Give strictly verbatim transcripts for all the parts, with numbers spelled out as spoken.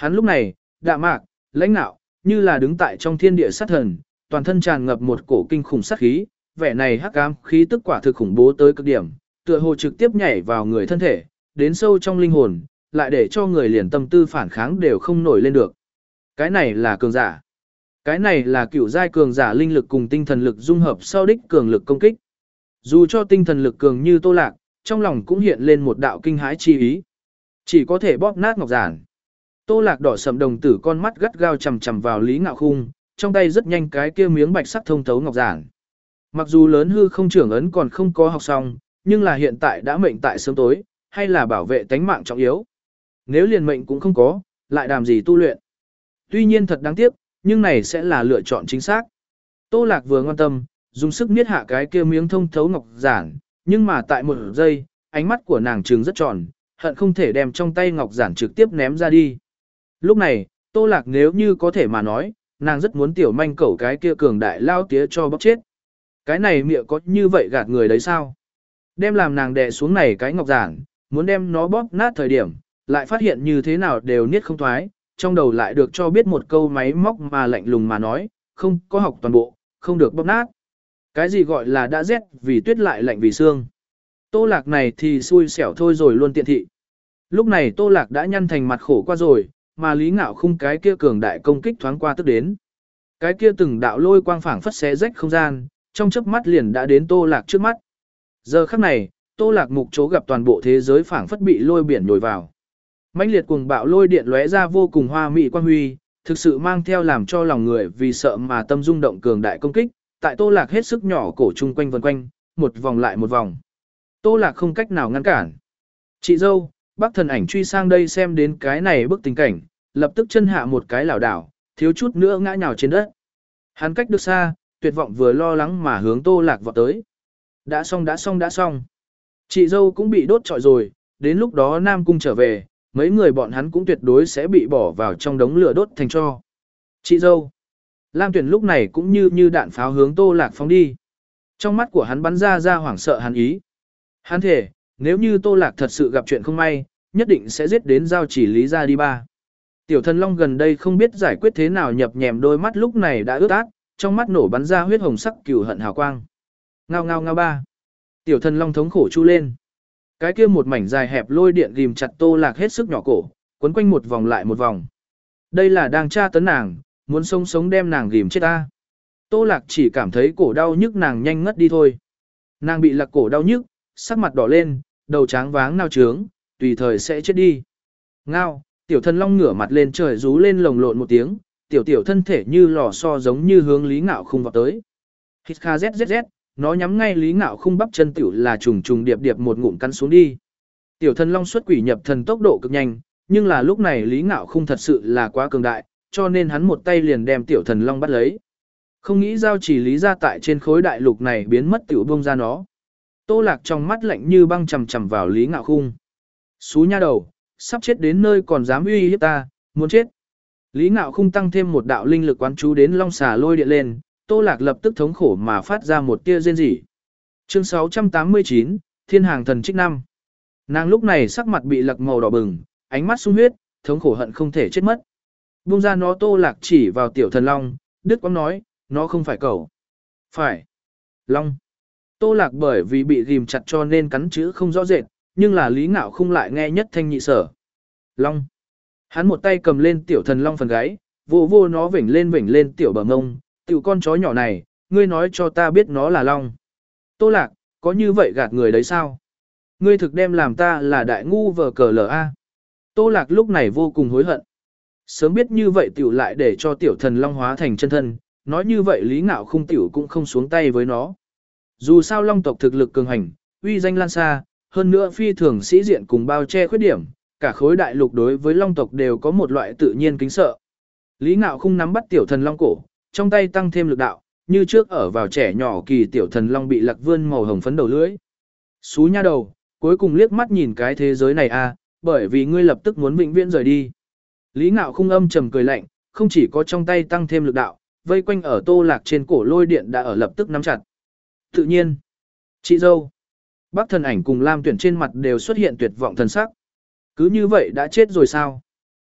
Hắn lúc này, đạm mạc, lãnh nạo, như là đứng tại trong thiên địa sát thần, toàn thân tràn ngập một cổ kinh khủng sát khí, vẻ này hắc ám khí tức quả thực khủng bố tới cực điểm, tựa hồ trực tiếp nhảy vào người thân thể, đến sâu trong linh hồn, lại để cho người liền tâm tư phản kháng đều không nổi lên được. Cái này là cường giả. Cái này là cựu giai cường giả linh lực cùng tinh thần lực dung hợp sau đích cường lực công kích. Dù cho tinh thần lực cường như Tô Lạc, trong lòng cũng hiện lên một đạo kinh hãi chi ý. Chỉ có thể bóp nát ngọc giản. Tô Lạc đỏ sầm đồng tử con mắt gắt gao chằm chằm vào Lý Ngạo Khung, trong tay rất nhanh cái kia miếng bạch sắc thông thấu ngọc giản. Mặc dù lớn hư không trưởng ấn còn không có học xong, nhưng là hiện tại đã mệnh tại sớm tối, hay là bảo vệ tánh mạng trọng yếu. Nếu liền mệnh cũng không có, lại làm gì tu luyện. Tuy nhiên thật đáng tiếc, nhưng này sẽ là lựa chọn chính xác. Tô Lạc vừa ngoan tâm, dùng sức niết hạ cái kia miếng thông thấu ngọc giản, nhưng mà tại một giây, ánh mắt của nàng trừng rất tròn, hận không thể đem trong tay ngọc giản trực tiếp ném ra đi. Lúc này, Tô Lạc nếu như có thể mà nói, nàng rất muốn tiểu manh cẩu cái kia cường đại lao tía cho bóc chết. Cái này miệng có như vậy gạt người đấy sao? Đem làm nàng đè xuống này cái ngọc giản, muốn đem nó bóp nát thời điểm, lại phát hiện như thế nào đều niết không thoái, trong đầu lại được cho biết một câu máy móc mà lạnh lùng mà nói, không có học toàn bộ, không được bóp nát. Cái gì gọi là đã rét vì tuyết lại lạnh vì xương. Tô Lạc này thì xui xẻo thôi rồi luôn tiện thị. Lúc này Tô Lạc đã nhăn thành mặt khổ qua rồi, mà Lý Ngạo Khung cái kia cường đại công kích thoáng qua tức đến. Cái kia từng đạo lôi quang phảng phất xé rách không gian, trong chớp mắt liền đã đến Tô Lạc trước mắt. Giờ khắc này, Tô Lạc mục chố gặp toàn bộ thế giới phảng phất bị lôi biển nhồi vào. Mãnh liệt cuồng bạo lôi điện lóe ra vô cùng hoa mỹ quang huy, thực sự mang theo làm cho lòng người vì sợ mà tâm rung động cường đại công kích, tại Tô Lạc hết sức nhỏ cổ chung quanh vần quanh, một vòng lại một vòng. Tô Lạc không cách nào ngăn cản. Chị dâu, bác thần ảnh truy sang đây xem đến cái này bức tình cảnh, lập tức chân hạ một cái lảo đảo, thiếu chút nữa ngã nhào trên đất. Hắn cách được xa, tuyệt vọng vừa lo lắng mà hướng Tô Lạc vọt tới. Đã xong đã xong đã xong. Chị dâu cũng bị đốt trọi rồi, đến lúc đó Nam Cung trở về, mấy người bọn hắn cũng tuyệt đối sẽ bị bỏ vào trong đống lửa đốt thành tro. Chị dâu. Lam Tuyển lúc này cũng như như đạn pháo hướng Tô Lạc phóng đi. Trong mắt của hắn bắn ra ra hoảng sợ hắn ý. Hắn thể, nếu như Tô Lạc thật sự gặp chuyện không may, nhất định sẽ giết đến giao chỉ Lý ra đi ba. Tiểu Thần Long gần đây không biết giải quyết thế nào nhập nhèm đôi mắt lúc này đã ướt át, trong mắt nổ bắn ra huyết hồng sắc cừu hận hào quang. Ngao ngao ngao ba. Tiểu Thần Long thống khổ chu lên. Cái kia một mảnh dài hẹp lôi điện ghim chặt Tô Lạc hết sức nhỏ cổ, quấn quanh một vòng lại một vòng. Đây là đang tra tấn nàng, muốn sống sống đem nàng ghim chết ta. Tô Lạc chỉ cảm thấy cổ đau nhức nàng nhanh ngất đi thôi. Nàng bị lạc cổ đau nhức, sắc mặt đỏ lên, đầu tráng váng nao trướng, tùy thời sẽ chết đi. Ngao, Tiểu Thần Long ngửa mặt lên trời rú lên lồng lộn một tiếng, tiểu tiểu thân thể như lò xo giống như hướng Lý Ngạo Khung vào tới. Hít kha zzz, nó nhắm ngay Lý Ngạo Khung bắp chân tiểu là trùng trùng điệp điệp một ngụm cắn xuống đi. Tiểu Thần Long xuất quỷ nhập thần tốc độ cực nhanh, nhưng là lúc này Lý Ngạo Khung thật sự là quá cường đại, cho nên hắn một tay liền đem Tiểu Thần Long bắt lấy. Không nghĩ giao chỉ Lý ra tại trên khối đại lục này biến mất tiểu bông ra nó. Tô Lạc trong mắt lạnh như băng chằm chằm vào Lý Ngạo Khung. Xú nha đầu, sắp chết đến nơi còn dám uy hiếp ta, muốn chết. Lý Ngạo Khung tăng thêm một đạo linh lực quán chú đến long xà lôi điện lên, Tô Lạc lập tức thống khổ mà phát ra một tia rên rỉ. Chương sáu trăm tám mươi chín, Thiên Hàng Thần Trích năm. Nàng lúc này sắc mặt bị lật màu đỏ bừng, ánh mắt sung huyết, thống khổ hận không thể chết mất. Buông ra nó Tô Lạc chỉ vào Tiểu Thần Long, Đức Quang nói, nó không phải cẩu. Phải. Long. Tô Lạc bởi vì bị ghim chặt cho nên cắn chữ không rõ rệt, nhưng là Lý Ngạo Khung lại nghe nhất thanh nhị sở. Long. Hắn một tay cầm lên Tiểu Thần Long phần gáy, vô vô nó vểnh lên vểnh lên tiểu bờ ngông, tiểu con chó nhỏ này, ngươi nói cho ta biết nó là Long. Tô Lạc, có như vậy gạt người đấy sao? Ngươi thực đem làm ta là đại ngu vờ cờ lờ a. Tô Lạc lúc này vô cùng hối hận. Sớm biết như vậy tiểu lại để cho Tiểu Thần Long hóa thành chân thân, nói như vậy Lý Ngạo Khung tiểu cũng không xuống tay với nó. Dù sao Long tộc thực lực cường hành, uy danh lan xa, hơn nữa phi thường sĩ diện cùng bao che khuyết điểm, cả khối đại lục đối với Long tộc đều có một loại tự nhiên kính sợ. Lý Ngạo Khung nắm bắt Tiểu Thần Long cổ, trong tay tăng thêm lực đạo, như trước ở vào trẻ nhỏ kỳ Tiểu Thần Long bị lạc vươn màu hồng phấn đầu lưỡi. Xú nha đầu, cuối cùng liếc mắt nhìn cái thế giới này a, bởi vì ngươi lập tức muốn vĩnh viễn rời đi. Lý Ngạo Khung âm trầm cười lạnh, không chỉ có trong tay tăng thêm lực đạo, vây quanh ở Tô Lạc trên cổ lôi điện đã ở lập tức nắm chặt. Tự nhiên, chị dâu, Bác Thần Ảnh cùng Lam Tuyển trên mặt đều xuất hiện tuyệt vọng thần sắc. Cứ như vậy đã chết rồi sao?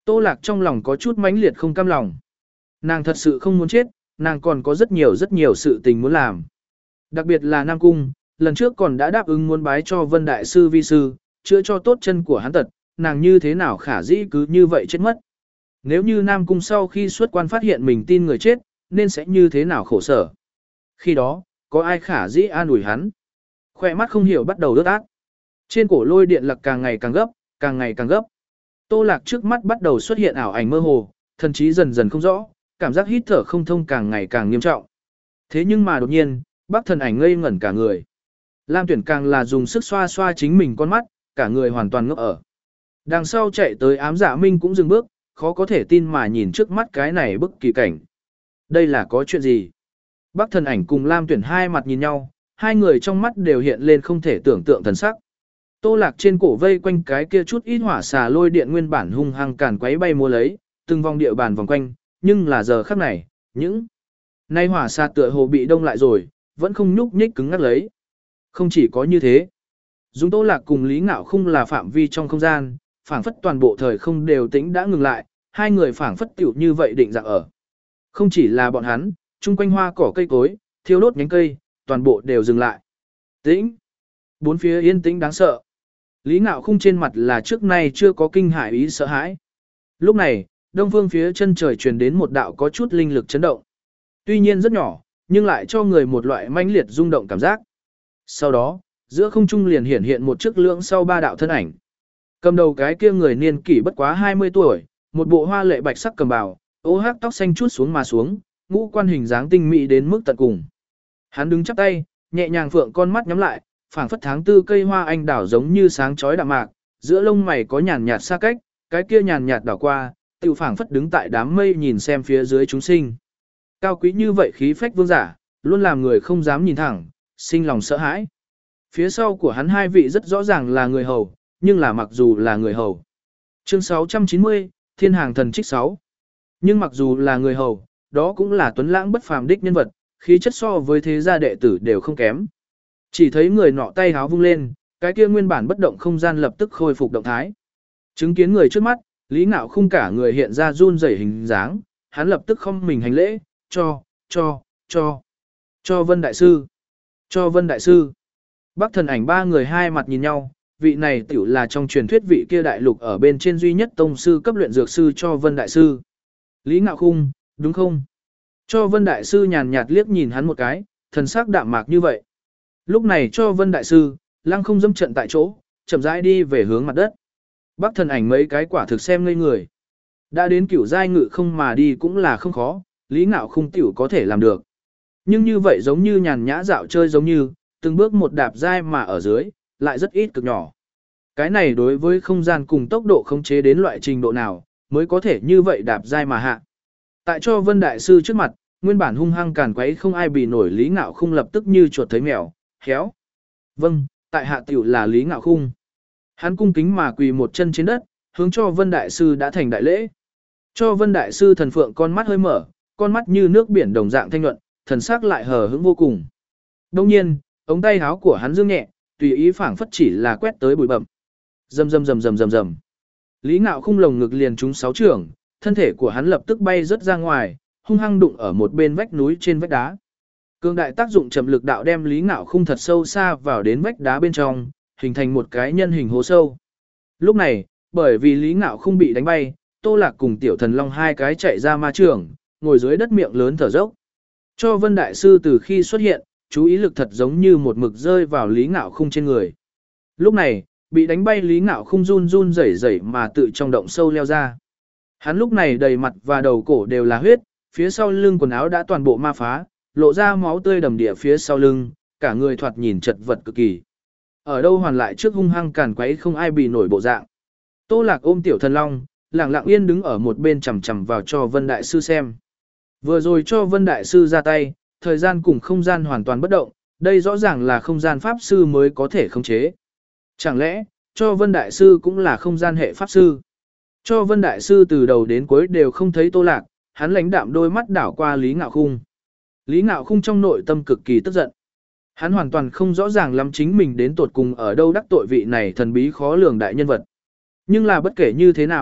Tô Lạc trong lòng có chút mãnh liệt không cam lòng. Nàng thật sự không muốn chết, nàng còn có rất nhiều rất nhiều sự tình muốn làm. Đặc biệt là Nam Cung, lần trước còn đã đáp ứng muốn bái cho Vân Đại Sư vi sư, chữa cho tốt chân của hắn tật, nàng như thế nào khả dĩ cứ như vậy chết mất. Nếu như Nam Cung sau khi xuất quan phát hiện mình tin người chết, nên sẽ như thế nào khổ sở. Khi đó, có ai khả dĩ an ủi hắn. Khoe mắt không hiểu bắt đầu ướt át. Trên cổ lôi điện lực càng ngày càng gấp, càng ngày càng gấp. Tô Lạc trước mắt bắt đầu xuất hiện ảo ảnh mơ hồ, thần trí dần dần không rõ, cảm giác hít thở không thông càng ngày càng nghiêm trọng. Thế nhưng mà đột nhiên, Bác Thần Ảnh ngây ngẩn cả người. Lam Tuyển càng là dùng sức xoa xoa chính mình con mắt, cả người hoàn toàn ngốc ở. Đằng sau chạy tới Ám Dạ Minh cũng dừng bước, khó có thể tin mà nhìn trước mắt cái này bức kỳ cảnh. Đây là có chuyện gì? Bác Thần Ảnh cùng Lam Tuyển hai mặt nhìn nhau, hai người trong mắt đều hiện lên không thể tưởng tượng thần sắc. Tô Lạc trên cổ vây quanh cái kia chút ít hỏa xà lôi điện nguyên bản hung hăng càn quấy bay múa lấy, từng vòng địa bàn vòng quanh, nhưng là giờ khắc này, những nay hỏa xà tựa hồ bị đông lại rồi, vẫn không nhúc nhích cứng ngắc lấy. Không chỉ có như thế, dùng Tô Lạc cùng Lý Ngạo Khung là phạm vi trong không gian, phảng phất toàn bộ thời không đều tĩnh đã ngừng lại, hai người phảng phất tiểu như vậy định dạng ở. Không chỉ là bọn hắn, chung quanh hoa cỏ cây cối, thiêu đốt nhánh cây, toàn bộ đều dừng lại. Tĩnh. Bốn phía yên tĩnh đáng sợ. Lý Ngạo Khung trên mặt là trước nay chưa có kinh hãi ý sợ hãi. Lúc này, đông phương phía chân trời truyền đến một đạo có chút linh lực chấn động. Tuy nhiên rất nhỏ, nhưng lại cho người một loại mãnh liệt rung động cảm giác. Sau đó, giữa không trung liền hiển hiện một chiếc lưỡng sau ba đạo thân ảnh. Cầm đầu cái kia người niên kỷ bất quá hai mươi tuổi, một bộ hoa lệ bạch sắc cầm bào, ô hắc tóc xanh chút xuống mà xuống, ngũ quan hình dáng tinh mỹ đến mức tận cùng. Hắn đứng chắp tay, nhẹ nhàng phượng con mắt nhắm lại, phảng phất tháng tư cây hoa anh đào giống như sáng chói đạm mạc, giữa lông mày có nhàn nhạt xa cách, cái kia nhàn nhạt đảo qua, tiêu phảng phất đứng tại đám mây nhìn xem phía dưới chúng sinh. Cao quý như vậy khí phách vương giả, luôn làm người không dám nhìn thẳng, sinh lòng sợ hãi. Phía sau của hắn hai vị rất rõ ràng là người hầu, nhưng là mặc dù là người hầu. Chương sáu trăm chín mươi, Thiên Hàng Thần Trích sáu. Nhưng mặc dù là người hầu, đó cũng là tuấn lãng bất phàm đích nhân vật, khí chất so với thế gia đệ tử đều không kém. Chỉ thấy người nọ tay háo vung lên, cái kia nguyên bản bất động không gian lập tức khôi phục động thái. Chứng kiến người trước mắt, Lý Ngạo Khung cả người hiện ra run rẩy hình dáng, hắn lập tức không mình hành lễ, cho, cho, cho, cho Vân Đại Sư, cho Vân Đại Sư. Bác Thần Ảnh ba người hai mặt nhìn nhau, vị này tiểu là trong truyền thuyết vị kia đại lục ở bên trên duy nhất tông sư cấp luyện dược sư cho Vân Đại Sư. Lý Ngạo Khung, đúng không? Cho Vân Đại Sư nhàn nhạt liếc nhìn hắn một cái, thần sắc đạm mạc như vậy. Lúc này cho Vân Đại Sư, lăng không dâm trận tại chỗ, chậm rãi đi về hướng mặt đất. Bác Thần Ảnh mấy cái quả thực xem ngây người. Đã đến cửu giai ngự không mà đi cũng là không khó, Lý Ngạo Khung tiểu có thể làm được. Nhưng như vậy giống như nhàn nhã dạo chơi giống như, từng bước một đạp giai mà ở dưới, lại rất ít cực nhỏ. Cái này đối với không gian cùng tốc độ khống chế đến loại trình độ nào, mới có thể như vậy đạp giai mà hạ. Tại cho Vân Đại Sư trước mặt, nguyên bản hung hăng càn quấy không ai bì nổi Lý Ngạo Khung lập tức như chuột thấy mèo, héo. Vâng, tại hạ tiểu là Lý Ngạo Khung. Hắn cung kính mà quỳ một chân trên đất, hướng cho Vân Đại Sư đã thành đại lễ. Cho Vân Đại Sư thần phượng con mắt hơi mở, con mắt như nước biển đồng dạng thanh nhuận, thần sắc lại hờ hững vô cùng. Đồng nhiên, ống tay áo của hắn dương nhẹ, tùy ý phảng phất chỉ là quét tới bụi bặm. Rầm rầm rầm rầm rầm rầm. Lý Ngạo Khung lồng ngực liền trúng sáu trưởng, thân thể của hắn lập tức bay rất ra ngoài, hung hăng đụng ở một bên vách núi trên vách đá. Cường đại tác dụng chậm lực đạo đem Lý Ngạo Khung thật sâu xa vào đến vách đá bên trong, hình thành một cái nhân hình hố sâu. Lúc này, bởi vì Lý Ngạo Khung bị đánh bay, Tô Lạc cùng Tiểu Thần Long hai cái chạy ra ma trường, ngồi dưới đất miệng lớn thở dốc. Cho Vân Đại Sư từ khi xuất hiện, chú ý lực thật giống như một mực rơi vào Lý Ngạo Khung trên người. Lúc này, bị đánh bay Lý Ngạo Khung run run rẩy rẩy mà tự trong động sâu leo ra. Hắn lúc này đầy mặt và đầu cổ đều là huyết, phía sau lưng quần áo đã toàn bộ ma phá, lộ ra máu tươi đầm địa phía sau lưng, cả người thoạt nhìn chật vật cực kỳ. Ở đâu hoàn lại trước hung hăng càn quấy không ai bị nổi bộ dạng. Tô Lạc ôm Tiểu Thần Long, lặng lặng yên đứng ở một bên chằm chằm vào cho Vân Đại Sư xem. Vừa rồi cho Vân Đại Sư ra tay, thời gian cùng không gian hoàn toàn bất động, đây rõ ràng là không gian pháp sư mới có thể khống chế. Chẳng lẽ, cho Vân Đại Sư cũng là không gian hệ pháp sư? Cho Vân Đại Sư từ đầu đến cuối đều không thấy Tô Lạc, hắn lãnh đạm đôi mắt đảo qua Lý Ngạo Khung. Lý Ngạo Khung trong nội tâm cực kỳ tức giận. Hắn hoàn toàn không rõ ràng lắm chính mình đến tột cùng ở đâu đắc tội vị này thần bí khó lường đại nhân vật. Nhưng là bất kể như thế nào,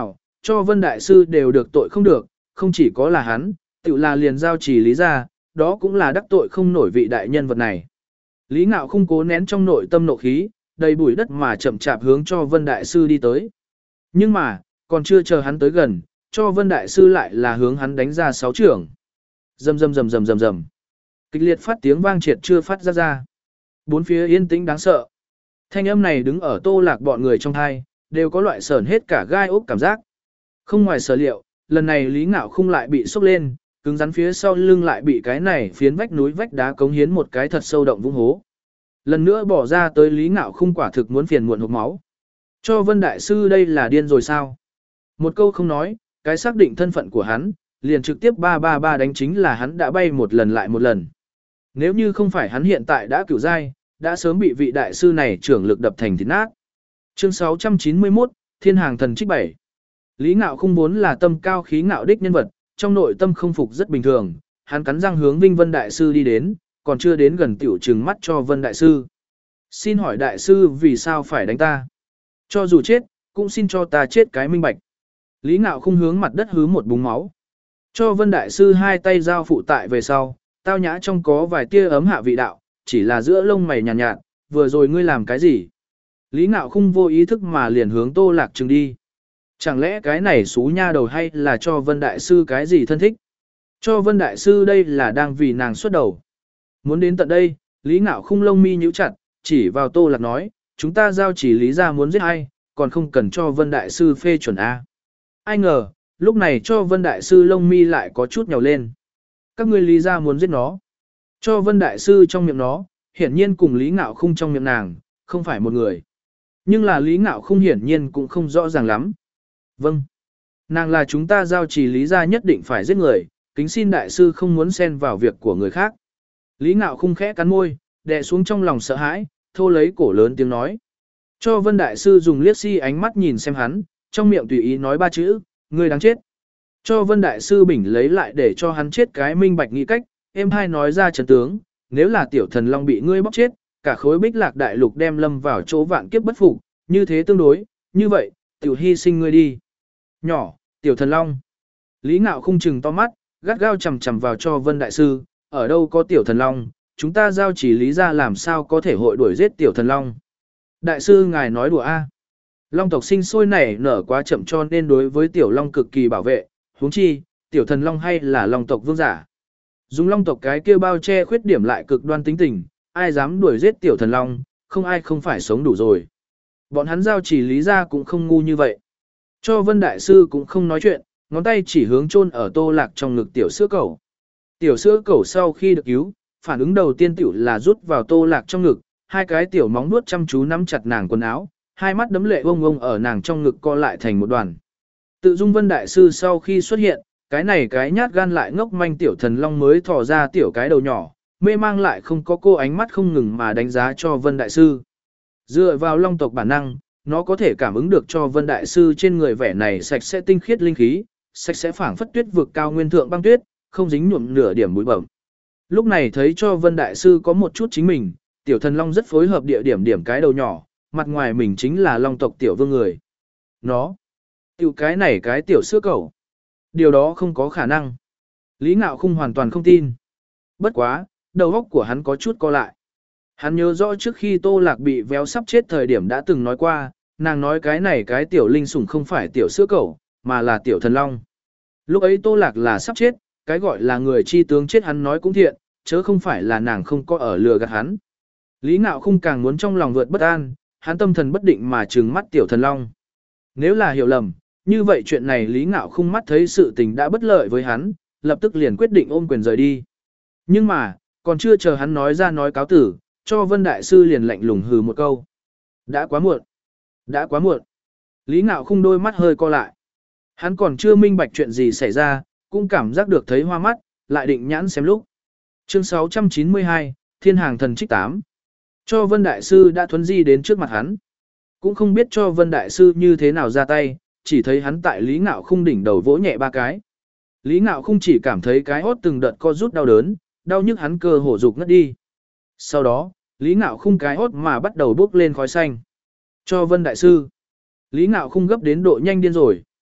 cho Vân Đại Sư đều được tội không được, không chỉ có là hắn, tự là liền giao chỉ lý ra, đó cũng là đắc tội không nổi vị đại nhân vật này. Lý Ngạo không cố nén trong nội tâm nộ khí, đầy bụi đất mà chậm chạp hướng cho Vân Đại Sư đi tới. Nhưng mà, còn chưa chờ hắn tới gần, cho Vân Đại Sư lại là hướng hắn đánh ra sáu trưởng. Rầm rầm rầm rầm rầm rầm. Kịch liệt phát tiếng vang triệt chưa phát ra ra. Bốn phía yên tĩnh đáng sợ. Thanh âm này đứng ở Tô Lạc bọn người trong thai, đều có loại sởn hết cả gai ốc cảm giác. Không ngoài sở liệu, lần này Lý Ngạo không lại bị sốc lên, cứng rắn phía sau lưng lại bị cái này phiến vách núi vách đá cống hiến một cái thật sâu động vũng hố. Lần nữa bỏ ra tới Lý Ngạo không quả thực muốn phiền muộn hộc máu. Cho Vân Đại Sư đây là điên rồi sao? Một câu không nói, cái xác định thân phận của hắn, liền trực tiếp ba ba ba đánh chính là hắn đã bay một lần lại một lần. Nếu như không phải hắn hiện tại đã cửu giai, đã sớm bị vị đại sư này trưởng lực đập thành thịt nát. Chương sáu trăm chín mươi mốt, Thiên Hàng Thần Trích bảy. Lý Ngạo không vốn là tâm cao khí ngạo đích nhân vật, trong nội tâm không phục rất bình thường, hắn cắn răng hướng Vinh Vân Đại Sư đi đến, còn chưa đến gần tiểu trừng mắt cho Vân Đại Sư. Xin hỏi Đại Sư vì sao phải đánh ta? Cho dù chết, cũng xin cho ta chết cái minh bạch. Lý Ngạo không hướng mặt đất hứ một búng máu. Cho Vân Đại Sư hai tay giao phụ tại về sau, tao nhã trong có vài tia ấm hạ vị đạo, chỉ là giữa lông mày nhàn nhạt, nhạt, vừa rồi ngươi làm cái gì? Lý Ngạo không vô ý thức mà liền hướng Tô Lạc Trừng đi. Chẳng lẽ cái này xú nha đầu hay là cho Vân Đại Sư cái gì thân thích? Cho Vân Đại Sư đây là đang vì nàng xuất đầu. Muốn đến tận đây, Lý Ngạo không lông mi nhíu chặt, chỉ vào Tô Lạc nói, chúng ta giao chỉ Lý ra muốn giết ai, còn không cần cho Vân Đại Sư phê chuẩn A. Ai ngờ, lúc này cho Vân Đại Sư lông mi lại có chút nhào lên. Các ngươi Lý ra muốn giết nó. Cho Vân Đại Sư trong miệng nó, hiển nhiên cùng Lý Ngạo không trong miệng nàng, không phải một người. Nhưng là Lý Ngạo không hiển nhiên cũng không rõ ràng lắm. Vâng. Nàng là chúng ta giao chỉ Lý ra nhất định phải giết người, kính xin Đại Sư không muốn xen vào việc của người khác. Lý Ngạo không khẽ cắn môi, đè xuống trong lòng sợ hãi, thô lấy cổ lớn tiếng nói. Cho Vân Đại Sư dùng liếc si ánh mắt nhìn xem hắn, trong miệng tùy ý nói ba chữ, ngươi đáng chết. Cho Vân Đại Sư bình lấy lại để cho hắn chết cái minh bạch nghĩ cách, em hai nói ra trấn tướng, nếu là tiểu thần long bị ngươi bóc chết, cả khối bích lạc đại lục đem lâm vào chỗ vạn kiếp bất phục, như thế tương đối, như vậy, tiểu hy sinh ngươi đi. Nhỏ, tiểu thần long. Lý Ngạo không chừng to mắt, gắt gao chầm chầm vào cho Vân Đại Sư, ở đâu có tiểu thần long, chúng ta giao chỉ Lý ra làm sao có thể hội đuổi giết tiểu thần long. Đại sư ngài nói đùa a? Long tộc sinh sôi nảy nở quá chậm cho nên đối với tiểu long cực kỳ bảo vệ, huống chi, tiểu thần long hay là long tộc vương giả. Dùng long tộc cái kia bao che khuyết điểm lại cực đoan tính tình, ai dám đuổi giết tiểu thần long, không ai không phải sống đủ rồi. Bọn hắn giao chỉ Lý ra cũng không ngu như vậy. Cho Vân Đại Sư cũng không nói chuyện, ngón tay chỉ hướng chôn ở Tô Lạc trong ngực tiểu sữa cẩu. Tiểu sữa cẩu sau khi được cứu, phản ứng đầu tiên tiểu là rút vào Tô Lạc trong ngực, hai cái tiểu móng nuốt chăm chú nắm chặt nàng quần áo, hai mắt đấm lệ ông ông ở nàng trong ngực co lại thành một đoàn. Tự Dung Vân Đại Sư sau khi xuất hiện, cái này cái nhát gan lại ngốc manh tiểu thần long mới thò ra tiểu cái đầu nhỏ, mê mang lại không có cô ánh mắt không ngừng mà đánh giá cho Vân Đại Sư. Dựa vào long tộc bản năng, nó có thể cảm ứng được cho Vân Đại Sư trên người vẻ này sạch sẽ tinh khiết linh khí, sạch sẽ phảng phất tuyết vực cao nguyên thượng băng tuyết, không dính nhuộm nửa điểm bụi bẩm. Lúc này thấy cho Vân Đại Sư có một chút chính mình, tiểu thần long rất phối hợp địa điểm điểm cái đầu nhỏ, mặt ngoài mình chính là long tộc tiểu vương người. Nó, tiểu cái này cái tiểu sữa cẩu. Điều đó không có khả năng. Lý Ngạo không hoàn toàn không tin. Bất quá, đầu óc của hắn có chút co lại. Hắn nhớ rõ trước khi Tô Lạc bị véo sắp chết thời điểm đã từng nói qua, nàng nói cái này cái tiểu linh sủng không phải tiểu sữa cẩu, mà là tiểu thần long. Lúc ấy Tô Lạc là sắp chết, cái gọi là người chi tướng chết hắn nói cũng thiện, chớ không phải là nàng không có ở lừa gạt hắn. Lý Ngạo không càng muốn trong lòng vượt bất an, hắn tâm thần bất định mà trừng mắt tiểu thần long. Nếu là hiểu lầm, như vậy chuyện này Lý Ngạo không mắt thấy sự tình đã bất lợi với hắn, lập tức liền quyết định ôm quyền rời đi. Nhưng mà, còn chưa chờ hắn nói ra nói cáo tử, cho Vân Đại Sư liền lạnh lùng hừ một câu. Đã quá muộn. Đã quá muộn. Lý Ngạo không đôi mắt hơi co lại. Hắn còn chưa minh bạch chuyện gì xảy ra, cũng cảm giác được thấy hoa mắt, lại định nhãn xem lúc. Chương sáu trăm chín mươi hai, Thiên Hàng Thần Trích tám. Cho Vân Đại Sư đã thuấn di đến trước mặt hắn. Cũng không biết cho Vân Đại Sư như thế nào ra tay, chỉ thấy hắn tại Lý Ngạo không đỉnh đầu vỗ nhẹ ba cái. Lý Ngạo không chỉ cảm thấy cái hốt từng đợt co rút đau đớn, đau nhức hắn cơ hổ dục ngất đi. Sau đó, Lý Ngạo không cái hốt mà bắt đầu bốc lên khói xanh. Cho Vân Đại Sư. Lý Ngạo không gấp đến độ nhanh điên rồi.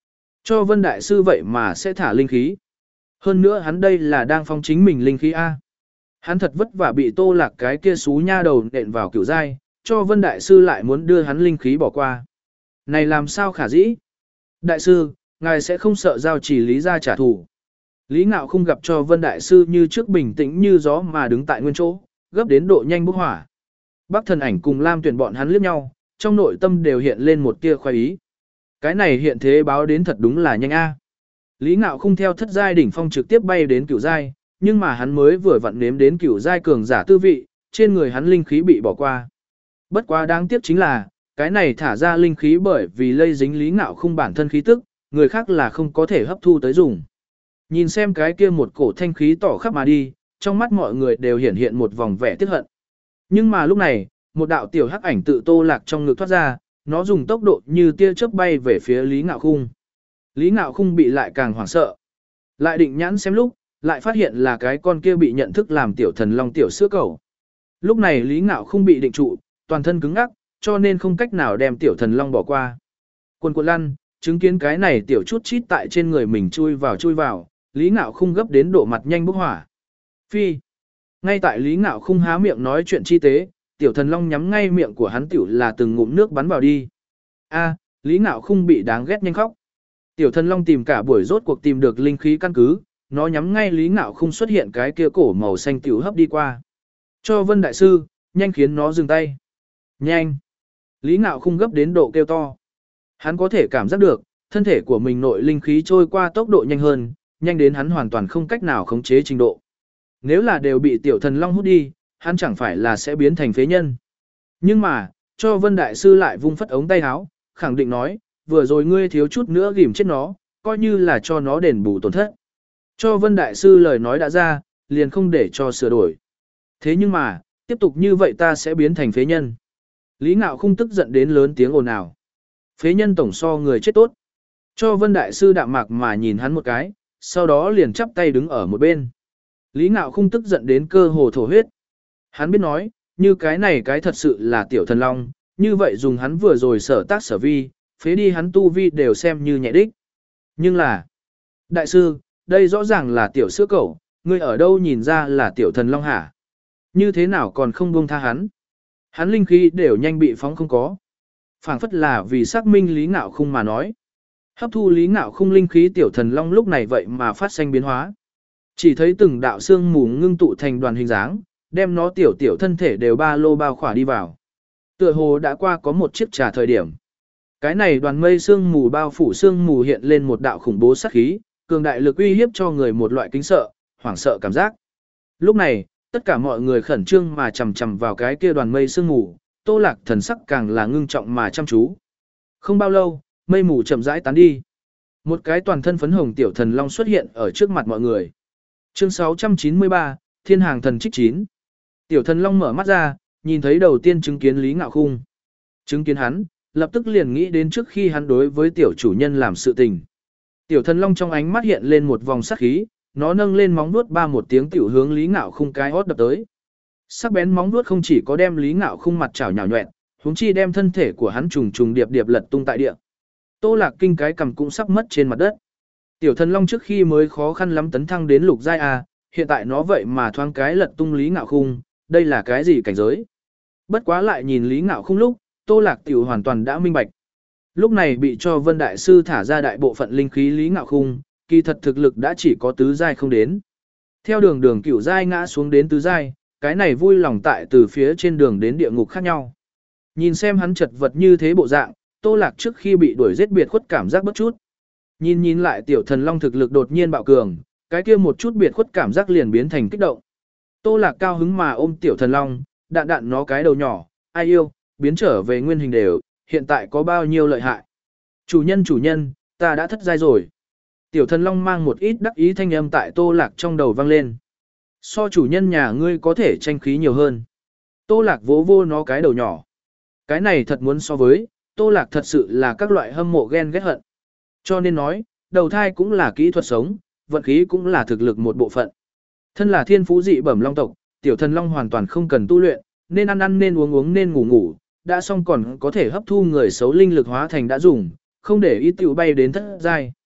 Cho Vân Đại Sư vậy mà sẽ thả linh khí. Hơn nữa hắn đây là đang phong chính mình linh khí A. Hắn thật vất vả bị Tô Lạc cái kia xú nha đầu nện vào cửu giai, cho Vân Đại Sư lại muốn đưa hắn linh khí bỏ qua. Này làm sao khả dĩ? Đại sư, ngài sẽ không sợ giao chỉ Lý ra trả thù. Lý Ngạo không gặp cho Vân Đại Sư như trước bình tĩnh như gió mà đứng tại nguyên chỗ, gấp đến độ nhanh bốc hỏa. Bắc Thần Ảnh cùng Lam Tuyển bọn hắn liếc nhau, trong nội tâm đều hiện lên một tia khoái ý. Cái này hiện thế báo đến thật đúng là nhanh a. Lý Ngạo không theo thất giai đỉnh phong trực tiếp bay đến cửu giai, nhưng mà hắn mới vừa vặn nếm đến cửu giai cường giả tư vị, trên người hắn linh khí bị bỏ qua. Bất quá đáng tiếc chính là, cái này thả ra linh khí bởi vì lây dính Lý Ngạo không bản thân khí tức, người khác là không có thể hấp thu tới dùng. Nhìn xem cái kia một cổ thanh khí tỏ khắp mà đi, trong mắt mọi người đều hiện hiện một vòng vẻ tiếc hận. Nhưng mà lúc này, một đạo tiểu hắc ảnh tự Tô Lạc trong ngực thoát ra, nó dùng tốc độ như tia chớp bay về phía Lý Ngạo Khung. Lý Ngạo Khung bị lại càng hoảng sợ. Lại định nhãn xem lúc, lại phát hiện là cái con kia bị nhận thức làm tiểu thần long tiểu sữa cầu. Lúc này Lý Ngạo Khung bị định trụ, toàn thân cứng ngắc, cho nên không cách nào đem tiểu thần long bỏ qua. Quần quần lăn, chứng kiến cái này tiểu chút chít tại trên người mình chui vào chui vào, Lý Ngạo Khung gấp đến độ mặt nhanh bốc hỏa. Phi. Ngay tại Lý Ngạo Khung há miệng nói chuyện chi tế, tiểu thần long nhắm ngay miệng của hắn tiểu là từng ngụm nước bắn vào đi. A, Lý Ngạo Khung bị đáng ghét nhanh khóc. Tiểu thần long tìm cả buổi rốt cuộc tìm được linh khí căn cứ, nó nhắm ngay Lý Ngạo Khung xuất hiện cái kia cổ màu xanh tiểu hấp đi qua. Cho Vân Đại Sư, nhanh khiến nó dừng tay. Nhanh. Lý Ngạo Khung gấp đến độ kêu to. Hắn có thể cảm giác được, thân thể của mình nội linh khí trôi qua tốc độ nhanh hơn, nhanh đến hắn hoàn toàn không cách nào khống chế trình độ. Nếu là đều bị tiểu thần long hút đi, hắn chẳng phải là sẽ biến thành phế nhân. Nhưng mà, cho Vân Đại Sư lại vung phất ống tay áo, khẳng định nói, vừa rồi ngươi thiếu chút nữa ghim chết nó, coi như là cho nó đền bù tổn thất. Cho Vân Đại Sư lời nói đã ra, liền không để cho sửa đổi. Thế nhưng mà, tiếp tục như vậy ta sẽ biến thành phế nhân. Lý Ngạo không tức giận đến lớn tiếng ồn ào. Phế nhân tổng so người chết tốt. Cho Vân Đại Sư đạm mạc mà nhìn hắn một cái, sau đó liền chắp tay đứng ở một bên. Lý Ngạo không tức giận đến cơ hồ thổ huyết. Hắn biết nói, như cái này cái thật sự là tiểu thần long, như vậy dùng hắn vừa rồi sở tác sở vi, phế đi hắn tu vi đều xem như nhẹ đích. Nhưng là, đại sư, đây rõ ràng là tiểu sữa cẩu, ngươi ở đâu nhìn ra là tiểu thần long hả? Như thế nào còn không buông tha hắn? Hắn linh khí đều nhanh bị phóng không có. Phảng phất là vì xác minh Lý Ngạo Khung mà nói. Hấp thu Lý Ngạo Khung linh khí tiểu thần long lúc này vậy mà phát sinh biến hóa. Chỉ thấy từng đạo xương mù ngưng tụ thành đoàn hình dáng, đem nó tiểu tiểu thân thể đều ba lô bao khỏa đi vào. Tựa hồ đã qua có một chiếc trà thời điểm. Cái này đoàn mây xương mù bao phủ xương mù hiện lên một đạo khủng bố sát khí, cường đại lực uy hiếp cho người một loại kính sợ, hoảng sợ cảm giác. Lúc này, tất cả mọi người khẩn trương mà chầm chầm vào cái kia đoàn mây sương mù, Tô Lạc thần sắc càng là ngưng trọng mà chăm chú. Không bao lâu, mây mù chậm rãi tán đi. Một cái toàn thân phấn hồng tiểu thần long xuất hiện ở trước mặt mọi người. Chương sáu trăm chín mươi ba, Thiên Hàng Thần Trích chín. Tiểu thần long mở mắt ra, nhìn thấy đầu tiên chứng kiến Lý Ngạo Khung. Chứng kiến hắn, lập tức liền nghĩ đến trước khi hắn đối với tiểu chủ nhân làm sự tình. Tiểu thần long trong ánh mắt hiện lên một vòng sát khí, nó nâng lên móng vuốt ba một tiếng tiểu hướng Lý Ngạo Khung cái hót đập tới. Sắc bén móng vuốt không chỉ có đem Lý Ngạo Khung mặt chảo nhào nhọẹt, huống chi đem thân thể của hắn trùng trùng điệp điệp lật tung tại địa. Tô Lạc Kinh cái cầm cũng sắp mất trên mặt đất. Tiểu thần long trước khi mới khó khăn lắm tấn thăng đến lục giai a, hiện tại nó vậy mà thoáng cái lật tung Lý Ngạo Khung, đây là cái gì cảnh giới? Bất quá lại nhìn Lý Ngạo Khung lúc, Tô Lạc tiểu hoàn toàn đã minh bạch. Lúc này bị cho Vân Đại Sư thả ra đại bộ phận linh khí Lý Ngạo Khung, kỳ thật thực lực đã chỉ có tứ giai không đến. Theo đường đường cửu giai ngã xuống đến tứ giai, cái này vui lòng tại từ phía trên đường đến địa ngục khác nhau. Nhìn xem hắn chật vật như thế bộ dạng, Tô Lạc trước khi bị đuổi giết biệt khuất cảm giác bất chút. Nhìn nhìn lại tiểu thần long thực lực đột nhiên bạo cường, cái kia một chút biệt khuất cảm giác liền biến thành kích động. Tô Lạc cao hứng mà ôm tiểu thần long, đạn đạn nó cái đầu nhỏ, ai yêu, biến trở về nguyên hình đều, hiện tại có bao nhiêu lợi hại. Chủ nhân chủ nhân, ta đã thất giai rồi. Tiểu thần long mang một ít đắc ý thanh âm tại Tô Lạc trong đầu vang lên. So chủ nhân nhà ngươi có thể tranh khí nhiều hơn. Tô Lạc vỗ vô nó cái đầu nhỏ. Cái này thật muốn so với, Tô Lạc thật sự là các loại hâm mộ ghen ghét hận. Cho nên nói, đầu thai cũng là kỹ thuật sống, vận khí cũng là thực lực một bộ phận. Thân là thiên phú dị bẩm long tộc, tiểu thần long hoàn toàn không cần tu luyện, nên ăn ăn nên uống uống nên ngủ ngủ, đã xong còn có thể hấp thu người xấu linh lực hóa thành đã dùng, không để ý tiểu bay đến thất giai.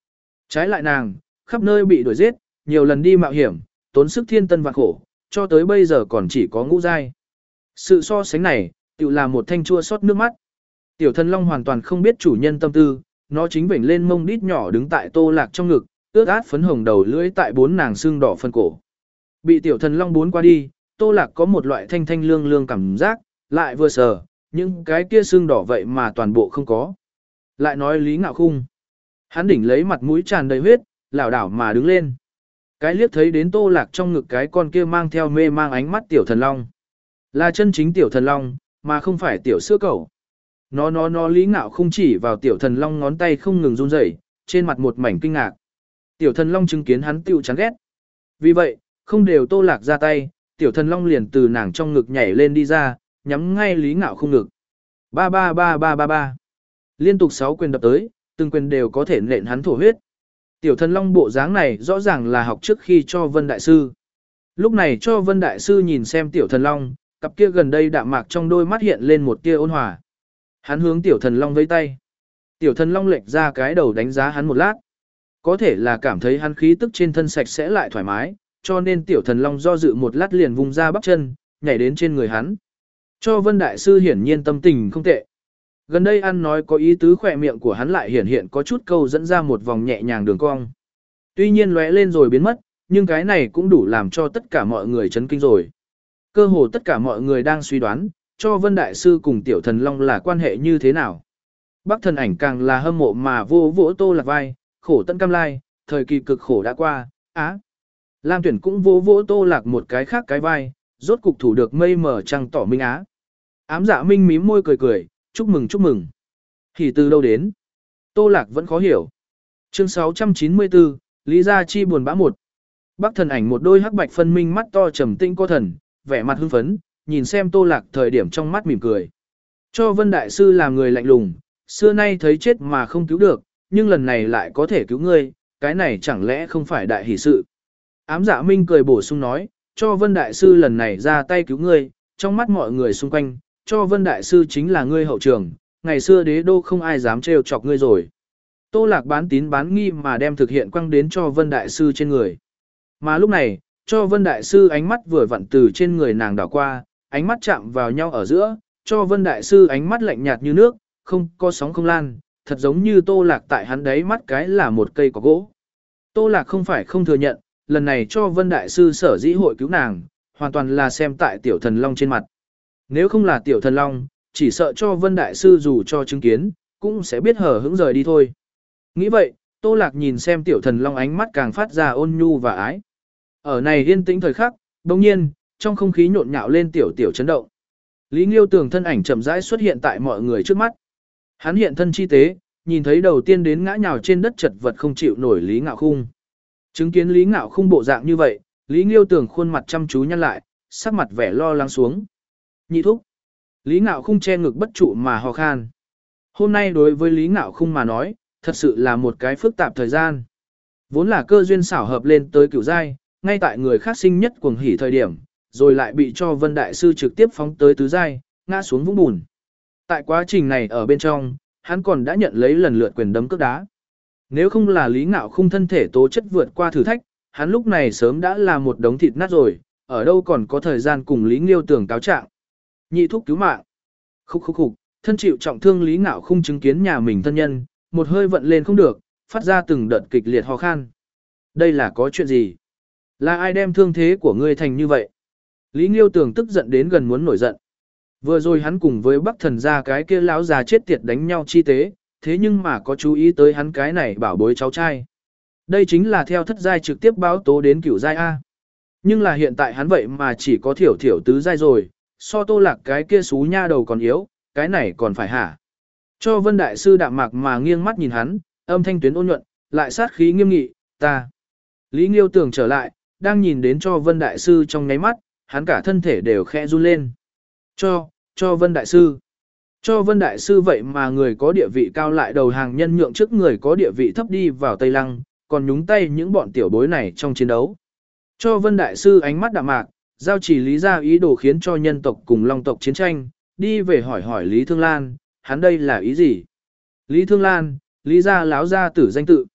Trái lại nàng, khắp nơi bị đuổi giết, nhiều lần đi mạo hiểm, tốn sức thiên tân vạn khổ, cho tới bây giờ còn chỉ có ngũ giai. Sự so sánh này, tự là một thanh chua xót nước mắt. Tiểu thần long hoàn toàn không biết chủ nhân tâm tư, nó chính vểnh lên mông đít nhỏ đứng tại Tô Lạc trong ngực, ướt át phấn hồng đầu lưỡi tại bốn nàng xương đỏ phân cổ. Bị tiểu thần long bốn qua đi, Tô Lạc có một loại thanh thanh lương lương cảm giác, lại vừa sờ, những cái kia xương đỏ vậy mà toàn bộ không có. Lại nói Lý Ngạo Khung, hắn đỉnh lấy mặt mũi tràn đầy huyết, lảo đảo mà đứng lên. Cái liếc thấy đến Tô Lạc trong ngực cái con kia mang theo mê mang ánh mắt tiểu thần long. Là chân chính tiểu thần long, mà không phải tiểu sữa cẩu. Nó nó nó Lý Ngạo Khung chỉ vào tiểu thần long ngón tay không ngừng run rẩy, trên mặt một mảnh kinh ngạc. Tiểu thần long chứng kiến hắn tiêu chán ghét. Vì vậy, không đều Tô Lạc ra tay, tiểu thần long liền từ nàng trong ngực nhảy lên đi ra, nhắm ngay Lý Ngạo Khung ngực. Ba ba ba ba ba ba. Liên tục sáu quyền đập tới, từng quyền đều có thể nện hắn thổ huyết. Tiểu thần long bộ dáng này rõ ràng là học trước khi cho Vân Đại Sư. Lúc này cho Vân Đại Sư nhìn xem tiểu thần long, cặp kia gần đây đạm mạc trong đôi mắt hiện lên một tia ôn hòa. Hắn hướng tiểu thần long vẫy tay. Tiểu thần long lệch ra cái đầu đánh giá hắn một lát. Có thể là cảm thấy hắn khí tức trên thân sạch sẽ lại thoải mái, cho nên tiểu thần long do dự một lát liền vùng ra bắp chân, nhảy đến trên người hắn. Cho Vân Đại Sư hiển nhiên tâm tình không tệ. Gần đây ăn nói có ý tứ khỏe miệng của hắn lại hiển hiện có chút câu dẫn ra một vòng nhẹ nhàng đường cong. Tuy nhiên lóe lên rồi biến mất, nhưng cái này cũng đủ làm cho tất cả mọi người chấn kinh rồi. Cơ hồ tất cả mọi người đang suy đoán, cho Vân Đại Sư cùng Tiểu Thần Long là quan hệ như thế nào. Bắc Thần Ảnh càng là hâm mộ mà vô vỗ Tô Lạc vai, khổ tận cam lai, thời kỳ cực khổ đã qua, á. Lam Tuyển cũng vô vỗ Tô Lạc một cái khác cái vai, rốt cục thủ được mây mờ trăng tỏ minh á. Ám Dạ Minh mím môi cười cười, chúc mừng chúc mừng. Thì từ đâu đến? Tô Lạc vẫn khó hiểu. Chương sáu trăm chín mươi tư, Lý Gia Chi buồn bã một. Bắc Thần Ảnh một đôi hắc bạch phân minh mắt to trầm tĩnh có thần, vẻ mặt hưng phấn, nhìn xem Tô Lạc thời điểm trong mắt mỉm cười. Cho Vân Đại Sư làm người lạnh lùng, xưa nay thấy chết mà không cứu được, nhưng lần này lại có thể cứu ngươi, cái này chẳng lẽ không phải đại hỷ sự. Ám Dạ Minh cười bổ sung nói, cho Vân Đại Sư lần này ra tay cứu ngươi, trong mắt mọi người xung quanh, cho Vân Đại Sư chính là ngươi hậu trường, ngày xưa đế đô không ai dám trêu chọc ngươi rồi. Tô Lạc bán tín bán nghi mà đem thực hiện quăng đến cho Vân Đại Sư trên người. Mà lúc này, cho Vân Đại Sư ánh mắt vừa vặn từ trên người nàng đảo qua, ánh mắt chạm vào nhau ở giữa, cho Vân Đại Sư ánh mắt lạnh nhạt như nước, không có sóng không lan, thật giống như Tô Lạc tại hắn đấy mắt cái là một cây cỏ gỗ. Tô Lạc không phải không thừa nhận, lần này cho Vân Đại Sư sở dĩ hội cứu nàng, hoàn toàn là xem tại Tiểu Thần Long trên mặt. Nếu không là Tiểu Thần Long, chỉ sợ cho Vân Đại Sư dù cho chứng kiến, cũng sẽ biết hở hững rời đi thôi. Nghĩ vậy, Tô Lạc nhìn xem Tiểu Thần Long ánh mắt càng phát ra ôn nhu và ái. Ở này yên tĩnh thời khắc, đồng nhiên, trong không khí nhộn nhạo lên tiểu tiểu chấn động. Lý Nghiêu Tường thân ảnh chậm rãi xuất hiện tại mọi người trước mắt. Hắn hiện thân chi tế, nhìn thấy đầu tiên đến ngã nhào trên đất chật vật không chịu nổi Lý Ngạo Khung. Chứng kiến Lý Ngạo Khung bộ dạng như vậy, Lý Nghiêu Tường khuôn mặt chăm chú nhăn lại, sắc mặt vẻ lo lắng xuống. Nhị thúc. Lý Ngạo Khung che ngực bất trụ mà ho khan. Hôm nay đối với Lý Ngạo Khung mà nói, thật sự là một cái phức tạp thời gian. Vốn là cơ duyên xảo hợp lên tới cửu giai, ngay tại người khác sinh nhất cuồng hỉ thời điểm, rồi lại bị cho Vân Đại Sư trực tiếp phóng tới tứ giai, ngã xuống vũng bùn. Tại quá trình này ở bên trong, hắn còn đã nhận lấy lần lượt quyền đấm cước đá. Nếu không là Lý Ngạo Khung thân thể tố chất vượt qua thử thách, hắn lúc này sớm đã là một đống thịt nát rồi, ở đâu còn có thời gian cùng Lý Nghiêu Tường cáo trạng. Nhị thúc cứu mạng. Khúc khúc khúc, thân chịu trọng thương Lý Ngạo Khung chứng kiến nhà mình thân nhân, một hơi vận lên không được, phát ra từng đợt kịch liệt ho khan. Đây là có chuyện gì? Là ai đem thương thế của ngươi thành như vậy? Lý Nghiêu Tường tức giận đến gần muốn nổi giận. Vừa rồi hắn cùng với Bắc Thần gia cái kia lão già chết tiệt đánh nhau chi tế, thế nhưng mà có chú ý tới hắn cái này bảo bối cháu trai. Đây chính là theo thất giai trực tiếp báo tố đến cửu giai A. Nhưng là hiện tại hắn vậy mà chỉ có thiểu thiểu tứ giai rồi, so Tô Lạc cái kia xú nha đầu còn yếu, cái này còn phải hả? Cho Vân Đại Sư đạm mạc mà nghiêng mắt nhìn hắn, âm thanh tuyến ôn nhuận, lại sát khí nghiêm nghị, ta. Lý Nghiêu Tường trở lại, đang nhìn đến cho Vân Đại Sư trong nháy mắt, hắn cả thân thể đều khẽ run lên. Cho, cho Vân Đại Sư. Cho Vân Đại Sư vậy mà người có địa vị cao lại đầu hàng nhân nhượng trước người có địa vị thấp đi vào Tây Lăng, còn nhúng tay những bọn tiểu bối này trong chiến đấu. Cho Vân Đại Sư ánh mắt đạm mạc, giao chỉ Lý gia ý đồ khiến cho nhân tộc cùng Long tộc chiến tranh, đi về hỏi hỏi Lý Thương Lan, hắn đây là ý gì? Lý Thương Lan, Lý gia láo gia tử danh tự.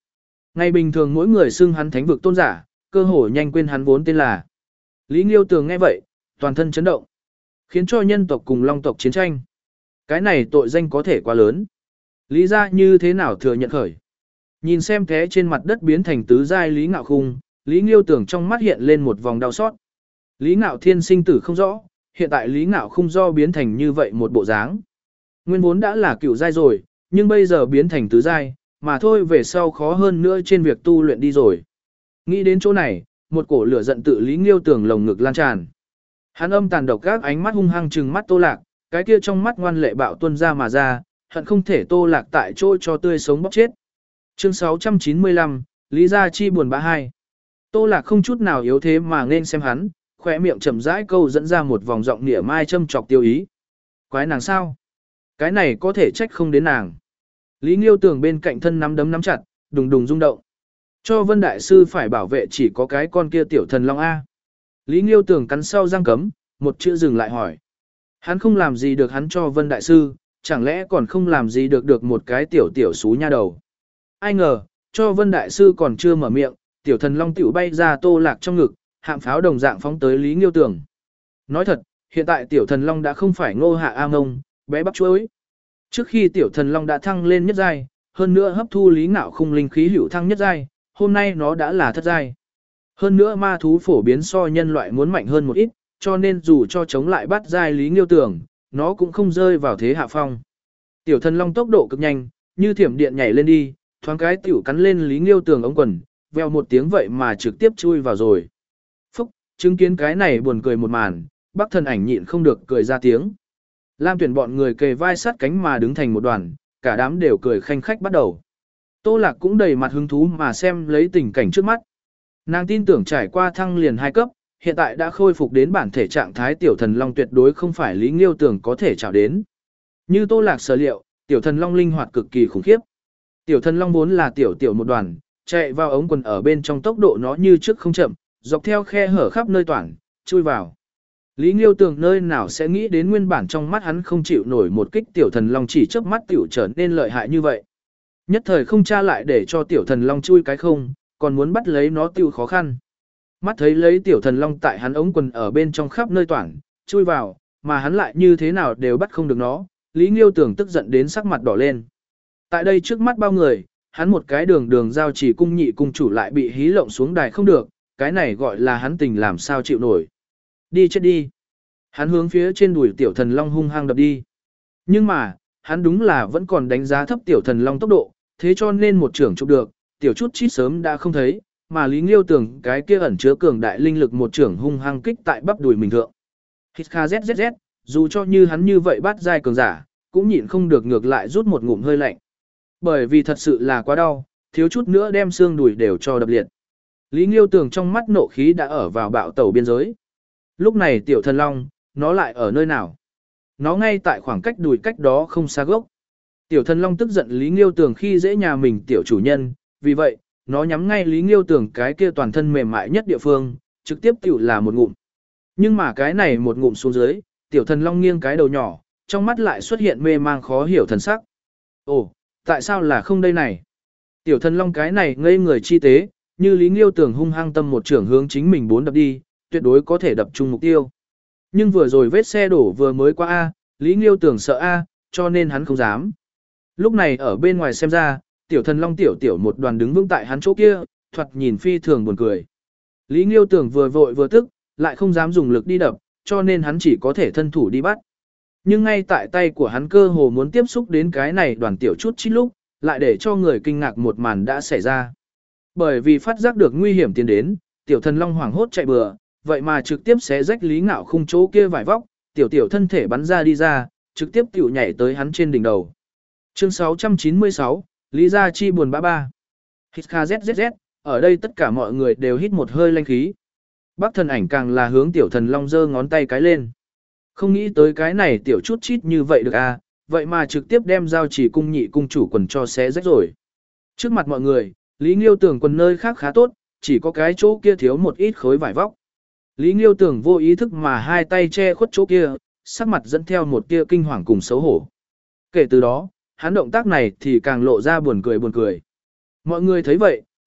Ngày bình thường mỗi người xưng hắn thánh vực tôn giả, cơ hồ nhanh quên hắn vốn tên là. Lý Nghiêu Tường nghe vậy, toàn thân chấn động, khiến cho nhân tộc cùng long tộc chiến tranh. Cái này tội danh có thể quá lớn. Lý gia như thế nào thừa nhận khởi? Nhìn xem thế trên mặt đất biến thành tứ giai Lý Ngạo Khung, Lý Nghiêu Tường trong mắt hiện lên một vòng đau xót. Lý Ngạo Thiên sinh tử không rõ, hiện tại Lý Ngạo Khung do biến thành như vậy một bộ dáng. Nguyên vốn đã là cựu giai rồi, nhưng bây giờ biến thành tứ giai, mà thôi về sau khó hơn nữa trên việc tu luyện đi rồi. Nghĩ đến chỗ này, một cổ lửa giận tự Lý Nghiêu Tường lồng ngực lan tràn. Hắn âm tàn độc các ánh mắt hung hăng trừng mắt Tô Lạc, cái kia trong mắt ngoan lệ bạo tuôn ra mà ra, hận không thể Tô Lạc tại chỗ cho tươi sống bóc chết. Chương sáu trăm chín mươi lăm, Lý Gia Chi buồn bã hai. Tô Lạc không chút nào yếu thế mà nên xem hắn, khỏe miệng chậm rãi câu dẫn ra một vòng giọng nịa mai châm chọc tiêu ý. Quái nàng sao? Cái này có thể trách không đến nàng. Lý Nghiêu Tường bên cạnh thân nắm đấm nắm chặt, đùng đùng rung động. Cho Vân Đại Sư phải bảo vệ chỉ có cái con kia tiểu thần long A. Lý Nghiêu Tường cắn sau răng cấm, một chữ dừng lại hỏi. Hắn không làm gì được hắn cho Vân Đại Sư, chẳng lẽ còn không làm gì được được một cái tiểu tiểu xú nha đầu. Ai ngờ, cho Vân Đại Sư còn chưa mở miệng, tiểu thần long tiểu bay ra Tô Lạc trong ngực, hạm pháo đồng dạng phóng tới Lý Nghiêu Tường. Nói thật, hiện tại tiểu thần long đã không phải Ngô Hạ A Ngông, bé bắp chuối. Trước khi tiểu thần long đã thăng lên nhất giai, hơn nữa hấp thu Lý Ngạo Khung linh khí hữu thăng nhất giai, hôm nay nó đã là thất giai. Hơn nữa ma thú phổ biến so nhân loại muốn mạnh hơn một ít, cho nên dù cho chống lại bắt giai Lý Nghiêu Tường, nó cũng không rơi vào thế hạ phong. Tiểu thần long tốc độ cực nhanh, như thiểm điện nhảy lên đi, thoáng cái tiểu cắn lên Lý Nghiêu Tường ống quần, veo một tiếng vậy mà trực tiếp chui vào rồi. Phúc, chứng kiến cái này buồn cười một màn, Bắc Thần Ảnh nhịn không được cười ra tiếng. Lam Tuyển bọn người kề vai sát cánh mà đứng thành một đoàn, cả đám đều cười khanh khách bắt đầu. Tô Lạc cũng đầy mặt hứng thú mà xem lấy tình cảnh trước mắt. Nàng tin tưởng trải qua thăng liền hai cấp, hiện tại đã khôi phục đến bản thể trạng thái tiểu thần long tuyệt đối không phải Lý Nghiêu Tường có thể chào đến. Như Tô Lạc sở liệu, tiểu thần long linh hoạt cực kỳ khủng khiếp. Tiểu thần long vốn là tiểu tiểu một đoàn, chạy vào ống quần ở bên trong tốc độ nó như trước không chậm, dọc theo khe hở khắp nơi toàn, chui vào. Lý Nghiêu Tường nơi nào sẽ nghĩ đến nguyên bản trong mắt hắn không chịu nổi một kích tiểu thần long chỉ chớp mắt tiểu trở nên lợi hại như vậy. Nhất thời không tra lại để cho tiểu thần long chui cái không, còn muốn bắt lấy nó tiêu khó khăn. Mắt thấy lấy tiểu thần long tại hắn ống quần ở bên trong khắp nơi toàn, chui vào, mà hắn lại như thế nào đều bắt không được nó, Lý Nghiêu Tường tức giận đến sắc mặt đỏ lên. Tại đây trước mắt bao người, hắn một cái đường đường giao chỉ cung nhị cung chủ lại bị hí lộng xuống đài không được, cái này gọi là hắn tình làm sao chịu nổi. Đi chết đi. Hắn hướng phía trên đùi tiểu thần long hung hăng đập đi. Nhưng mà, hắn đúng là vẫn còn đánh giá thấp tiểu thần long tốc độ, thế cho nên một trưởng chụp được, tiểu chút chít sớm đã không thấy, mà Lý Nghiêu Tường cái kia ẩn chứa cường đại linh lực một trưởng hung hăng kích tại bắp đùi mình thượng. Hít kha zzz, dù cho như hắn như vậy bắt giai cường giả, cũng nhịn không được ngược lại rút một ngụm hơi lạnh. Bởi vì thật sự là quá đau, thiếu chút nữa đem xương đùi đều cho đập liệt. Lý Nghiêu Tường trong mắt nộ khí đã ở vào bạo tẩu biên giới. Lúc này tiểu thần long, nó lại ở nơi nào? Nó ngay tại khoảng cách đùi cách đó không xa gốc. Tiểu thần long tức giận Lý Nghiêu Tường khi dễ nhà mình tiểu chủ nhân, vì vậy, nó nhắm ngay Lý Nghiêu Tường cái kia toàn thân mềm mại nhất địa phương, trực tiếp tiểu là một ngụm. Nhưng mà cái này một ngụm xuống dưới, tiểu thần long nghiêng cái đầu nhỏ, trong mắt lại xuất hiện mê mang khó hiểu thần sắc. Ồ, tại sao là không đây này? Tiểu thần long cái này ngây người chi tế, như Lý Nghiêu Tường hung hăng tâm một trưởng hướng chính mình bốn đập đi, tuyệt đối có thể đập trúng mục tiêu. Nhưng vừa rồi vết xe đổ vừa mới qua A, Lý Nghiêu Tường sợ A, cho nên hắn không dám. Lúc này ở bên ngoài xem ra, tiểu thần long tiểu tiểu một đoàn đứng vững tại hắn chỗ kia, thoạt nhìn phi thường buồn cười. Lý Nghiêu Tường vừa vội vừa tức, lại không dám dùng lực đi đập, cho nên hắn chỉ có thể thân thủ đi bắt. Nhưng ngay tại tay của hắn cơ hồ muốn tiếp xúc đến cái này đoàn tiểu chút chít lúc, lại để cho người kinh ngạc một màn đã xảy ra. Bởi vì phát giác được nguy hiểm tiến đến, tiểu thần long hoảng hốt chạy bừa, vậy mà trực tiếp xé rách Lý Ngạo Khung chỗ kia vải vóc, tiểu tiểu thân thể bắn ra đi ra, trực tiếp tiểu nhảy tới hắn trên đỉnh đầu. Chương sáu trăm chín mươi sáu, Lý Gia Chi buồn bã ba. Hít kha zzz, ở đây tất cả mọi người đều hít một hơi lanh khí. Bắc Thần Ảnh càng là hướng tiểu thần long giơ ngón tay cái lên. Không nghĩ tới cái này tiểu chút chít như vậy được à, vậy mà trực tiếp đem giao chỉ cung nhị cung chủ quần cho xé rách rồi. Trước mặt mọi người, Lý Nghiêu Tường quần nơi khác khá tốt, chỉ có cái chỗ kia thiếu một ít khối vải vóc. Lý Nghiêu Tường vô ý thức mà hai tay che khuất chỗ kia, sắc mặt dẫn theo một tia kinh hoàng cùng xấu hổ. Kể từ đó, hắn động tác này thì càng lộ ra buồn cười buồn cười. Mọi người thấy vậy,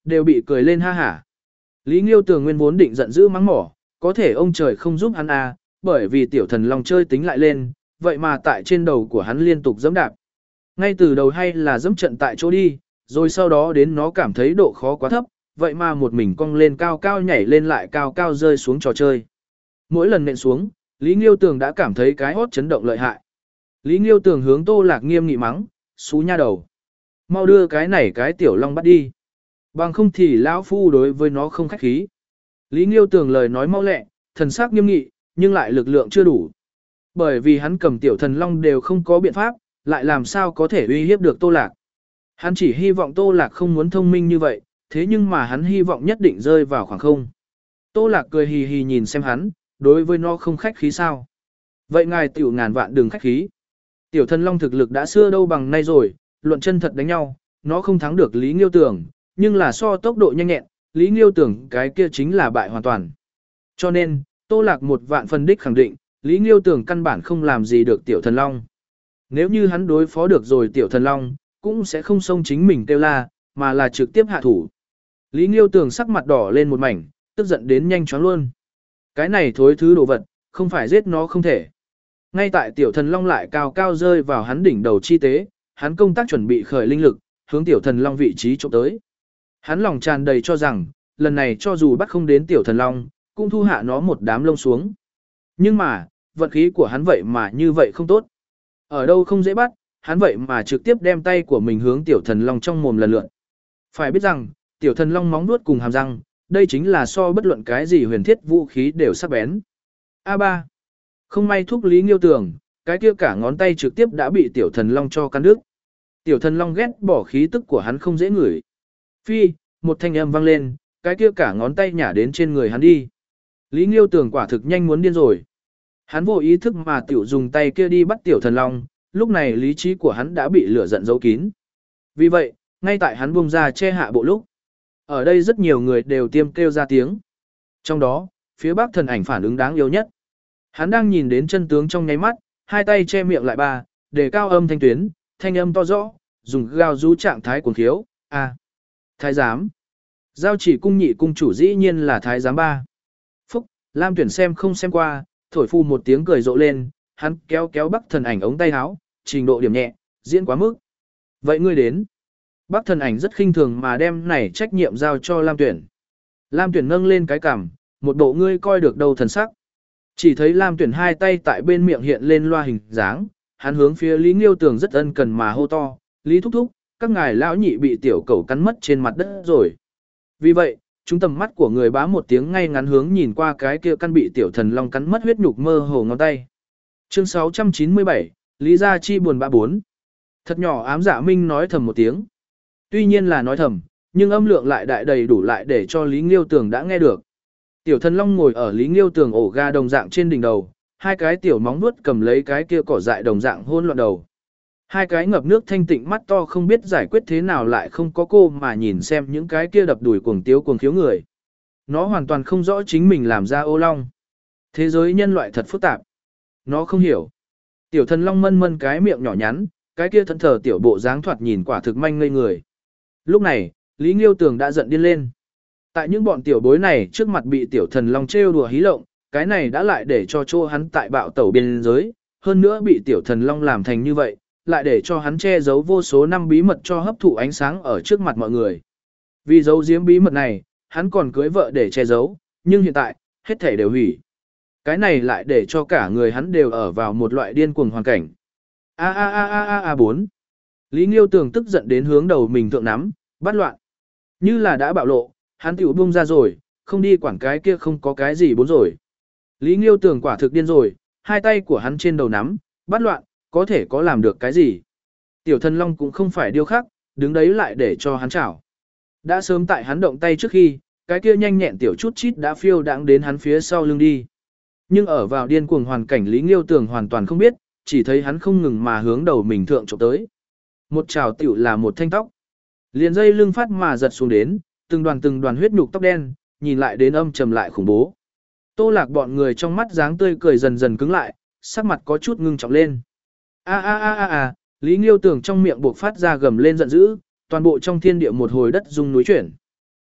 đều bị cười lên ha hả. Lý Nghiêu Tường nguyên vốn định giận dữ mắng mỏ, có thể ông trời không giúp hắn à, bởi vì tiểu thần long chơi tính lại lên, vậy mà tại trên đầu của hắn liên tục giẫm đạp. Ngay từ đầu hay là giẫm trận tại chỗ đi, rồi sau đó đến nó cảm thấy độ khó quá thấp, vậy mà một mình cong lên cao cao nhảy lên lại cao cao rơi xuống trò chơi. Mỗi lần nện xuống, Lý Nghiêu Tường đã cảm thấy cái hốt chấn động lợi hại. Lý Nghiêu Tường hướng Tô Lạc nghiêm nghị mắng, xú nha đầu. Mau đưa cái này cái tiểu long bắt đi. Bằng không thì lão phu đối với nó không khách khí. Lý Nghiêu Tường lời nói mau lẹ, thần sắc nghiêm nghị, nhưng lại lực lượng chưa đủ. Bởi vì hắn cầm tiểu thần long đều không có biện pháp, lại làm sao có thể uy hiếp được Tô Lạc. Hắn chỉ hy vọng Tô Lạc không muốn thông minh như vậy, thế nhưng mà hắn hy vọng nhất định rơi vào khoảng không. Tô Lạc cười hì hì nhìn xem hắn, đối với nó không khách khí sao. Vậy ngài tiểu ngàn vạn đừng khách khí. Tiểu thần long thực lực đã xưa đâu bằng nay rồi, luận chân thật đánh nhau, nó không thắng được Lý Nghiêu Tường, nhưng là so tốc độ nhanh nhẹn, Lý Nghiêu Tường cái kia chính là bại hoàn toàn. Cho nên, Tô Lạc một vạn phần đích khẳng định, Lý Nghiêu Tường căn bản không làm gì được tiểu thần long. Nếu như hắn đối phó được rồi tiểu thần long, cũng sẽ không xông chính mình kêu la, mà là trực tiếp hạ thủ. Lý Nghiêu Tường sắc mặt đỏ lên một mảnh, tức giận đến nhanh chóng luôn. Cái này thối thứ đồ vật, không phải giết nó không thể. Ngay tại tiểu thần long lại cao cao rơi vào hắn đỉnh đầu chi tế, hắn công tác chuẩn bị khởi linh lực, hướng tiểu thần long vị trí trộm tới. Hắn lòng tràn đầy cho rằng, lần này cho dù bắt không đến tiểu thần long, cũng thu hạ nó một đám lông xuống. Nhưng mà, vận khí của hắn vậy mà như vậy không tốt. Ở đâu không dễ bắt, hắn vậy mà trực tiếp đem tay của mình hướng tiểu thần long trong mồm lần lượt. Phải biết rằng, tiểu thần long móng nuốt cùng hàm răng, đây chính là so bất luận cái gì huyền thiết vũ khí đều sắc bén. a ba. Không may thúc Lý Nghiêu Tường, cái kia cả ngón tay trực tiếp đã bị tiểu thần long cho căn đứt. Tiểu thần long ghét bỏ khí tức của hắn không dễ ngửi. Phi, một thanh âm vang lên, cái kia cả ngón tay nhả đến trên người hắn đi. Lý Nghiêu Tường quả thực nhanh muốn điên rồi. Hắn vô ý thức mà tiểu dùng tay kia đi bắt tiểu thần long, lúc này lý trí của hắn đã bị lửa giận giấu kín. Vì vậy, ngay tại hắn buông ra che hạ bộ lúc, ở đây rất nhiều người đều tiêm kêu ra tiếng. Trong đó, phía Bắc Thần Ảnh phản ứng đáng yêu nhất. Hắn đang nhìn đến chân tướng trong nháy mắt, hai tay che miệng lại ba, để cao âm thanh tuyến, thanh âm to rõ, dùng gào rú trạng thái cuồng khiếu, a. Thái giám. Giao chỉ cung nhị cung chủ dĩ nhiên là thái giám ba. Phúc, Lam Tuyển xem không xem qua, thổi phu một tiếng cười rộ lên, hắn kéo kéo Bắc Thần Ảnh ống tay áo, trình độ điểm nhẹ, diễn quá mức. Vậy ngươi đến. Bắc Thần Ảnh rất khinh thường mà đem này trách nhiệm giao cho Lam Tuyển. Lam Tuyển nâng lên cái cằm, một bộ ngươi coi được đâu thần sắc. Chỉ thấy Lam Tuyển hai tay tại bên miệng hiện lên loa hình dáng, hắn hướng phía Lý Nghiêu Tường rất ân cần mà hô to, Lý thúc thúc, các ngài lão nhị bị tiểu cẩu cắn mất trên mặt đất rồi. Vì vậy, chúng tầm mắt của người bá một tiếng ngay ngắn hướng nhìn qua cái kia căn bị tiểu thần long cắn mất huyết nhục mơ hồ ngón tay. Chương sáu trăm chín mươi bảy, Lý Gia Chi buồn bã bốn. Thật nhỏ ám dạ minh nói thầm một tiếng. Tuy nhiên là nói thầm, nhưng âm lượng lại đại đầy đủ lại để cho Lý Nghiêu Tường đã nghe được. Tiểu thần long ngồi ở Lý Nghiêu Tường ổ ga đồng dạng trên đỉnh đầu, hai cái tiểu móng vuốt cầm lấy cái kia cỏ dại đồng dạng hôn loạn đầu. Hai cái ngập nước thanh tịnh mắt to không biết giải quyết thế nào lại không có cô mà nhìn xem những cái kia đập đùi cuồng tiếu cuồng khiếu người. Nó hoàn toàn không rõ chính mình làm ra ô long. Thế giới nhân loại thật phức tạp. Nó không hiểu. Tiểu thần long mân mân cái miệng nhỏ nhắn, cái kia thẫn thờ tiểu bộ dáng thoạt nhìn quả thực manh ngây người. Lúc này, Lý Nghiêu Tường đã giận điên lên. Tại những bọn tiểu bối này trước mặt bị tiểu thần long trêu đùa hí lộng, cái này đã lại để cho chỗ hắn tại bạo tẩu biên giới, hơn nữa bị tiểu thần long làm thành như vậy, lại để cho hắn che giấu vô số năm bí mật cho hấp thụ ánh sáng ở trước mặt mọi người. Vì giấu giếm bí mật này, hắn còn cưới vợ để che giấu, nhưng hiện tại, hết thể đều hủy. Cái này lại để cho cả người hắn đều ở vào một loại điên cuồng hoàn cảnh. A a a a a a bốn. Lý Nghiêu Tường tức giận đến hướng đầu mình thượng nắm, bắt loạn. Như là đã bạo lộ, hắn tiểu buông ra rồi, không đi quản cái kia không có cái gì bốn rồi. Lý Nghiêu Tường quả thực điên rồi, hai tay của hắn trên đầu nắm, bắt loạn, có thể có làm được cái gì. Tiểu thần long cũng không phải điêu khắc, đứng đấy lại để cho hắn chảo. Đã sớm tại hắn động tay trước khi, cái kia nhanh nhẹn tiểu chút chít đã phiêu đãng đến hắn phía sau lưng đi. Nhưng ở vào điên cuồng hoàn cảnh Lý Nghiêu Tường hoàn toàn không biết, chỉ thấy hắn không ngừng mà hướng đầu mình thượng chụp tới. Một chảo tiểu là một thanh tóc. Liền dây lưng phát mà giật xuống đến, từng đoàn từng đoàn huyết nhục tóc đen, nhìn lại đến âm trầm lại khủng bố. Tô Lạc bọn người trong mắt dáng tươi cười dần dần cứng lại, sắc mặt có chút ngưng trọng lên. A a a a a, Lý Nghiêu Tường trong miệng buộc phát ra gầm lên giận dữ, toàn bộ trong thiên địa một hồi đất rung núi chuyển.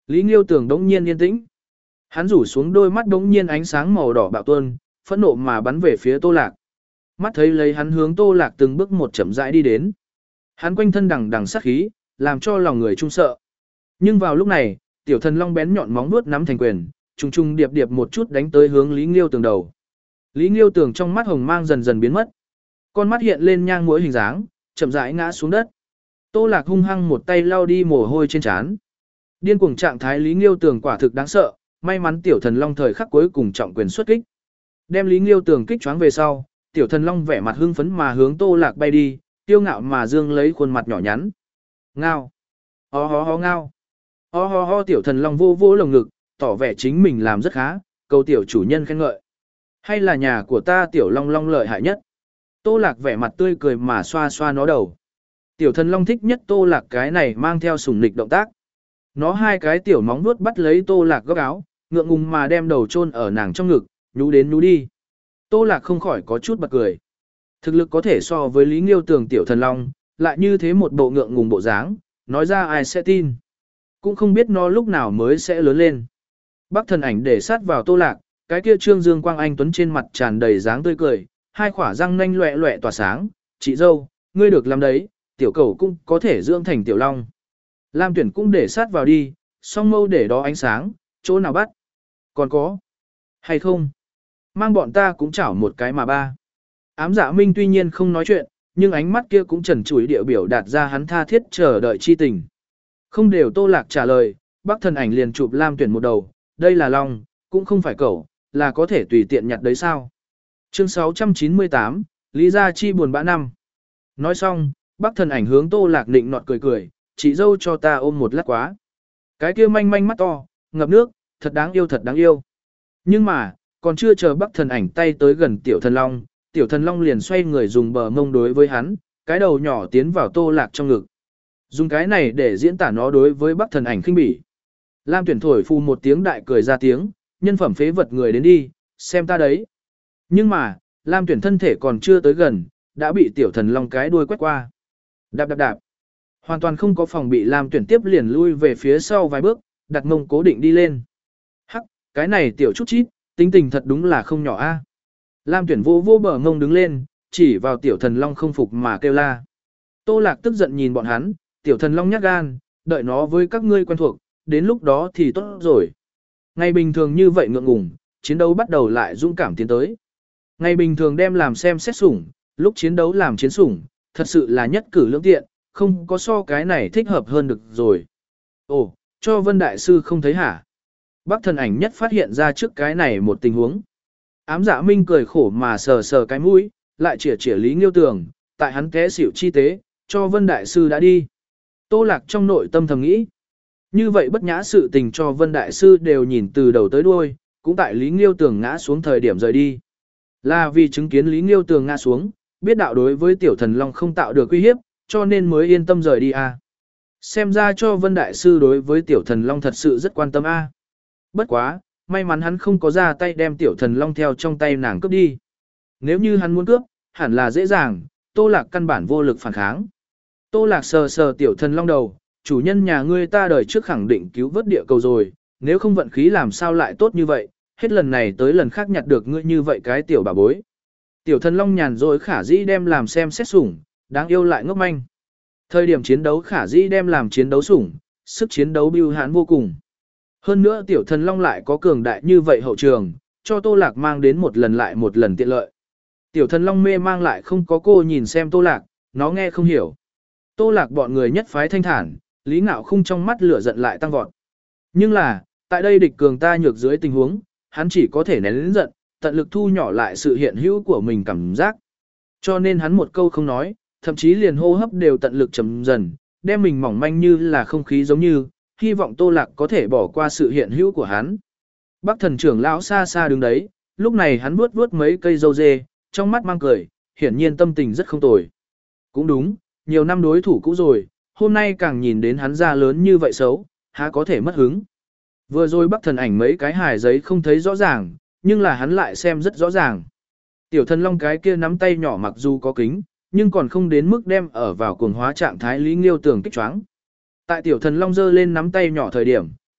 Lý Nghiêu Tường đống nhiên yên tĩnh. Hắn rủ xuống đôi mắt đống nhiên ánh sáng màu đỏ bạo tuôn, phẫn nộ mà bắn về phía Tô Lạc. Mắt thấy lấy hắn hướng Tô Lạc từng bước một chậm rãi đi đến. Hắn quanh thân đằng đằng sát khí, làm cho lòng người trung sợ. Nhưng vào lúc này, tiểu thần long bén nhọn móng vuốt nắm thành quyền, trùng trùng điệp điệp một chút đánh tới hướng Lý Nghiêu Tường đầu. Lý Nghiêu Tường trong mắt hồng mang dần dần biến mất. Con mắt hiện lên nhang muỗi hình dáng, chậm rãi ngã xuống đất. Tô Lạc hung hăng một tay lau đi mồ hôi trên trán. Điên cuồng trạng thái Lý Nghiêu Tường quả thực đáng sợ, may mắn tiểu thần long thời khắc cuối cùng trọng quyền xuất kích. Đem Lý Nghiêu Tường kích choáng về sau, tiểu thần long vẻ mặt hưng phấn mà hướng Tô Lạc bay đi, tiêu ngạo mà dương lấy khuôn mặt nhỏ nhắn. Ngao. Ho ho ho ngao. Ho ho ho tiểu thần long vô vô lồng ngực, tỏ vẻ chính mình làm rất khá, cầu tiểu chủ nhân khen ngợi. Hay là nhà của ta tiểu long long lợi hại nhất. Tô Lạc vẻ mặt tươi cười mà xoa xoa nó đầu. Tiểu thần long thích nhất Tô Lạc cái này mang theo sủng nịch động tác. Nó hai cái tiểu móng vuốt bắt lấy Tô Lạc góc áo, ngượng ngùng mà đem đầu chôn ở nàng trong ngực, nhú đến nhú đi. Tô Lạc không khỏi có chút bật cười. Thực lực có thể so với Lý Nghiêu Tường tiểu thần long, lại như thế một bộ ngượng ngùng bộ dáng, nói ra ai sẽ tin. Cũng không biết nó lúc nào mới sẽ lớn lên. Bắc Thần Ảnh để sát vào Tô Lạc, cái kia trương dương quang anh tuấn trên mặt tràn đầy dáng tươi cười, hai khỏa răng nanh loẹ loẹ tỏa sáng, chị dâu, ngươi được làm đấy, tiểu cầu cũng có thể dưỡng thành tiểu long. Lam Tuyển cũng để sát vào đi, song mâu để đó ánh sáng, chỗ nào bắt. Còn có, hay không? Mang bọn ta cũng chảo một cái mà ba. Ám Dạ Minh tuy nhiên không nói chuyện, nhưng ánh mắt kia cũng trần trụi địa biểu đạt ra hắn tha thiết chờ đợi chi tình. Không đều Tô Lạc trả lời, Bắc Thần Ảnh liền chụp Lam Tuyển một đầu, đây là long, cũng không phải cẩu, là có thể tùy tiện nhặt đấy sao. Chương sáu trăm chín mươi tám, Lý Gia Chi buồn bã năm. Nói xong, Bắc Thần Ảnh hướng Tô Lạc nịnh nọt cười cười, chị dâu cho ta ôm một lát quá. Cái kia manh manh mắt to, ngập nước, thật đáng yêu thật đáng yêu. Nhưng mà, còn chưa chờ Bắc Thần Ảnh tay tới gần tiểu thần long, tiểu thần long liền xoay người dùng bờ mông đối với hắn, cái đầu nhỏ tiến vào Tô Lạc trong ngực. Dùng cái này để diễn tả nó đối với Bắc Thần Ảnh khinh bỉ. Lam Tuyển thổi phù một tiếng đại cười ra tiếng, nhân phẩm phế vật người đến đi, xem ta đấy. Nhưng mà, Lam Tuyển thân thể còn chưa tới gần, đã bị tiểu thần long cái đuôi quét qua. Đạp đạp đạp. Hoàn toàn không có phòng bị Lam Tuyển tiếp liền lui về phía sau vài bước, đặt mông cố định đi lên. Hắc, cái này tiểu chút chít, tính tình thật đúng là không nhỏ a. Lam Tuyển vô vô bờ mông đứng lên, chỉ vào tiểu thần long không phục mà kêu la. Tô Lạc tức giận nhìn bọn hắn, tiểu thần long nhát gan, đợi nó với các ngươi quen thuộc, đến lúc đó thì tốt rồi. Ngày bình thường như vậy ngượng ngùng, chiến đấu bắt đầu lại dũng cảm tiến tới. Ngày bình thường đem làm xem xét sủng, lúc chiến đấu làm chiến sủng, thật sự là nhất cử lưỡng tiện, không có so cái này thích hợp hơn được rồi. Ồ, cho Vân Đại Sư không thấy hả? Bắc Thần Ảnh nhất phát hiện ra trước cái này một tình huống. Ám Dạ Minh cười khổ mà sờ sờ cái mũi, lại chỉa chỉa Lý Nghiêu Tường, tại hắn té xỉu chi tế, cho Vân Đại Sư đã đi. Tô Lạc trong nội tâm thầm nghĩ. Như vậy bất nhã sự tình cho Vân Đại Sư đều nhìn từ đầu tới đuôi, cũng tại Lý Nghiêu Tường ngã xuống thời điểm rời đi. Là vì chứng kiến Lý Nghiêu Tường ngã xuống, biết đạo đối với tiểu thần long không tạo được uy hiếp, cho nên mới yên tâm rời đi a. Xem ra cho Vân Đại Sư đối với tiểu thần long thật sự rất quan tâm a. Bất quá, may mắn hắn không có ra tay đem tiểu thần long theo trong tay nàng cướp đi. Nếu như hắn muốn cướp, hẳn là dễ dàng, Tô Lạc căn bản vô lực phản kháng. Tô Lạc sờ sờ tiểu thần long đầu, chủ nhân nhà ngươi ta đời trước khẳng định cứu vớt địa cầu rồi, nếu không vận khí làm sao lại tốt như vậy, hết lần này tới lần khác nhặt được ngươi như vậy cái tiểu bà bối. Tiểu thần long nhàn rỗi khả dĩ đem làm xem xét sủng, đáng yêu lại ngốc manh. Thời điểm chiến đấu khả dĩ đem làm chiến đấu sủng, sức chiến đấu bưu hãn vô cùng. Hơn nữa tiểu thần long lại có cường đại như vậy hậu trường, cho Tô Lạc mang đến một lần lại một lần tiện lợi. Tiểu thần long mê mang lại không có cô nhìn xem Tô Lạc, nó nghe không hiểu. Tô Lạc bọn người nhất phái thanh thản, Lý Ngạo Khung trong mắt lửa giận lại tăng vọt. Nhưng là, tại đây địch cường ta nhược dưới tình huống, hắn chỉ có thể nén lớn giận, tận lực thu nhỏ lại sự hiện hữu của mình cảm giác. Cho nên hắn một câu không nói, thậm chí liền hô hấp đều tận lực chậm dần, đem mình mỏng manh như là không khí giống như, hy vọng Tô Lạc có thể bỏ qua sự hiện hữu của hắn. Bắc Thần trưởng lão xa xa đứng đấy, lúc này hắn vuốt vuốt mấy cây dâu dê, trong mắt mang cười, hiển nhiên tâm tình rất không tồi. Cũng đúng, nhiều năm đối thủ cũ rồi, hôm nay càng nhìn đến hắn ra lớn như vậy xấu, há có thể mất hứng. Vừa rồi Bắc Thần Ảnh mấy cái hài giấy không thấy rõ ràng, nhưng là hắn lại xem rất rõ ràng. Tiểu thần long cái kia nắm tay nhỏ mặc dù có kính, nhưng còn không đến mức đem ở vào cuồng hóa trạng thái Lý Nghiêu Tường kích choáng. Tại tiểu thần long giơ lên nắm tay nhỏ thời điểm,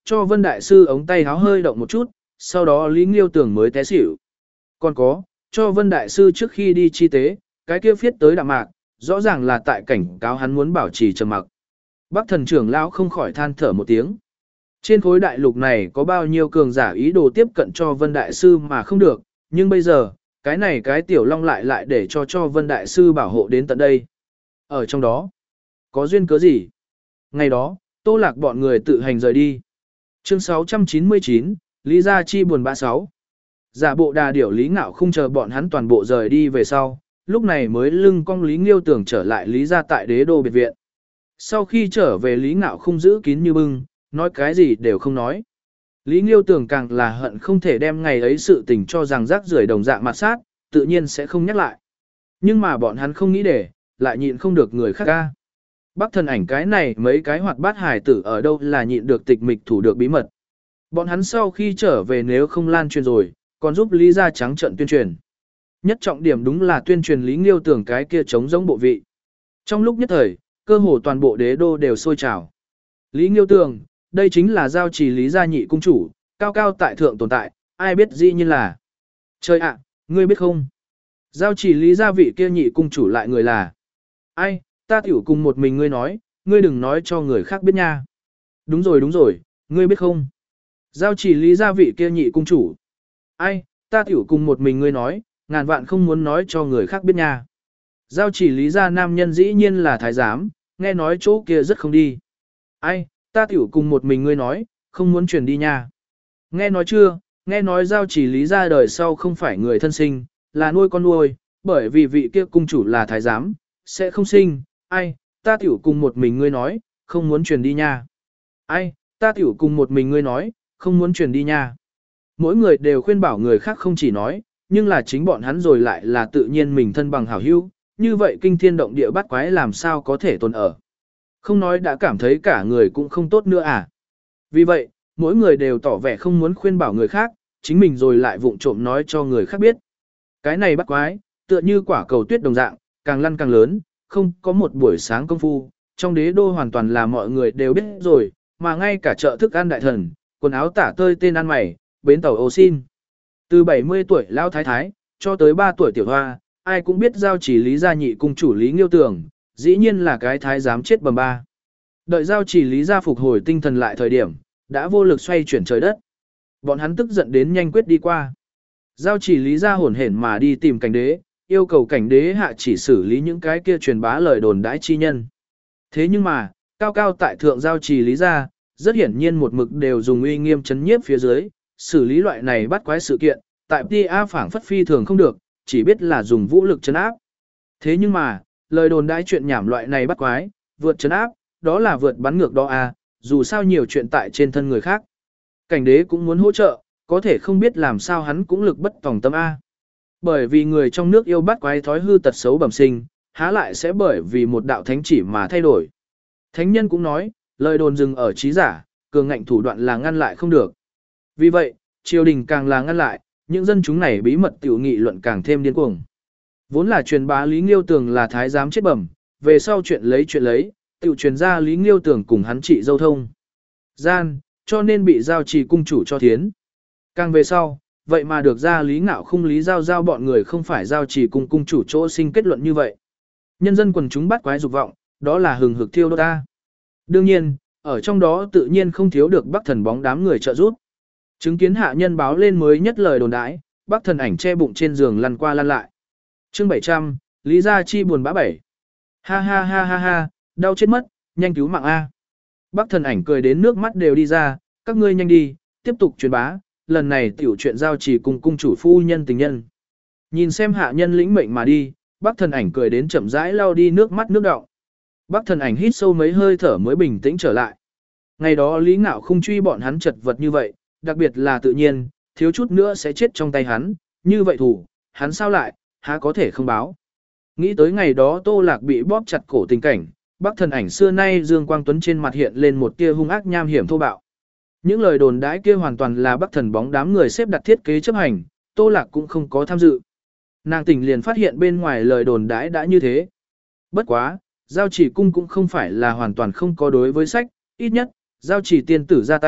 cho Vân Đại Sư ống tay háo hơi động một chút, sau đó Lý Nghiêu Tường mới té xỉu. Còn có, cho Vân Đại Sư trước khi đi chi tế, cái kia viết tới Đạm Mạc, rõ ràng là tại cảnh cáo hắn muốn bảo trì trầm mặc. Bắc thần trưởng lão không khỏi than thở một tiếng. Trên khối đại lục này có bao nhiêu cường giả ý đồ tiếp cận cho Vân Đại Sư mà không được, nhưng bây giờ, cái này cái tiểu long lại lại để cho cho Vân Đại Sư bảo hộ đến tận đây. Ở trong đó, có duyên cớ gì? Ngày đó, Tô Lạc bọn người tự hành rời đi. Chương sáu trăm chín mươi chín, Lý Gia Chi buồn bã sáu. Giả bộ đà điểu Lý Ngạo không chờ bọn hắn toàn bộ rời đi về sau, lúc này mới lưng cong Lý Nghiêu Tường trở lại Lý Gia tại đế đô biệt viện. Sau khi trở về Lý Ngạo không giữ kín như bưng, nói cái gì đều không nói. Lý Nghiêu Tường càng là hận không thể đem ngày ấy sự tình cho rằng rác rưởi đồng dạng mặt sát, tự nhiên sẽ không nhắc lại. Nhưng mà bọn hắn không nghĩ để, lại nhịn không được người khác ca. Bắc thần ảnh cái này mấy cái hoạt bát hài tử ở đâu là nhịn được tịch mịch thủ được bí mật. Bọn hắn sau khi trở về nếu không lan truyền rồi, còn giúp Lý Gia trắng trận tuyên truyền. Nhất trọng điểm đúng là tuyên truyền Lý Nghiêu Tường cái kia chống giống bộ vị. Trong lúc nhất thời, cơ hồ toàn bộ đế đô đều sôi trào. Lý Nghiêu Tường, đây chính là giao trì Lý Gia nhị cung chủ, cao cao tại thượng tồn tại, ai biết dĩ nhiên là. Trời ạ, ngươi biết không? Giao trì Lý Gia vị kia nhị cung chủ lại người là. Ai, ta tiểu cùng một mình ngươi nói, ngươi đừng nói cho người khác biết nha. Đúng rồi đúng rồi, ngươi biết không? Giao trì Lý Gia vị kia nhị cung chủ. Ai, ta tiểu cùng một mình ngươi nói, ngàn vạn không muốn nói cho người khác biết nha. Giao chỉ Lý Gia nam nhân dĩ nhiên là thái giám, nghe nói chỗ kia rất không đi. Ai, ta tiểu cùng một mình ngươi nói, không muốn truyền đi nha. Nghe nói chưa, nghe nói giao chỉ Lý Gia đời sau không phải người thân sinh, là nuôi con nuôi, bởi vì vị kia cung chủ là thái giám, sẽ không sinh. Ai, ta tiểu cùng một mình ngươi nói, không muốn truyền đi nha. Ai, ta tiểu cùng một mình ngươi nói, không muốn truyền đi nha. Mỗi người đều khuyên bảo người khác không chỉ nói, nhưng là chính bọn hắn rồi lại là tự nhiên mình thân bằng hảo hữu, như vậy kinh thiên động địa bắt quái làm sao có thể tồn ở. Không nói đã cảm thấy cả người cũng không tốt nữa à. Vì vậy, mỗi người đều tỏ vẻ không muốn khuyên bảo người khác, chính mình rồi lại vụng trộm nói cho người khác biết. Cái này bắt quái, tựa như quả cầu tuyết đồng dạng, càng lăn càng lớn, không có một buổi sáng công phu, trong đế đô hoàn toàn là mọi người đều biết rồi, mà ngay cả chợ thức ăn đại thần, quần áo tả tơi tên ăn mày, bến tàu ô xin. Từ bảy mươi tuổi lao thái thái, cho tới ba tuổi tiểu hoa, ai cũng biết giao chỉ Lý Gia nhị cung chủ Lý Nghiêu Tường, dĩ nhiên là cái thái giám chết bầm ba. Đợi giao chỉ Lý Gia phục hồi tinh thần lại thời điểm, đã vô lực xoay chuyển trời đất. Bọn hắn tức giận đến nhanh quyết đi qua. Giao chỉ Lý Gia hổn hển mà đi tìm cảnh đế, yêu cầu cảnh đế hạ chỉ xử lý những cái kia truyền bá lời đồn đãi chi nhân. Thế nhưng mà, cao cao tại thượng giao chỉ Lý Gia, rất hiển nhiên một mực đều dùng uy nghiêm chấn nhiếp phía dưới, xử lý loại này bắt quái sự kiện, tại pê a phảng phất phi thường không được, chỉ biết là dùng vũ lực chấn áp. Thế nhưng mà, lời đồn đãi chuyện nhảm loại này bắt quái, vượt chấn áp, đó là vượt bắn ngược đó a, dù sao nhiều chuyện tại trên thân người khác. Cảnh đế cũng muốn hỗ trợ, có thể không biết làm sao hắn cũng lực bất tòng tâm a. Bởi vì người trong nước yêu bắt quái thói hư tật xấu bẩm sinh, há lại sẽ bởi vì một đạo thánh chỉ mà thay đổi. Thánh nhân cũng nói, lời đồn dừng ở trí giả, cường ngạnh thủ đoạn là ngăn lại không được. Vì vậy, triều đình càng là ngăn lại, những dân chúng này bí mật tiểu nghị luận càng thêm điên cuồng. Vốn là truyền bá Lý Nghiêu Tường là thái giám chết bẩm, về sau chuyện lấy chuyện lấy, tiểu truyền ra Lý Nghiêu Tường cùng hắn chị dâu thông gian, cho nên bị giao trì cung chủ cho thiến. Càng về sau, vậy mà được ra Lý Ngạo Khung Lý Giao Giao bọn người không phải giao trì cung cung chủ chỗ sinh kết luận như vậy. Nhân dân quần chúng bắt quái dục vọng, đó là hừng hực thiêu đốt ta. Đương nhiên, ở trong đó tự nhiên không thiếu được Bắc thần bóng đám người trợ giúp. Chứng kiến hạ nhân báo lên mới nhất lời đồn đãi, Bắc thần ảnh che bụng trên giường lăn qua lăn lại. Chương bảy trăm, Lý Gia Chi buồn bã bảy. Ha ha ha ha ha, đau chết mất, nhanh cứu mạng a. Bắc thần ảnh cười đến nước mắt đều đi ra, các ngươi nhanh đi, tiếp tục truyền bá, lần này tiểu chuyện giao trì cùng cung chủ phu nhân tình nhân. Nhìn xem hạ nhân lĩnh mệnh mà đi, Bắc thần ảnh cười đến chậm rãi lau đi nước mắt nước đọng. Bắc thần ảnh hít sâu mấy hơi thở mới bình tĩnh trở lại. Ngày đó Lý Ngạo không truy bọn hắn chật vật như vậy, đặc biệt là tự nhiên, thiếu chút nữa sẽ chết trong tay hắn, như vậy thủ, hắn sao lại, há có thể không báo. Nghĩ tới ngày đó Tô Lạc bị bóp chặt cổ tình cảnh, Bắc thần ảnh xưa nay Dương Quang Tuấn trên mặt hiện lên một tia hung ác nham hiểm thô bạo. Những lời đồn đãi kia hoàn toàn là Bắc thần bóng đám người xếp đặt thiết kế chấp hành, Tô Lạc cũng không có tham dự. Nàng tỉnh liền phát hiện bên ngoài lời đồn đãi đã như thế. Bất quá, giao chỉ cung cũng không phải là hoàn toàn không có đối với sách, ít nhất, giao chỉ tiên tử ra tay,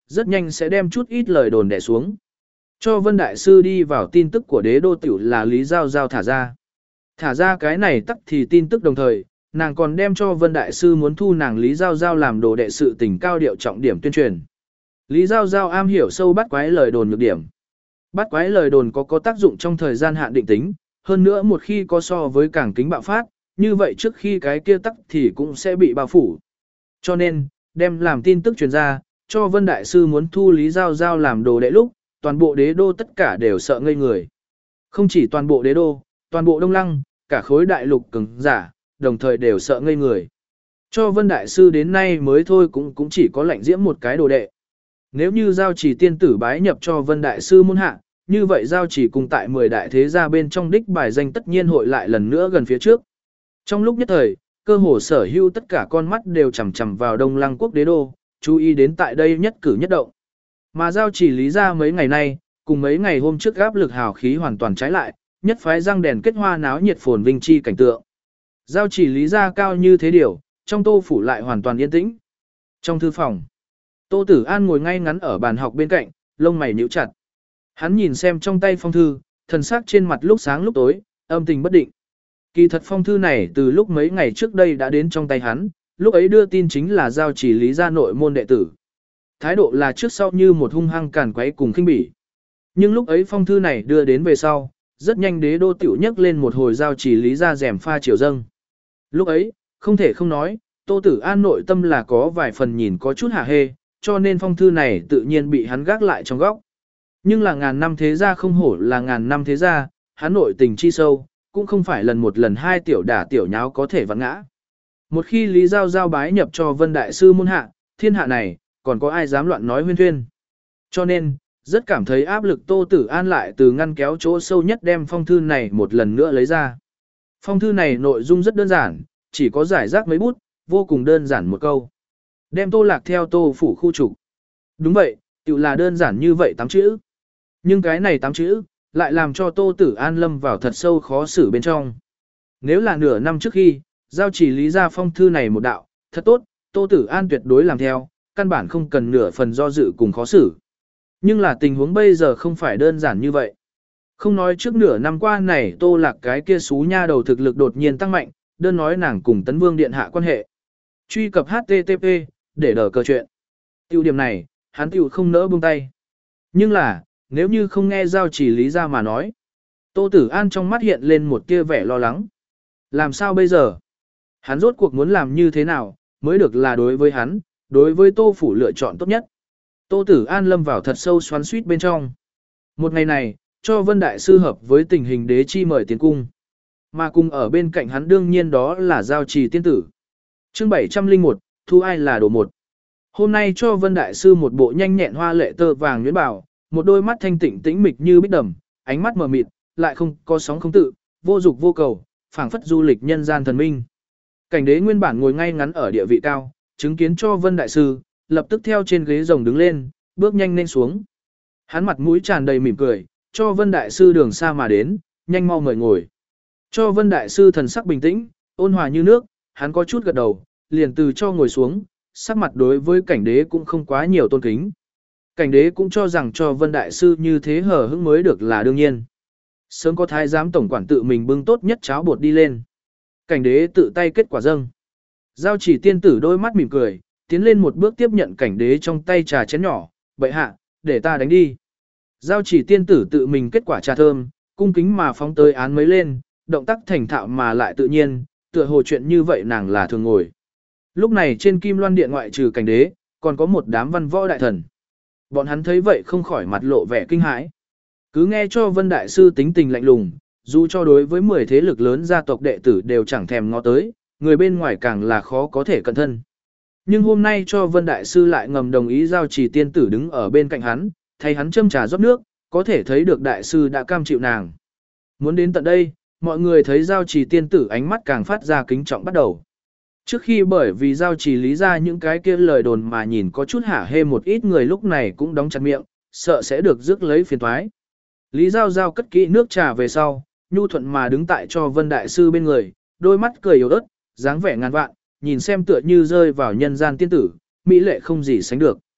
rất nhanh sẽ đem chút ít lời đồn đè xuống. Cho Vân Đại Sư đi vào tin tức của đế đô tiểu là Lý Giao Giao thả ra. Thả ra cái này tắc thì tin tức đồng thời, nàng còn đem cho Vân Đại Sư muốn thu nàng Lý Giao Giao làm đồ đệ sự tình cao điệu trọng điểm tuyên truyền. Lý Giao Giao am hiểu sâu bắt quái lời đồn nhược điểm. Bắt quái lời đồn có có tác dụng trong thời gian hạn định tính, hơn nữa một khi có so với càng kính bạo phát, như vậy trước khi cái kia tắc thì cũng sẽ bị bao phủ. Cho nên, đem làm tin tức truyền ra, cho Vân Đại Sư muốn thu Lý Giao Giao làm đồ đệ lúc, toàn bộ đế đô tất cả đều sợ ngây người. Không chỉ toàn bộ đế đô, toàn bộ Đông Lăng, cả khối đại lục cứng giả, đồng thời đều sợ ngây người. Cho Vân Đại Sư đến nay mới thôi cũng cũng chỉ có lạnh diễm một cái đồ đệ. Nếu như giao chỉ tiên tử bái nhập cho Vân Đại Sư môn hạ, như vậy giao chỉ cùng tại mười đại thế gia bên trong đích bài danh tất nhiên hội lại lần nữa gần phía trước. Trong lúc nhất thời, cơ hồ sở hữu tất cả con mắt đều chằm chằm vào Đông Lăng quốc đế đô, chú ý đến tại đây nhất cử nhất động. Mà giao chỉ lý ra mấy ngày nay, cùng mấy ngày hôm trước áp lực hào khí hoàn toàn trái lại, nhất phái răng đèn kết hoa náo nhiệt phồn vinh chi cảnh tượng. Giao chỉ lý ra cao như thế điều, trong Tô phủ lại hoàn toàn yên tĩnh. Trong thư phòng, Tô Tử An ngồi ngay ngắn ở bàn học bên cạnh, lông mày nhíu chặt. Hắn nhìn xem trong tay phong thư, thần sắc trên mặt lúc sáng lúc tối, âm tình bất định. Kỳ thật phong thư này từ lúc mấy ngày trước đây đã đến trong tay hắn, lúc ấy đưa tin chính là giao chỉ lý gia nội môn đệ tử. Thái độ là trước sau như một hung hăng càn quấy cùng khinh bỉ. Nhưng lúc ấy phong thư này đưa đến về sau, rất nhanh đế đô tiểu nhấc lên một hồi giao chỉ lý gia rèm pha triều dâng. Lúc ấy, không thể không nói, Tô Tử An nội tâm là có vài phần nhìn có chút hả hê, cho nên phong thư này tự nhiên bị hắn gác lại trong góc. Nhưng là ngàn năm thế gia không hổ là ngàn năm thế gia, hắn nội tình chi sâu, cũng không phải lần một lần hai tiểu đả tiểu nháo có thể vặn ngã. Một khi Lý Giao Giao bái nhập cho Vân Đại Sư môn hạ, thiên hạ này, còn có ai dám loạn nói huyên thuyên. Cho nên, rất cảm thấy áp lực Tô Tử An lại từ ngăn kéo chỗ sâu nhất đem phong thư này một lần nữa lấy ra. Phong thư này nội dung rất đơn giản, chỉ có giải rác mấy bút, vô cùng đơn giản một câu. Đem Tô Lạc theo Tô phủ khu trục. Đúng vậy, tự là đơn giản như vậy tám chữ. Nhưng cái này tám chữ, lại làm cho Tô Tử An lâm vào thật sâu khó xử bên trong. Nếu là nửa năm trước khi, giao chỉ lý ra phong thư này một đạo, thật tốt, Tô Tử An tuyệt đối làm theo, căn bản không cần nửa phần do dự cùng khó xử. Nhưng là tình huống bây giờ không phải đơn giản như vậy. Không nói trước nửa năm qua này Tô Lạc cái kia xú nha đầu thực lực đột nhiên tăng mạnh, đơn nói nàng cùng Tấn Vương Điện hạ quan hệ. Truy cập H T T P, để đỡ cờ chuyện. Tiêu điểm này, hắn tiêu không nỡ buông tay. Nhưng là, nếu như không nghe giao chỉ lý ra mà nói. Tô Tử An trong mắt hiện lên một tia vẻ lo lắng. Làm sao bây giờ? Hắn rốt cuộc muốn làm như thế nào, mới được là đối với hắn, đối với Tô phủ lựa chọn tốt nhất. Tô Tử An lâm vào thật sâu xoắn xuýt bên trong. Một ngày này, cho Vân Đại Sư hợp với tình hình đế chi mời tiến cung. Mà cùng ở bên cạnh hắn đương nhiên đó là giao trì tiên tử. Chương bảy trăm lẻ một, thu ai là đồ một. Hôm nay cho Vân Đại Sư một bộ nhanh nhẹn hoa lệ tơ vàng nhuyễn bảo, một đôi mắt thanh tịnh tĩnh mịch như bích đầm, ánh mắt mờ mịt, lại không có sóng không tự, vô dục vô cầu, phảng phất du lịch nhân gian thần minh. Cảnh đế nguyên bản ngồi ngay ngắn ở địa vị cao, chứng kiến cho Vân Đại Sư, lập tức theo trên ghế rồng đứng lên, bước nhanh lên xuống. Hắn mặt mũi tràn đầy mỉm cười, cho Vân Đại Sư đường xa mà đến, nhanh mau mời ngồi. Cho Vân Đại Sư thần sắc bình tĩnh, ôn hòa như nước, hắn có chút gật đầu, liền từ cho ngồi xuống, sắc mặt đối với cảnh đế cũng không quá nhiều tôn kính. Cảnh đế cũng cho rằng cho Vân Đại Sư như thế hở hững mới được là đương nhiên. Sớm có thái giám tổng quản tự mình bưng tốt nhất cháo bột đi lên. Cảnh đế tự tay kết quả dâng. Giao chỉ tiên tử đôi mắt mỉm cười, tiến lên một bước tiếp nhận cảnh đế trong tay trà chén nhỏ, bậy hạ, để ta đánh đi. Giao chỉ tiên tử tự mình kết quả trà thơm, cung kính mà phóng tới án mới lên, động tác thành thạo mà lại tự nhiên, tựa hồ chuyện như vậy nàng là thường ngồi. Lúc này trên Kim Loan Điện ngoại trừ cảnh đế, còn có một đám văn võ đại thần. Bọn hắn thấy vậy không khỏi mặt lộ vẻ kinh hãi. Cứ nghe cho Vân Đại Sư tính tình lạnh lùng, dù cho đối với mười thế lực lớn gia tộc đệ tử đều chẳng thèm ngó tới, người bên ngoài càng là khó có thể cẩn thân. Nhưng hôm nay cho Vân Đại Sư lại ngầm đồng ý giao trì tiên tử đứng ở bên cạnh hắn, thay hắn châm trà rót nước, có thể thấy được Đại Sư đã cam chịu nàng. Muốn đến tận đây, mọi người thấy giao trì tiên tử ánh mắt càng phát ra kính trọng bắt đầu. Trước khi bởi vì giao trì lý ra những cái kia lời đồn mà nhìn có chút hả hê một ít người lúc này cũng đóng chặt miệng, sợ sẽ được rước lấy phiền toái. Lý Giao Giao cất kỹ nước trà về sau, nhu thuận mà đứng tại cho Vân Đại Sư bên người, đôi mắt cười yếu ớt, dáng vẻ ngàn vạn, nhìn xem tựa như rơi vào nhân gian tiên tử, mỹ lệ không gì sánh được.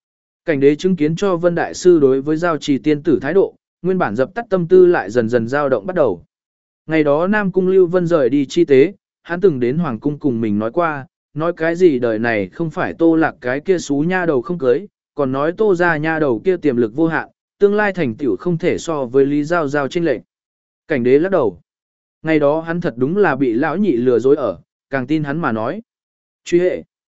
Cảnh đế chứng kiến cho Vân Đại Sư đối với giao trì tiên tử thái độ, nguyên bản dập tắt tâm tư lại dần dần dao động bắt đầu. Ngày đó Nam Cung Lưu Vân rời đi chi tế, hắn từng đến Hoàng Cung cùng mình nói qua, nói cái gì đời này không phải Tô Lạc cái kia xú nha đầu không cưới, còn nói Tô ra nha đầu kia tiềm lực vô hạn, tương lai thành tựu không thể so với Lý Giao Giao chênh lệch. Cảnh đế lắc đầu. Ngày đó hắn thật đúng là bị lão nhị lừa dối ở, càng tin hắn mà nói. Truy hệ.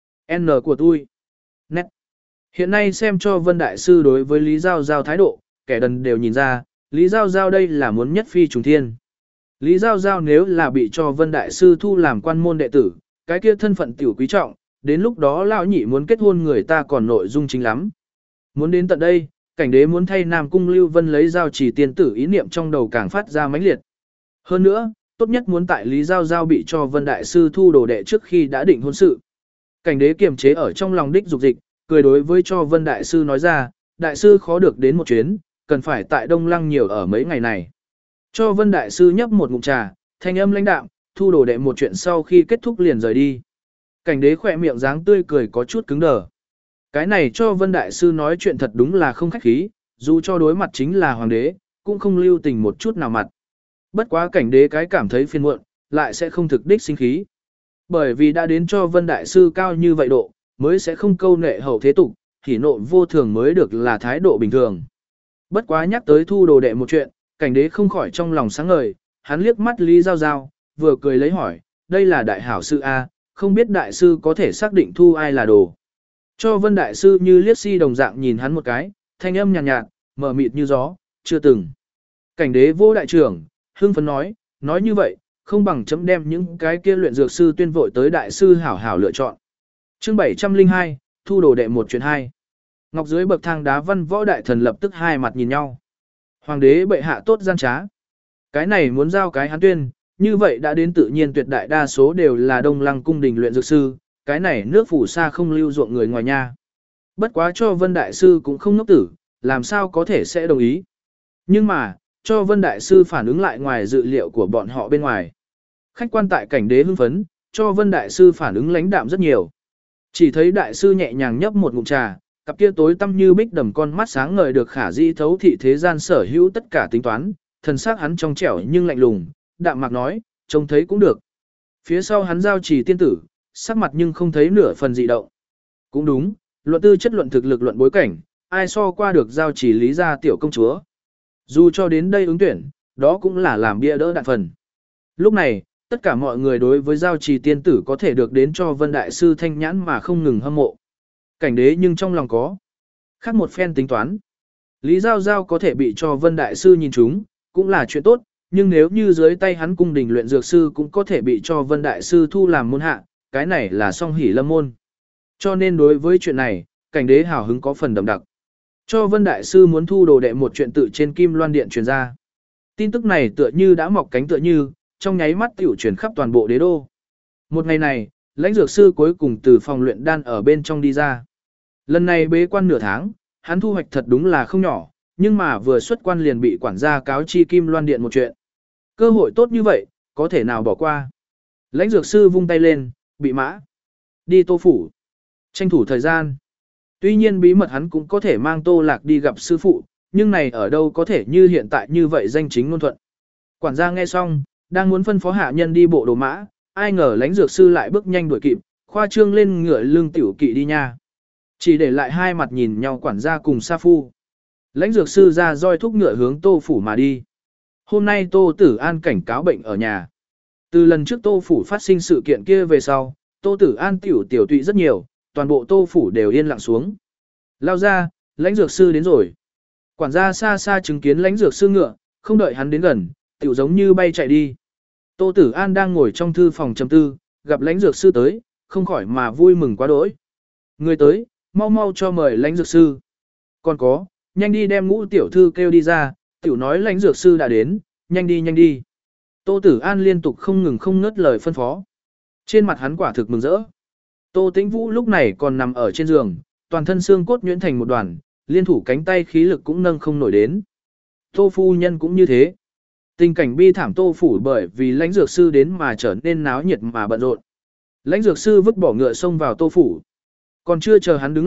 N của tôi. Nét. Hiện nay xem cho Vân Đại Sư đối với Lý Giao Giao thái độ, kẻ đần đều nhìn ra, Lý Giao Giao đây là muốn nhất phi trùng thiên. Lý Giao Giao nếu là bị cho Vân Đại Sư thu làm quan môn đệ tử, cái kia thân phận tiểu quý trọng, đến lúc đó lão nhị muốn kết hôn người ta còn nội dung chính lắm. Muốn đến tận đây, cảnh đế muốn thay Nam Cung Lưu Vân lấy giao chỉ tiên tử ý niệm trong đầu càng phát ra mãnh liệt. Hơn nữa, tốt nhất muốn tại Lý Giao Giao bị cho Vân Đại Sư thu đồ đệ trước khi đã định hôn sự. Cảnh đế kiềm chế ở trong lòng đích dục dịch, cười đối với cho Vân Đại Sư nói ra, Đại Sư khó được đến một chuyến, cần phải tại Đông Lăng nhiều ở mấy ngày này. Cho Vân Đại Sư nhấp một ngụm trà, thanh âm lãnh đạm, thu đồ đệ một chuyện sau khi kết thúc liền rời đi. Cảnh đế khỏe miệng dáng tươi cười có chút cứng đờ. Cái này cho Vân Đại Sư nói chuyện thật đúng là không khách khí, dù cho đối mặt chính là hoàng đế, cũng không lưu tình một chút nào mặt. Bất quá cảnh đế cái cảm thấy phiền muộn, lại sẽ không thực đích sinh khí. Bởi vì đã đến cho Vân Đại Sư cao như vậy độ, mới sẽ không câu nệ hậu thế tục, thì nộ vô thường mới được là thái độ bình thường. Bất quá nhắc tới thu đồ đệ một chuyện, cảnh đế không khỏi trong lòng sáng ngời, hắn liếc mắt Lý Giao Giao, vừa cười lấy hỏi, đây là đại hảo sư A, không biết đại sư có thể xác định thu ai là đồ. Cho Vân Đại Sư như liếc si đồng dạng nhìn hắn một cái, thanh âm nhàn nhạt, nhạt, mờ mịt như gió, chưa từng. Cảnh đế vô đại trưởng, hưng phấn nói, nói như vậy, không bằng chấm đem những cái kia luyện dược sư tuyên vội tới đại sư hảo hảo lựa chọn. Chương bảy trăm lẻ hai, thu đồ đệ một chuyện hai. Ngọc dưới bậc thang đá văn võ đại thần lập tức hai mặt nhìn nhau. Hoàng đế bệ hạ tốt gian trá. Cái này muốn giao cái hắn tuyên, như vậy đã đến tự nhiên tuyệt đại đa số đều là Đông Lăng cung đình luyện dược sư, cái này nước phủ xa không lưu ruộng người ngoài nha. Bất quá cho Vân Đại Sư cũng không ngốc tử, làm sao có thể sẽ đồng ý. Nhưng mà, cho Vân Đại Sư phản ứng lại ngoài dự liệu của bọn họ bên ngoài. Khách quan tại cảnh đế hưng phấn, cho Vân Đại Sư phản ứng lãnh đạm rất nhiều. Chỉ thấy Đại Sư nhẹ nhàng nhấp một ngụm trà, cặp kia tối tăm như bích đầm con mắt sáng ngời được khả dĩ thấu thị thế gian sở hữu tất cả tính toán, thần sắc hắn trong trẻo nhưng lạnh lùng, đạm mạc nói, trông thấy cũng được. Phía sau hắn giao chỉ tiên tử, sắc mặt nhưng không thấy nửa phần dị động. Cũng đúng, luận tư chất luận thực lực luận bối cảnh, ai so qua được giao chỉ lý gia tiểu công chúa. Dù cho đến đây ứng tuyển, đó cũng là làm bia đỡ đạn phần. Lúc này, tất cả mọi người đối với giao trì tiên tử có thể được đến cho Vân Đại Sư thanh nhãn mà không ngừng hâm mộ. Cảnh đế nhưng trong lòng có khác một phen tính toán. Lý Giao Giao có thể bị cho Vân Đại Sư nhìn chúng, cũng là chuyện tốt, nhưng nếu như dưới tay hắn cung đình luyện dược sư cũng có thể bị cho Vân Đại Sư thu làm môn hạ, cái này là song hỷ lâm môn. Cho nên đối với chuyện này, cảnh đế hào hứng có phần đậm đặc. Cho Vân Đại Sư muốn thu đồ đệ một chuyện tự trên Kim Loan Điện truyền ra. Tin tức này tựa như đã mọc cánh tựa như, trong nháy mắt tiểu truyền khắp toàn bộ đế đô. Một ngày này, lãnh dược sư cuối cùng từ phòng luyện đan ở bên trong đi ra. Lần này bế quan nửa tháng, hắn thu hoạch thật đúng là không nhỏ, nhưng mà vừa xuất quan liền bị quản gia cáo chi Kim Loan Điện một chuyện. Cơ hội tốt như vậy, có thể nào bỏ qua. Lãnh dược sư vung tay lên, bị mã. Đi Tô Phủ. Tranh thủ thời gian. Tuy nhiên bí mật hắn cũng có thể mang Tô Lạc đi gặp sư phụ, nhưng này ở đâu có thể như hiện tại như vậy danh chính ngôn thuận. Quản gia nghe xong, đang muốn phân phó hạ nhân đi bộ đồ mã, ai ngờ lãnh dược sư lại bước nhanh đuổi kịp, khoa trương lên ngựa lưng tiểu kỵ đi nha. Chỉ để lại hai mặt nhìn nhau quản gia cùng sa phu. Lãnh dược sư ra roi thúc ngựa hướng Tô Phủ mà đi. Hôm nay Tô Tử An cảnh cáo bệnh ở nhà. Từ lần trước Tô Phủ phát sinh sự kiện kia về sau, Tô Tử An tiểu tiểu tụy rất nhiều, toàn bộ Tô Phủ đều yên lặng xuống. Lao ra, lãnh dược sư đến rồi. Quản gia xa xa chứng kiến lãnh dược sư ngựa, không đợi hắn đến gần, tiểu giống như bay chạy đi. Tô Tử An đang ngồi trong thư phòng trầm tư, gặp lãnh dược sư tới, không khỏi mà vui mừng quá đỗi. Người tới, mau mau cho mời lãnh dược sư. Còn có, nhanh đi đem Ngũ tiểu thư kêu đi ra, tiểu nói lãnh dược sư đã đến, nhanh đi nhanh đi. Tô Tử An liên tục không ngừng không ngớt lời phân phó. Trên mặt hắn quả thực mừng rỡ. Tô Tĩnh Vũ lúc này còn nằm ở trên giường, toàn thân xương cốt nhuyễn thành một đoàn, liên thủ cánh tay khí lực cũng nâng không nổi đến. Tô phu nhân cũng như thế. Tình cảnh bi thảm Tô phủ bởi vì lãnh dược sư đến mà trở nên náo nhiệt mà bận rộn. Lãnh dược sư vứt bỏ ngựa xông vào Tô phủ. Còn chưa chờ hắn đứng lại,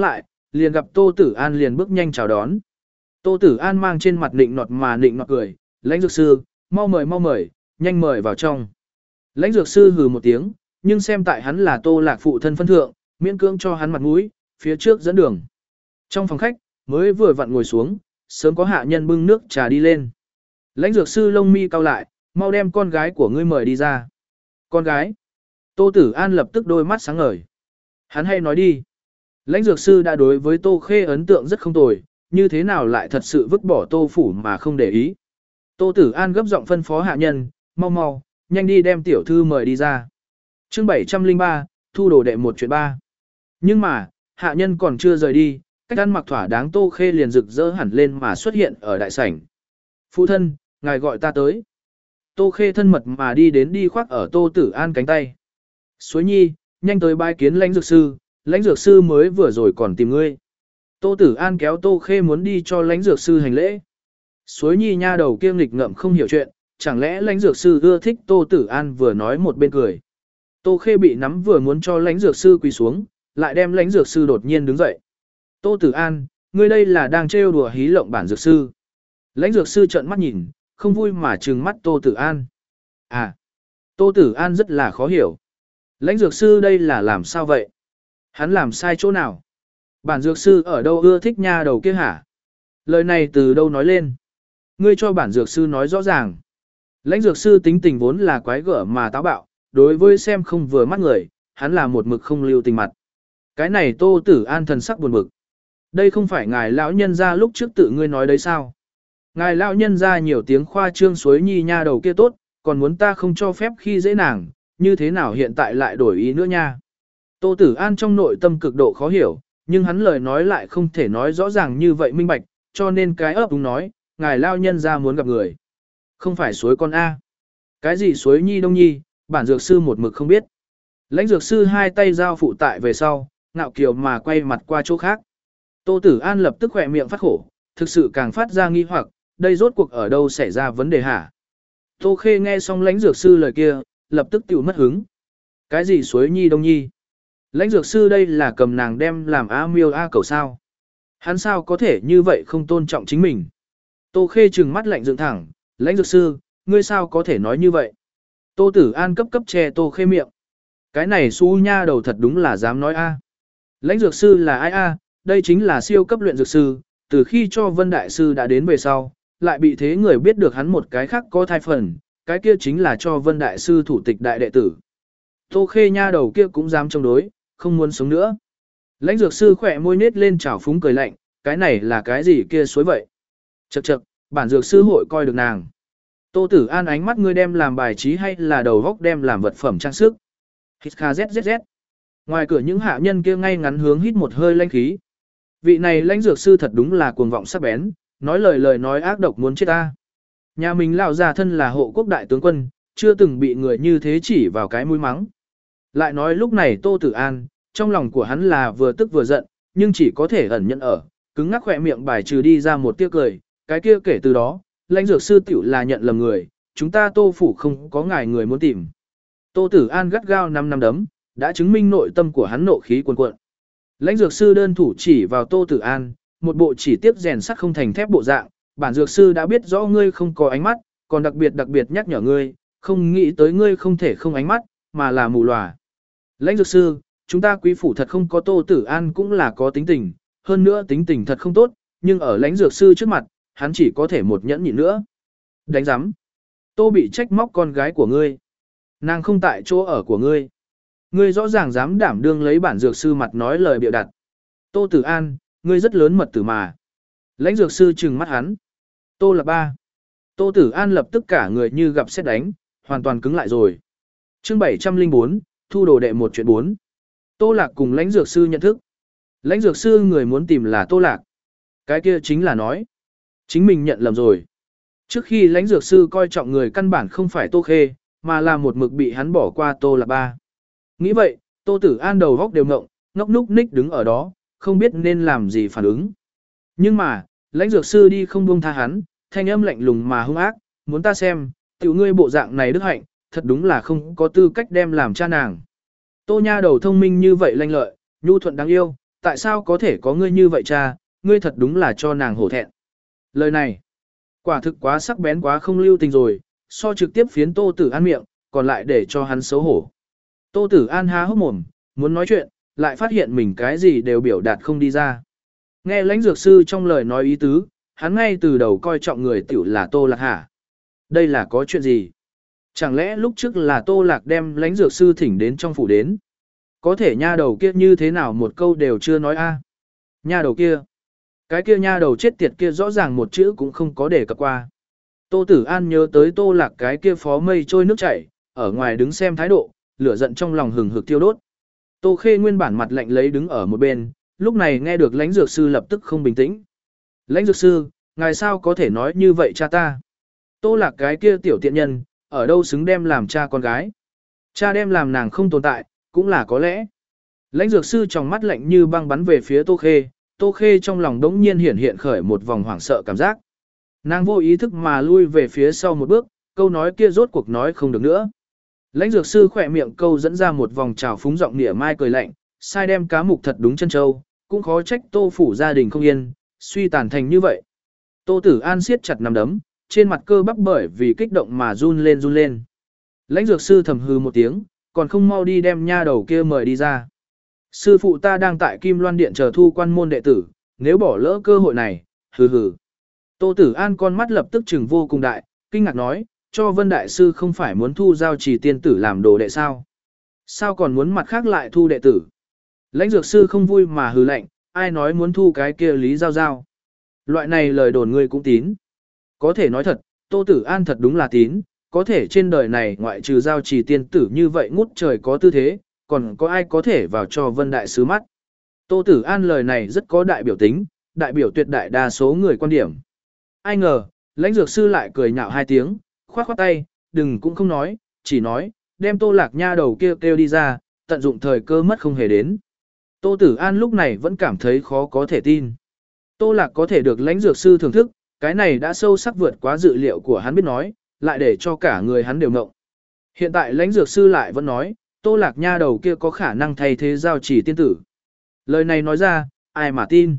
liền gặp Tô Tử An liền bước nhanh chào đón. Tô Tử An mang trên mặt nịnh nọt mà nịnh nọt cười, lãnh dược sư, mau mời mau mời, nhanh mời vào trong. Lãnh dược sư hừ một tiếng, nhưng xem tại hắn là Tô Lạc phụ thân phân thượng, miễn cưỡng cho hắn mặt mũi, phía trước dẫn đường. Trong phòng khách, mới vừa vặn ngồi xuống, sớm có hạ nhân bưng nước trà đi lên. Lãnh dược sư lông mi cau lại, mau đem con gái của ngươi mời đi ra. Con gái? Tô Tử An lập tức đôi mắt sáng ngời. Hắn hay nói đi. Lãnh dược sư đã đối với Tô Khê ấn tượng rất không tồi, như thế nào lại thật sự vứt bỏ Tô phủ mà không để ý. Tô Tử An gấp giọng phân phó hạ nhân, mau mau, nhanh đi đem tiểu thư mời đi ra. Chương bảy trăm lẻ ba, thu đồ đệ một chuyện ba. Nhưng mà, hạ nhân còn chưa rời đi, cách ăn mặc thỏa đáng Tô Khê liền rực rỡ hẳn lên mà xuất hiện ở đại sảnh. Phụ thân, ngài gọi ta tới. Tô Khê thân mật mà đi đến đi khoác ở Tô Tử An cánh tay. Suối nhi, nhanh tới bái kiến lãnh dược sư, lãnh dược sư mới vừa rồi còn tìm ngươi. Tô Tử An kéo Tô Khê muốn đi cho lãnh dược sư hành lễ. Suối nhi nha đầu kia nghịch ngợm không hiểu chuyện, chẳng lẽ lãnh dược sư ưa thích Tô Tử An vừa nói một bên cười. Tô Khê bị nắm vừa muốn cho lãnh dược sư quỳ xuống, lại đem lãnh dược sư đột nhiên đứng dậy. Tô Tử An, ngươi đây là đang trêu đùa hí lộng bản dược sư. Lãnh dược sư trợn mắt nhìn, không vui mà trừng mắt Tô Tử An. À, Tô Tử An rất là khó hiểu. Lãnh dược sư đây là làm sao vậy? Hắn làm sai chỗ nào? Bản dược sư ở đâu ưa thích nha đầu kia hả? Lời này từ đâu nói lên? Ngươi cho bản dược sư nói rõ ràng. Lãnh dược sư tính tình vốn là quái gở mà táo bạo, đối với xem không vừa mắt người, hắn là một mực không lưu tình mặt. Cái này Tô Tử An thần sắc buồn bực. Đây không phải ngài lão nhân gia lúc trước tự ngươi nói đấy sao? Ngài lão nhân gia nhiều tiếng khoa trương suối nhi nha đầu kia tốt, còn muốn ta không cho phép khi dễ nàng, như thế nào hiện tại lại đổi ý nữa nha? Tô Tử An trong nội tâm cực độ khó hiểu, nhưng hắn lời nói lại không thể nói rõ ràng như vậy minh bạch, cho nên cái ấp đúng nói, ngài lão nhân gia muốn gặp người. Không phải suối con A. Cái gì suối nhi đông nhi, bản dược sư một mực không biết. Lãnh dược sư hai tay giao phụ tại về sau, ngạo kiều mà quay mặt qua chỗ khác. Tô Tử An lập tức khỏe miệng phát khổ, thực sự càng phát ra nghi hoặc, đây rốt cuộc ở đâu xảy ra vấn đề hả? Tô Khê nghe xong lãnh dược sư lời kia, lập tức tiểu mất hứng. Cái gì suối nhi đông nhi? Lãnh dược sư đây là cầm nàng đem làm A miêu A cầu sao? Hắn sao có thể như vậy không tôn trọng chính mình? Tô Khê trừng mắt lạnh dựng thẳng, lãnh dược sư, ngươi sao có thể nói như vậy? Tô Tử An cấp cấp che Tô Khê miệng. Cái này su nha đầu thật đúng là dám nói A. Lãnh dược sư là ai A, đây chính là siêu cấp luyện dược sư, từ khi cho Vân Đại Sư đã đến về sau, lại bị thế người biết được hắn một cái khác có thai phần, cái kia chính là cho Vân Đại Sư thủ tịch đại đệ tử. Tô Khê nha đầu kia cũng dám chống đối, không muốn sống nữa. Lãnh dược sư khỏe môi nết lên trào phúng cười lạnh, cái này là cái gì kia suối vậy? Chậc chậc, bản dược sư hội coi được nàng. Tô Tử An ánh mắt ngươi đem làm bài trí hay là đầu góc đem làm vật phẩm trang sức? Hít kha zzz. Ngoài cửa những hạ nhân kia ngay ngắn hướng hít một hơi lãnh khí. Vị này lãnh dược sư thật đúng là cuồng vọng sắc bén, nói lời lời nói ác độc muốn chết ta. Nhà mình lão già thân là hộ quốc đại tướng quân, chưa từng bị người như thế chỉ vào cái mũi mắng. Lại nói lúc này Tô Tử An, trong lòng của hắn là vừa tức vừa giận, nhưng chỉ có thể ẩn nhẫn ở, cứng ngắc khỏe miệng bài trừ đi ra một tia cười, cái kia kể từ đó, lãnh dược sư tiểu là nhận lầm người, chúng ta Tô phủ không có ngài người muốn tìm. Tô Tử An gắt gao năm năm đấm, đã chứng minh nội tâm của hắn nộ khí cuồn cuộn. Lãnh dược sư đơn thủ chỉ vào Tô Tử An, một bộ chỉ tiếp rèn sắt không thành thép bộ dạng, bản dược sư đã biết rõ ngươi không có ánh mắt, còn đặc biệt đặc biệt nhắc nhở ngươi, không nghĩ tới ngươi không thể không ánh mắt, mà là mù lòa. Lãnh dược sư, chúng ta quý phủ thật không có Tô Tử An cũng là có tính tình, hơn nữa tính tình thật không tốt, nhưng ở lãnh dược sư trước mặt, hắn chỉ có thể một nhẫn nhịn nữa. Đánh giám. Tô bị trách móc con gái của ngươi. Nàng không tại chỗ ở của ngươi. Ngươi rõ ràng dám đảm đương lấy bản dược sư mặt nói lời bịa đặt. Tô Tử An, ngươi rất lớn mật tử mà. Lãnh dược sư trừng mắt hắn. Tô là ba. Tô Tử An lập tức cả người như gặp sét đánh, hoàn toàn cứng lại rồi. Chương bảy trăm lẻ bốn, thu đồ đệ một chuyện bốn. Tô Lạc cùng lãnh dược sư nhận thức. Lãnh dược sư người muốn tìm là Tô Lạc. Cái kia chính là nói. Chính mình nhận lầm rồi. Trước khi lãnh dược sư coi trọng người căn bản không phải Tô Khê, mà là một mực bị hắn bỏ qua Tô Lạc ba. Nghĩ vậy, Tô Tử An đầu góc đều ngộng, ngốc núc ních đứng ở đó, không biết nên làm gì phản ứng. Nhưng mà, lãnh dược sư đi không buông tha hắn, thanh âm lạnh lùng mà hung ác, muốn ta xem, tiểu ngươi bộ dạng này đức hạnh, thật đúng là không có tư cách đem làm cha nàng. Tô nha đầu thông minh như vậy lanh lợi, nhu thuận đáng yêu, tại sao có thể có ngươi như vậy cha, ngươi thật đúng là cho nàng hổ thẹn. Lời này, quả thực quá sắc bén quá không lưu tình rồi, so trực tiếp phiến Tô Tử An miệng, còn lại để cho hắn xấu hổ. Tô Tử An há hốc mồm, muốn nói chuyện, lại phát hiện mình cái gì đều biểu đạt không đi ra. Nghe lãnh dược sư trong lời nói ý tứ, hắn ngay từ đầu coi trọng người tiểu là Tô Lạc hả? Đây là có chuyện gì? Chẳng lẽ lúc trước là Tô Lạc đem lãnh dược sư thỉnh đến trong phủ đến? Có thể nha đầu kia như thế nào một câu đều chưa nói a? Nha đầu kia. Cái kia nha đầu chết tiệt kia rõ ràng một chữ cũng không có để cập qua. Tô Tử An nhớ tới Tô Lạc cái kia phó mây trôi nước chảy, ở ngoài đứng xem thái độ, lửa giận trong lòng hừng hực tiêu đốt. Tô Khê nguyên bản mặt lạnh lấy đứng ở một bên, lúc này nghe được lãnh dược sư lập tức không bình tĩnh. Lãnh dược sư, ngài sao có thể nói như vậy cha ta? Tô Lạc cái kia tiểu tiện nhân, ở đâu xứng đem làm cha con gái? Cha đem làm nàng không tồn tại, cũng là có lẽ. Lãnh dược sư trong mắt lạnh như băng bắn về phía Tô Khê, Tô Khê trong lòng đống nhiên hiện hiện khởi một vòng hoảng sợ cảm giác. Nàng vô ý thức mà lui về phía sau một bước, câu nói kia rốt cuộc nói không được nữa. Lãnh dược sư khỏe miệng câu dẫn ra một vòng trào phúng giọng nịa mai cười lạnh, sai đem cá mục thật đúng chân châu, cũng khó trách Tô phủ gia đình không yên, suy tàn thành như vậy. Tô Tử An siết chặt nắm đấm, trên mặt cơ bắp bởi vì kích động mà run lên run lên. Lãnh dược sư thầm hư một tiếng, còn không mau đi đem nha đầu kia mời đi ra. Sư phụ ta đang tại Kim Loan Điện chờ thu quan môn đệ tử, nếu bỏ lỡ cơ hội này, hừ hừ. Tô Tử An con mắt lập tức trừng vô cùng đại, kinh ngạc nói, cho Vân Đại Sư không phải muốn thu giao trì tiên tử làm đồ đệ sao? Sao còn muốn mặt khác lại thu đệ tử? Lãnh dược sư không vui mà hừ lạnh, ai nói muốn thu cái kia Lý Giao Giao? Loại này lời đồn ngươi cũng tín. Có thể nói thật, Tô Tử An thật đúng là tín, có thể trên đời này ngoại trừ giao trì tiên tử như vậy ngút trời có tư thế, còn có ai có thể vào cho Vân Đại Sứ mắt. Tô Tử An lời này rất có đại biểu tính, đại biểu tuyệt đại đa số người quan điểm. Ai ngờ, lãnh dược sư lại cười nhạo hai tiếng, khoát khoát tay, đừng cũng không nói, chỉ nói, đem Tô Lạc nha đầu kêu kêu đi ra, tận dụng thời cơ mất không hề đến. Tô Tử An lúc này vẫn cảm thấy khó có thể tin. Tô Lạc có thể được lãnh dược sư thưởng thức, cái này đã sâu sắc vượt quá dự liệu của hắn biết nói, lại để cho cả người hắn đều ngộng. Hiện tại lãnh dược sư lại vẫn nói, Tô Lạc nha đầu kia có khả năng thay thế giao chỉ tiên tử. Lời này nói ra, ai mà tin?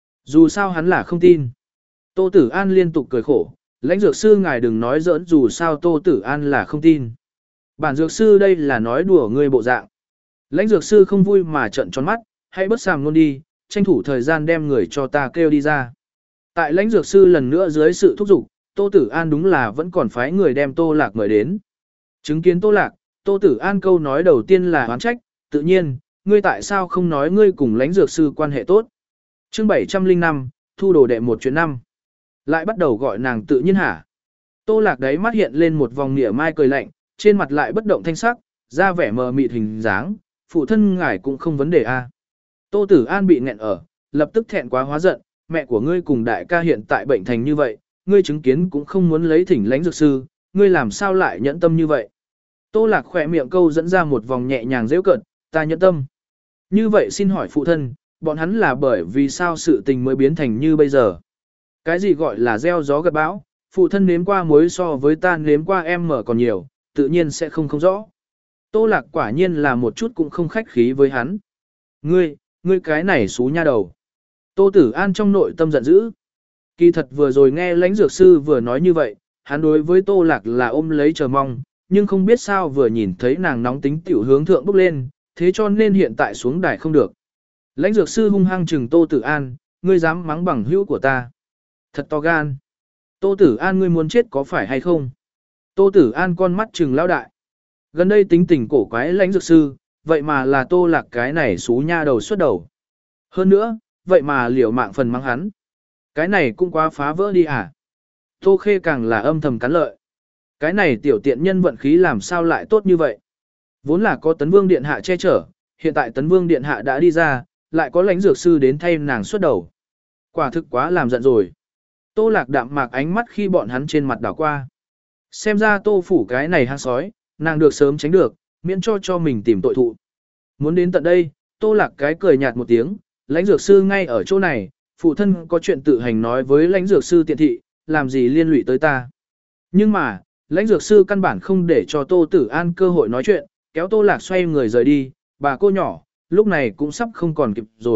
Dù sao hắn là không tin. Tô Tử An liên tục cười khổ, lãnh dược sư ngài đừng nói giỡn dù sao Tô Tử An là không tin. Bản dược sư đây là nói đùa người bộ dạng. Lãnh dược sư không vui mà trợn tròn mắt, hãy bất sàm luôn đi, tranh thủ thời gian đem người cho ta kêu đi ra. Tại lãnh dược sư lần nữa dưới sự thúc giục, Tô Tử An đúng là vẫn còn phái người đem Tô Lạc mời đến. Chứng kiến Tô Lạc, Tô Tử An câu nói đầu tiên là oán trách, tự nhiên, ngươi tại sao không nói ngươi cùng lãnh dược sư quan hệ tốt. Chương bảy trăm linh năm, thu đồ đệ một chuyện năm. Lại bắt đầu gọi nàng tự nhiên hả. Tô Lạc đấy mắt hiện lên một vòng nịa mai cười lạnh, trên mặt lại bất động thanh sắc, ra vẻ mờ mịt hình dáng, phụ thân ngài cũng không vấn đề a. Tô Tử An bị nghẹn ở, lập tức thẹn quá hóa giận, mẹ của ngươi cùng đại ca hiện tại bệnh thành như vậy, ngươi chứng kiến cũng không muốn lấy thỉnh lãnh dược sư, ngươi làm sao lại nhẫn tâm như vậy. Tô Lạc khỏe miệng câu dẫn ra một vòng nhẹ nhàng giễu cợt, ta nhẫn tâm. Như vậy xin hỏi phụ thân, bọn hắn là bởi vì sao sự tình mới biến thành như bây giờ. Cái gì gọi là gieo gió gặt bão, phụ thân nếm qua muối so với ta nếm qua em mở còn nhiều, tự nhiên sẽ không không rõ. Tô Lạc quả nhiên là một chút cũng không khách khí với hắn. Ngươi, ngươi cái này xú nha đầu. Tô Tử An trong nội tâm giận dữ. Kỳ thật vừa rồi nghe lãnh dược sư vừa nói như vậy, hắn đối với Tô Lạc là ôm lấy chờ mong, nhưng không biết sao vừa nhìn thấy nàng nóng tính tiểu hướng thượng bốc lên, thế cho nên hiện tại xuống đài không được. Lãnh dược sư hung hăng trừng Tô Tử An, ngươi dám mắng bằng hữu của ta. Thật to gan. Tô Tử An ngươi muốn chết có phải hay không? Tô Tử An con mắt trừng lao đại. Gần đây tính tình cổ quái lãnh dược sư, vậy mà là Tô Lạc cái này xú nha đầu xuất đầu. Hơn nữa, vậy mà liều mạng phần mắng hắn. Cái này cũng quá phá vỡ đi à? Tô Khê càng là âm thầm cắn lợi. Cái này tiểu tiện nhân vận khí làm sao lại tốt như vậy? Vốn là có Tấn Vương Điện Hạ che chở, hiện tại Tấn Vương Điện Hạ đã đi ra, lại có lãnh dược sư đến thay nàng xuất đầu. Quả thực quá làm giận rồi. Tô Lạc đạm mạc ánh mắt khi bọn hắn trên mặt đảo qua. Xem ra Tô phủ cái này hang sói, nàng được sớm tránh được, miễn cho cho mình tìm tội thụ. Muốn đến tận đây, Tô Lạc cái cười nhạt một tiếng, lãnh dược sư ngay ở chỗ này, phụ thân có chuyện tự hành nói với lãnh dược sư tiện thị, làm gì liên lụy tới ta. Nhưng mà, lãnh dược sư căn bản không để cho Tô Tử An cơ hội nói chuyện, kéo Tô Lạc xoay người rời đi, bà cô nhỏ, lúc này cũng sắp không còn kịp rồi,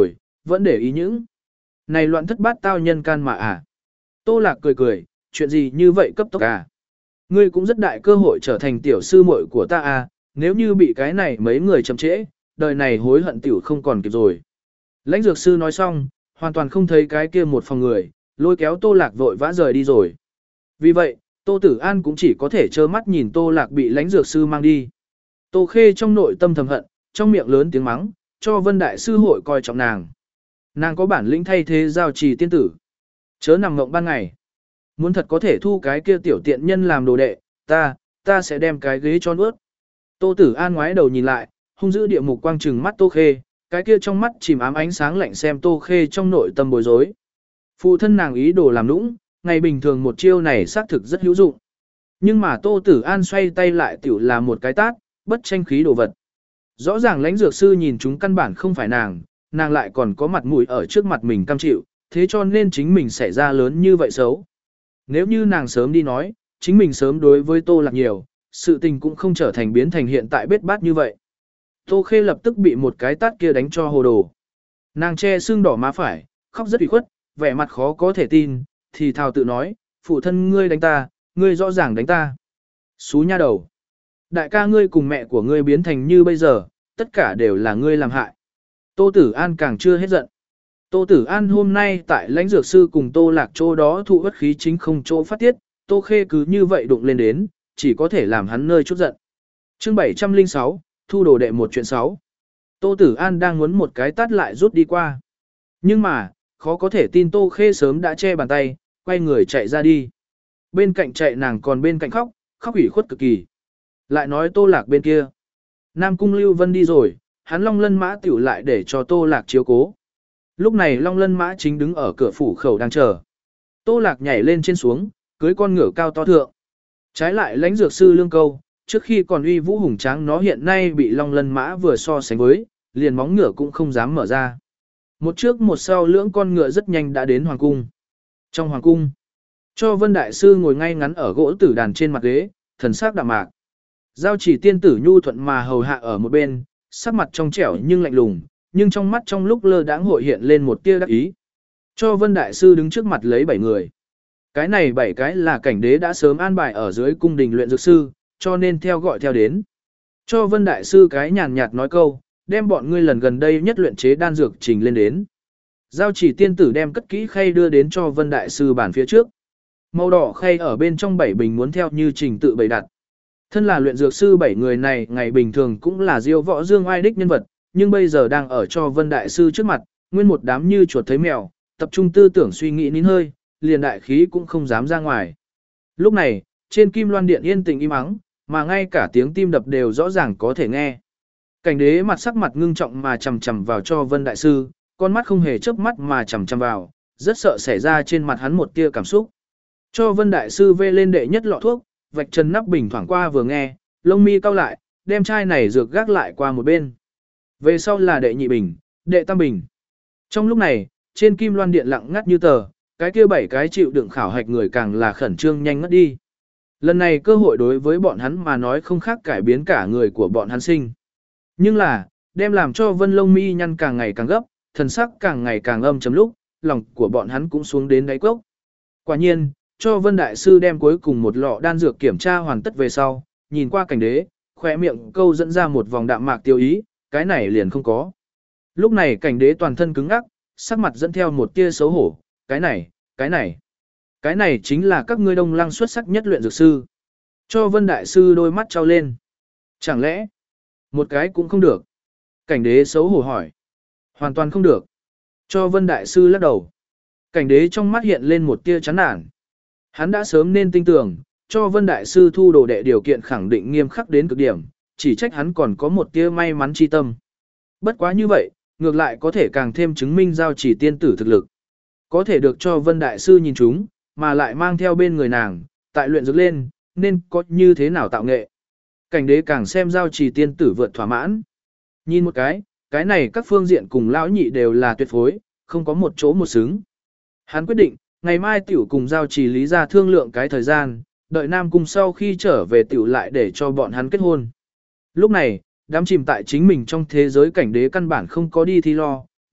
vẫn để ý những này loạn thất bát tao nhân can mà à. Tô Lạc cười cười, chuyện gì như vậy cấp tốc à. Ngươi cũng rất đại cơ hội trở thành tiểu sư muội của ta à, nếu như bị cái này mấy người chậm trễ, đời này hối hận tiểu không còn kịp rồi. Lãnh dược sư nói xong, hoàn toàn không thấy cái kia một phòng người, lôi kéo Tô Lạc vội vã rời đi rồi. Vì vậy, Tô Tử An cũng chỉ có thể trơ mắt nhìn Tô Lạc bị lãnh dược sư mang đi. Tô Khê trong nội tâm thầm hận, trong miệng lớn tiếng mắng, cho Vân Đại sư hội coi trọng nàng. Nàng có bản lĩnh thay thế giao trì tiên tử. Chớ nằm mộng ban ngày. Muốn thật có thể thu cái kia tiểu tiện nhân làm đồ đệ, ta, ta sẽ đem cái ghế cho nuốt. Tô Tử An ngoái đầu nhìn lại, hung dữ địa mục quang trừng mắt Tô Khê, cái kia trong mắt chìm ám ánh sáng lạnh xem Tô Khê trong nội tâm bối rối. Phụ thân nàng ý đồ làm nũng, ngày bình thường một chiêu này xác thực rất hữu dụng. Nhưng mà Tô Tử An xoay tay lại tiểu là một cái tát, bất tranh khí đồ vật. Rõ ràng lãnh dược sư nhìn chúng căn bản không phải nàng, nàng lại còn có mặt mũi ở trước mặt mình cam chịu, thế cho nên chính mình xảy ra lớn như vậy xấu. Nếu như nàng sớm đi nói, chính mình sớm đối với Tô Lạc nhiều, sự tình cũng không trở thành biến thành hiện tại bết bát như vậy. Tô Khê lập tức bị một cái tát kia đánh cho hồ đồ. Nàng che xương đỏ má phải, khóc rất ủy khuất, vẻ mặt khó có thể tin, thì thào tự nói, phụ thân ngươi đánh ta, ngươi rõ ràng đánh ta. Xú nha đầu. Đại ca ngươi cùng mẹ của ngươi biến thành như bây giờ, tất cả đều là ngươi làm hại. Tô Tử An càng chưa hết giận. Tô Tử An hôm nay tại lãnh dược sư cùng Tô Lạc chỗ đó thụ bất khí chính không chỗ phát tiết, Tô Khê cứ như vậy đụng lên đến, chỉ có thể làm hắn nơi chút giận. Chương bảy trăm lẻ sáu, thu đồ đệ một chuyện sáu. Tô Tử An đang muốn một cái tát lại rút đi qua. Nhưng mà, khó có thể tin Tô Khê sớm đã che bàn tay, quay người chạy ra đi. Bên cạnh chạy nàng còn bên cạnh khóc, khóc ủy khuất cực kỳ. Lại nói Tô Lạc bên kia. Nam Cung Lưu Vân đi rồi, hắn Long Lân Mã tiểu lại để cho Tô Lạc chiếu cố. Lúc này Long Lân Mã chính đứng ở cửa phủ khẩu đang chờ. Tô Lạc nhảy lên trên xuống, cưới con ngựa cao to thượng. Trái lại lãnh dược sư Lương Câu, trước khi còn uy vũ hùng tráng nó hiện nay bị Long Lân Mã vừa so sánh với, liền móng ngựa cũng không dám mở ra. Một trước một sau lưỡng con ngựa rất nhanh đã đến hoàng cung. Trong hoàng cung, cho Vân Đại sư ngồi ngay ngắn ở gỗ tử đàn trên mặt ghế, thần sắc đạm mạc. Giao Chỉ tiên tử nhu thuận mà hầu hạ ở một bên, sắc mặt trong trẻo nhưng lạnh lùng, nhưng trong mắt trong lúc lơ đãng hội hiện lên một tia đắc ý. Cho Vân Đại sư đứng trước mặt lấy bảy người. Cái này bảy cái là cảnh đế đã sớm an bài ở dưới cung đình luyện dược sư, cho nên theo gọi theo đến. Cho Vân Đại sư cái nhàn nhạt nói câu, đem bọn ngươi lần gần đây nhất luyện chế đan dược trình lên đến. Giao Chỉ tiên tử đem cất kỹ khay đưa đến cho Vân Đại sư bàn phía trước. Màu đỏ khay ở bên trong bảy bình muốn theo như trình tự bày đặt. Thân là luyện dược sư bảy người này ngày bình thường cũng là diêu võ dương oai đích nhân vật, nhưng bây giờ đang ở cho Vân Đại sư trước mặt, nguyên một đám như chuột thấy mèo, tập trung tư tưởng suy nghĩ nín hơi, liền đại khí cũng không dám ra ngoài. Lúc này, trên Kim Loan Điện yên tĩnh im ắng, mà ngay cả tiếng tim đập đều rõ ràng có thể nghe. Cảnh đế mặt sắc mặt ngưng trọng mà chằm chằm vào cho Vân Đại sư, con mắt không hề chớp mắt mà chằm chằm vào, rất sợ xảy ra trên mặt hắn một tia cảm xúc. Cho Vân Đại sư vê lên đệ nhất lọ thuốc, vạch chân nắp bình thoảng qua vừa nghe, lông mi cau lại, đem chai này dược gác lại qua một bên. Về sau là đệ nhị bình, đệ tam bình. Trong lúc này, trên Kim Loan Điện lặng ngắt như tờ, cái kia bảy cái chịu đựng khảo hạch người càng là khẩn trương nhanh ngất đi. Lần này cơ hội đối với bọn hắn mà nói không khác cải biến cả người của bọn hắn sinh. Nhưng là, đem làm cho Vân lông mi nhăn càng ngày càng gấp, thần sắc càng ngày càng âm chấm lúc, lòng của bọn hắn cũng xuống đến đáy cốc. Quả nhiên, cho Vân Đại sư đem cuối cùng một lọ đan dược kiểm tra hoàn tất về sau, nhìn qua cảnh đế, khỏe miệng câu dẫn ra một vòng đạm mạc tiêu ý, cái này liền không có. Lúc này cảnh đế toàn thân cứng ngắc, sắc mặt dẫn theo một tia xấu hổ, cái này, cái này, cái này chính là các ngươi Đông Lăng xuất sắc nhất luyện dược sư. Cho Vân Đại sư đôi mắt trao lên. Chẳng lẽ, một cái cũng không được? Cảnh đế xấu hổ hỏi. Hoàn toàn không được. Cho Vân Đại sư lắc đầu. Cảnh đế trong mắt hiện lên một tia chán nản. Hắn đã sớm nên tin tưởng, cho Vân Đại sư thu đồ đệ điều kiện khẳng định nghiêm khắc đến cực điểm, chỉ trách hắn còn có một tia may mắn chi tâm. Bất quá như vậy, ngược lại có thể càng thêm chứng minh Giao Chỉ tiên tử thực lực. Có thể được cho Vân Đại sư nhìn chúng, mà lại mang theo bên người nàng, tại luyện dược lên, nên có như thế nào tạo nghệ. Cảnh đế càng xem Giao Chỉ tiên tử vượt thỏa mãn. Nhìn một cái, cái này các phương diện cùng lão nhị đều là tuyệt phối, không có một chỗ một xứng. Hắn quyết định, ngày mai tiểu cùng Giao Chỉ lý ra thương lượng cái thời gian, đợi Nam Cung sau khi trở về tiểu lại để cho bọn hắn kết hôn. Lúc này, đám chìm tại chính mình trong thế giới cảnh đế căn bản không có đi thi lo,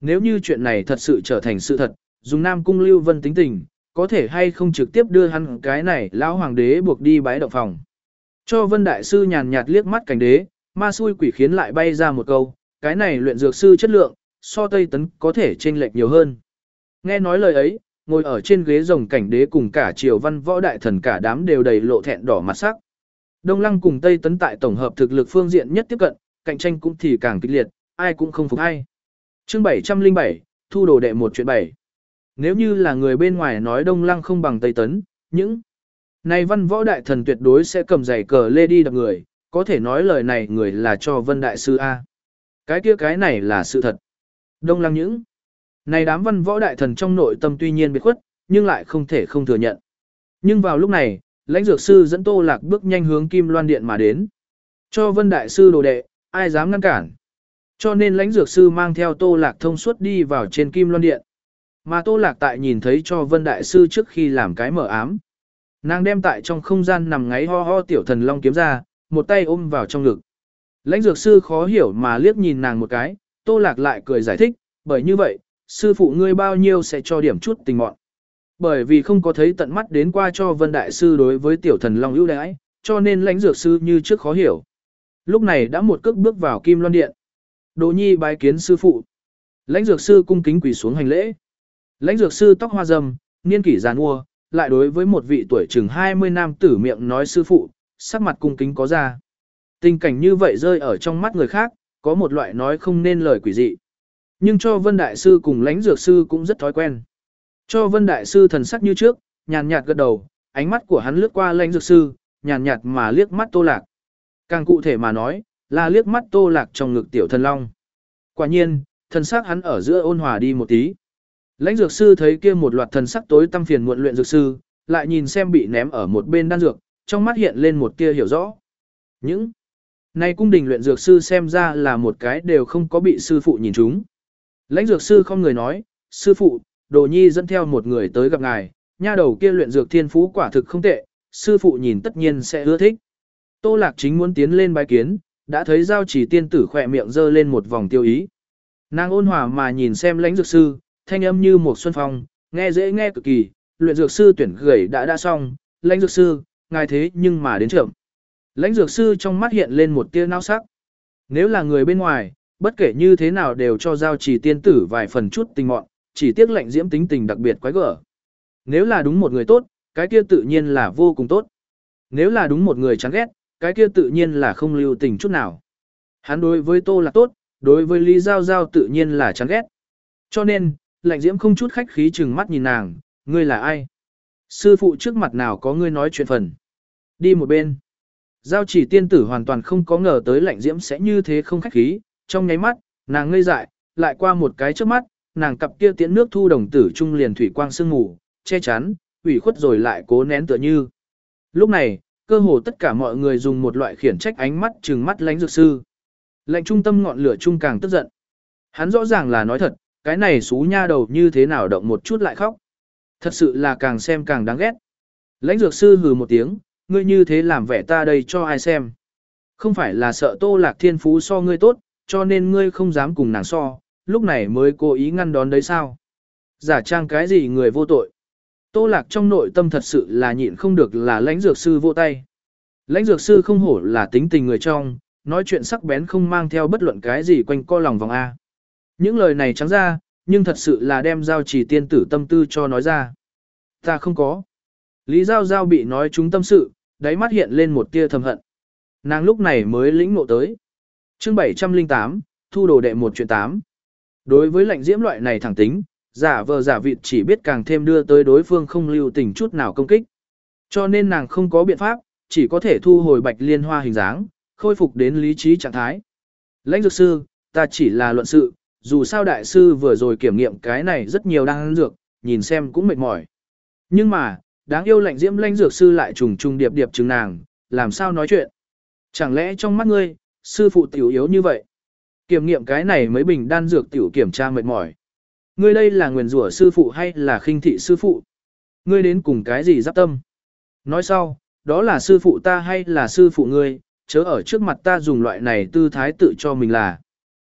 Nếu như chuyện này thật sự trở thành sự thật, dùng Nam Cung Lưu Vân tính tình, có thể hay không trực tiếp đưa hắn cái này lão hoàng đế buộc đi bái động phòng. Cho Vân Đại Sư nhàn nhạt liếc mắt cảnh đế, ma xui quỷ khiến lại bay ra một câu, cái này luyện dược sư chất lượng, so Tây Tấn có thể chênh lệch nhiều hơn. Nghe nói lời ấy, ngồi ở trên ghế rồng cảnh đế cùng cả triều văn võ đại thần cả đám đều đầy lộ thẹn đỏ mặt sắc. Đông Lăng cùng Tây Tấn tại tổng hợp thực lực phương diện nhất tiếp cận, cạnh tranh cũng thì càng kịch liệt, ai cũng không phục ai. Chương bảy trăm lẻ bảy, thu đồ đệ một chuyện bảy. Nếu như là người bên ngoài nói Đông Lăng không bằng Tây Tấn, những này văn võ đại thần tuyệt đối sẽ cầm giày cờ lê đi đập người, có thể nói lời này người là cho Vân Đại Sư A. Cái kia cái này là sự thật. Đông Lăng những này đám văn võ đại thần trong nội tâm tuy nhiên biệt khuất, nhưng lại không thể không thừa nhận. Nhưng vào lúc này, lãnh dược sư dẫn Tô Lạc bước nhanh hướng Kim Loan Điện mà đến. Cho Vân Đại Sư đồ đệ, ai dám ngăn cản. Cho nên lãnh dược sư mang theo Tô Lạc thông suốt đi vào trên Kim Loan Điện. Mà Tô Lạc tại nhìn thấy cho Vân Đại Sư trước khi làm cái mở ám. Nàng đem tại trong không gian nằm ngáy ho ho tiểu thần long kiếm ra, một tay ôm vào trong ngực. Lãnh dược sư khó hiểu mà liếc nhìn nàng một cái, Tô Lạc lại cười giải thích, bởi như vậy, sư phụ ngươi bao nhiêu sẽ cho điểm chút tình mọn. Bởi vì không có thấy tận mắt đến qua cho Vân Đại Sư đối với tiểu thần long ưu đãi, cho nên lãnh dược sư như trước khó hiểu. Lúc này đã một cước bước vào Kim Loan Điện. Đồ nhi bái kiến sư phụ. Lãnh dược sư cung kính quỳ xuống hành lễ. Lãnh dược sư tóc hoa râm, niên kỷ giàn mua, lại đối với một vị tuổi chừng hai mươi nam tử miệng nói sư phụ, sắc mặt cung kính có ra. Tình cảnh như vậy rơi ở trong mắt người khác, có một loại nói không nên lời quỷ dị. Nhưng cho Vân Đại Sư cùng lãnh dược sư cũng rất thói quen. Cho Vân Đại Sư thần sắc như trước, nhàn nhạt gật đầu, ánh mắt của hắn lướt qua lãnh dược sư, nhàn nhạt mà liếc mắt Tô Lạc. Càng cụ thể mà nói, là liếc mắt Tô Lạc trong ngực tiểu thần long. Quả nhiên, thần sắc hắn ở giữa ôn hòa đi một tí. Lãnh dược sư thấy kia một loạt thần sắc tối tăm phiền muộn luyện dược sư, lại nhìn xem bị ném ở một bên đan dược, trong mắt hiện lên một tia hiểu rõ. Những này cung đình luyện dược sư xem ra là một cái đều không có bị sư phụ nhìn trúng. Lãnh dược sư không người nói, sư phụ, đồ nhi dẫn theo một người tới gặp ngài, nha đầu kia luyện dược thiên phú quả thực không tệ, sư phụ nhìn tất nhiên sẽ ưa thích. Tô Lạc chính muốn tiến lên bái kiến, đã thấy giao chỉ tiên tử khỏe miệng giơ lên một vòng tiêu ý. Nàng ôn hòa mà nhìn xem lãnh dược sư, thanh âm như một xuân phong, nghe dễ nghe cực kỳ, luyện dược sư tuyển gửi đã đã xong, lãnh dược sư, ngài thế nhưng mà đến chậm. Lãnh dược sư trong mắt hiện lên một tia nao sắc. Nếu là người bên ngoài, bất kể như thế nào đều cho giao chỉ tiên tử vài phần chút tình mọn, chỉ tiếc lạnh diễm tính tình đặc biệt quái gở. Nếu là đúng một người tốt, cái kia tự nhiên là vô cùng tốt. Nếu là đúng một người chán ghét, cái kia tự nhiên là không lưu tình chút nào. Hắn đối với Tô Lạc tốt, đối với Lý Giao Giao tự nhiên là chán ghét. Cho nên, lạnh diễm không chút khách khí chừng mắt nhìn nàng, ngươi là ai? Sư phụ trước mặt nào có ngươi nói chuyện phần. Đi một bên. Giao chỉ tiên tử hoàn toàn không có ngờ tới lạnh diễm sẽ như thế không khách khí, trong nháy mắt, nàng ngây dại, lại qua một cái trước mắt, nàng cặp kia tiễn nước thu đồng tử trung liền thủy quang sương mù, che chắn, ủy khuất rồi lại cố nén tựa như. Lúc này, cơ hồ tất cả mọi người dùng một loại khiển trách ánh mắt trừng mắt lãnh dược sư. Lạnh trung tâm ngọn lửa trung càng tức giận. Hắn rõ ràng là nói thật, cái này xú nha đầu như thế nào động một chút lại khóc. Thật sự là càng xem càng đáng ghét. Lãnh dược sư hừ một tiếng, ngươi như thế làm vẻ ta đây cho ai xem. Không phải là sợ Tô Lạc thiên phú so ngươi tốt, cho nên ngươi không dám cùng nàng so, lúc này mới cố ý ngăn đón đấy sao. Giả trang cái gì người vô tội. Tô Lạc trong nội tâm thật sự là nhịn không được là lãnh dược sư vô tay. Lãnh dược sư không hổ là tính tình người trong, nói chuyện sắc bén không mang theo bất luận cái gì quanh co lòng vòng A. Những lời này trắng ra, nhưng thật sự là đem giao chỉ tiên tử tâm tư cho nói ra. Ta không có. Lý Giao Giao bị nói trúng tâm sự, đáy mắt hiện lên một tia thầm hận. Nàng lúc này mới lĩnh ngộ tới. Chương bảy trăm lẻ tám, thu đồ đệ một chuyện tám. Đối với lạnh diễm loại này thẳng tính, giả vờ giả vịt chỉ biết càng thêm đưa tới đối phương không lưu tình chút nào công kích. Cho nên nàng không có biện pháp, chỉ có thể thu hồi bạch liên hoa hình dáng, khôi phục đến lý trí trạng thái. Lãnh dược sư, ta chỉ là luận sự, dù sao đại sư vừa rồi kiểm nghiệm cái này rất nhiều đang ăn dược, nhìn xem cũng mệt mỏi. Nhưng mà, đáng yêu lạnh diễm lãnh dược sư lại trùng trùng điệp điệp chừng nàng, làm sao nói chuyện. Chẳng lẽ trong mắt ngươi, sư phụ tiểu yếu như vậy? Kiểm nghiệm cái này mấy bình đan dược tiểu kiểm tra mệt mỏi. Ngươi đây là nguyền rủa sư phụ hay là khinh thị sư phụ? Ngươi đến cùng cái gì giáp tâm? Nói sau, đó là sư phụ ta hay là sư phụ ngươi, chớ ở trước mặt ta dùng loại này tư thái tự cho mình là.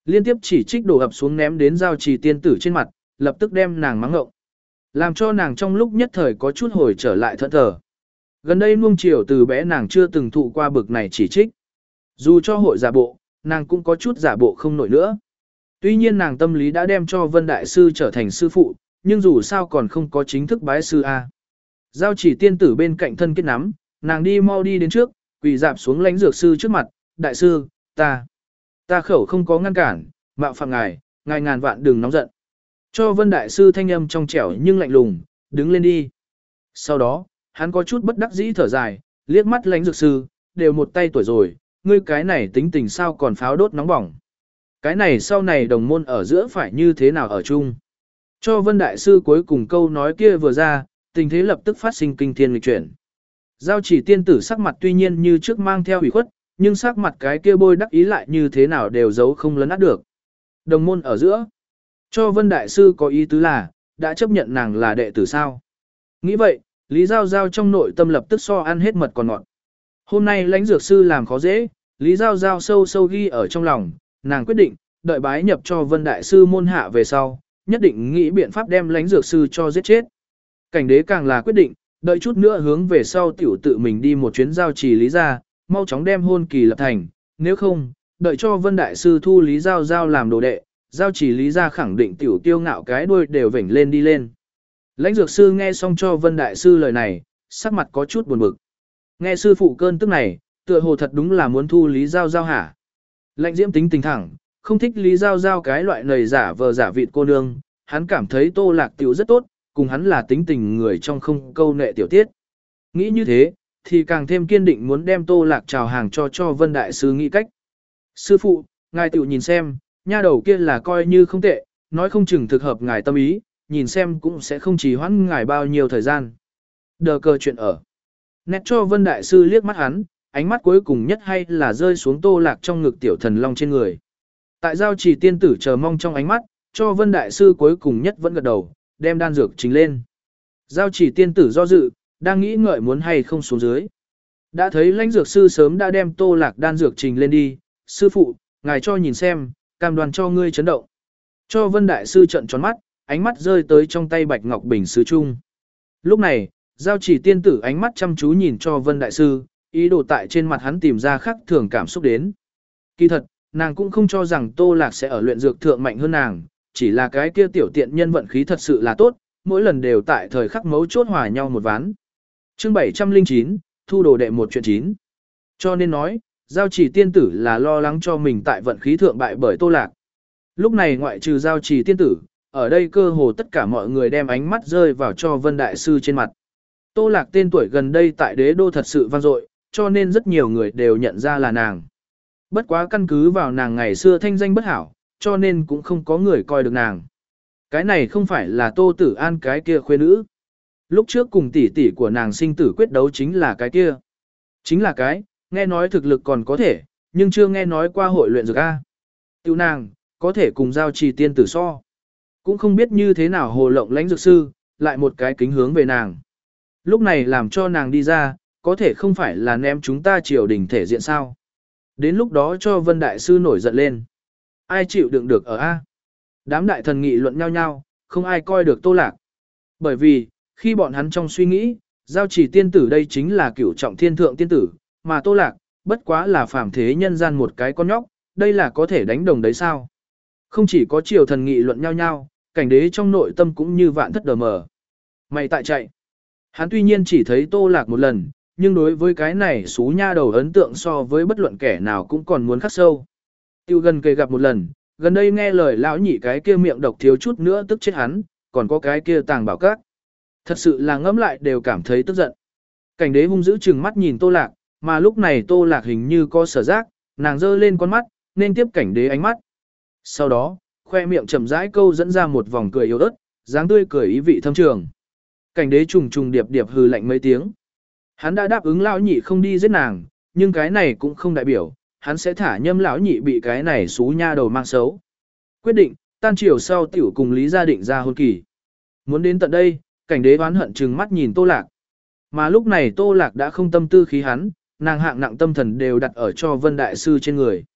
Liên tiếp chỉ trích đổ ập xuống ném đến giao trì tiên tử trên mặt, lập tức đem nàng mắng ngộng. Làm cho nàng trong lúc nhất thời có chút hồi trở lại thẫn thờ. Gần đây nuông chiều từ bé nàng chưa từng thụ qua bực này chỉ trích. Dù cho hội giả bộ, nàng cũng có chút giả bộ không nổi nữa. Tuy nhiên nàng tâm lý đã đem cho Vân Đại Sư trở thành sư phụ, nhưng dù sao còn không có chính thức bái sư A. Giao chỉ tiên tử bên cạnh thân kết nắm, nàng đi mau đi đến trước, quỳ dạp xuống lãnh dược sư trước mặt, đại sư, ta, ta khẩu không có ngăn cản, mạo phạm ngài, ngài ngàn vạn đừng nóng giận. Cho Vân Đại Sư thanh âm trong trẻo nhưng lạnh lùng, đứng lên đi. Sau đó, hắn có chút bất đắc dĩ thở dài, liếc mắt lãnh dược sư, đều một tay tuổi rồi, ngươi cái này tính tình sao còn pháo đốt nóng bỏng. Cái này sau này đồng môn ở giữa phải như thế nào ở chung. Cho Vân Đại Sư cuối cùng câu nói kia vừa ra, tình thế lập tức phát sinh kinh thiên nghịch chuyển. Giao chỉ tiên tử sắc mặt tuy nhiên như trước mang theo ủy khuất, nhưng sắc mặt cái kia bôi đắc ý lại như thế nào đều giấu không lấn át được. Đồng môn ở giữa. Cho Vân Đại Sư có ý tứ là, đã chấp nhận nàng là đệ tử sao. Nghĩ vậy, Lý Giao Giao trong nội tâm lập tức so ăn hết mật còn ngọt. Hôm nay lãnh dược sư làm khó dễ, Lý Giao Giao sâu sâu ghi ở trong lòng, nàng quyết định, đợi bái nhập cho Vân Đại Sư môn hạ về sau, nhất định nghĩ biện pháp đem lãnh dược sư cho giết chết. Cảnh đế càng là quyết định, đợi chút nữa hướng về sau tiểu tự mình đi một chuyến giao trì Lý gia, mau chóng đem hôn kỳ lập thành, nếu không, đợi cho Vân Đại Sư thu Lý Giao Giao làm đồ đệ, giao trì Lý gia khẳng định tiểu tiêu ngạo cái đuôi đều vểnh lên đi lên. Lãnh dược sư nghe xong cho Vân Đại Sư lời này, sắc mặt có chút buồn bực. Nghe sư phụ cơn tức này, tựa hồ thật đúng là muốn thu Lý Giao Giao hả. Lãnh Diễm tính tình thẳng, không thích Lý Giao Giao cái loại nầy giả vờ giả vịt cô nương, hắn cảm thấy Tô Lạc tiểu rất tốt, cùng hắn là tính tình người trong không câu nệ tiểu tiết. Nghĩ như thế, thì càng thêm kiên định muốn đem Tô Lạc chào hàng cho cho Vân Đại Sư nghĩ cách. Sư phụ, ngài tiểu nhìn xem, nha đầu kia là coi như không tệ, nói không chừng thực hợp ngài tâm ý, nhìn xem cũng sẽ không trì hoãn ngài bao nhiêu thời gian. Đờ cờ chuyện ở. Nét cho Vân Đại Sư liếc mắt hắn, ánh mắt cuối cùng nhất hay là rơi xuống Tô Lạc trong ngực tiểu thần long trên người. Tại giao trì tiên tử chờ mong trong ánh mắt, cho Vân Đại Sư cuối cùng nhất vẫn gật đầu, đem đan dược trình lên. Giao trì tiên tử do dự, đang nghĩ ngợi muốn hay không xuống dưới. Đã thấy lãnh dược sư sớm đã đem Tô Lạc đan dược trình lên đi, sư phụ, ngài cho nhìn xem, cam đoan cho ngươi chấn động. Cho Vân Đại Sư trợn tròn mắt, ánh mắt rơi tới trong tay bạch ngọc bình sứ chung. Lúc này, giao chỉ tiên tử ánh mắt chăm chú nhìn cho Vân Đại Sư, ý đồ tại trên mặt hắn tìm ra khắc thường cảm xúc đến. Kỳ thật, nàng cũng không cho rằng Tô Lạc sẽ ở luyện dược thượng mạnh hơn nàng, chỉ là cái kia tiểu tiện nhân vận khí thật sự là tốt, mỗi lần đều tại thời khắc mấu chốt hòa nhau một ván. Chương bảy trăm lẻ chín, thu đồ đệ một chuyện chín. Cho nên nói, giao chỉ tiên tử là lo lắng cho mình tại vận khí thượng bại bởi Tô Lạc. Lúc này ngoại trừ giao chỉ tiên tử, ở đây cơ hồ tất cả mọi người đem ánh mắt rơi vào cho Vân Đại Sư trên mặt. Tô Lạc tên tuổi gần đây tại đế đô thật sự vang dội, cho nên rất nhiều người đều nhận ra là nàng. Bất quá căn cứ vào nàng ngày xưa thanh danh bất hảo, cho nên cũng không có người coi được nàng. Cái này không phải là Tô Tử An cái kia khuê nữ. Lúc trước cùng tỷ tỷ của nàng sinh tử quyết đấu chính là cái kia. Chính là cái, nghe nói thực lực còn có thể, nhưng chưa nghe nói qua hội luyện dược A. Tiểu nàng, có thể cùng giao trì tiên tử so. Cũng không biết như thế nào hồ lộng lãnh dược sư, lại một cái kính hướng về nàng. Lúc này làm cho nàng đi ra, có thể không phải là ném chúng ta triều đình thể diện sao. Đến lúc đó cho Vân Đại Sư nổi giận lên. Ai chịu đựng được ở A? Đám đại thần nghị luận nhau nhau, không ai coi được Tô Lạc. Bởi vì, khi bọn hắn trong suy nghĩ, giao chỉ tiên tử đây chính là cửu trọng thiên thượng tiên tử, mà Tô Lạc, bất quá là phàm thế nhân gian một cái con nhóc, đây là có thể đánh đồng đấy sao? Không chỉ có triều thần nghị luận nhau nhau, cảnh đế trong nội tâm cũng như vạn thất đờ mờ. Mày tại chạy. Hắn tuy nhiên chỉ thấy Tô Lạc một lần, nhưng đối với cái này xú nha đầu ấn tượng so với bất luận kẻ nào cũng còn muốn khắc sâu. Tiêu gần kề gặp một lần, gần đây nghe lời lão nhị cái kia miệng độc thiếu chút nữa tức chết hắn, còn có cái kia tàng bảo các. Thật sự là ngẫm lại đều cảm thấy tức giận. Cảnh đế hung dữ chừng mắt nhìn Tô Lạc, mà lúc này Tô Lạc hình như có sở giác, nàng giơ lên con mắt, nên tiếp cảnh đế ánh mắt. Sau đó, khoe miệng chậm rãi câu dẫn ra một vòng cười yếu ớt, dáng tươi cười ý vị thâm trường. Cảnh đế trùng trùng điệp điệp hừ lạnh mấy tiếng. Hắn đã đáp ứng lão nhị không đi giết nàng, nhưng cái này cũng không đại biểu, hắn sẽ thả nhâm lão nhị bị cái này xú nha đầu mang xấu. Quyết định, tan chiều sau tiểu cùng Lý gia định ra hôn kỳ. Muốn đến tận đây, cảnh đế oán hận trừng mắt nhìn Tô Lạc. Mà lúc này Tô Lạc đã không tâm tư khí hắn, nàng hạng nặng tâm thần đều đặt ở cho Vân Đại Sư trên người.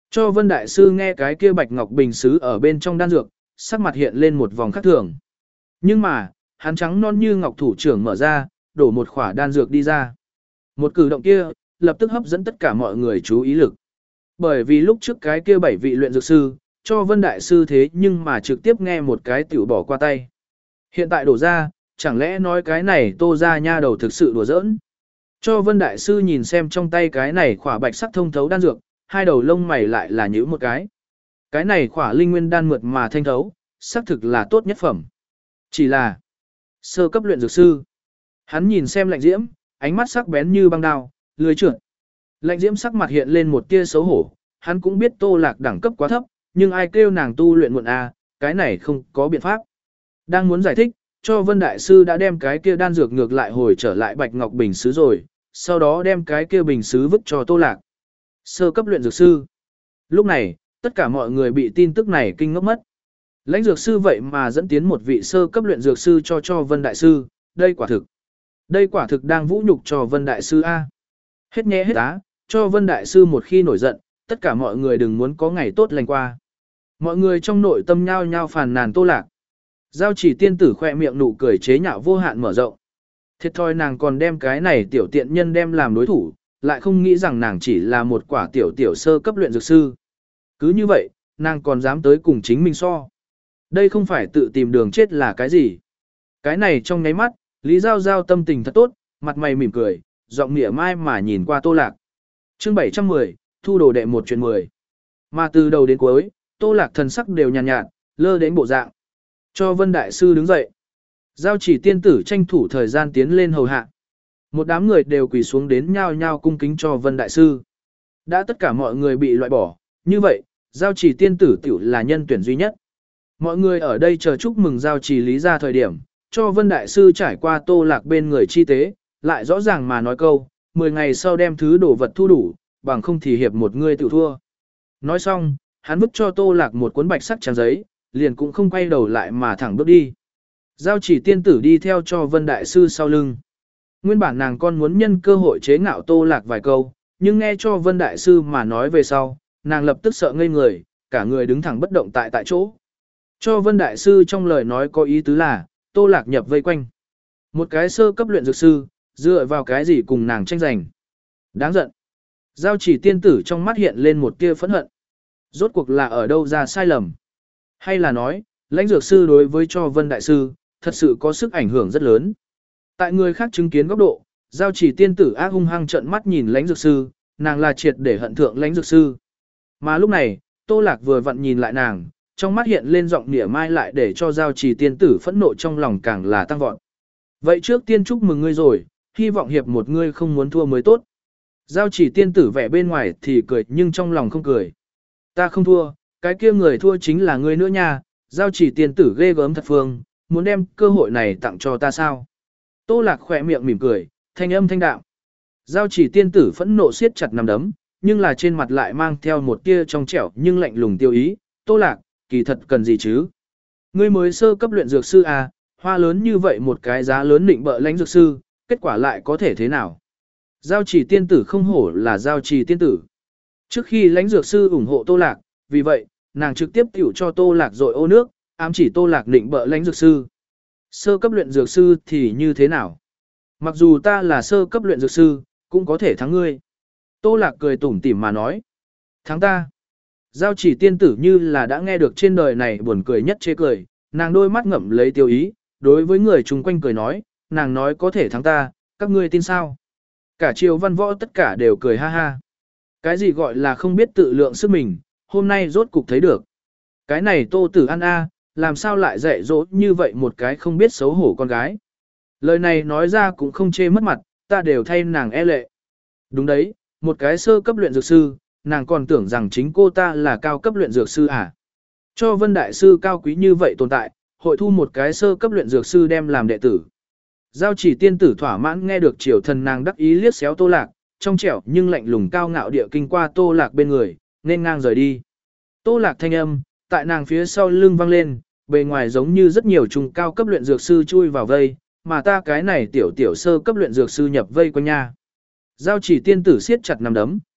Cho Vân Đại Sư nghe cái kia bạch ngọc bình sứ ở bên trong đan dược, sắc mặt hiện lên một vòng khác thường. Nhưng mà, hắn trắng non như ngọc thủ trưởng mở ra, đổ một khỏa đan dược đi ra. Một cử động kia, lập tức hấp dẫn tất cả mọi người chú ý lực. Bởi vì lúc trước cái kia bảy vị luyện dược sư, cho Vân Đại Sư thế nhưng mà trực tiếp nghe một cái tiểu bỏ qua tay. Hiện tại đổ ra, chẳng lẽ nói cái này Tô ra nha đầu thực sự đùa giỡn. Cho Vân Đại Sư nhìn xem trong tay cái này khỏa bạch sắc thông thấu đan dược, hai đầu lông mày lại là nhíu một cái. Cái này khỏa linh nguyên đan mượt mà thanh thấu, xác thực là tốt nhất phẩm. Chỉ là sơ cấp luyện dược sư. Hắn nhìn xem Lạnh Diễm, ánh mắt sắc bén như băng đao, lười trượt. Lạnh Diễm sắc mặt hiện lên một tia xấu hổ, hắn cũng biết Tô Lạc đẳng cấp quá thấp, nhưng ai kêu nàng tu luyện muộn à, cái này không có biện pháp. Đang muốn giải thích, cho Vân Đại Sư đã đem cái kia đan dược ngược lại hồi trở lại Bạch Ngọc Bình Sứ rồi, sau đó đem cái kia bình sứ vứt cho Tô Lạc. Sơ cấp luyện dược sư. Lúc này, tất cả mọi người bị tin tức này kinh ngốc mất. Lãnh dược sư vậy mà dẫn tiến một vị sơ cấp luyện dược sư cho cho Vân Đại Sư, đây quả thực. Đây quả thực đang vũ nhục cho Vân Đại Sư A. Hết nhé hết á, cho Vân Đại Sư một khi nổi giận, tất cả mọi người đừng muốn có ngày tốt lành qua. Mọi người trong nội tâm nhao nhao phàn nàn Tô Lạc. Giao Chỉ tiên tử khoe miệng nụ cười chế nhạo vô hạn mở rộng. Thiệt thòi nàng còn đem cái này tiểu tiện nhân đem làm đối thủ, lại không nghĩ rằng nàng chỉ là một quả tiểu tiểu sơ cấp luyện dược sư. Cứ như vậy, nàng còn dám tới cùng chính mình so. Đây không phải tự tìm đường chết là cái gì. Cái này trong nháy mắt, Lý Giao Giao tâm tình thật tốt, mặt mày mỉm cười, giọng mỉa mai mà nhìn qua Tô Lạc. Chương bảy trăm mười, thu đồ đệ một chuyện mười. Mà từ đầu đến cuối, Tô Lạc thần sắc đều nhàn nhạt, nhạt, lơ đến bộ dạng. Cho Vân Đại Sư đứng dậy. Giao Chỉ tiên tử tranh thủ thời gian tiến lên hầu hạ. Một đám người đều quỳ xuống đến nhao nhao cung kính cho Vân Đại Sư. Đã tất cả mọi người bị loại bỏ, như vậy, Giao Chỉ tiên tử tiểu là nhân tuyển duy nhất. Mọi người ở đây chờ chúc mừng Giao Chỉ lý ra thời điểm, cho Vân Đại Sư trải qua Tô Lạc bên người chi tế, lại rõ ràng mà nói câu, mười ngày sau đem thứ đồ vật thu đủ, bằng không thì hiệp một người tự thua. Nói xong, hắn vứt cho Tô Lạc một cuốn bạch sắc trang giấy, liền cũng không quay đầu lại mà thẳng bước đi. Giao Chỉ tiên tử đi theo cho Vân Đại Sư sau lưng. Nguyên bản nàng con muốn nhân cơ hội chế ngạo Tô Lạc vài câu, nhưng nghe cho Vân Đại Sư mà nói về sau, nàng lập tức sợ ngây người, cả người đứng thẳng bất động tại tại chỗ. Cho Vân Đại Sư trong lời nói có ý tứ là, Tô Lạc nhập vây quanh. Một cái sơ cấp luyện dược sư, dựa vào cái gì cùng nàng tranh giành. Đáng giận. Giao Chỉ tiên tử trong mắt hiện lên một tia phẫn hận. Rốt cuộc là ở đâu ra sai lầm? Hay là nói, lãnh dược sư đối với cho Vân Đại Sư, thật sự có sức ảnh hưởng rất lớn. Tại người khác chứng kiến góc độ, Giao Chỉ tiên tử ác hung hăng trợn mắt nhìn lãnh dược sư, nàng là triệt để hận thượng lãnh dược sư. Mà lúc này, Tô Lạc vừa vặn nhìn lại nàng, trong mắt hiện lên giọng nịa mai lại để cho Giao Chỉ tiên tử phẫn nộ trong lòng càng là tăng vọt. Vậy trước tiên chúc mừng ngươi rồi, hy vọng hiệp một ngươi không muốn thua mới tốt. Giao Chỉ tiên tử vẻ bên ngoài thì cười nhưng trong lòng không cười. Ta không thua, cái kia người thua chính là ngươi nữa nha, Giao Chỉ tiên tử ghê gớm thật phương, muốn đem cơ hội này tặng cho ta sao? Tô Lạc khỏe miệng mỉm cười, thanh âm thanh đạm. Giao Chỉ tiên tử phẫn nộ siết chặt nắm đấm, nhưng là trên mặt lại mang theo một tia trong trẻo nhưng lạnh lùng tiêu ý. Tô Lạc, kỳ thật cần gì chứ? Ngươi mới sơ cấp luyện dược sư à, hoa lớn như vậy một cái giá lớn định bợ lãnh dược sư, kết quả lại có thể thế nào? Giao Chỉ tiên tử không hổ là Giao Chỉ tiên tử. Trước khi lãnh dược sư ủng hộ Tô Lạc, vì vậy, nàng trực tiếp tiểu cho Tô Lạc rồi ô nước, ám chỉ Tô Lạc định bợ lãnh dược sư. Sơ cấp luyện dược sư thì như thế nào? Mặc dù ta là sơ cấp luyện dược sư, cũng có thể thắng ngươi. Tô Lạc cười tủm tỉm mà nói. Thắng ta. Giao Chỉ tiên tử như là đã nghe được trên đời này buồn cười nhất chê cười, nàng đôi mắt ngậm lấy tiêu ý, đối với người chung quanh cười nói, nàng nói có thể thắng ta, các ngươi tin sao? Cả triều văn võ tất cả đều cười ha ha. Cái gì gọi là không biết tự lượng sức mình, hôm nay rốt cục thấy được. Cái này Tô Tử An a, làm sao lại dạy dỗ như vậy một cái không biết xấu hổ con gái. Lời này nói ra cũng không chê mất mặt, ta đều thay nàng e lệ. Đúng đấy, một cái sơ cấp luyện dược sư, nàng còn tưởng rằng chính cô ta là cao cấp luyện dược sư à. Cho Vân Đại Sư cao quý như vậy tồn tại, hội thu một cái sơ cấp luyện dược sư đem làm đệ tử. Giao Chỉ tiên tử thỏa mãn nghe được triều thần nàng đắc ý liếc xéo Tô Lạc, trong trẻo nhưng lạnh lùng cao ngạo địa kinh qua Tô Lạc bên người, nên ngang rời đi. Tô Lạc thanh âm, tại nàng phía sau lưng vang lên, bề ngoài giống như rất nhiều trung cao cấp luyện dược sư chui vào vây, mà ta cái này tiểu tiểu sơ cấp luyện dược sư nhập vây quanh nha. Giao Chỉ tiên tử siết chặt nắm đấm,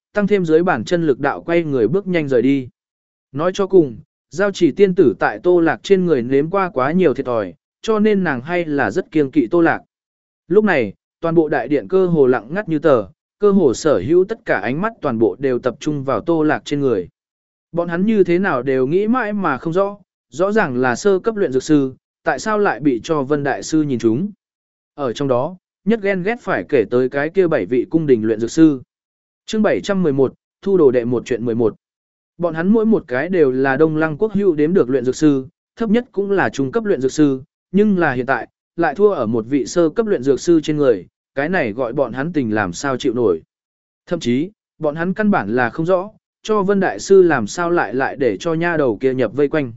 tăng thêm dưới bản chân lực đạo quay người bước nhanh rời đi. Nói cho cùng, giao chỉ tiên tử tại Tô Lạc trên người nếm qua quá nhiều thiệt thòi, cho nên nàng hay là rất kiêng kỵ Tô Lạc. Lúc này, toàn bộ đại điện cơ hồ lặng ngắt như tờ, cơ hồ sở hữu tất cả ánh mắt toàn bộ đều tập trung vào Tô Lạc trên người. Bọn hắn như thế nào đều nghĩ mãi mà không rõ, rõ ràng là sơ cấp luyện dược sư, tại sao lại bị cho Vân Đại Sư nhìn chúng. Ở trong đó, nhất ghen ghét phải kể tới cái kia bảy vị cung đình luyện dược sư. Chương bảy trăm mười một, thu đồ đệ một chuyện mười một. Bọn hắn mỗi một cái đều là Đông Lăng quốc hữu đếm được luyện dược sư, thấp nhất cũng là trung cấp luyện dược sư, nhưng là hiện tại, lại thua ở một vị sơ cấp luyện dược sư trên người, cái này gọi bọn hắn tình làm sao chịu nổi. Thậm chí, bọn hắn căn bản là không rõ, cho Vân Đại Sư làm sao lại lại để cho nha đầu kia nhập vây quanh.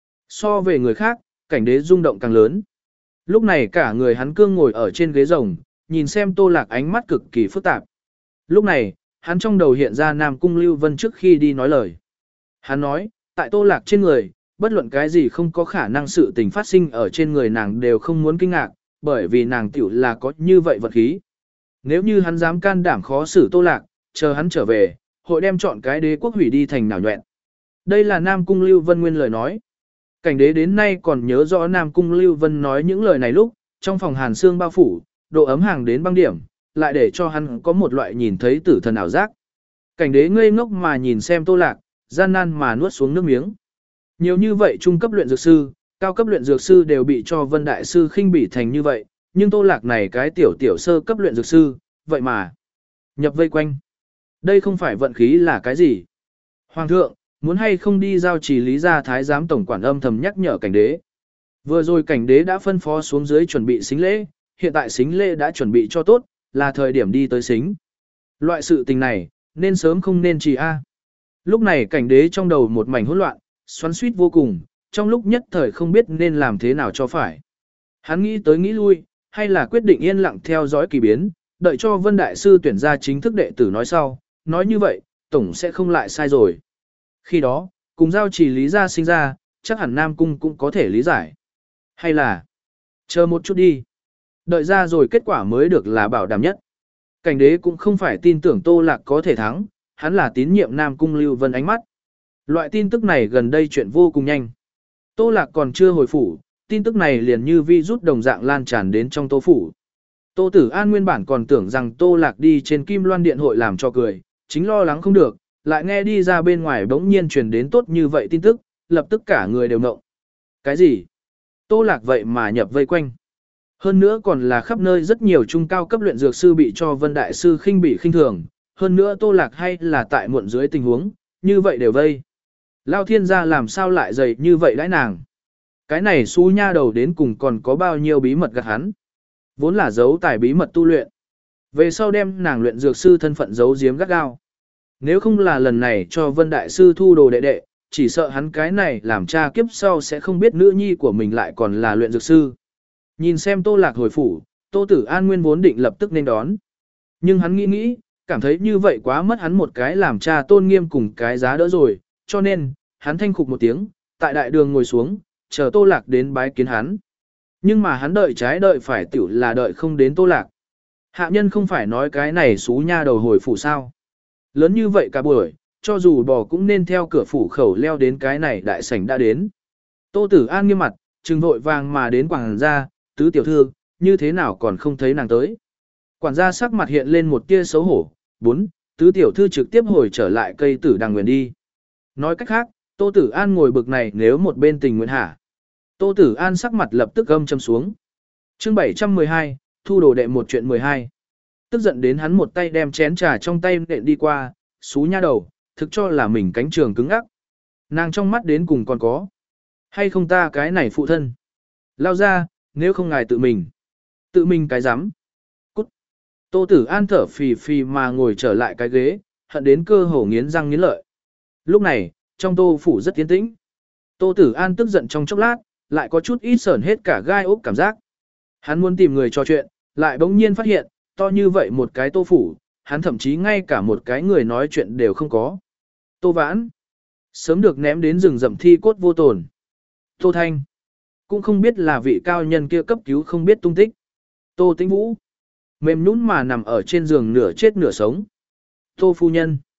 So về người khác, cảnh đế rung động càng lớn. Lúc này cả người hắn cương ngồi ở trên ghế rồng, nhìn xem Tô Lạc ánh mắt cực kỳ phức tạp. Lúc này, hắn trong đầu hiện ra Nam Cung Lưu Vân trước khi đi nói lời. Hắn nói, tại Tô Lạc trên người, bất luận cái gì không có khả năng sự tình phát sinh ở trên người nàng đều không muốn kinh ngạc, bởi vì nàng tiểu là có như vậy vật khí. Nếu như hắn dám can đảm khó xử Tô Lạc, chờ hắn trở về, hội đem chọn cái đế quốc hủy đi thành nào nhuẹn. Đây là Nam Cung Lưu Vân nguyên lời nói. Cảnh đế đến nay còn nhớ rõ Nam Cung Lưu Vân nói những lời này lúc, trong phòng hàn xương bao phủ, độ ấm hàng đến băng điểm, lại để cho hắn có một loại nhìn thấy tử thần ảo giác. Cảnh đế ngây ngốc mà nhìn xem Tô Lạc, gian nan mà nuốt xuống nước miếng. Nhiều như vậy trung cấp luyện dược sư, cao cấp luyện dược sư đều bị cho Vân Đại Sư khinh bỉ thành như vậy, nhưng Tô Lạc này cái tiểu tiểu sơ cấp luyện dược sư, vậy mà nhập vây quanh. Đây không phải vận khí là cái gì? Hoàng thượng, muốn hay không đi giao trì lý gia thái giám tổng quản âm thầm nhắc nhở cảnh đế. Vừa rồi cảnh đế đã phân phó xuống dưới chuẩn bị xính lễ, hiện tại xính lễ đã chuẩn bị cho tốt, là thời điểm đi tới xính. Loại sự tình này, nên sớm không nên trì a. Lúc này cảnh đế trong đầu một mảnh hỗn loạn, xoắn xuýt vô cùng, trong lúc nhất thời không biết nên làm thế nào cho phải. Hắn nghĩ tới nghĩ lui, hay là quyết định yên lặng theo dõi kỳ biến, đợi cho Vân Đại Sư tuyển ra chính thức đệ tử nói sau, nói như vậy, tổng sẽ không lại sai rồi. Khi đó, cùng giao chỉ lý gia sinh ra, chắc hẳn Nam Cung cũng có thể lý giải. Hay là, chờ một chút đi. Đợi ra rồi kết quả mới được là bảo đảm nhất. Cảnh đế cũng không phải tin tưởng Tô Lạc có thể thắng, hắn là tín nhiệm Nam Cung Lưu Vân ánh mắt. Loại tin tức này gần đây chuyện vô cùng nhanh. Tô Lạc còn chưa hồi phủ, tin tức này liền như virus đồng dạng lan tràn đến trong Tô phủ. Tô Tử An nguyên bản còn tưởng rằng Tô Lạc đi trên Kim Loan Điện hội làm cho cười, chính lo lắng không được, lại nghe đi ra bên ngoài bỗng nhiên truyền đến tốt như vậy tin tức, lập tức cả người đều ngộng. Cái gì? Tô Lạc vậy mà nhập vây quanh. Hơn nữa còn là khắp nơi rất nhiều trung cao cấp luyện dược sư bị cho Vân Đại Sư khinh bỉ khinh thường, hơn nữa Tô Lạc hay là tại muộn dưới tình huống, như vậy đều vây. Lao thiên gia làm sao lại dày như vậy đãi nàng. Cái này xú nha đầu đến cùng còn có bao nhiêu bí mật gạt hắn. Vốn là giấu tài bí mật tu luyện. Về sau đem nàng luyện dược sư thân phận giấu giếm gắt gao. Nếu không là lần này cho Vân Đại Sư thu đồ đệ đệ, chỉ sợ hắn cái này làm cha kiếp sau sẽ không biết nữ nhi của mình lại còn là luyện dược sư. Nhìn xem Tô Lạc hồi phủ, Tô Tử An nguyên vốn định lập tức nên đón. Nhưng hắn nghĩ nghĩ, cảm thấy như vậy quá mất hắn một cái làm cha tôn nghiêm cùng cái giá đỡ rồi, cho nên, hắn thanh khục một tiếng, tại đại đường ngồi xuống, chờ Tô Lạc đến bái kiến hắn. Nhưng mà hắn đợi trái đợi phải tiểu là đợi không đến Tô Lạc. Hạ nhân không phải nói cái này xú nha đầu hồi phủ sao. Lớn như vậy cả buổi, cho dù bò cũng nên theo cửa phủ khẩu leo đến cái này đại sảnh đã đến. Tô Tử An nghiêm mặt, trừng vội vàng mà đến quảng gia, tứ tiểu thư, như thế nào còn không thấy nàng tới. Quản gia sắc mặt hiện lên một tia xấu hổ, bốn, tứ tiểu thư trực tiếp hồi trở lại cây tử đằng nguyện đi. Nói cách khác, Tô Tử An ngồi bực này nếu một bên tình nguyện hả. Tô Tử An sắc mặt lập tức gâm châm xuống. Chương bảy trăm mười hai, thu đồ đệ một chuyện mười hai. Tức giận đến hắn một tay đem chén trà trong tay nện đi qua, xú nha đầu, thực cho là mình cánh trường cứng ngắc. Nàng trong mắt đến cùng còn có. Hay không ta cái này phụ thân. Lao ra, nếu không ngài tự mình. Tự mình cái rắm Cút. Tô Tử An thở phì phì mà ngồi trở lại cái ghế, hận đến cơ hồ nghiến răng nghiến lợi. Lúc này, trong Tô phủ rất yên tĩnh. Tô Tử An tức giận trong chốc lát, lại có chút ít sởn hết cả gai ốc cảm giác. Hắn muốn tìm người trò chuyện, lại bỗng nhiên phát hiện, to như vậy một cái Tô phủ, hắn thậm chí ngay cả một cái người nói chuyện đều không có. Tô Vãn, sớm được ném đến rừng rậm thi cốt vô tổn. Tô Thanh, cũng không biết là vị cao nhân kia cấp cứu không biết tung tích. Tô Tĩnh Vũ, mềm nhũn mà nằm ở trên giường nửa chết nửa sống. Tô phu nhân,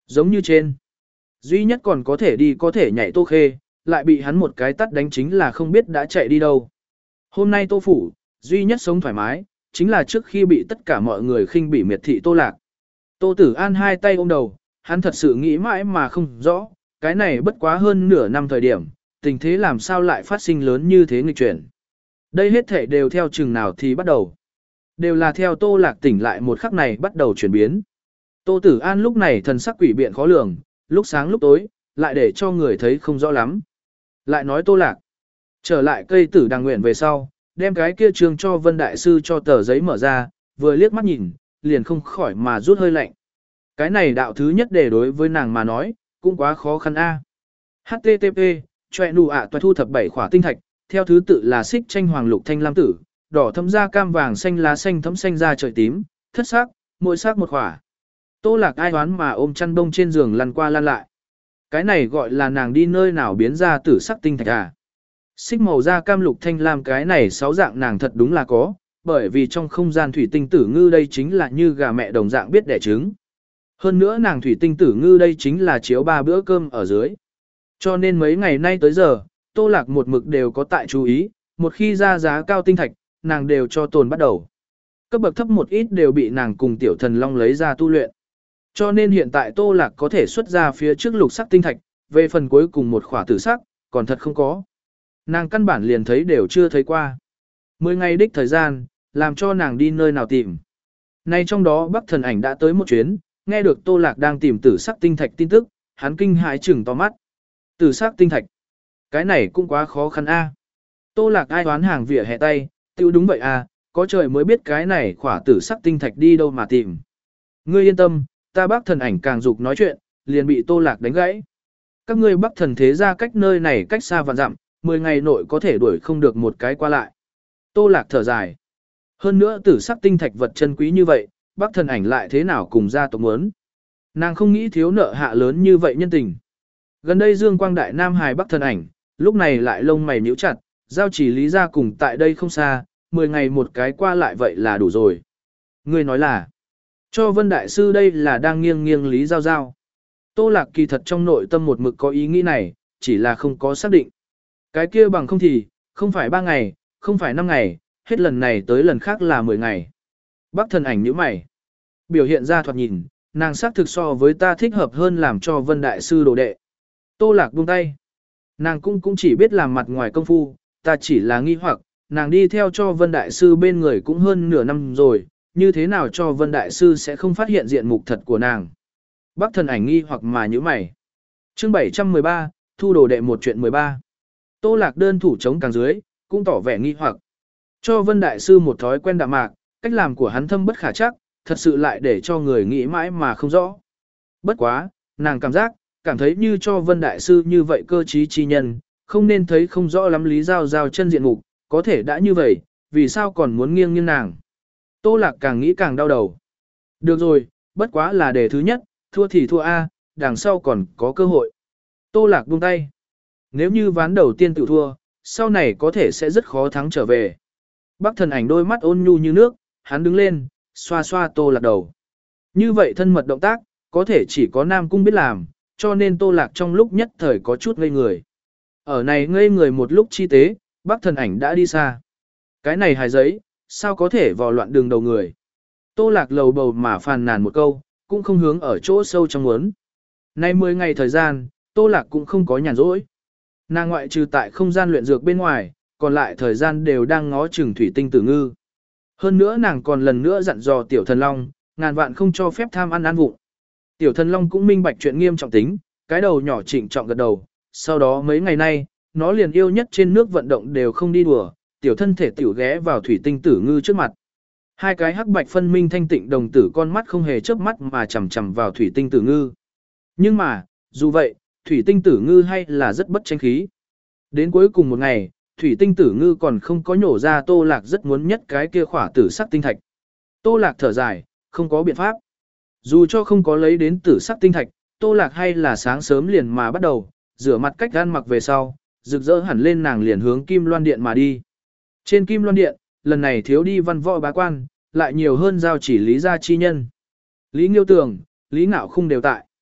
Giống như trên. Duy nhất còn có thể đi có thể nhảy Tô Khê, lại bị hắn một cái tắt đánh chính là không biết đã chạy đi đâu. Hôm nay Tô Phủ, duy nhất sống thoải mái, chính là trước khi bị tất cả mọi người khinh bỉ miệt thị Tô Lạc. Tô Tử An hai tay ôm đầu, hắn thật sự nghĩ mãi mà không rõ, cái này bất quá hơn nửa năm thời điểm, tình thế làm sao lại phát sinh lớn như thế nghịch chuyển. Đây hết thể đều theo chừng nào thì bắt đầu. Đều là theo Tô Lạc tỉnh lại một khắc này bắt đầu chuyển biến. Tô Tử An lúc này thần sắc quỷ biện khó lường, lúc sáng lúc tối, lại để cho người thấy không rõ lắm. Lại nói Tô Lạc, trở lại cây tử đàng nguyện về sau, đem cái kia trường cho Vân Đại Sư cho tờ giấy mở ra, vừa liếc mắt nhìn, liền không khỏi mà rút hơi lạnh. Cái này đạo thứ nhất để đối với nàng mà nói, cũng quá khó khăn a. H T T P, choẹ nụ ạ toa thu thập bảy khỏa tinh thạch, theo thứ tự là xích tranh hoàng lục thanh lam tử, đỏ thâm da cam vàng xanh lá xanh thấm xanh da trời tím, thất sắc, mỗi sắc một khỏa. Tô Lạc ai đoán mà ôm chăn đông trên giường lăn qua lăn lại. Cái này gọi là nàng đi nơi nào biến ra tử sắc tinh thạch à. Xích màu da cam lục thanh lam cái này sáu dạng nàng thật đúng là có, bởi vì trong không gian thủy tinh tử ngư đây chính là như gà mẹ đồng dạng biết đẻ trứng. Hơn nữa nàng thủy tinh tử ngư đây chính là chiếu ba bữa cơm ở dưới. Cho nên mấy ngày nay tới giờ, Tô Lạc một mực đều có tại chú ý, một khi ra giá cao tinh thạch, nàng đều cho tồn bắt đầu. Cấp bậc thấp một ít đều bị nàng cùng tiểu thần long lấy ra tu luyện. Cho nên hiện tại Tô Lạc có thể xuất ra phía trước lục sắc tinh thạch, về phần cuối cùng một khỏa tử sắc, còn thật không có. Nàng căn bản liền thấy đều chưa thấy qua. Mười ngày đích thời gian, làm cho nàng đi nơi nào tìm. Nay trong đó Bắc Thần Ảnh đã tới một chuyến, nghe được Tô Lạc đang tìm tử sắc tinh thạch tin tức, hắn kinh hãi chừng to mắt. Tử sắc tinh thạch. Cái này cũng quá khó khăn a. Tô Lạc ai đoán hàng vỉa hè tay, tiêu đúng vậy a, có trời mới biết cái này khỏa tử sắc tinh thạch đi đâu mà tìm. Ngươi yên tâm, ta Bắc Thần Ảnh càng dục nói chuyện, liền bị Tô Lạc đánh gãy. Các ngươi Bắc Thần thế ra cách nơi này cách xa vạn dặm, mười ngày nội có thể đuổi không được một cái qua lại. Tô Lạc thở dài. Hơn nữa tử sắc tinh thạch vật chân quý như vậy, Bắc Thần Ảnh lại thế nào cùng gia tộc muốn. Nàng không nghĩ thiếu nợ hạ lớn như vậy nhân tình. Gần đây Dương Quang Đại Nam Hài Bắc Thần Ảnh, lúc này lại lông mày nhíu chặt, giao chỉ lý ra cùng tại đây không xa, mười ngày một cái qua lại vậy là đủ rồi. Ngươi nói là, cho Vân Đại Sư đây là đang nghiêng nghiêng lý giao giao. Tô Lạc kỳ thật trong nội tâm một mực có ý nghĩ này, chỉ là không có xác định. Cái kia bằng không thì, không phải ba ngày, không phải năm ngày, hết lần này tới lần khác là mười ngày. Bắc Thần Ảnh nhíu mày. Biểu hiện ra thoạt nhìn, nàng xác thực so với ta thích hợp hơn làm cho Vân Đại Sư đồ đệ. Tô Lạc buông tay. Nàng cũng cũng chỉ biết làm mặt ngoài công phu, ta chỉ là nghi hoặc, nàng đi theo cho Vân Đại Sư bên người cũng hơn nửa năm rồi, như thế nào cho Vân Đại Sư sẽ không phát hiện diện mục thật của nàng. Bắc Thần Ảnh nghi hoặc mà nhíu mày. Chương bảy trăm mười ba, thu đồ đệ một chuyện mười ba. Tô Lạc đơn thủ chống càng dưới, cũng tỏ vẻ nghi hoặc. Cho Vân Đại Sư một thói quen đạm mạc, cách làm của hắn thâm bất khả chắc, thật sự lại để cho người nghĩ mãi mà không rõ. Bất quá, nàng cảm giác, cảm thấy như cho Vân Đại Sư như vậy cơ trí chi nhân, không nên thấy không rõ lắm lý giao giao chân diện mục, có thể đã như vậy, vì sao còn muốn nghiêng nghiêng nàng. Tô Lạc càng nghĩ càng đau đầu. Được rồi, bất quá là đề thứ nhất, thua thì thua A, đằng sau còn có cơ hội. Tô Lạc buông tay. Nếu như ván đầu tiên tự thua, sau này có thể sẽ rất khó thắng trở về. Bắc Thần Ảnh đôi mắt ôn nhu như nước, hắn đứng lên, xoa xoa Tô Lạc đầu. Như vậy thân mật động tác, có thể chỉ có Nam Cung biết làm, cho nên Tô Lạc trong lúc nhất thời có chút ngây người. Ở này ngây người một lúc chi tế, Bắc Thần Ảnh đã đi xa. Cái này hài giấy, sao có thể vào loạn đường đầu người. Tô Lạc lầu bầu mà phàn nàn một câu, cũng không hướng ở chỗ sâu trong muốn. Nay mười ngày thời gian, Tô Lạc cũng không có nhàn rỗi. Nàng ngoại trừ tại không gian luyện dược bên ngoài, còn lại thời gian đều đang ngó chừng thủy tinh tử ngư. Hơn nữa nàng còn lần nữa dặn dò Tiểu Thần Long, ngàn vạn không cho phép tham ăn ăn vụng. Tiểu Thần Long cũng minh bạch chuyện nghiêm trọng tính, cái đầu nhỏ trịnh trọng gật đầu, sau đó mấy ngày nay, nó liền yêu nhất trên nước vận động đều không đi đùa, tiểu thân thể tiểu ghé vào thủy tinh tử ngư trước mặt. Hai cái hắc bạch phân minh thanh tịnh đồng tử con mắt không hề chớp mắt mà chằm chằm vào thủy tinh tử ngư. Nhưng mà, dù vậy, thủy tinh tử ngư hay là rất bất tranh khí. Đến cuối cùng một ngày, thủy tinh tử ngư còn không có nhổ ra Tô Lạc rất muốn nhất cái kia khỏa tử sắc tinh thạch. Tô Lạc thở dài, không có biện pháp. Dù cho không có lấy đến tử sắc tinh thạch, Tô Lạc hay là sáng sớm liền mà bắt đầu, rửa mặt cách gan mặc về sau, rực rỡ hẳn lên nàng liền hướng Kim Loan Điện mà đi. Trên Kim Loan Điện, lần này thiếu đi văn võ bá quan, lại nhiều hơn giao chỉ lý gia chi nhân. Lý Nghiêu Tường, Lý Ngạo Khung đều tại.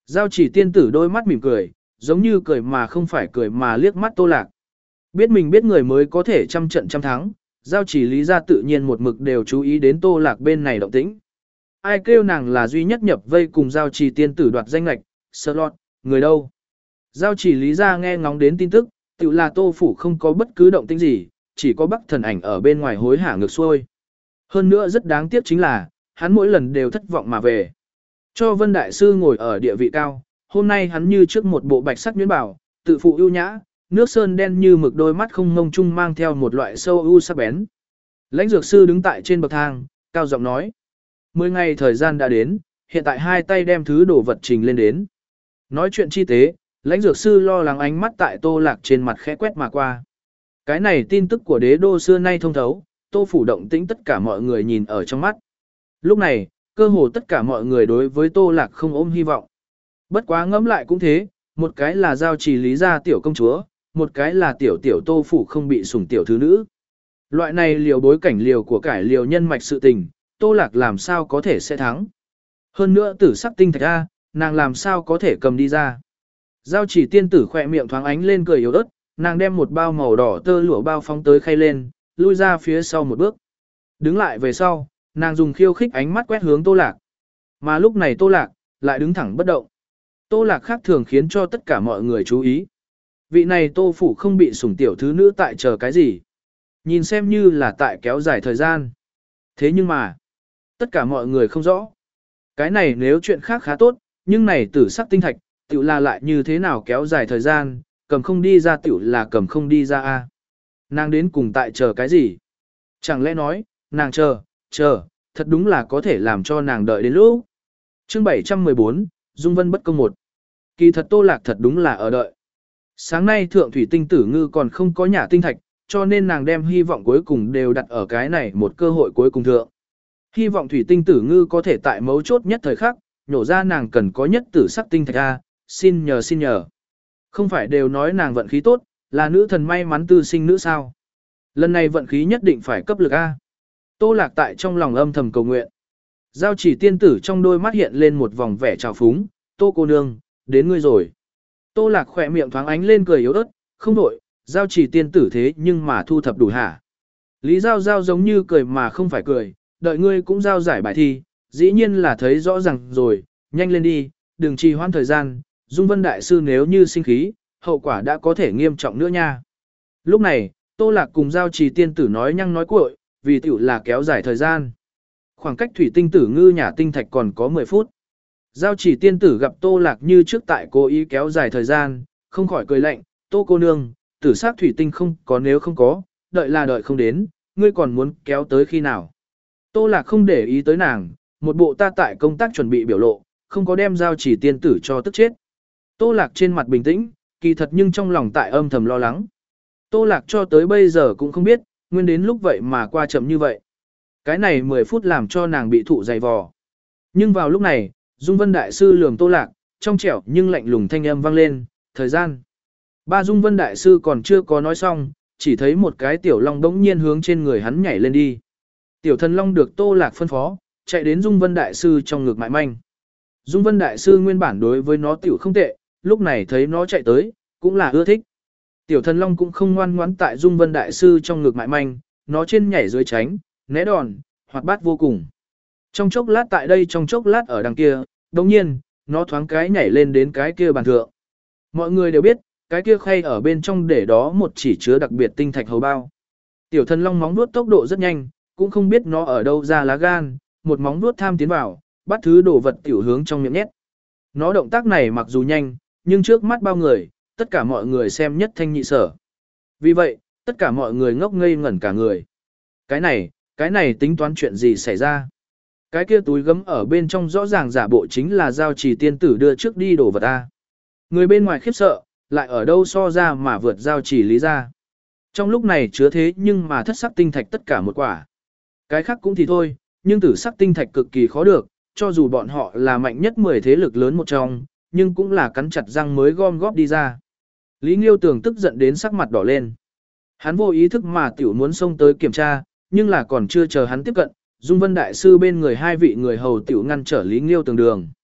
Giao chỉ tiên tử đôi mắt mỉm cười, giống như cười mà không phải cười mà liếc mắt Tô Lạc. Biết mình biết người mới có thể trăm trận trăm thắng, giao chỉ lý ra tự nhiên một mực đều chú ý đến Tô Lạc bên này động tĩnh. Ai kêu nàng là duy nhất nhập vây cùng giao chỉ tiên tử đoạt danh lạch, slot, người đâu. Giao chỉ lý ra nghe ngóng đến tin tức, tự là Tô Phủ không có bất cứ động tĩnh gì, chỉ có Bắc Thần Ảnh ở bên ngoài hối hả ngược xuôi. Hơn nữa rất đáng tiếc chính là, hắn mỗi lần đều thất vọng mà về. Cho Vân Đại Sư ngồi ở địa vị cao, hôm nay hắn như trước một bộ bạch sắc nhuyễn bảo, tự phụ ưu nhã, nước sơn đen như mực đôi mắt không ngông chung mang theo một loại sâu ưu sắc bén. Lãnh Dược Sư đứng tại trên bậc thang, cao giọng nói. Mười ngày thời gian đã đến, hiện tại hai tay đem thứ đồ vật trình lên đến. Nói chuyện chi tế, Lãnh Dược Sư lo lắng ánh mắt tại Tô Lạc trên mặt khẽ quét mà qua. Cái này tin tức của đế đô xưa nay thông thấu, Tô Phủ động tĩnh tất cả mọi người nhìn ở trong mắt. Lúc này, cơ hồ tất cả mọi người đối với Tô Lạc không ôm hy vọng. Bất quá ngẫm lại cũng thế, một cái là giao trì lý gia tiểu công chúa, một cái là tiểu tiểu Tô Phủ không bị sủng tiểu thứ nữ. Loại này liều bối cảnh liều của cải liều nhân mạch sự tình, Tô Lạc làm sao có thể sẽ thắng. Hơn nữa tử sắc tinh thạch A, nàng làm sao có thể cầm đi ra. Giao chỉ tiên tử khỏe miệng thoáng ánh lên cười yếu ớt, nàng đem một bao màu đỏ tơ lụa bao phóng tới khay lên, lui ra phía sau một bước. Đứng lại về sau, nàng dùng khiêu khích ánh mắt quét hướng Tô Lạc. Mà lúc này Tô Lạc, lại đứng thẳng bất động. Tô Lạc khác thường khiến cho tất cả mọi người chú ý. Vị này Tô Phủ không bị sủng tiểu thứ nữ tại chờ cái gì. Nhìn xem như là tại kéo dài thời gian. Thế nhưng mà, tất cả mọi người không rõ. Cái này nếu chuyện khác khá tốt, nhưng này tử sắc tinh thạch, tiểu là lại như thế nào kéo dài thời gian, cầm không đi ra tiểu là cầm không đi ra a. Nàng đến cùng tại chờ cái gì? Chẳng lẽ nói, nàng chờ, chờ, thật đúng là có thể làm cho nàng đợi đến lúc. Chương bảy trăm mười bốn, Dung Vân bất công một. Kỳ thật Tô Lạc thật đúng là ở đợi. Sáng nay thượng thủy tinh tử ngư còn không có nhà tinh thạch, cho nên nàng đem hy vọng cuối cùng đều đặt ở cái này một cơ hội cuối cùng thượng. Hy vọng thủy tinh tử ngư có thể tại mấu chốt nhất thời khắc, nhổ ra nàng cần có nhất tử sắc tinh thạch a, xin nhờ xin nhờ. Không phải đều nói nàng vận khí tốt, là nữ thần may mắn tư sinh nữ sao. Lần này vận khí nhất định phải cấp lực A. Tô Lạc tại trong lòng âm thầm cầu nguyện. Giao chỉ tiên tử trong đôi mắt hiện lên một vòng vẻ trào phúng, Tô cô nương, đến ngươi rồi. Tô Lạc khỏe miệng thoáng ánh lên cười yếu ớt, không đổi, giao chỉ tiên tử thế nhưng mà thu thập đủ hả. Lý Giao Giao giống như cười mà không phải cười, đợi ngươi cũng giao giải bài thi, dĩ nhiên là thấy rõ ràng rồi, nhanh lên đi, đừng trì hoãn thời gian, Dung Vân Đại Sư nếu như sinh khí, hậu quả đã có thể nghiêm trọng nữa nha. Lúc này, Tô Lạc cùng giao trì tiên tử nói nhăng nói cuội, vì tiểu là kéo dài thời gian. Khoảng cách thủy tinh tử ngư nhà tinh thạch còn có mười phút. Giao chỉ tiên tử gặp Tô Lạc như trước tại cố ý kéo dài thời gian, không khỏi cười lạnh, Tô cô nương, tử sát thủy tinh không có nếu không có, đợi là đợi không đến, ngươi còn muốn kéo tới khi nào. Tô Lạc không để ý tới nàng, một bộ ta tại công tác chuẩn bị biểu lộ, không có đem giao chỉ tiên tử cho tức chết. Tô Lạc trên mặt bình tĩnh, kỳ thật nhưng trong lòng tại âm thầm lo lắng. Tô Lạc cho tới bây giờ cũng không biết, nguyên đến lúc vậy mà qua chậm như vậy. Cái này mười phút làm cho nàng bị thụ dày vò. Nhưng vào lúc này, Dung Vân Đại Sư lườm Tô Lạc, trong trẻo nhưng lạnh lùng thanh âm vang lên, thời gian. Ba Dung Vân Đại Sư còn chưa có nói xong, chỉ thấy một cái tiểu long đống nhiên hướng trên người hắn nhảy lên đi. Tiểu thần long được Tô Lạc phân phó, chạy đến Dung Vân Đại Sư trong ngực mại manh. Dung Vân Đại Sư nguyên bản đối với nó tiểu không tệ, lúc này thấy nó chạy tới, cũng là ưa thích. Tiểu thần long cũng không ngoan ngoãn tại Dung Vân Đại Sư trong ngực mại manh, nó trên nhảy dưới tránh, né đòn, hoạt bát vô cùng. Trong chốc lát tại đây trong chốc lát ở đằng kia, đồng nhiên, nó thoáng cái nhảy lên đến cái kia bàn thượng. Mọi người đều biết, cái kia khay ở bên trong để đó một chỉ chứa đặc biệt tinh thạch hầu bao. Tiểu thần long móng vuốt tốc độ rất nhanh, cũng không biết nó ở đâu ra lá gan, một móng vuốt tham tiến vào, bắt thứ đồ vật tiểu hướng trong miệng nhét. Nó động tác này mặc dù nhanh, nhưng trước mắt bao người, tất cả mọi người xem nhất thanh nhị sở. Vì vậy, tất cả mọi người ngốc ngây ngẩn cả người. Cái này, cái này tính toán chuyện gì xảy ra? Cái kia túi gấm ở bên trong rõ ràng giả bộ chính là giao trì tiên tử đưa trước đi đổ vật ta. Người bên ngoài khiếp sợ, lại ở đâu so ra mà vượt giao trì lý ra. Trong lúc này chứa thế nhưng mà thất sắc tinh thạch tất cả một quả. Cái khác cũng thì thôi, nhưng tử sắc tinh thạch cực kỳ khó được, cho dù bọn họ là mạnh nhất mười thế lực lớn một trong, nhưng cũng là cắn chặt răng mới gom góp đi ra. Lý Nghiêu Tường tức giận đến sắc mặt đỏ lên. Hắn vô ý thức mà tiểu muốn xông tới kiểm tra, nhưng là còn chưa chờ hắn tiếp cận, Dung Vân Đại Sư bên người hai vị người hầu tiểu ngăn trở Lý Nghiêu Tường đường.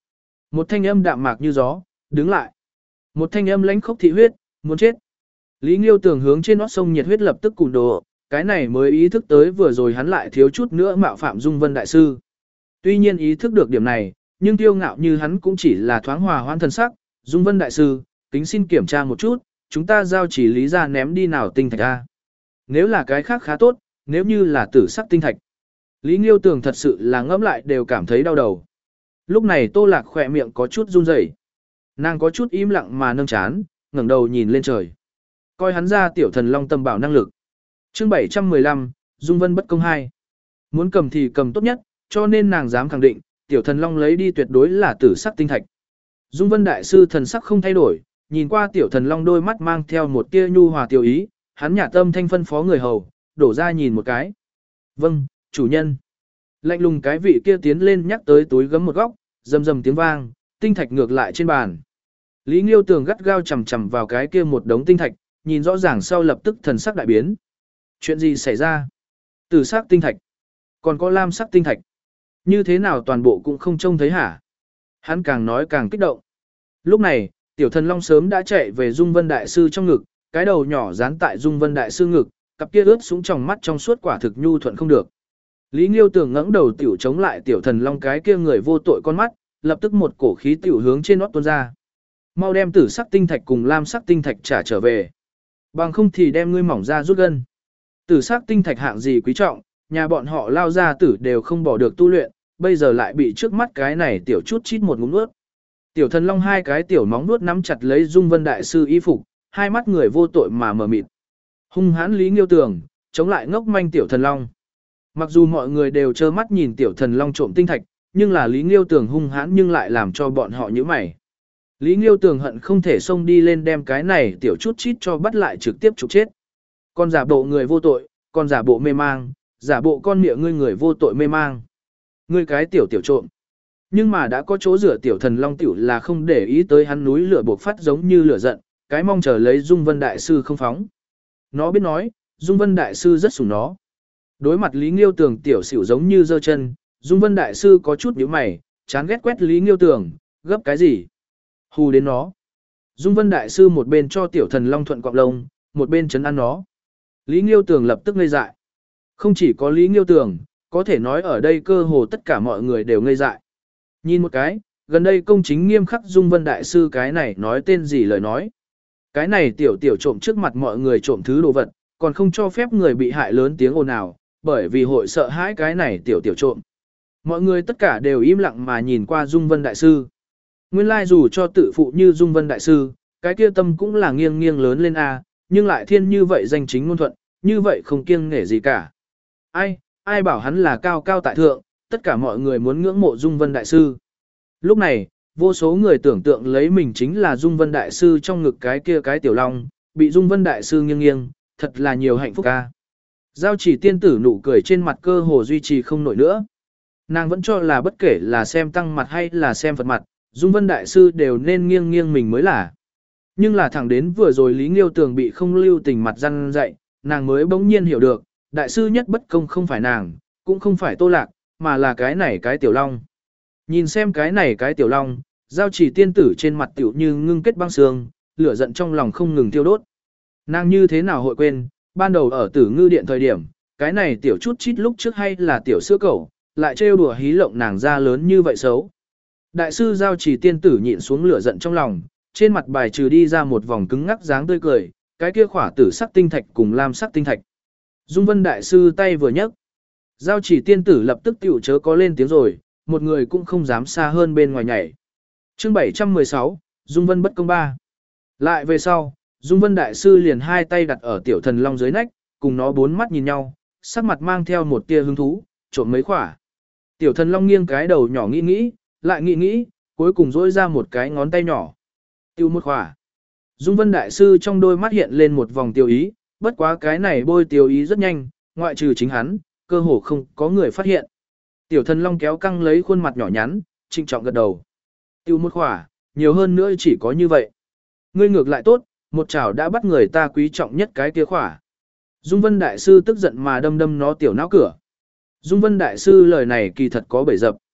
Một thanh âm đạm mạc như gió, đứng lại. Một thanh âm lãnh khốc thị huyết, muốn chết. Lý Nghiêu Tường hướng trên nót sông nhiệt huyết lập tức cùn đồ, cái này mới ý thức tới vừa rồi hắn lại thiếu chút nữa mạo phạm Dung Vân đại sư. Tuy nhiên ý thức được điểm này, nhưng tiêu ngạo như hắn cũng chỉ là thoáng hòa hoan thần sắc. Dung Vân đại sư, kính xin kiểm tra một chút, chúng ta giao chỉ lý ra ném đi nào tinh thạch ra. Nếu là cái khác khá tốt, nếu như là tử sắc tinh thạch. Lý Nghiêu Tường thật sự là ngẫm lại đều cảm thấy đau đầu. Lúc này Tô Lạc khỏe miệng có chút run rẩy. Nàng có chút im lặng mà nâng chán, ngẩng đầu nhìn lên trời. Coi hắn ra tiểu thần long tâm bảo năng lực. Chương bảy trăm mười lăm, Dung Vân bất công hai. Muốn cầm thì cầm tốt nhất, cho nên nàng dám khẳng định, tiểu thần long lấy đi tuyệt đối là tử sắc tinh thạch. Dung Vân đại sư thần sắc không thay đổi, nhìn qua tiểu thần long đôi mắt mang theo một tia nhu hòa tiểu ý, hắn nhả tâm thanh phân phó người hầu, đổ ra nhìn một cái. Vâng, chủ nhân. Lạnh lùng cái vị kia tiến lên nhắc tới túi gấm một góc, rầm rầm tiếng vang, tinh thạch ngược lại trên bàn. Lý Nghiêu Tường gắt gao chầm chầm vào cái kia một đống tinh thạch, nhìn rõ ràng sau lập tức thần sắc đại biến. Chuyện gì xảy ra? Tử sắc tinh thạch, còn có lam sắc tinh thạch. Như thế nào toàn bộ cũng không trông thấy hả? Hắn càng nói càng kích động. Lúc này, tiểu thần long sớm đã chạy về Dung Vân đại sư trong ngực, cái đầu nhỏ dán tại Dung Vân đại sư ngực, cặp kia ướt sũng trong mắt trong suốt quả thực nhu thuận không được. Lý Nghiêu Tường ngẩng đầu tiểu chống lại tiểu thần long cái kia người vô tội con mắt, lập tức một cổ khí tiểu hướng trên nót tuôn ra. Mau đem tử sắc tinh thạch cùng lam sắc tinh thạch trả trở về. Bằng không thì đem ngươi mỏng ra rút gân. Tử sắc tinh thạch hạng gì quý trọng, nhà bọn họ lao ra tử đều không bỏ được tu luyện, bây giờ lại bị trước mắt cái này tiểu chút chít một ngụm nuốt. Tiểu thần long hai cái tiểu móng nuốt nắm chặt lấy Dung Vân đại sư y phục, hai mắt người vô tội mà mờ mịt. Hung hãn Lý Nghiêu Tường, chống lại ngốc manh tiểu thần long. Mặc dù mọi người đều trơ mắt nhìn tiểu thần long trộm tinh thạch, nhưng là Lý Nghiêu Tường hung hãn nhưng lại làm cho bọn họ nhíu mày. Lý Nghiêu Tường hận không thể xông đi lên đem cái này tiểu chút chít cho bắt lại trực tiếp trục chết. Còn giả bộ người vô tội, còn giả bộ mê mang, giả bộ con miệng ngươi người vô tội mê mang. Ngươi cái tiểu tiểu trộm. Nhưng mà đã có chỗ rửa tiểu thần long tiểu là không để ý tới hắn núi lửa bộc phát giống như lửa giận, cái mong chờ lấy Dung Vân đại sư không phóng. Nó biết nói, Dung Vân đại sư rất sủng nó. Đối mặt Lý Nghiêu Tường tiểu xỉu giống như giơ chân, Dung Vân đại sư có chút nhíu mày, chán ghét quét Lý Nghiêu Tường, gấp cái gì? Hù đến nó. Dung Vân đại sư một bên cho tiểu thần long thuận cọng lông, một bên chấn an nó. Lý Nghiêu Tường lập tức ngây dại. Không chỉ có Lý Nghiêu Tường, có thể nói ở đây cơ hồ tất cả mọi người đều ngây dại. Nhìn một cái, gần đây công chính nghiêm khắc Dung Vân đại sư cái này nói tên gì lời nói. Cái này tiểu tiểu trộm trước mặt mọi người trộm thứ đồ vật, còn không cho phép người bị hại lớn tiếng ồn ào, bởi vì hội sợ hãi cái này tiểu tiểu trộm. Mọi người tất cả đều im lặng mà nhìn qua Dung Vân đại sư. Nguyên lai dù cho tự phụ như Dung Vân đại sư, cái kia tâm cũng là nghiêng nghiêng lớn lên a, nhưng lại thiên như vậy danh chính ngôn thuận, như vậy không kiêng nể gì cả. Ai, ai bảo hắn là cao cao tại thượng, tất cả mọi người muốn ngưỡng mộ Dung Vân đại sư. Lúc này, vô số người tưởng tượng lấy mình chính là Dung Vân đại sư trong ngực cái kia cái tiểu long, bị Dung Vân đại sư nghiêng nghiêng, thật là nhiều hạnh phúc ca. Giao chỉ tiên tử nụ cười trên mặt cơ hồ duy trì không nổi nữa. Nàng vẫn cho là bất kể là xem tăng mặt hay là xem Phật mặt, Dung Vân đại sư đều nên nghiêng nghiêng mình mới là. Nhưng là thẳng đến vừa rồi Lý Nghiêu Tường bị không lưu tình mặt răn dạy, nàng mới bỗng nhiên hiểu được, đại sư nhất bất công không phải nàng, cũng không phải Tô Lạc, mà là cái này cái tiểu long. Nhìn xem cái này cái tiểu long, giao chỉ tiên tử trên mặt tiểu như ngưng kết băng sương, lửa giận trong lòng không ngừng tiêu đốt. Nàng như thế nào hội quên, ban đầu ở Tử Ngư Điện thời điểm, cái này tiểu chút chít lúc trước hay là tiểu sữa cẩu, lại trêu đùa hí lộng nàng ra lớn như vậy xấu. Đại sư giao chỉ tiên tử nhịn xuống lửa giận trong lòng, trên mặt bài trừ đi ra một vòng cứng ngắc dáng tươi cười, cái kia khỏa tử sắc tinh thạch cùng lam sắc tinh thạch. Dung Vân đại sư tay vừa nhấc, giao chỉ tiên tử lập tức tiểu chớ có lên tiếng rồi, một người cũng không dám xa hơn bên ngoài nhảy. Chương bảy trăm mười sáu, Dung Vân bất công ba. Lại về sau, Dung Vân đại sư liền hai tay đặt ở tiểu thần long dưới nách, cùng nó bốn mắt nhìn nhau, sắc mặt mang theo một tia hứng thú, trộm mấy khỏa. Tiểu thần long nghiêng cái đầu nhỏ nghĩ nghĩ, lại nghĩ nghĩ, cuối cùng rỗi ra một cái ngón tay nhỏ. Tiêu một khỏa. Dung Vân đại sư trong đôi mắt hiện lên một vòng tiêu ý, bất quá cái này bôi tiêu ý rất nhanh, ngoại trừ chính hắn, cơ hồ không có người phát hiện. Tiểu thần long kéo căng lấy khuôn mặt nhỏ nhắn, trịnh trọng gật đầu. Tiêu một khỏa, nhiều hơn nữa chỉ có như vậy. Ngươi ngược lại tốt, một chảo đã bắt người ta quý trọng nhất cái kia khỏa. Dung Vân đại sư tức giận mà đâm đâm nó tiểu não cửa. Dung Vân đại sư lời này kỳ thật có bể dập.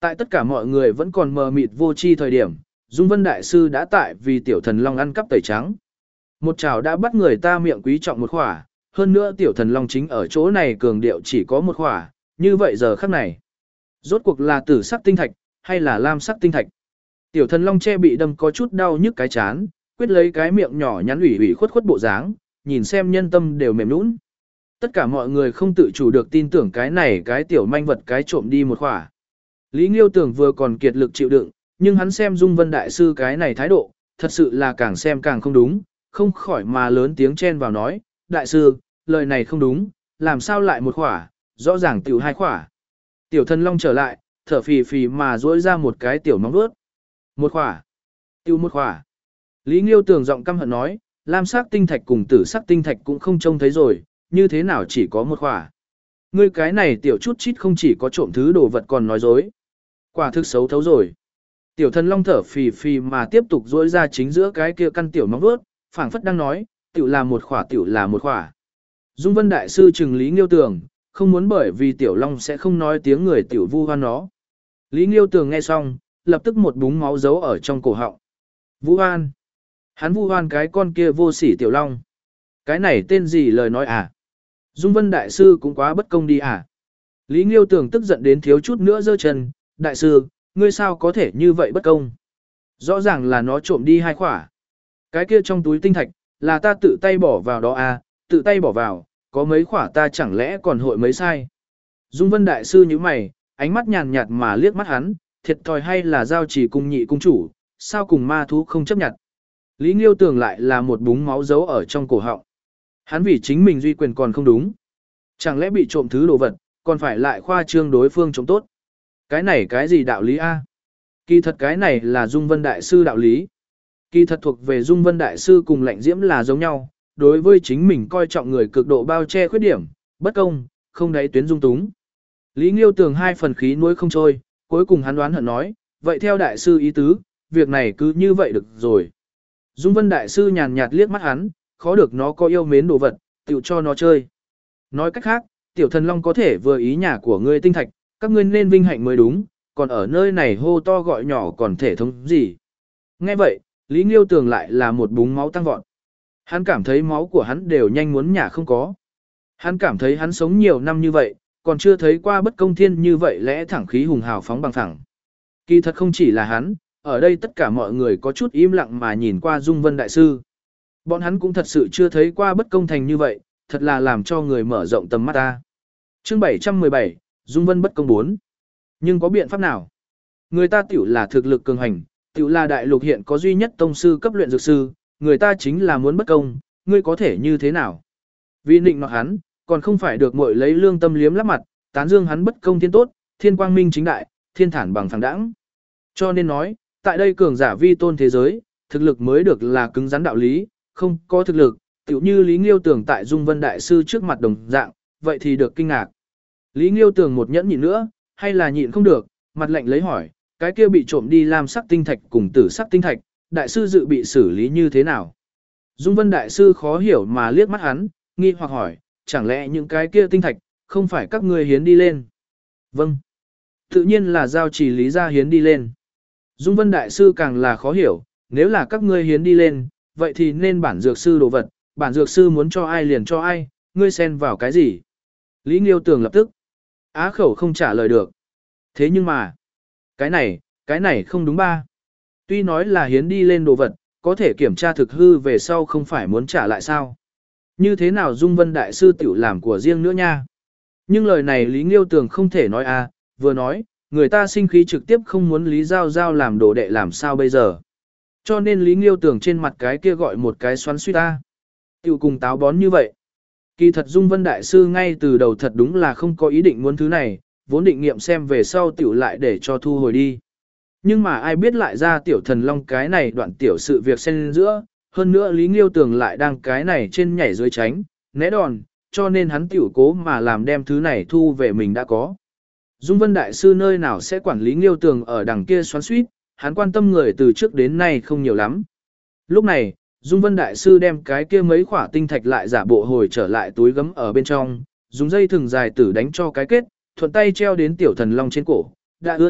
Tại tất cả mọi người vẫn còn mờ mịt vô tri thời điểm, Dung Vân Đại Sư đã tại vì tiểu thần long ăn cắp tẩy trắng. Một chảo đã bắt người ta miệng quý trọng một khỏa, hơn nữa tiểu thần long chính ở chỗ này cường điệu chỉ có một khỏa, như vậy giờ khắc này. Rốt cuộc là tử sắc tinh thạch, hay là lam sắc tinh thạch? Tiểu thần long che bị đâm có chút đau nhức cái chán, quyết lấy cái miệng nhỏ nhắn ủy ủy khuất khuất bộ dáng, nhìn xem nhân tâm đều mềm nũng. Tất cả mọi người không tự chủ được tin tưởng cái này cái tiểu manh vật cái trộm đi một khỏa. Lý Nghiêu Tưởng vừa còn kiệt lực chịu đựng, nhưng hắn xem Dung Vân Đại Sư cái này thái độ, thật sự là càng xem càng không đúng, không khỏi mà lớn tiếng chen vào nói, Đại Sư, lời này không đúng, làm sao lại một khỏa, rõ ràng tiểu hai khỏa. Tiểu thần long trở lại, thở phì phì mà duỗi ra một cái tiểu móng vuốt. Một khỏa, tiểu một khỏa. Lý Nghiêu Tưởng giọng căm hận nói, lam sắc tinh thạch cùng tử sắc tinh thạch cũng không trông thấy rồi, như thế nào chỉ có một khỏa. Ngươi cái này tiểu chút chít không chỉ có trộm thứ đồ vật còn nói dối. Quả thực xấu thấu rồi. Tiểu thần long thở phì phì mà tiếp tục duỗi ra chính giữa cái kia căn tiểu móng vuốt, phảng phất đang nói, tiểu là một khỏa tiểu là một khỏa. Dung Vân Đại Sư trừng Lý Nghiêu Tưởng, không muốn bởi vì tiểu long sẽ không nói tiếng người tiểu vu hoan nó. Lý Nghiêu Tưởng nghe xong, lập tức một búng máu giấu ở trong cổ họng. Vu hoan. Hắn vu hoan cái con kia vô sỉ tiểu long. Cái này tên gì lời nói à? Dung Vân Đại Sư cũng quá bất công đi à? Lý Nghiêu Tưởng tức giận đến thiếu chút nữa giơ chân, Đại Sư, ngươi sao có thể như vậy bất công? Rõ ràng là nó trộm đi hai khỏa. Cái kia trong túi tinh thạch, là ta tự tay bỏ vào đó à, tự tay bỏ vào, có mấy khỏa ta chẳng lẽ còn hội mấy sai. Dung Vân Đại Sư nhíu mày, ánh mắt nhàn nhạt mà liếc mắt hắn, thiệt thòi hay là giao chỉ cung nhị cung chủ, sao cùng ma thú không chấp nhận. Lý Nghiêu Tưởng lại là một búng máu giấu ở trong cổ họng. Hắn vì chính mình duy quyền còn không đúng. Chẳng lẽ bị trộm thứ đồ vật, còn phải lại khoa trương đối phương trộm tốt. Cái này cái gì đạo lý a? Kỳ thật cái này là Dung Vân Đại Sư đạo lý. Kỳ thật thuộc về Dung Vân Đại Sư cùng Lạnh Diễm là giống nhau, đối với chính mình coi trọng người cực độ bao che khuyết điểm, bất công, không đáy tuyến dung túng. Lý Nghiêu Tưởng hai phần khí nuối không trôi, cuối cùng hắn đoán hận nói, vậy theo Đại Sư ý tứ, việc này cứ như vậy được rồi. Dung Vân Đại Sư nhàn nhạt liếc mắt hắn, khó được nó có yêu mến đồ vật, tiểu cho nó chơi. Nói cách khác, tiểu thần long có thể vừa ý nhà của ngươi tinh thạch, các ngươi nên vinh hạnh mới đúng, còn ở nơi này hô to gọi nhỏ còn thể thống gì. Nghe vậy, Lý Nghiêu Tưởng lại là một búng máu tăng vọt. Hắn cảm thấy máu của hắn đều nhanh muốn nhả không có. Hắn cảm thấy hắn sống nhiều năm như vậy, còn chưa thấy qua bất công thiên như vậy lẽ thẳng khí hùng hào phóng bằng phẳng. Kỳ thật không chỉ là hắn, ở đây tất cả mọi người có chút im lặng mà nhìn qua Dung Vân Đại Sư. Bọn hắn cũng thật sự chưa thấy qua bất công thành như vậy, thật là làm cho người mở rộng tầm mắt ta. Chương bảy trăm mười bảy, Dung Vân bất công bốn. Nhưng có biện pháp nào? Người ta tiểu là thực lực cường hành, tiểu là đại lục hiện có duy nhất tông sư cấp luyện dược sư, người ta chính là muốn bất công, ngươi có thể như thế nào? Vì nịnh nọt hắn, còn không phải được muội lấy lương tâm liếm lắp mặt, tán dương hắn bất công thiên tốt, thiên quang minh chính đại, thiên thản bằng phẳng đãng. Cho nên nói, tại đây cường giả vi tôn thế giới, thực lực mới được là cứng rắn đạo lý, không có thực lực, tiểu như Lý Nghiêu Tưởng tại Dung Vân Đại Sư trước mặt đồng dạng, vậy thì được kinh ngạc. Lý Nghiêu Tưởng một nhẫn nhịn nữa, hay là nhịn không được, mặt lạnh lấy hỏi, cái kia bị trộm đi lam sắc tinh thạch cùng tử sắc tinh thạch, Đại Sư dự bị xử lý như thế nào? Dung Vân Đại Sư khó hiểu mà liếc mắt hắn, nghi hoặc hỏi, chẳng lẽ những cái kia tinh thạch, không phải các ngươi hiến đi lên? Vâng. Tự nhiên là giao chỉ lý ra hiến đi lên. Dung Vân Đại Sư càng là khó hiểu, nếu là các ngươi hiến đi lên, vậy thì nên bản dược sư đồ vật, bản dược sư muốn cho ai liền cho ai, ngươi xen vào cái gì? Lý Nghiêu Tưởng lập tức á khẩu không trả lời được. Thế nhưng mà, cái này, cái này không đúng ba. Tuy nói là hiến đi lên đồ vật, có thể kiểm tra thực hư về sau không phải muốn trả lại sao? Như thế nào Dung Vân Đại Sư tiểu làm của riêng nữa nha? Nhưng lời này Lý Nghiêu Tưởng không thể nói a, vừa nói, người ta sinh khí trực tiếp không muốn Lý Giao Giao làm đồ đệ làm sao bây giờ? Cho nên Lý Nghiêu Tưởng trên mặt cái kia gọi một cái xoắn suýt ta. Tiểu cùng táo bón như vậy. Kỳ thật Dung Vân Đại Sư ngay từ đầu thật đúng là không có ý định muốn thứ này, vốn định nghiệm xem về sau tiểu lại để cho thu hồi đi. Nhưng mà ai biết lại ra tiểu thần long cái này đoạn tiểu sự việc xen giữa, hơn nữa Lý Nghiêu Tưởng lại đang cái này trên nhảy dưới tránh, né đòn, cho nên hắn tiểu cố mà làm đem thứ này thu về mình đã có. Dung Vân Đại Sư nơi nào sẽ quản Lý Nghiêu Tưởng ở đằng kia xoắn suýt, hắn quan tâm người từ trước đến nay không nhiều lắm. Lúc này, Dung Vân Đại Sư đem cái kia mấy khỏa tinh thạch lại giả bộ hồi trở lại túi gấm ở bên trong, dùng dây thừng dài tử đánh cho cái kết, thuận tay treo đến tiểu thần long trên cổ, đã ưa thích,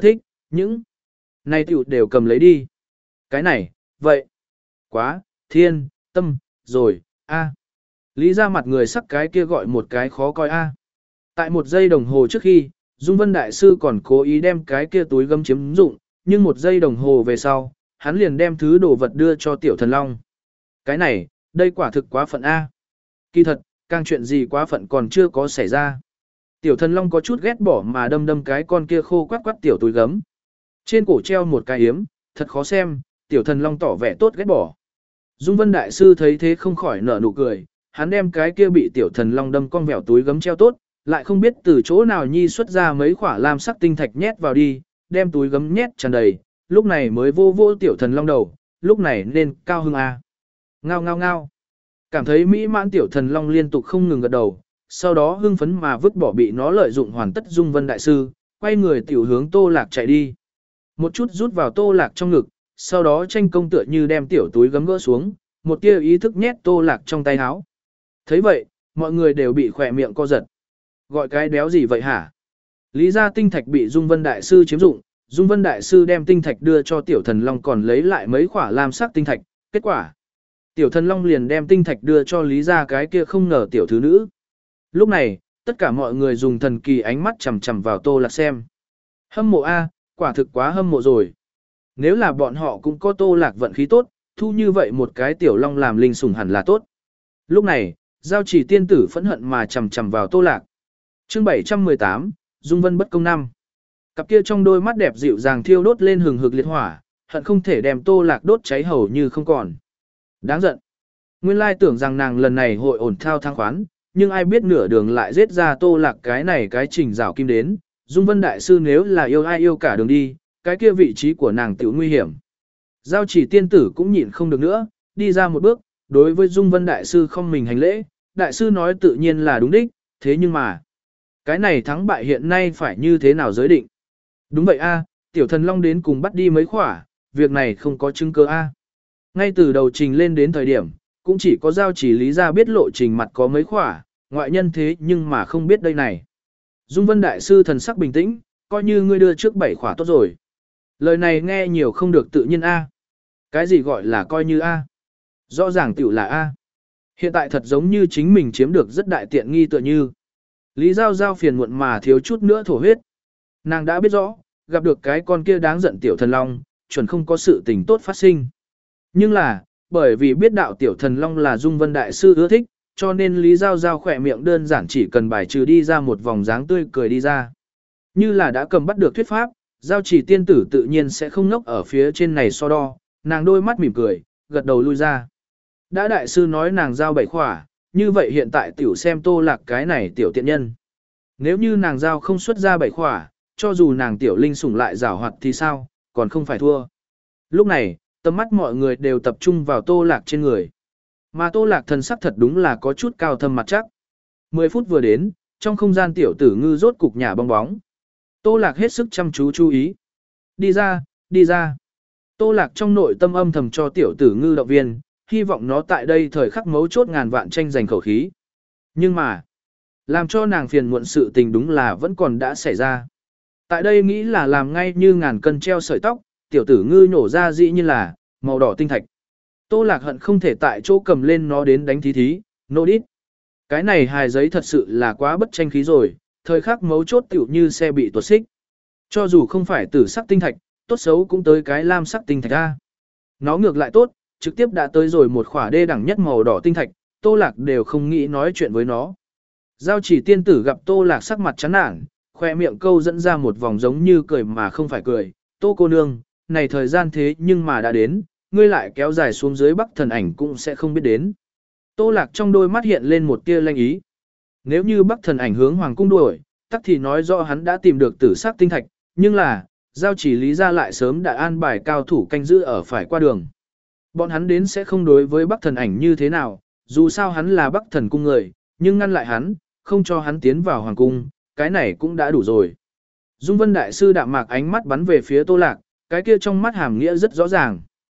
Những này tiểu đều cầm lấy đi. Cái này, vậy. Quá, thiên, tâm, rồi, a. Lý ra mặt người sắc cái kia gọi một cái khó coi a. Tại một giây đồng hồ trước khi, Dung Vân Đại Sư còn cố ý đem cái kia túi gấm chiếm dụng, nhưng một giây đồng hồ về sau, hắn liền đem thứ đồ vật đưa cho Tiểu Thần Long. Cái này, đây quả thực quá phận a. Kỳ thật, càng chuyện gì quá phận còn chưa có xảy ra. Tiểu Thần Long có chút ghét bỏ mà đâm đâm cái con kia khô quắt quắt tiểu túi gấm. Trên cổ treo một cái yếm, thật khó xem, Tiểu Thần Long tỏ vẻ tốt ghét bỏ. Dung Vân Đại Sư thấy thế không khỏi nở nụ cười, hắn đem cái kia bị Tiểu Thần Long đâm con vẹo túi gấm treo tốt, lại không biết từ chỗ nào nhi xuất ra mấy quả lam sắc tinh thạch nhét vào đi, đem túi gấm nhét tràn đầy, lúc này mới vô vô Tiểu Thần Long đầu, lúc này nên cao hưng a. Ngao ngao ngao. Cảm thấy mỹ mãn Tiểu Thần Long liên tục không ngừng gật đầu, sau đó hưng phấn mà vứt bỏ bị nó lợi dụng hoàn tất Dung Vân Đại Sư, quay người tiểu hướng Tô Lạc chạy đi. Một chút rút vào Tô Lạc trong ngực, sau đó tranh công tựa như đem tiểu túi gấm gỡ xuống, một tia ý thức nhét Tô Lạc trong tay áo. Thấy vậy, mọi người đều bị khỏe miệng co giật. Gọi cái đéo gì vậy hả? Lý ra tinh thạch bị Dung Vân Đại Sư chiếm dụng, Dung Vân Đại Sư đem tinh thạch đưa cho Tiểu Thần Long còn lấy lại mấy quả lam sắc tinh thạch, kết quả. Tiểu Thần Long liền đem tinh thạch đưa cho Lý ra cái kia không ngờ tiểu thứ nữ. Lúc này, tất cả mọi người dùng thần kỳ ánh mắt chằm chằm vào Tô Lạc xem. Hâm mộ A, quả thực quá hâm mộ rồi. Nếu là bọn họ cũng có Tô Lạc vận khí tốt, thu như vậy một cái tiểu long làm linh sủng hẳn là tốt. Lúc này, Giao Chỉ tiên tử phẫn hận mà chằm chằm vào Tô Lạc. Chương bảy trăm mười tám, Dung Vân bất công năm. Cặp kia trong đôi mắt đẹp dịu dàng thiêu đốt lên hừng hực liệt hỏa, hận không thể đem Tô Lạc đốt cháy hầu như không còn. Đáng giận. Nguyên lai tưởng rằng nàng lần này hội ổn thao thang khoán, nhưng ai biết nửa đường lại giết ra Tô Lạc cái này cái trình rào kim đến. Dung Vân Đại Sư nếu là yêu ai yêu cả đường đi, cái kia vị trí của nàng tiểu nguy hiểm. Giao Chỉ tiên tử cũng nhịn không được nữa, đi ra một bước, đối với Dung Vân Đại Sư không mình hành lễ, Đại Sư nói tự nhiên là đúng đích, thế nhưng mà, cái này thắng bại hiện nay phải như thế nào giới định? Đúng vậy a, Tiểu Thần Long đến cùng bắt đi mấy khỏa, việc này không có chứng cứ a. Ngay từ đầu trình lên đến thời điểm, cũng chỉ có Giao Chỉ Lý ra biết lộ trình mặt có mấy khỏa, ngoại nhân thế nhưng mà không biết đây này. Dung Vân Đại Sư thần sắc bình tĩnh, coi như ngươi đưa trước bảy khỏa tốt rồi. Lời này nghe nhiều không được tự nhiên a. Cái gì gọi là coi như a? Rõ ràng tiểu là a. Hiện tại thật giống như chính mình chiếm được rất đại tiện nghi tựa như. Lý Giao Giao phiền muộn mà thiếu chút nữa thổ huyết. Nàng đã biết rõ, gặp được cái con kia đáng giận Tiểu Thần Long, chuẩn không có sự tình tốt phát sinh. Nhưng là, bởi vì biết đạo Tiểu Thần Long là Dung Vân Đại Sư ưa thích, cho nên Lý Giao Giao khỏe miệng đơn giản chỉ cần bài trừ đi ra một vòng dáng tươi cười đi ra. Như là đã cầm bắt được thuyết pháp, Giao Chỉ tiên tử tự nhiên sẽ không ngốc ở phía trên này so đo, nàng đôi mắt mỉm cười, gật đầu lui ra. Đã Đại Sư nói nàng giao bảy khỏa, như vậy hiện tại tiểu xem Tô Lạc cái này tiểu tiện nhân. Nếu như nàng giao không xuất ra bảy khỏa, cho dù nàng tiểu linh sủng lại giảo hoạt thì sao, còn không phải thua. Lúc này, tầm mắt mọi người đều tập trung vào Tô Lạc trên người. Mà Tô Lạc thần sắc thật đúng là có chút cao thâm mặt chắc. Mười phút vừa đến, trong không gian tiểu tử ngư rốt cục nhả bong bóng. Tô Lạc hết sức chăm chú chú ý. Đi ra, đi ra. Tô Lạc trong nội tâm âm thầm cho tiểu tử ngư động viên, hy vọng nó tại đây thời khắc mấu chốt ngàn vạn tranh giành khẩu khí. Nhưng mà, làm cho nàng phiền muộn sự tình đúng là vẫn còn đã xảy ra. Tại đây nghĩ là làm ngay như ngàn cân treo sợi tóc, tiểu tử ngư nổ ra dĩ như là màu đỏ tinh thạch. Tô Lạc hận không thể tại chỗ cầm lên nó đến đánh thí thí, nô đít. Cái này hài giấy thật sự là quá bất tranh khí rồi, thời khắc mấu chốt tiểu như xe bị tuột xích. Cho dù không phải tử sắc tinh thạch, tốt xấu cũng tới cái lam sắc tinh thạch ra. Nó ngược lại tốt, trực tiếp đã tới rồi một khỏa đê đẳng nhất màu đỏ tinh thạch, Tô Lạc đều không nghĩ nói chuyện với nó. Giao Chỉ tiên tử gặp Tô Lạc sắc mặt chán nản, khoe miệng câu dẫn ra một vòng giống như cười mà không phải cười. Tô cô nương, này thời gian thế nhưng mà đã đến, ngươi lại kéo dài xuống dưới Bắc Thần Ảnh cũng sẽ không biết đến. Tô Lạc trong đôi mắt hiện lên một tia lanh ý. Nếu như Bắc Thần Ảnh hướng hoàng cung đuổi, tắc thì nói rõ hắn đã tìm được tử sắc tinh thạch, nhưng là, Giao Chỉ Lý ra lại sớm đã an bài cao thủ canh giữ ở phải qua đường. Bọn hắn đến sẽ không đối với Bắc Thần Ảnh như thế nào, dù sao hắn là Bắc Thần cung người, nhưng ngăn lại hắn, không cho hắn tiến vào hoàng cung, cái này cũng đã đủ rồi. Dung Vân Đại Sư đạm mạc ánh mắt bắn về phía Tô Lạc, cái kia trong mắt hàm nghĩa rất rõ ràng.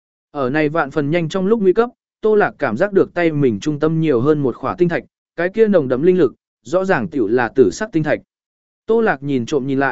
Ở này vạn phần nhanh trong lúc nguy cấp, Tô Lạc cảm giác được tay mình trung tâm nhiều hơn một khỏa tinh thạch, cái kia nồng đậm linh lực, rõ ràng tiểu là tử sắc tinh thạch. Tô Lạc nhìn trộm nhìn lại,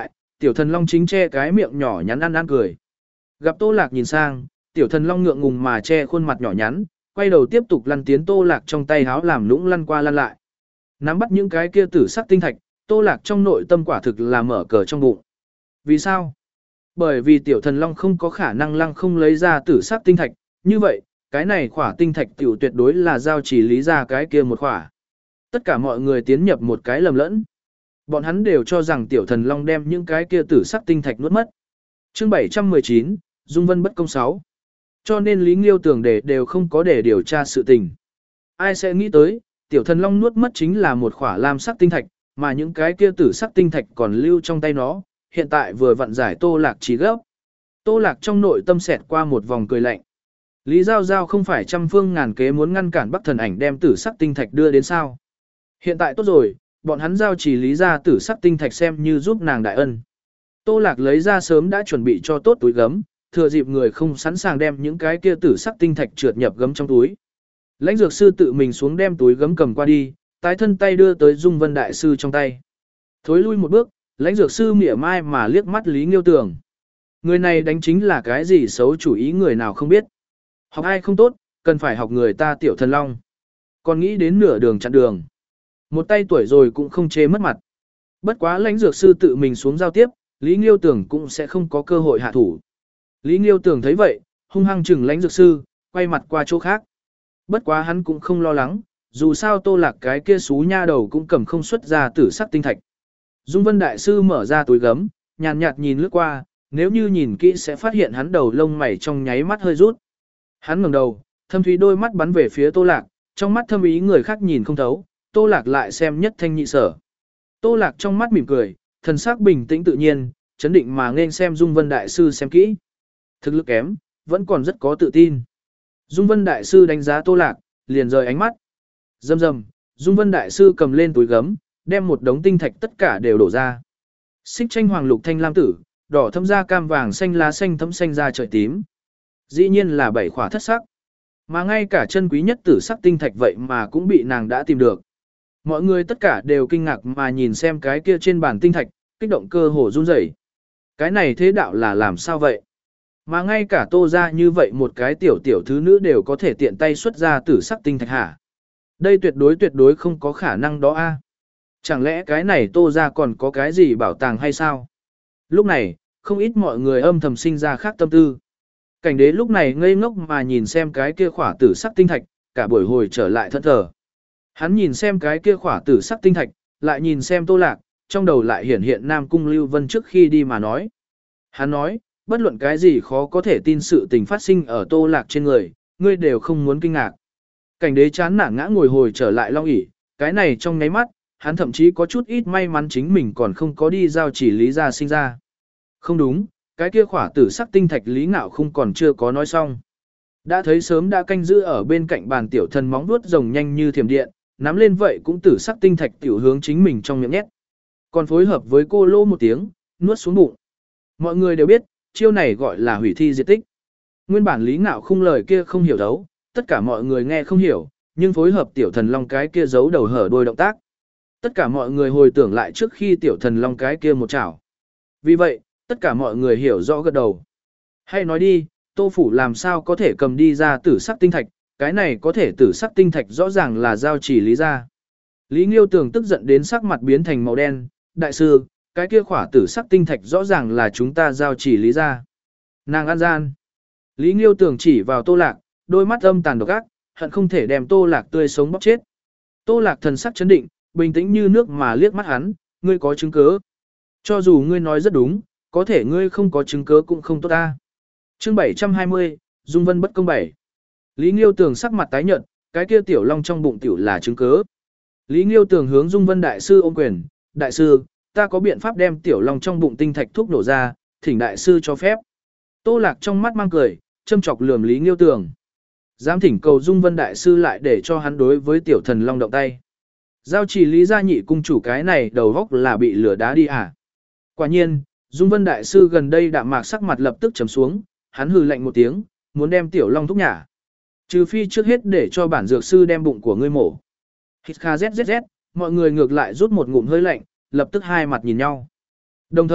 tiểu thần long chính che cái miệng nhỏ nhắn ăn ăn cười. Gặp Tô Lạc nhìn sang, tiểu thần long ngượng ngùng mà che khuôn mặt nhỏ nhắn, quay đầu tiếp tục lăn tiến Tô Lạc trong tay háo làm lũng lăn qua lăn lại. Nắm bắt những cái kia tử sắc tinh thạch, Tô Lạc trong nội tâm quả thực là mở cờ trong bụng. Vì sao? Bởi vì tiểu thần long không có khả năng lăng không lấy ra tử sắc tinh thạch, như vậy, cái này khỏa tinh thạch tiểu tuyệt đối là giao chỉ lý ra cái kia một khỏa. Tất cả mọi người tiến nhập một cái lầm lẫn. Bọn hắn đều cho rằng tiểu thần long đem những cái kia tử sắc tinh thạch nuốt mất. Chương bảy trăm mười chín, Dung Vân bất công sáu. Cho nên Lý Nghiêu tưởng để đều không có để điều tra sự tình. Ai sẽ nghĩ tới, tiểu thần long nuốt mất chính là một khỏa lam sắc tinh thạch, mà những cái kia tử sắc tinh thạch còn lưu trong tay nó, hiện tại vừa vặn giải Tô Lạc trí gấp. Tô Lạc trong nội tâm xẹt qua một vòng cười lạnh. Lý Giao Giao không phải trăm phương ngàn kế muốn ngăn cản Bắc Thần Ảnh đem tử sắc tinh thạch đưa đến sao? Hiện tại tốt rồi, bọn hắn giao chỉ lý ra tử sắc tinh thạch xem như giúp nàng đại ân. Tô Lạc lấy ra sớm đã chuẩn bị cho tốt túi gấm, thừa dịp người không sẵn sàng đem những cái kia tử sắc tinh thạch trượt nhập gấm trong túi. Lãnh dược sư tự mình xuống đem túi gấm cầm qua đi, tái thân tay đưa tới Dung Vân đại sư trong tay. Thối lui một bước, lãnh dược sư mỉa mai mà liếc mắt Lý Nghiêu Tường. Người này đánh chính là cái gì xấu chủ ý người nào không biết. Học ai không tốt, cần phải học người ta tiểu thần long. Còn nghĩ đến nửa đường chặn đường. Một tay tuổi rồi cũng không chê mất mặt. Bất quá lãnh dược sư tự mình xuống giao tiếp, Lý Nghiêu Tường cũng sẽ không có cơ hội hạ thủ. Lý Nghiêu Tường thấy vậy, hung hăng chừng lãnh dược sư, quay mặt qua chỗ khác. Bất quá hắn cũng không lo lắng, dù sao Tô Lạc cái kia xú nha đầu cũng cầm không xuất ra tử sắc tinh thạch. Dung Vân đại sư mở ra túi gấm, nhàn nhạt nhìn lướt qua, nếu như nhìn kỹ sẽ phát hiện hắn đầu lông mày trong nháy mắt hơi rút. Hắn ngẩng đầu, thâm thúy đôi mắt bắn về phía Tô Lạc, trong mắt thâm ý người khác nhìn không thấu, Tô Lạc lại xem nhất thanh nhị sở. Tô Lạc trong mắt mỉm cười, thần sắc bình tĩnh tự nhiên, chấn định mà nên xem Dung Vân đại sư xem kỹ. Thực lực kém, vẫn còn rất có tự tin. Dung Vân đại sư đánh giá Tô Lạc, liền rời ánh mắt. Rầm rầm, Dung Vân đại sư cầm lên túi gấm, đem một đống tinh thạch tất cả đều đổ ra. Xích tranh hoàng lục thanh lam tử, đỏ thâm da cam vàng xanh lá xanh thấm xanh da trời tím. Dĩ nhiên là bảy khỏa thất sắc. Mà ngay cả chân quý nhất tử sắc tinh thạch vậy mà cũng bị nàng đã tìm được. Mọi người tất cả đều kinh ngạc mà nhìn xem cái kia trên bàn tinh thạch, kích động cơ hồ run rẩy. Cái này thế đạo là làm sao vậy? Mà ngay cả Tô ra như vậy một cái tiểu tiểu thứ nữ đều có thể tiện tay xuất ra tử sắc tinh thạch hả? Đây tuyệt đối tuyệt đối không có khả năng đó a. Chẳng lẽ cái này Tô ra còn có cái gì bảo tàng hay sao? Lúc này, không ít mọi người âm thầm sinh ra khác tâm tư. Cảnh đế lúc này ngây ngốc mà nhìn xem cái kia khỏa tử sắc tinh thạch, cả buổi hồi trở lại thẫn thờ. Hắn nhìn xem cái kia khỏa tử sắc tinh thạch, lại nhìn xem Tô Lạc, trong đầu lại hiển hiện Nam Cung Lưu Vân trước khi đi mà nói. Hắn nói, bất luận cái gì khó có thể tin sự tình phát sinh ở Tô Lạc trên người, ngươi đều không muốn kinh ngạc. Cảnh đế chán nản ngã ngồi hồi trở lại long ỷ, cái này trong nháy mắt, hắn thậm chí có chút ít may mắn chính mình còn không có đi giao chỉ lý ra sinh ra. Không đúng, cái kia khỏa tử sắc tinh thạch Lý Ngạo không còn chưa có nói xong. Đã thấy sớm đã canh giữ ở bên cạnh bàn tiểu thần móng vuốt rồng nhanh như thiểm điện, nắm lên vậy cũng tử sắc tinh thạch tiểu hướng chính mình trong miệng nhét. Còn phối hợp với cô lô một tiếng, nuốt xuống bụng. Mọi người đều biết, chiêu này gọi là hủy thi diệt tích. Nguyên bản Lý Ngạo khung lời kia không hiểu đấu, tất cả mọi người nghe không hiểu, nhưng phối hợp tiểu thần long cái kia giấu đầu hở đôi động tác. Tất cả mọi người hồi tưởng lại trước khi tiểu thần long cái kia một chảo. Vì vậy, tất cả mọi người hiểu rõ gật đầu. Hay nói đi, Tô Phủ làm sao có thể cầm đi ra tử sắc tinh thạch, cái này có thể tử sắc tinh thạch rõ ràng là giao chỉ lý ra. Lý Nghiêu Tường tức giận đến sắc mặt biến thành màu đen, đại sư, cái kia khỏa tử sắc tinh thạch rõ ràng là chúng ta giao chỉ lý ra. Nàng ăn gian. Lý Nghiêu Tường chỉ vào Tô Lạc, đôi mắt âm tàn độc ác, hận không thể đem Tô Lạc tươi sống bóc chết. Tô Lạc thần sắc chấn định, bình tĩnh như nước mà liếc mắt hắn, ngươi có chứng cứ. Cho dù ngươi nói rất đúng, có thể ngươi không có chứng cứ cũng không tốt ta. Chương bảy trăm hai mươi, Dung Vân bất công bảy. Lý Nghiêu Tường sắc mặt tái nhợt, cái kia tiểu long trong bụng tiểu là chứng cứ. Lý Nghiêu Tường hướng Dung Vân đại sư ôm quyền, đại sư, ta có biện pháp đem tiểu long trong bụng tinh thạch thuốc nổ ra, thỉnh đại sư cho phép. Tô Lạc trong mắt mang cười, châm chọc lườm Lý Nghiêu Tường. Dám thỉnh cầu Dung Vân đại sư lại để cho hắn đối với tiểu thần long động tay. Giao chỉ Lý gia nhị cung chủ cái này đầu góc là bị lửa đá đi à. Quả nhiên, Dung Vân đại sư gần đây đạm mạc sắc mặt lập tức trầm xuống, hắn hừ lạnh một tiếng, muốn đem tiểu long thúc nhả. Trừ phi trước hết để cho bản dược sư đem bụng của ngươi mổ. Hít kha zzz, mọi người ngược lại rút một ngụm hơi lạnh, lập tức hai mặt nhìn nhau. Đồng thời,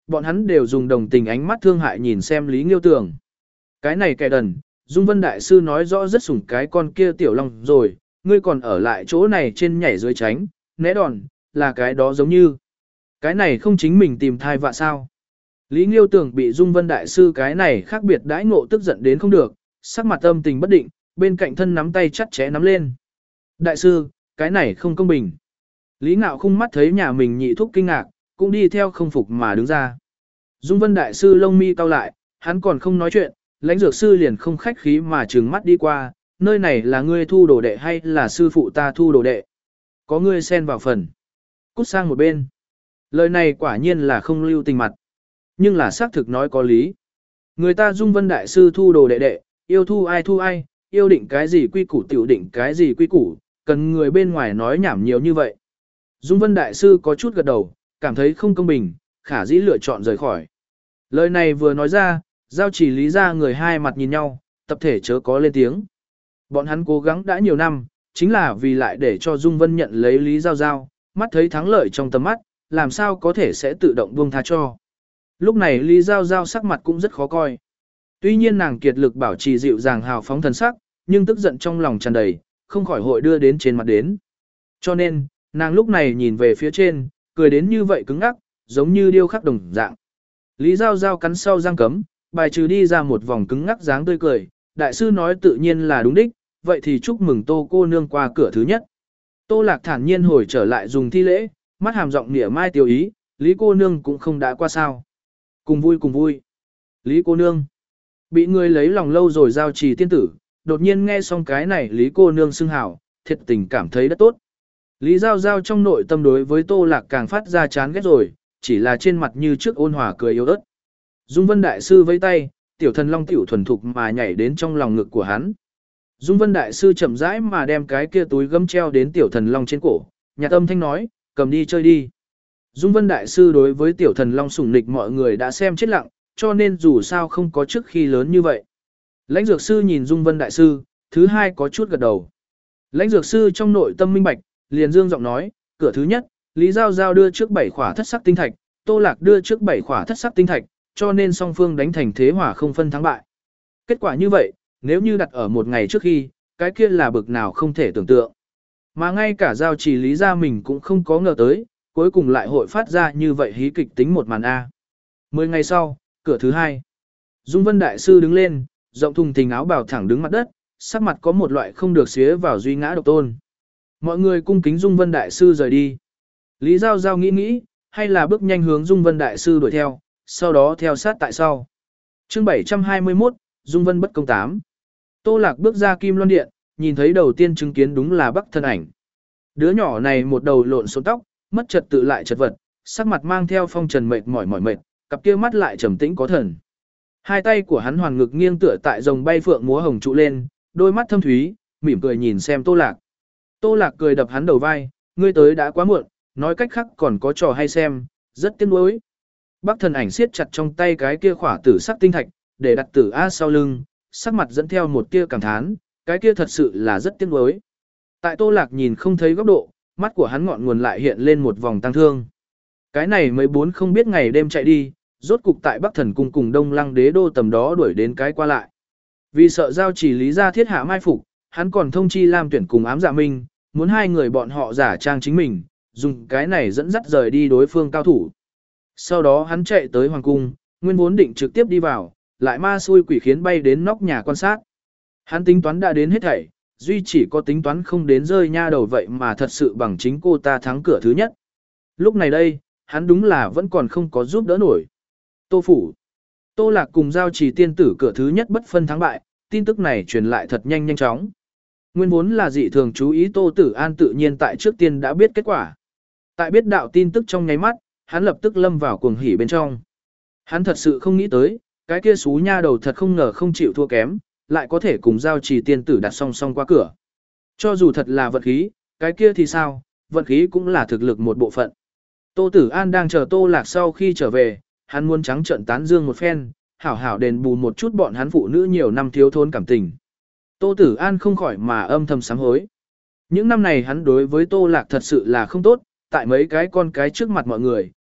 bọn hắn đều dùng đồng tình ánh mắt thương hại nhìn xem Lý Nghiêu Tường. Cái này kẻ đần, Dung Vân Đại Sư nói rõ rất sủng cái con kia tiểu long rồi, ngươi còn ở lại chỗ này trên nhảy dưới tránh, né đòn, là cái đó giống như. Cái này không chính mình tìm thai vạ sao. Lý Nghiêu Tường bị Dung Vân Đại Sư cái này khác biệt đãi ngộ tức giận đến không được, sắc mặt âm tình bất định, bên cạnh thân nắm tay chắt chẽ nắm lên. Đại sư, cái này không công bình. Lý Ngạo khung mắt thấy nhà mình nhị thúc kinh ngạc, cũng đi theo không phục mà đứng ra. Dung Vân Đại Sư lông mi cau lại, hắn còn không nói chuyện, lãnh dược sư liền không khách khí mà trừng mắt đi qua, nơi này là ngươi thu đồ đệ hay là sư phụ ta thu đồ đệ? Có ngươi xen vào phần. Cút sang một bên. Lời này quả nhiên là không lưu tình mặt. Nhưng là xác thực nói có lý. Người ta Dung Vân Đại Sư thu đồ đệ đệ, yêu thu ai thu ai, yêu định cái gì quy củ tiểu định cái gì quy củ, cần người bên ngoài nói nhảm nhiều như vậy. Dung Vân Đại Sư có chút gật đầu, cảm thấy không công bình, khả dĩ lựa chọn rời khỏi. Lời này vừa nói ra, giao chỉ lý ra người hai mặt nhìn nhau, tập thể chớ có lên tiếng. Bọn hắn cố gắng đã nhiều năm, chính là vì lại để cho Dung Vân nhận lấy Lý Giao Giao, mắt thấy thắng lợi trong tầm mắt, làm sao có thể sẽ tự động buông tha cho. Lúc này Lý Giao Giao sắc mặt cũng rất khó coi. Tuy nhiên nàng kiệt lực bảo trì dịu dàng hào phóng thần sắc, nhưng tức giận trong lòng tràn đầy, không khỏi hội đưa đến trên mặt đến. Cho nên, nàng lúc này nhìn về phía trên, cười đến như vậy cứng ngắc, giống như điêu khắc đồng dạng. Lý Giao Giao cắn sau răng cấm, bài trừ đi ra một vòng cứng ngắc dáng tươi cười, đại sư nói tự nhiên là đúng đích, vậy thì chúc mừng Tô cô nương qua cửa thứ nhất. Tô Lạc thản nhiên hồi trở lại dùng thi lễ, mắt hàm giọng nịa mai tiêu ý, Lý cô nương cũng không đã qua sao. Cùng vui cùng vui. Lý cô nương. Bị người lấy lòng lâu rồi giao trì tiên tử, đột nhiên nghe xong cái này Lý cô nương xưng hào, thiệt tình cảm thấy rất tốt. Lý Giao Giao trong nội tâm đối với Tô Lạc càng phát ra chán ghét rồi, chỉ là trên mặt như trước ôn hòa cười yếu ớt. Dung Vân Đại Sư vẫy tay, tiểu thần long tiểu thuần thục mà nhảy đến trong lòng ngực của hắn. Dung Vân Đại Sư chậm rãi mà đem cái kia túi gấm treo đến tiểu thần long trên cổ, nhạt âm thanh nói, cầm đi chơi đi. Dung Vân Đại Sư đối với tiểu thần long sủng nịch mọi người đã xem chết lặng, cho nên dù sao không có trước khi lớn như vậy. Lãnh Dược Sư nhìn Dung Vân Đại Sư, thứ hai có chút gật đầu. Lãnh Dược Sư trong nội tâm minh bạch, liền dương giọng nói, cửa thứ nhất, Lý Giao Giao đưa trước bảy khỏa thất sắc tinh thạch, Tô Lạc đưa trước bảy khỏa thất sắc tinh thạch, cho nên song phương đánh thành thế hỏa không phân thắng bại. Kết quả như vậy, nếu như đặt ở một ngày trước khi, cái kia là bực nào không thể tưởng tượng. Mà ngay cả giao chỉ Lý gia mình cũng không có ngờ tới, cuối cùng lại hội phát ra như vậy hí kịch tính một màn A. Mười ngày sau, cửa thứ hai. Dung Vân Đại Sư đứng lên, rộng thùng thình áo bào thẳng đứng mặt đất, sắc mặt có một loại không được xía vào duy ngã độc tôn. Mọi người cung kính Dung Vân Đại Sư rời đi. Lý Giao Giao nghĩ nghĩ, hay là bước nhanh hướng Dung Vân Đại Sư đuổi theo, sau đó theo sát tại sau. Chương bảy trăm hai mươi mốt, Dung Vân bất công tám. Tô Lạc bước ra Kim Loan Điện, nhìn thấy đầu tiên chứng kiến đúng là Bắc thân ảnh. Đứa nhỏ này một đầu lộn xộn tóc, mất trật tự lại chật vật, sắc mặt mang theo phong trần mệt mỏi mỏi mệt, cặp kia mắt lại trầm tĩnh có thần. Hai tay của hắn hoàn ngực nghiêng tựa tại rồng bay phượng múa hồng trụ lên, đôi mắt thâm thúy, mỉm cười nhìn xem Tô Lạc. Tô Lạc cười đập hắn đầu vai, ngươi tới đã quá muộn, nói cách khác còn có trò hay xem, rất tiếc nuối. Bắc thần ảnh siết chặt trong tay cái kia khỏa tử sắc tinh thạch, để đặt tử A sau lưng, sắc mặt dẫn theo một tia cảm thán, cái kia thật sự là rất tiếc nuối. Tại Tô Lạc nhìn không thấy góc độ, mắt của hắn ngọn nguồn lại hiện lên một vòng tăng thương. Cái này mấy bốn không biết ngày đêm chạy đi, rốt cục tại Bắc thần cung cùng Đông Lăng đế đô tầm đó đuổi đến cái qua lại. Vì sợ giao chỉ Lý gia thiết hạ mai phục, hắn còn thông chi Lam Tuyển cùng Ám Dạ Minh, muốn hai người bọn họ giả trang chính mình, dùng cái này dẫn dắt rời đi đối phương cao thủ. Sau đó hắn chạy tới hoàng cung, nguyên vốn định trực tiếp đi vào, lại ma xui quỷ khiến bay đến nóc nhà quan sát. Hắn tính toán đã đến hết thảy, duy chỉ có tính toán không đến rơi nha đầu vậy mà thật sự bằng chính cô ta thắng cửa thứ nhất. Lúc này đây, hắn đúng là vẫn còn không có giúp đỡ nổi. Tô phủ. Tô Lạc cùng giao trì tiên tử cửa thứ nhất bất phân thắng bại, tin tức này truyền lại thật nhanh nhanh chóng. Nguyên vốn là dị thường chú ý Tô Tử An tự nhiên tại trước tiên đã biết kết quả. Tại biết đạo tin tức trong nháy mắt, hắn lập tức lâm vào cuồng hỉ bên trong. Hắn thật sự không nghĩ tới, cái kia xú nha đầu thật không ngờ không chịu thua kém, lại có thể cùng giao trì tiên tử đặt song song qua cửa. Cho dù thật là vận khí, cái kia thì sao, vận khí cũng là thực lực một bộ phận. Tô Tử An đang chờ Tô Lạc sau khi trở về, hắn muốn trắng trợn tán dương một phen, hảo hảo đền bù một chút bọn hắn phụ nữ nhiều năm thiếu thốn cảm tình. Tô Tử An không khỏi mà âm thầm sám hối. Những năm này hắn đối với Tô Lạc thật sự là không tốt, tại mấy cái con cái trước mặt mọi người,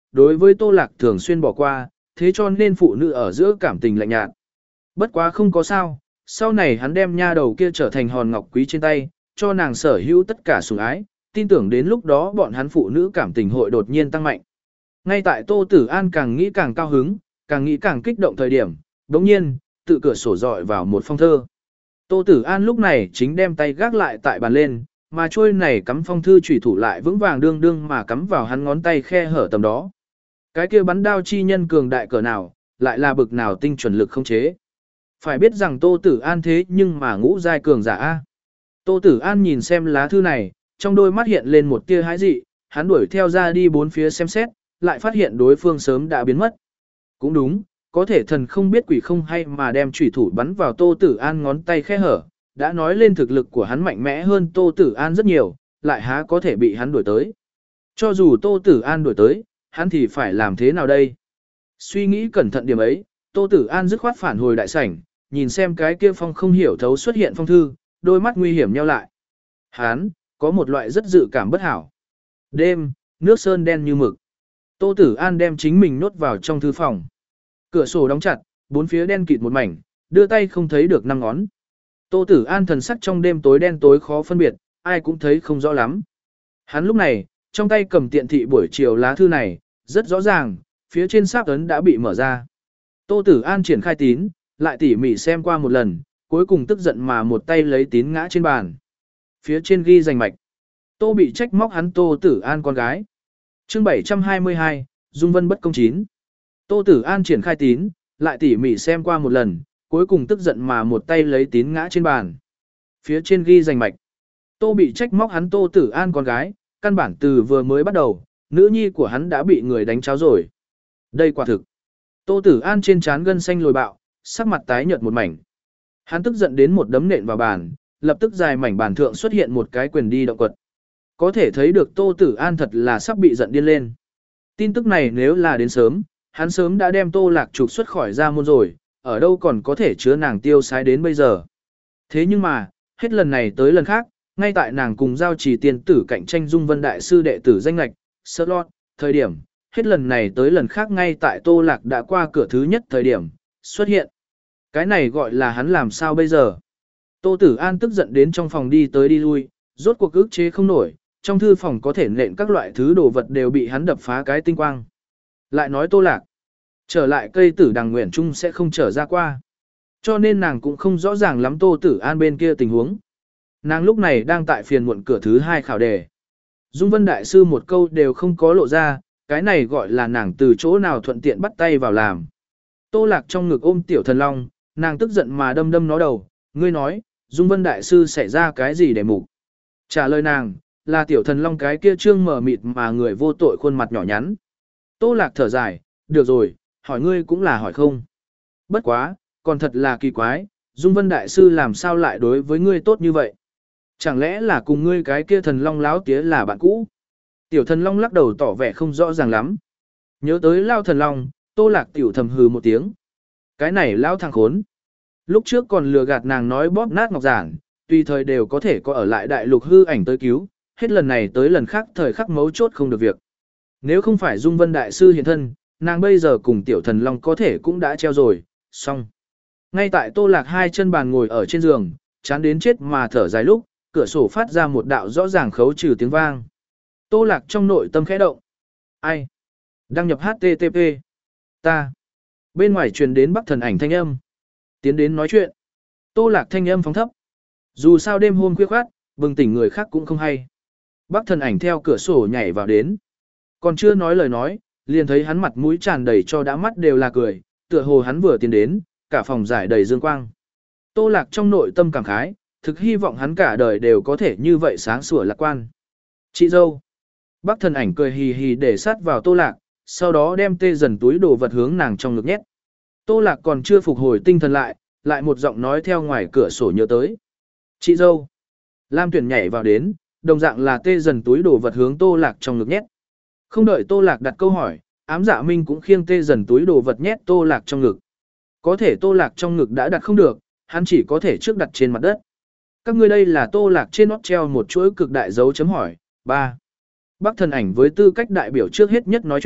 đối với Tô Lạc thường xuyên bỏ qua, thế cho nên phụ nữ ở giữa cảm tình lạnh nhạt. Bất quá không có sao, sau này hắn đem nha đầu kia trở thành hòn ngọc quý trên tay, cho nàng sở hữu tất cả sủng ái, tin tưởng đến lúc đó bọn hắn phụ nữ cảm tình hội đột nhiên tăng mạnh. Ngay tại Tô Tử An càng nghĩ càng cao hứng, càng nghĩ càng kích động thời điểm, đống nhiên, tự cửa sổ dọi vào một phong thơ. Tô Tử An lúc này chính đem tay gác lại tại bàn lên, mà trôi này cắm phong thư chủy thủ lại vững vàng đương đương mà cắm vào hắn ngón tay khe hở tầm đó. Cái kia bắn đao chi nhân cường đại cỡ nào, lại là bực nào tinh chuẩn lực không chế. Phải biết rằng Tô Tử An thế nhưng mà ngũ giai cường giả a. Tô Tử An nhìn xem lá thư này, trong đôi mắt hiện lên một tia hái dị, hắn đuổi theo ra đi bốn phía xem xét, lại phát hiện đối phương sớm đã biến mất. Cũng đúng, có thể thần không biết quỷ không hay mà đem chủy thủ bắn vào Tô Tử An ngón tay khe hở, đã nói lên thực lực của hắn mạnh mẽ hơn Tô Tử An rất nhiều, lại há có thể bị hắn đuổi tới. Cho dù Tô Tử An đuổi tới, hắn thì phải làm thế nào đây? Suy nghĩ cẩn thận điểm ấy, Tô Tử An dứt khoát phản hồi đại sảnh, nhìn xem cái kia phong không hiểu thấu xuất hiện phong thư, đôi mắt nguy hiểm nheo lại. Hắn có một loại rất dự cảm bất hảo. Đêm, nước sơn đen như mực. Tô Tử An đem chính mình nốt vào trong thư phòng. Cửa sổ đóng chặt, bốn phía đen kịt một mảnh, đưa tay không thấy được năm ngón. Tô Tử An thần sắc trong đêm tối đen tối khó phân biệt, ai cũng thấy không rõ lắm. Hắn lúc này, trong tay cầm tiện thị buổi chiều lá thư này, rất rõ ràng, phía trên sáp ấn đã bị mở ra. Tô Tử An triển khai tín, lại tỉ mỉ xem qua một lần, cuối cùng tức giận mà một tay lấy tín ngã trên bàn. Phía trên ghi danh mạch. Tô bị trách móc hắn Tô Tử An con gái. Chương bảy trăm hai mươi hai, Dung Vân bất công chín. Tô Tử An triển khai tín, lại tỉ mỉ xem qua một lần, cuối cùng tức giận mà một tay lấy tín ngã trên bàn. Phía trên ghi danh mạch. Tô bị trách móc hắn Tô Tử An con gái, căn bản từ vừa mới bắt đầu, nữ nhi của hắn đã bị người đánh cháo rồi. Đây quả thực. Tô Tử An trên trán gân xanh lồi bạo, sắc mặt tái nhợt một mảnh. Hắn tức giận đến một đấm nện vào bàn, lập tức dài mảnh bàn thượng xuất hiện một cái quyền đi động quật. Có thể thấy được Tô Tử An thật là sắp bị giận điên lên. Tin tức này nếu là đến sớm, hắn sớm đã đem Tô Lạc trục xuất khỏi gia môn rồi, ở đâu còn có thể chứa nàng tiêu sái đến bây giờ. Thế nhưng mà, hết lần này tới lần khác, ngay tại nàng cùng giao trì tiên tử cạnh tranh Dung Vân đại sư đệ tử danh lạch, slot, thời điểm, hết lần này tới lần khác ngay tại Tô Lạc đã qua cửa thứ nhất thời điểm, xuất hiện. Cái này gọi là hắn làm sao bây giờ? Tô Tử An tức giận đến trong phòng đi tới đi lui, rốt cuộc ức chế không nổi, trong thư phòng có thể nện các loại thứ đồ vật đều bị hắn đập phá cái tinh quang. Lại nói Tô Lạc, trở lại cây tử đằng nguyện trung sẽ không trở ra qua. Cho nên nàng cũng không rõ ràng lắm Tô Tử An bên kia tình huống. Nàng lúc này đang tại phiền muộn cửa thứ hai khảo đề. Dung Vân đại sư một câu đều không có lộ ra, cái này gọi là nàng từ chỗ nào thuận tiện bắt tay vào làm. Tô Lạc trong ngực ôm tiểu thần long, nàng tức giận mà đâm đâm nó đầu, ngươi nói, Dung Vân đại sư xảy ra cái gì để mục? Trả lời nàng, là tiểu thần long cái kia trương mở mịt mà người vô tội khuôn mặt nhỏ nhắn. Tô Lạc thở dài, được rồi, hỏi ngươi cũng là hỏi không. Bất quá, còn thật là kỳ quái, Dung Vân đại sư làm sao lại đối với ngươi tốt như vậy? Chẳng lẽ là cùng ngươi cái kia thần long láo tía là bạn cũ? Tiểu thần long lắc đầu tỏ vẻ không rõ ràng lắm. Nhớ tới lao thần long, Tô Lạc tiểu thầm hừ một tiếng. Cái này lao thằng khốn. Lúc trước còn lừa gạt nàng nói bóp nát ngọc giản, tùy thời đều có thể có ở lại đại lục hư ảnh tới cứu, hết lần này tới lần khác thời khắc mấu chốt không được việc. Nếu không phải Dung Vân đại sư hiện thân, nàng bây giờ cùng tiểu thần long có thể cũng đã treo rồi, xong. Ngay tại Tô Lạc hai chân bàn ngồi ở trên giường, chán đến chết mà thở dài lúc, cửa sổ phát ra một đạo rõ ràng khấu trừ tiếng vang. Tô Lạc trong nội tâm khẽ động. Ai? Đăng nhập hát tê tê pê. Ta. Bên ngoài truyền đến Bắc Thần Ảnh thanh âm. Tiến đến nói chuyện. Tô Lạc thanh âm phóng thấp. Dù sao đêm hôm khuya khoát, bừng tỉnh người khác cũng không hay. Bắc Thần Ảnh theo cửa sổ nhảy vào đến. Còn chưa nói lời nói, liền thấy hắn mặt mũi tràn đầy cho đã mắt đều là cười, tựa hồ hắn vừa tiến đến, cả phòng giải đầy dương quang. Tô Lạc trong nội tâm cảm khái, thực hy vọng hắn cả đời đều có thể như vậy sáng sủa lạc quan. Chị dâu. Bắc Thần Ảnh cười hì hì để sát vào Tô Lạc, sau đó đem tê dần túi đồ vật hướng nàng trong ngực nhét. Tô Lạc còn chưa phục hồi tinh thần lại, lại một giọng nói theo ngoài cửa sổ nhớ tới. Chị dâu. Lam Tuyển nhảy vào đến, đồng dạng là tê dần túi đồ vật hướng Tô Lạc trong ngực nhét. Không đợi Tô Lạc đặt câu hỏi, ám dạ minh cũng khiêng tê dần túi đồ vật nhét Tô Lạc trong ngực. Có thể Tô Lạc trong ngực đã đặt không được, hắn chỉ có thể trước đặt trên mặt đất. Các ngươi đây là Tô Lạc trên nót treo một chuỗi cực đại dấu chấm hỏi. ba. Bắc Thần Ảnh với tư cách đại biểu trước hết nhất nói chuyện,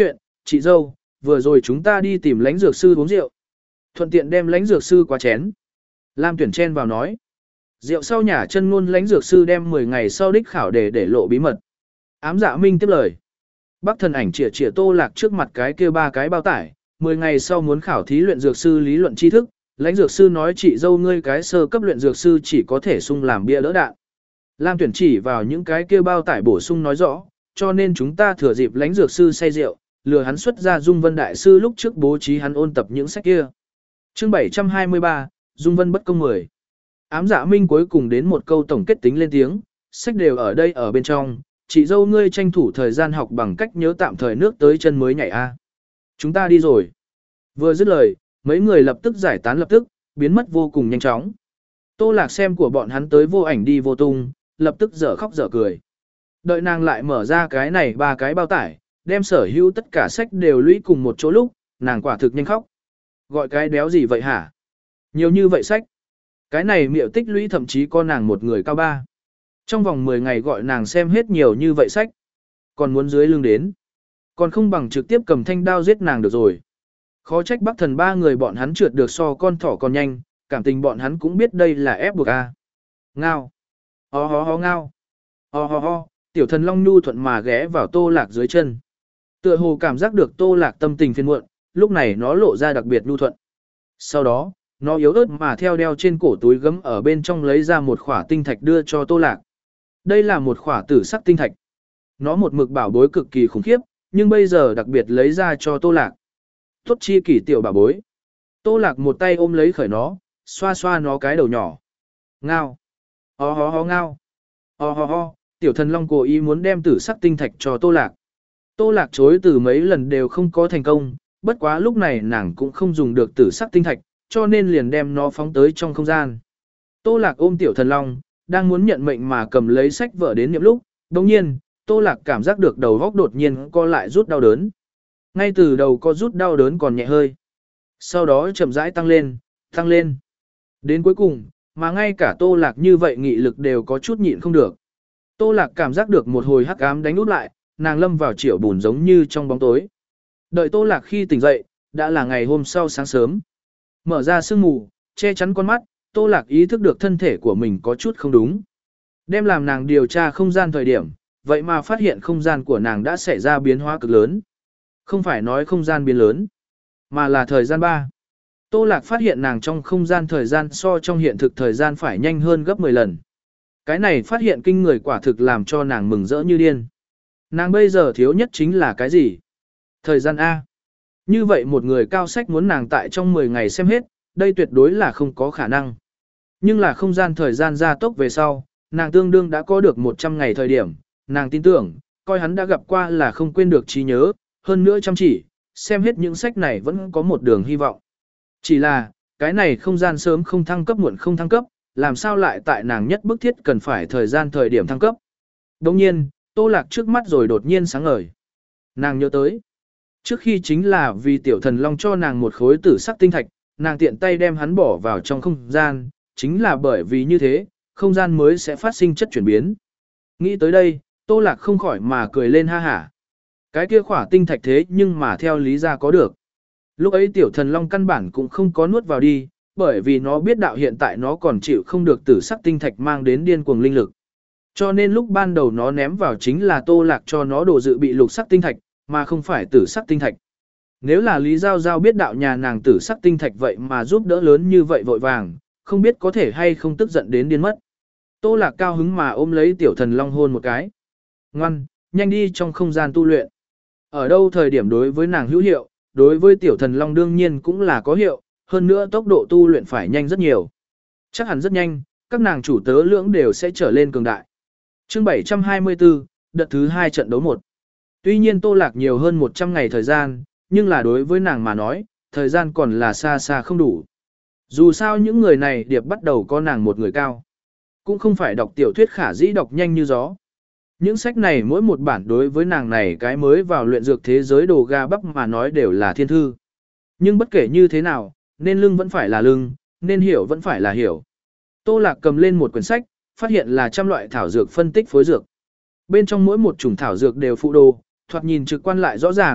chị dâu, vừa rồi chúng ta đi tìm lãnh dược sư uống rượu. Thuận tiện đem lãnh dược sư qua chén. Lam Tuyển chen vào nói. Rượu sau nhà chân ngôn lãnh dược sư đem mười ngày sau đích khảo để để lộ bí mật. Ám Dạ Minh tiếp lời. Bác thần ảnh chĩa chĩa Tô Lạc trước mặt cái kia ba cái bao tải, mười ngày sau muốn khảo thí luyện dược sư lý luận tri thức, lãnh dược sư nói chị dâu ngươi cái sơ cấp luyện dược sư chỉ có thể sung làm bia đỡ đạn. Lam Tuyển chỉ vào những cái kia bao tải bổ sung nói rõ, cho nên chúng ta thừa dịp lãnh dược sư say rượu, lừa hắn xuất ra Dung Vân đại sư lúc trước bố trí hắn ôn tập những sách kia. Chương bảy trăm hai mươi ba, Dung Vân bất công mười. Ám Dạ Minh cuối cùng đến một câu tổng kết tính lên tiếng, sách đều ở đây ở bên trong, chị dâu ngươi tranh thủ thời gian học bằng cách nhớ tạm thời nước tới chân mới nhảy a. Chúng ta đi rồi. Vừa dứt lời, mấy người lập tức giải tán lập tức, biến mất vô cùng nhanh chóng. Tô Lạc xem của bọn hắn tới vô ảnh đi vô tung, lập tức dở khóc dở cười. Đợi nàng lại mở ra cái này ba cái bao tải, đem sở hữu tất cả sách đều lũy cùng một chỗ lúc, nàng quả thực nhanh khóc. Gọi cái béo gì vậy hả? Nhiều như vậy sách. Cái này miệu tích lũy thậm chí có nàng một người cao ba. Trong vòng mười ngày gọi nàng xem hết nhiều như vậy sách. Còn muốn dưới lưng đến. Còn không bằng trực tiếp cầm thanh đao giết nàng được rồi. Khó trách Bắc Thần ba người bọn hắn trượt được so con thỏ còn nhanh, cảm tình bọn hắn cũng biết đây là ép buộc a. Ngao. Ho ho ho ngao. Ho ho ho, tiểu thần long nhu thuận mà ghé vào Tô Lạc dưới chân. Tựa hồ cảm giác được Tô Lạc tâm tình phiền muộn, lúc này nó lộ ra đặc biệt nhu thuận. Sau đó, nó yếu ớt mà theo đeo trên cổ túi gấm ở bên trong lấy ra một khỏa tinh thạch đưa cho Tô Lạc. Đây là một khỏa tử sắc tinh thạch. Nó một mực bảo bối cực kỳ khủng khiếp, nhưng bây giờ đặc biệt lấy ra cho Tô Lạc. Tốt chi kỷ tiểu bảo bối. Tô Lạc một tay ôm lấy khởi nó, xoa xoa nó cái đầu nhỏ. Ngao. Ho ho ho ngao. Ho ho ho, tiểu thần long cố ý muốn đem tử sắc tinh thạch cho Tô Lạc. Tô Lạc chối từ mấy lần đều không có thành công, bất quá lúc này nàng cũng không dùng được tử sắc tinh thạch, cho nên liền đem nó phóng tới trong không gian. Tô Lạc ôm tiểu thần long, đang muốn nhận mệnh mà cầm lấy sách vở đến niệm lúc, đồng nhiên, Tô Lạc cảm giác được đầu góc đột nhiên co lại rút đau đớn. Ngay từ đầu co rút đau đớn còn nhẹ hơi. Sau đó chậm rãi tăng lên, tăng lên. Đến cuối cùng, mà ngay cả Tô Lạc như vậy nghị lực đều có chút nhịn không được. Tô Lạc cảm giác được một hồi hắc ám đánh út lại, nàng lâm vào triệu bùn giống như trong bóng tối. Đợi Tô Lạc khi tỉnh dậy, đã là ngày hôm sau sáng sớm. Mở ra sương mù, che chắn con mắt, Tô Lạc ý thức được thân thể của mình có chút không đúng. Đem làm nàng điều tra không gian thời điểm, vậy mà phát hiện không gian của nàng đã xảy ra biến hóa cực lớn. Không phải nói không gian biến lớn, mà là thời gian ba. Tô Lạc phát hiện nàng trong không gian thời gian so trong hiện thực thời gian phải nhanh hơn gấp mười lần. Cái này phát hiện kinh người quả thực làm cho nàng mừng rỡ như điên. Nàng bây giờ thiếu nhất chính là cái gì? Thời gian A. Như vậy một người cao sách muốn nàng tại trong mười ngày xem hết, đây tuyệt đối là không có khả năng. Nhưng là không gian thời gian gia tốc về sau, nàng tương đương đã có được một trăm ngày thời điểm, nàng tin tưởng, coi hắn đã gặp qua là không quên được trí nhớ, hơn nữa chăm chỉ, xem hết những sách này vẫn có một đường hy vọng. Chỉ là, cái này không gian sớm không thăng cấp muộn không thăng cấp, làm sao lại tại nàng nhất bức thiết cần phải thời gian thời điểm thăng cấp. Đồng nhiên, Tô Lạc trước mắt rồi đột nhiên sáng ngời. Nàng nhớ tới, trước khi chính là vì tiểu thần long cho nàng một khối tử sắc tinh thạch, nàng tiện tay đem hắn bỏ vào trong không gian, chính là bởi vì như thế, không gian mới sẽ phát sinh chất chuyển biến. Nghĩ tới đây, Tô Lạc không khỏi mà cười lên ha hả. Cái kia khỏa tinh thạch thế nhưng mà theo lý ra có được. Lúc ấy tiểu thần long căn bản cũng không có nuốt vào đi, bởi vì nó biết đạo hiện tại nó còn chịu không được tử sắc tinh thạch mang đến điên cuồng linh lực. Cho nên lúc ban đầu nó ném vào chính là Tô Lạc cho nó đồ dự bị lục sắc tinh thạch, mà không phải tử sắc tinh thạch. Nếu là Lý Giao Giao biết đạo nhà nàng tử sắc tinh thạch vậy mà giúp đỡ lớn như vậy vội vàng, không biết có thể hay không tức giận đến điên mất. Tô Lạc cao hứng mà ôm lấy tiểu thần long hôn một cái. Ngoan, nhanh đi trong không gian tu luyện. Ở đâu thời điểm đối với nàng hữu hiệu, đối với tiểu thần long đương nhiên cũng là có hiệu, hơn nữa tốc độ tu luyện phải nhanh rất nhiều. Chắc hẳn rất nhanh, các nàng chủ tớ lưỡng đều sẽ trở lên cường đại. Chương bảy trăm hai mươi tư, đợt thứ hai trận đấu một. Tuy nhiên Tô Lạc nhiều hơn một trăm ngày thời gian, nhưng là đối với nàng mà nói, thời gian còn là xa xa không đủ. Dù sao những người này điệp bắt đầu có nàng một người cao. Cũng không phải đọc tiểu thuyết khả dĩ đọc nhanh như gió. Những sách này mỗi một bản đối với nàng này cái mới vào luyện dược thế giới đồ ga bắp mà nói đều là thiên thư. Nhưng bất kể như thế nào, nên lưng vẫn phải là lưng, nên hiểu vẫn phải là hiểu. Tô Lạc cầm lên một quyển sách, phát hiện là trăm loại thảo dược phân tích phối dược. Bên trong mỗi một chủng thảo dược đều phụ đồ, thoạt nhìn trực quan lại rõ ràng,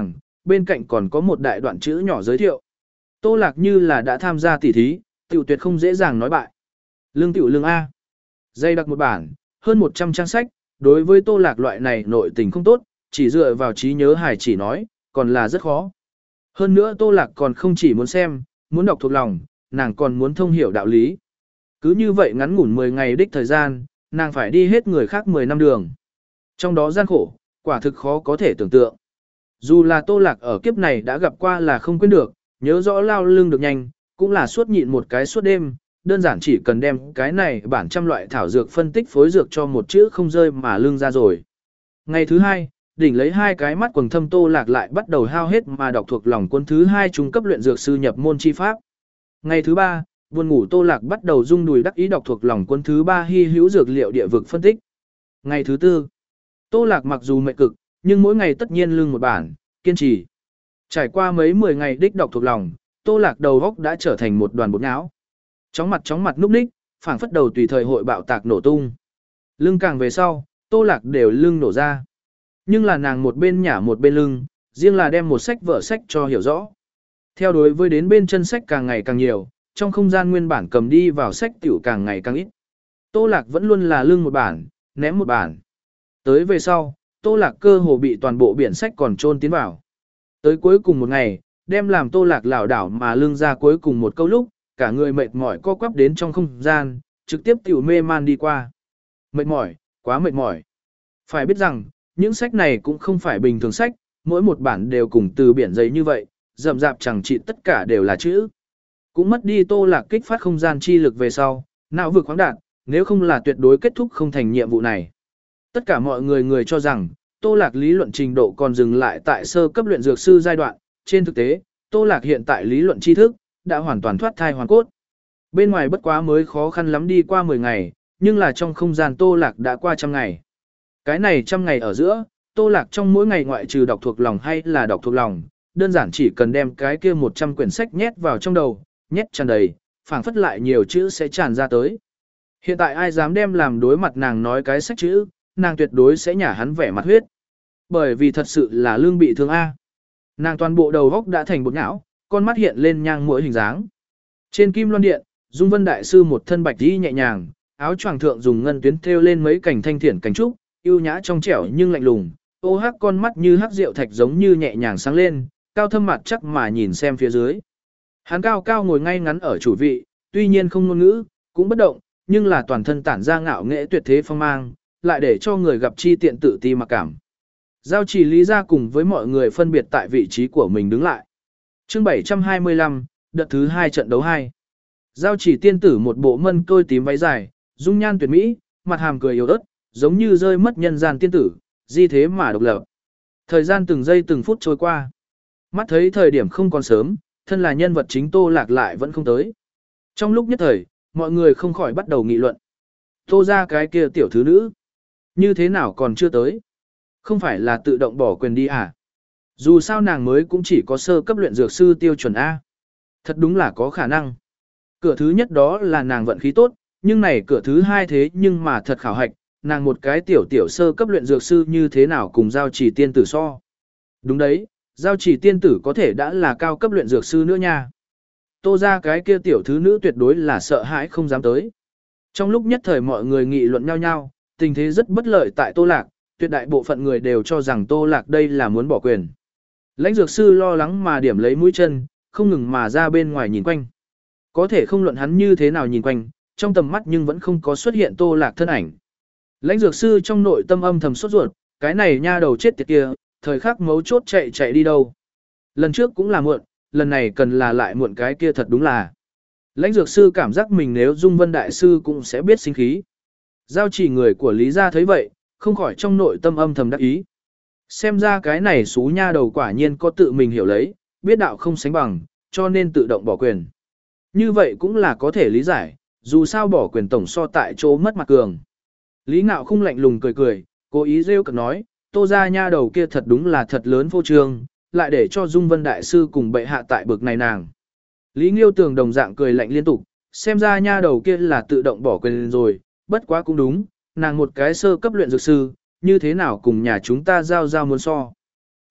bên cạnh còn có một đại đoạn chữ nhỏ giới thiệu. Tô Lạc như là đã tham gia tỉ thí, tiểu tuyệt không dễ dàng nói bại. Lương tiểu lương A. Dây đặc một bản, hơn một trăm trang sách, đối với Tô Lạc loại này nội tình không tốt, chỉ dựa vào trí nhớ hài chỉ nói, còn là rất khó. Hơn nữa Tô Lạc còn không chỉ muốn xem, muốn đọc thuộc lòng, nàng còn muốn thông hiểu đạo lý. Cứ như vậy ngắn ngủn mười ngày đích thời gian, nàng phải đi hết người khác mười năm đường. Trong đó gian khổ, quả thực khó có thể tưởng tượng. Dù là Tô Lạc ở kiếp này đã gặp qua là không quên được, nhớ rõ lao lưng được nhanh, cũng là suốt nhịn một cái suốt đêm, đơn giản chỉ cần đem cái này bản trăm loại thảo dược phân tích phối dược cho một chữ không rơi mà lưng ra rồi. Ngày thứ hai, đỉnh lấy hai cái mắt quầng thâm Tô Lạc lại bắt đầu hao hết mà đọc thuộc lòng quân thứ hai trung cấp luyện dược sư nhập môn chi pháp. Ngày thứ ba, buồn ngủ Tô Lạc bắt đầu rung đùi đắc ý đọc thuộc lòng quân thứ ba hy hữu dược liệu địa vực phân tích. Ngày thứ tư, Tô Lạc mặc dù mệt cực, nhưng mỗi ngày tất nhiên lưng một bản, kiên trì. Trải qua mấy mười ngày đích đọc thuộc lòng, Tô Lạc đầu góc đã trở thành một đoàn bột nhão. Chóng mặt chóng mặt núp ních, phảng phất đầu tùy thời hội bạo tạc nổ tung. Lưng càng về sau, Tô Lạc đều lưng nổ ra. Nhưng là nàng một bên nhả một bên lưng, riêng là đem một sách vở sách cho hiểu rõ. Theo đối với đến bên chân sách càng ngày càng nhiều, trong không gian nguyên bản cầm đi vào sách tiểu càng ngày càng ít. Tô Lạc vẫn luôn là lưng một bản, ném một bản. Tới về sau, Tô Lạc cơ hồ bị toàn bộ biển sách còn trôn tiến vào. Tới cuối cùng một ngày, đem làm Tô Lạc lảo đảo mà lưng ra cuối cùng một câu lúc, cả người mệt mỏi co quắp đến trong không gian, trực tiếp tiểu mê man đi qua. Mệt mỏi, quá mệt mỏi. Phải biết rằng, những sách này cũng không phải bình thường sách, mỗi một bản đều cùng từ biển giấy như vậy, rậm rạp chẳng trị tất cả đều là chữ. Cũng mất đi Tô Lạc kích phát không gian chi lực về sau, não vực khoáng đạt, nếu không là tuyệt đối kết thúc không thành nhiệm vụ này. Tất cả mọi người người cho rằng, Tô Lạc lý luận trình độ còn dừng lại tại sơ cấp luyện dược sư giai đoạn, trên thực tế, Tô Lạc hiện tại lý luận tri thức đã hoàn toàn thoát thai hoàn cốt. Bên ngoài bất quá mới khó khăn lắm đi qua mười ngày, nhưng là trong không gian Tô Lạc đã qua trăm ngày. Cái này trăm ngày ở giữa, Tô Lạc trong mỗi ngày ngoại trừ đọc thuộc lòng hay là đọc thuộc lòng, đơn giản chỉ cần đem cái kia một trăm quyển sách nhét vào trong đầu, nhét tràn đầy, phảng phất lại nhiều chữ sẽ tràn ra tới. Hiện tại ai dám đem làm đối mặt nàng nói cái sách chữ, nàng tuyệt đối sẽ nhả hắn vẻ mặt huyết. Bởi vì thật sự là lương bị thương A. Nàng toàn bộ đầu góc đã thành bột não, con mắt hiện lên nhang mũi hình dáng. Trên kim loan điện, Dung Vân Đại Sư một thân bạch đi nhẹ nhàng, áo choàng thượng dùng ngân tuyến thêu lên mấy cành thanh thiển cành trúc, yêu nhã trong trẻo nhưng lạnh lùng, ô hắc con mắt như hắc rượu thạch giống như nhẹ nhàng sáng lên, cao thâm mặt chắc mà nhìn xem phía dưới. Hắn cao cao ngồi ngay ngắn ở chủ vị, tuy nhiên không ngôn ngữ, cũng bất động, nhưng là toàn thân tản ra ngạo nghệ tuyệt thế phong mang, lại để cho người gặp chi tiện tự ti mặc cảm. Giao Chỉ Lý ra cùng với mọi người phân biệt tại vị trí của mình đứng lại. Chương bảy trăm hai mươi lăm, đợt thứ hai trận đấu hai. Giao Chỉ tiên tử một bộ mân côi tím váy dài, dung nhan tuyệt mỹ, mặt hàm cười yếu ớt, giống như rơi mất nhân gian tiên tử, di thế mà độc lập. Thời gian từng giây từng phút trôi qua. Mắt thấy thời điểm không còn sớm, thân là nhân vật chính Tô Lạc lại vẫn không tới. Trong lúc nhất thời, mọi người không khỏi bắt đầu nghị luận. Tô ra cái kia tiểu thứ nữ, như thế nào còn chưa tới? Không phải là tự động bỏ quyền đi à? Dù sao nàng mới cũng chỉ có sơ cấp luyện dược sư tiêu chuẩn A. Thật đúng là có khả năng. Cửa thứ nhất đó là nàng vận khí tốt, nhưng này cửa thứ hai thế nhưng mà thật khảo hạch, nàng một cái tiểu tiểu sơ cấp luyện dược sư như thế nào cùng Giao Chỉ tiên tử so. Đúng đấy, Giao Chỉ tiên tử có thể đã là cao cấp luyện dược sư nữa nha. Tô ra cái kia tiểu thứ nữ tuyệt đối là sợ hãi không dám tới. Trong lúc nhất thời mọi người nghị luận nhau nhau, tình thế rất bất lợi tại Tô Lạc, tuyệt đại bộ phận người đều cho rằng Tô Lạc đây là muốn bỏ quyền. Lãnh dược sư lo lắng mà điểm lấy mũi chân, không ngừng mà ra bên ngoài nhìn quanh. Có thể không luận hắn như thế nào nhìn quanh, trong tầm mắt nhưng vẫn không có xuất hiện Tô Lạc thân ảnh. Lãnh dược sư trong nội tâm âm thầm sốt ruột, cái này nha đầu chết tiệt kia, thời khắc mấu chốt chạy chạy đi đâu. Lần trước cũng là muộn, lần này cần là lại muộn cái kia thật đúng là. Lãnh dược sư cảm giác mình nếu Dung Vân Đại Sư cũng sẽ biết sinh khí. Giao Chỉ người của Lý gia thấy vậy, không khỏi trong nội tâm âm thầm đắc ý. Xem ra cái này xú nha đầu quả nhiên có tự mình hiểu lấy, biết đạo không sánh bằng, cho nên tự động bỏ quyền. Như vậy cũng là có thể lý giải, dù sao bỏ quyền tổng so tại chỗ mất mặt cường. Lý Ngạo không lạnh lùng cười cười, cố ý rêu cực nói, Tô ra nha đầu kia thật đúng là thật lớn vô trương, lại để cho Dung Vân Đại Sư cùng bệ hạ tại bực này nàng. Lý Nghiêu Tường đồng dạng cười lạnh liên tục, xem ra nha đầu kia là tự động bỏ quyền rồi, bất quá cũng đúng, nàng một cái sơ cấp luyện dược sư, như thế nào cùng nhà chúng ta giao giao muốn so.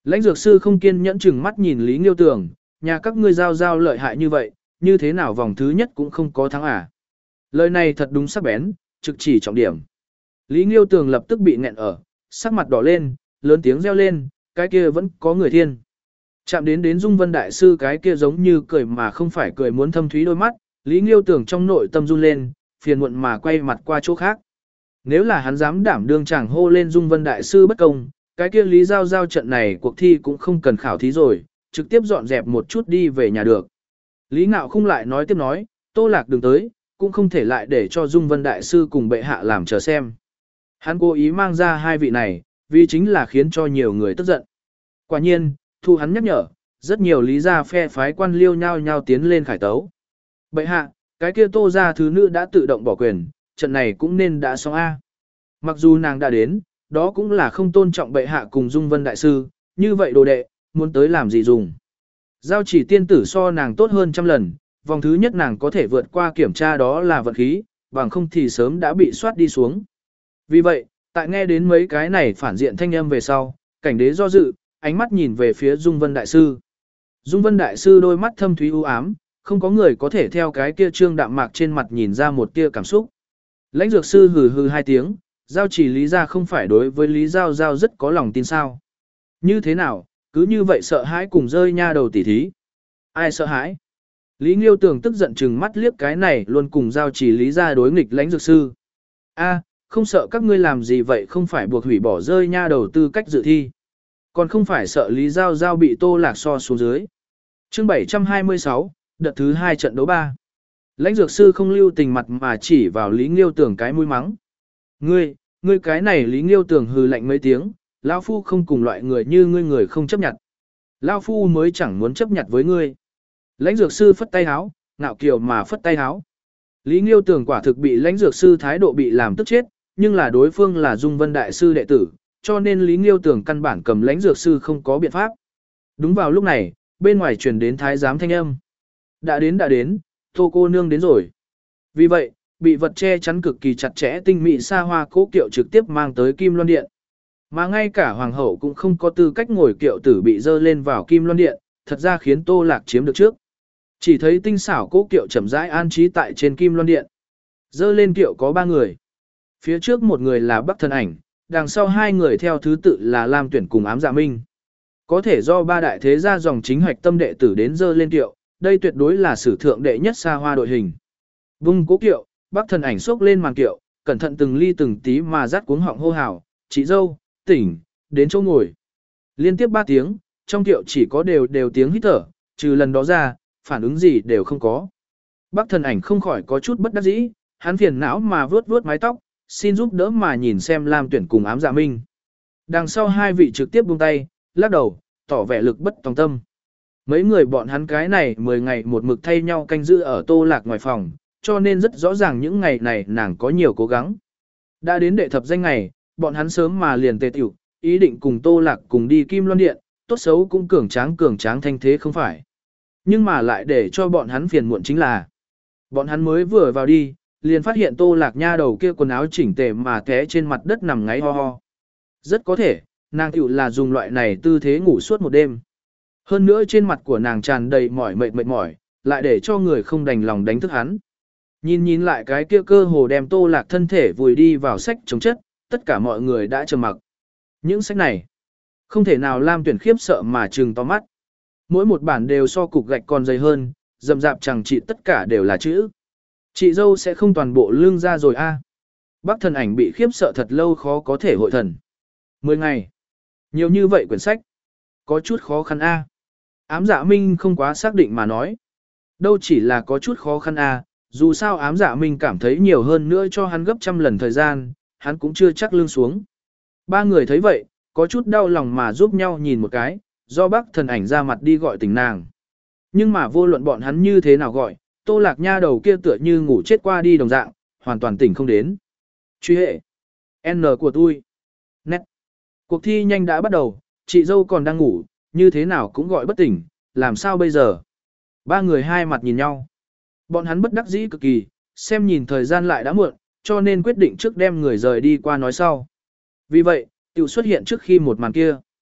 Lãnh dược sư không kiên nhẫn chừng mắt nhìn Lý Nghiêu Tường, nhà các ngươi giao giao lợi hại như vậy, như thế nào vòng thứ nhất cũng không có thắng à. Lời này thật đúng sắc bén, trực chỉ trọng điểm. Lý Nghiêu Tường lập tức bị nghẹn ở, sắc mặt đỏ lên, lớn tiếng reo lên, cái kia vẫn có người thiên. Chạm đến đến Dung Vân Đại Sư cái kia giống như cười mà không phải cười muốn thâm thúy đôi mắt, Lý Nghiêu Tường trong nội tâm run lên, phiền muộn mà quay mặt qua chỗ khác. Nếu là hắn dám đảm đương chẳng hô lên Dung Vân Đại Sư bất công, cái kia Lý Giao Giao trận này cuộc thi cũng không cần khảo thí rồi, trực tiếp dọn dẹp một chút đi về nhà được. Lý Ngạo không lại nói tiếp nói, Tô Lạc đừng tới, cũng không thể lại để cho Dung Vân Đại Sư cùng bệ hạ làm chờ xem. Hắn cố ý mang ra hai vị này, vì chính là khiến cho nhiều người tức giận. Quả nhiên, thu hắn nhắc nhở, rất nhiều lý gia phe phái quan liêu nhau nhau tiến lên khải tấu. Bệ hạ, cái kia Tô gia thứ nữ đã tự động bỏ quyền, trận này cũng nên đã xong A. Mặc dù nàng đã đến, đó cũng là không tôn trọng bệ hạ cùng Dung Vân Đại Sư, như vậy đồ đệ, muốn tới làm gì dùng. Giao chỉ tiên tử so nàng tốt hơn trăm lần, vòng thứ nhất nàng có thể vượt qua kiểm tra đó là vận khí, bằng không thì sớm đã bị soát đi xuống. Vì vậy, tại nghe đến mấy cái này phản diện thanh âm về sau, cảnh đế do dự, ánh mắt nhìn về phía Dung Vân Đại Sư. Dung Vân Đại Sư đôi mắt thâm thúy u ám, không có người có thể theo cái kia trương đạm mạc trên mặt nhìn ra một tia cảm xúc. Lãnh dược sư hừ hừ hai tiếng, giao chỉ lý ra không phải đối với lý giao giao rất có lòng tin sao. Như thế nào, cứ như vậy sợ hãi cùng rơi nha đầu tỉ thí. Ai sợ hãi? Lý Nghiêu Tường tức giận chừng mắt liếc cái này luôn cùng giao chỉ lý ra đối nghịch lãnh dược sư. A, không sợ các ngươi làm gì vậy không phải buộc hủy bỏ rơi nha đầu tư cách dự thi. Còn không phải sợ lý giao giao bị Tô Lạc so xuống dưới. Chương bảy trăm hai mươi sáu, đợt thứ hai trận đấu ba. Lãnh dược sư không lưu tình mặt mà chỉ vào Lý Nghiêu Tường cái mũi mắng. Ngươi, ngươi cái này Lý Nghiêu Tường hừ lạnh mấy tiếng, lão phu không cùng loại người như ngươi người không chấp nhận. Lão phu mới chẳng muốn chấp nhận với ngươi. Lãnh dược sư phất tay háo, ngạo kiều mà phất tay háo. Lý Nghiêu Tường quả thực bị lãnh dược sư thái độ bị làm tức chết, nhưng là đối phương là Dung Vân Đại Sư đệ tử, cho nên Lý Nghiêu Tường căn bản cầm lãnh dược sư không có biện pháp. Đúng vào lúc này, bên ngoài truyền đến thái giám thanh âm. Đã đến đã đến, Tô cô nương đến rồi. Vì vậy, bị vật che chắn cực kỳ chặt chẽ tinh mỹ xa hoa cố kiệu trực tiếp mang tới Kim Loan Điện. Mà ngay cả hoàng hậu cũng không có tư cách ngồi kiệu tử bị dơ lên vào Kim Loan Điện, thật ra khiến Tô Lạc chiếm được trước. Chỉ thấy tinh xảo cố kiệu chậm rãi an trí tại trên Kim Loan Điện. Dơ lên kiệu có ba người. Phía trước một người là Bắc Thần Ảnh, đằng sau hai người theo thứ tự là Lam Tuyển cùng Ám Dạ Minh. Có thể do ba đại thế gia dòng chính hoạch tâm đệ tử đến dơ lên kiệu, đây tuyệt đối là sử thượng đệ nhất xa hoa đội hình. Vung cố kiệu, Bắc Thần Ảnh xốc lên màn kiệu, cẩn thận từng ly từng tí mà dắt cuống họng hô hào, "Chị dâu, tỉnh, đến chỗ ngồi." Liên tiếp ba tiếng, trong kiệu chỉ có đều đều tiếng hít thở, trừ lần đó ra, phản ứng gì đều không có. Bắc Thần Ảnh không khỏi có chút bất đắc dĩ, hắn phiền não mà vướt vướt mái tóc, xin giúp đỡ mà nhìn xem Lam Tuyển cùng Ám Dạ Minh. Đằng sau hai vị trực tiếp buông tay, lắc đầu, tỏ vẻ lực bất tòng tâm. Mấy người bọn hắn cái này mười ngày một mực thay nhau canh giữ ở Tô Lạc ngoài phòng, cho nên rất rõ ràng những ngày này nàng có nhiều cố gắng. Đã đến đệ thập danh ngày, bọn hắn sớm mà liền tề tiểu, ý định cùng Tô Lạc cùng đi Kim Loan Điện, tốt xấu cũng cường tráng cường tráng thanh thế không phải. Nhưng mà lại để cho bọn hắn phiền muộn chính là, bọn hắn mới vừa vào đi, liền phát hiện Tô Lạc nha đầu kia quần áo chỉnh tề mà té trên mặt đất nằm ngáy ho ho. Rất có thể, nàng tiểu là dùng loại này tư thế ngủ suốt một đêm. Hơn nữa trên mặt của nàng tràn đầy mỏi mệt mệt mỏi, lại để cho người không đành lòng đánh thức hắn. Nhìn nhìn lại cái kia cơ hồ đem Tô Lạc thân thể vùi đi vào sách chống chất, tất cả mọi người đã trầm mặc. Những sách này, không thể nào Lam Tuyển khiếp sợ mà trừng to mắt. Mỗi một bản đều so cục gạch còn dày hơn, rậm rạp chẳng trị tất cả đều là chữ. Chị dâu sẽ không toàn bộ lương ra rồi a. À. Bắc Thần Ảnh bị khiếp sợ thật lâu khó có thể hội thần. Mười ngày. Nhiều như vậy quyển sách. Có chút khó khăn a. À. Ám Dạ Minh không quá xác định mà nói. Đâu chỉ là có chút khó khăn a, à. Dù sao Ám Dạ Minh cảm thấy nhiều hơn nữa cho hắn gấp trăm lần thời gian, hắn cũng chưa chắc lương xuống. Ba người thấy vậy, có chút đau lòng mà giúp nhau nhìn một cái, do Bắc Thần Ảnh ra mặt đi gọi tỉnh nàng. Nhưng mà vô luận bọn hắn như thế nào gọi, Tô Lạc nha đầu kia tựa như ngủ chết qua đi đồng dạng, hoàn toàn tỉnh không đến. Truy hệ. N của tôi. Nét. Cuộc thi nhanh đã bắt đầu, chị dâu còn đang ngủ, như thế nào cũng gọi bất tỉnh, làm sao bây giờ? Ba người hai mặt nhìn nhau. Bọn hắn bất đắc dĩ cực kỳ, xem nhìn thời gian lại đã muộn, cho nên quyết định trước đem người rời đi qua nói sau. Vì vậy, tiểu xuất hiện trước khi một màn kia.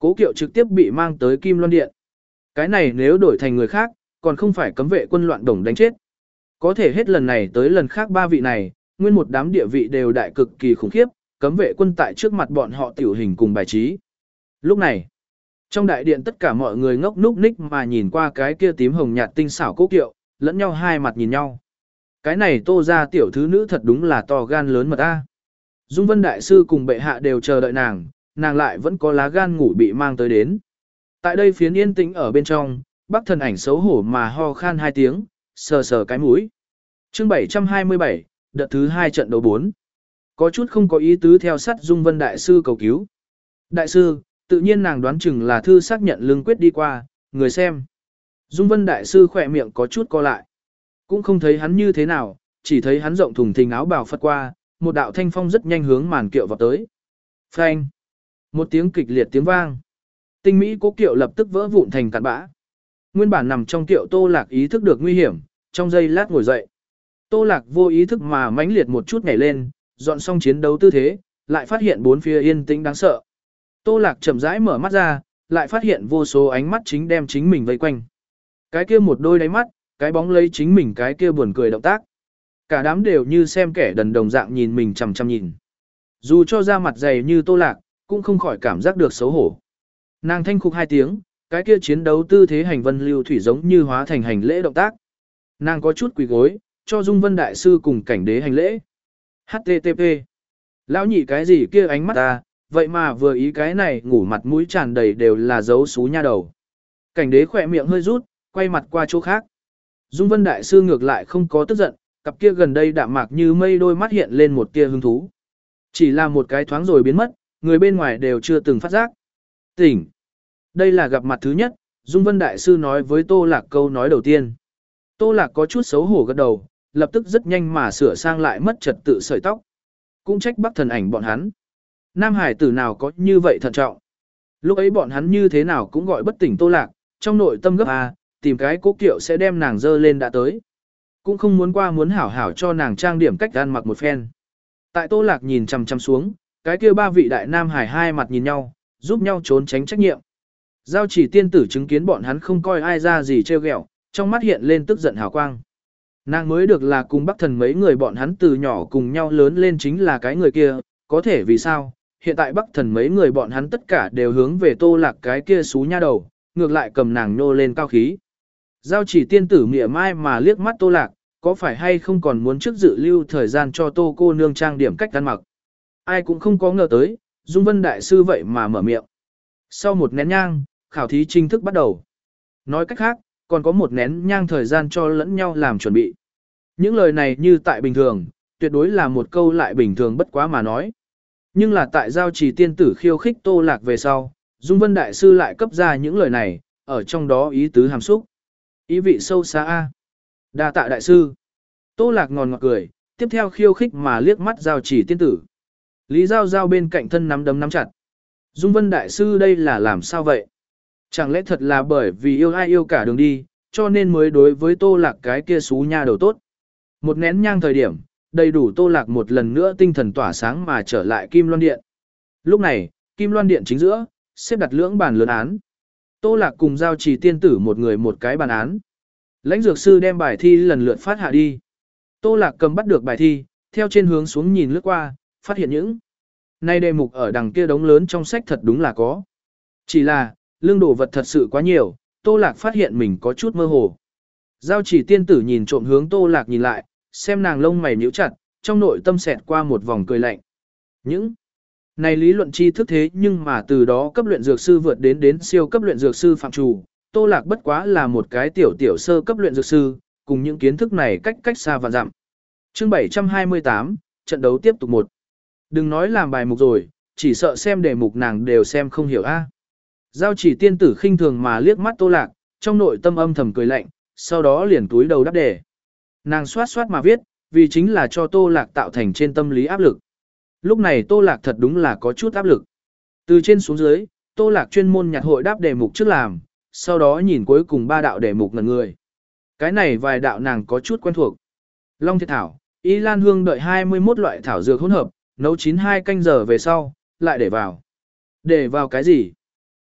Cố Kiệu trực tiếp bị mang tới Kim Loan Điện. Cái này nếu đổi thành người khác, còn không phải cấm vệ quân loạn đồng đánh chết. Có thể hết lần này tới lần khác ba vị này, nguyên một đám địa vị đều đại cực kỳ khủng khiếp, cấm vệ quân tại trước mặt bọn họ tiểu hình cùng bài trí. Lúc này, trong đại điện tất cả mọi người ngốc núc ních mà nhìn qua cái kia tím hồng nhạt tinh xảo Cố Kiệu, lẫn nhau hai mặt nhìn nhau. Cái này Tô gia tiểu thứ nữ thật đúng là to gan lớn mật a. Dung Vân đại sư cùng bệ hạ đều chờ đợi nàng, nàng lại vẫn có lá gan ngủ bị mang tới đến. Tại đây phiến yên tĩnh ở bên trong, Bắc Thần Ảnh xấu hổ mà ho khan hai tiếng, sờ sờ cái mũi. Chương bảy trăm hai mươi bảy, đợt thứ hai trận đấu bốn. Có chút không có ý tứ theo sát Dung Vân đại sư cầu cứu. Đại sư, tự nhiên nàng đoán chừng là thư xác nhận lương quyết đi qua, người xem. Dung Vân đại sư khỏe miệng có chút co lại. Cũng không thấy hắn như thế nào, chỉ thấy hắn rộng thùng thình áo bào phất qua, một đạo thanh phong rất nhanh hướng màn kiệu vào tới. Phanh! Một tiếng kịch liệt tiếng vang. Tinh mỹ Cố Kiệu lập tức vỡ vụn thành cặn bã. Nguyên bản nằm trong kiệu Tô Lạc ý thức được nguy hiểm, trong giây lát ngồi dậy. Tô Lạc vô ý thức mà mãnh liệt một chút nhảy lên, dọn xong chiến đấu tư thế, lại phát hiện bốn phía yên tĩnh đáng sợ. Tô Lạc chậm rãi mở mắt ra, lại phát hiện vô số ánh mắt chính đem chính mình vây quanh. Cái kia một đôi đáy mắt, cái bóng lấy chính mình cái kia buồn cười động tác. Cả đám đều như xem kẻ đần đồng dạng nhìn mình chằm chằm nhìn. Dù cho da mặt dày như Tô Lạc, cũng không khỏi cảm giác được xấu hổ. Nàng thanh khục hai tiếng, cái kia chiến đấu tư thế hành vân lưu thủy giống như hóa thành hành lễ động tác. Nàng có chút quỳ gối, cho Dung Vân đại sư cùng cảnh đế hành lễ. hát tê tê pê. Lão nhị cái gì kia ánh mắt ta, vậy mà vừa ý cái này ngủ mặt mũi tràn đầy đều là dấu xú nha đầu. Cảnh đế khỏe miệng hơi rút, quay mặt qua chỗ khác. Dung Vân đại sư ngược lại không có tức giận, cặp kia gần đây đạm mạc như mây đôi mắt hiện lên một tia hứng thú. Chỉ là một cái thoáng rồi biến mất, người bên ngoài đều chưa từng phát giác. Tỉnh. Đây là gặp mặt thứ nhất, Dung Vân đại sư nói với Tô Lạc câu nói đầu tiên. Tô Lạc có chút xấu hổ gật đầu, lập tức rất nhanh mà sửa sang lại mất trật tự sợi tóc. Cũng trách Bắc Thần Ảnh bọn hắn. Nam Hải tử nào có như vậy thận trọng. Lúc ấy bọn hắn như thế nào cũng gọi bất tỉnh Tô Lạc, trong nội tâm gấp à, tìm cái Cố Kiệu sẽ đem nàng dơ lên đã tới. Cũng không muốn qua muốn hảo hảo cho nàng trang điểm cách ăn mặc một phen. Tại Tô Lạc nhìn chằm chằm xuống, cái kia ba vị đại Nam Hải hai mặt nhìn nhau, giúp nhau trốn tránh trách nhiệm. Giao Chỉ tiên tử chứng kiến bọn hắn không coi ai ra gì trêu ghẹo, trong mắt hiện lên tức giận hào quang. Nàng mới được là cùng Bắc Thần mấy người bọn hắn từ nhỏ cùng nhau lớn lên chính là cái người kia, có thể vì sao, hiện tại Bắc Thần mấy người bọn hắn tất cả đều hướng về Tô Lạc cái kia xú nha đầu, ngược lại cầm nàng nô lên cao khí. Giao Chỉ tiên tử mỉa mai mà liếc mắt Tô Lạc, có phải hay không còn muốn trước dự lưu thời gian cho Tô cô nương trang điểm cách ăn mặc. Ai cũng không có ngờ tới, Dung Vân đại sư vậy mà mở miệng. Sau một nén nhang, khảo thí chính thức bắt đầu. Nói cách khác, còn có một nén nhang thời gian cho lẫn nhau làm chuẩn bị. Những lời này như tại bình thường, tuyệt đối là một câu lại bình thường bất quá mà nói. Nhưng là tại Giao Trì tiên tử khiêu khích Tô Lạc về sau, Dung Vân đại sư lại cấp ra những lời này, ở trong đó ý tứ hàm xúc. Ý vị sâu xa a. Đa tạ đại sư. Tô Lạc ngòn ngọt cười, tiếp theo khiêu khích mà liếc mắt Giao Trì tiên tử. Lý Giao Giao bên cạnh thân nắm đấm nắm chặt. Dung Vân đại sư đây là làm sao vậy? Chẳng lẽ thật là bởi vì yêu ai yêu cả đường đi, cho nên mới đối với Tô Lạc cái kia xú nha đầu tốt. Một nén nhang thời điểm, đầy đủ Tô Lạc một lần nữa tinh thần tỏa sáng mà trở lại Kim Loan Điện. Lúc này, Kim Loan Điện chính giữa, xếp đặt lưỡng bàn lớn án. Tô Lạc cùng Giao Trì tiên tử một người một cái bàn án. Lãnh dược sư đem bài thi lần lượt phát hạ đi. Tô Lạc cầm bắt được bài thi, theo trên hướng xuống nhìn lướt qua, phát hiện những nay đề mục ở đằng kia đống lớn trong sách thật đúng là có. Chỉ là, lương đồ vật thật sự quá nhiều, Tô Lạc phát hiện mình có chút mơ hồ. Giao Chỉ tiên tử nhìn trộm hướng Tô Lạc nhìn lại, xem nàng lông mày nhíu chặt, trong nội tâm xẹt qua một vòng cười lạnh. Những này lý luận tri thức thế nhưng mà từ đó cấp luyện dược sư vượt đến đến siêu cấp luyện dược sư phạm chủ, Tô Lạc bất quá là một cái tiểu tiểu sơ cấp luyện dược sư, cùng những kiến thức này cách cách xa vạn dặm. Chương bảy trăm hai mươi tám, trận đấu tiếp tục một. Đừng nói làm bài mục rồi, chỉ sợ xem đề mục nàng đều xem không hiểu a. Giao Chỉ tiên tử khinh thường mà liếc mắt Tô Lạc, trong nội tâm âm thầm cười lạnh, sau đó liền túi đầu đáp đề. Nàng xoát xoát mà viết, vì chính là cho Tô Lạc tạo thành trên tâm lý áp lực. Lúc này Tô Lạc thật đúng là có chút áp lực. Từ trên xuống dưới, Tô Lạc chuyên môn nhặt hội đáp đề mục trước làm, sau đó nhìn cuối cùng ba đạo đề mục ngần người. Cái này vài đạo nàng có chút quen thuộc. Long Thiệt Thảo, Y Lan Hương đợi hai mươi mốt loại thảo dược hỗn hợp, nấu chín hai canh giờ về sau, lại để vào. Để vào cái gì?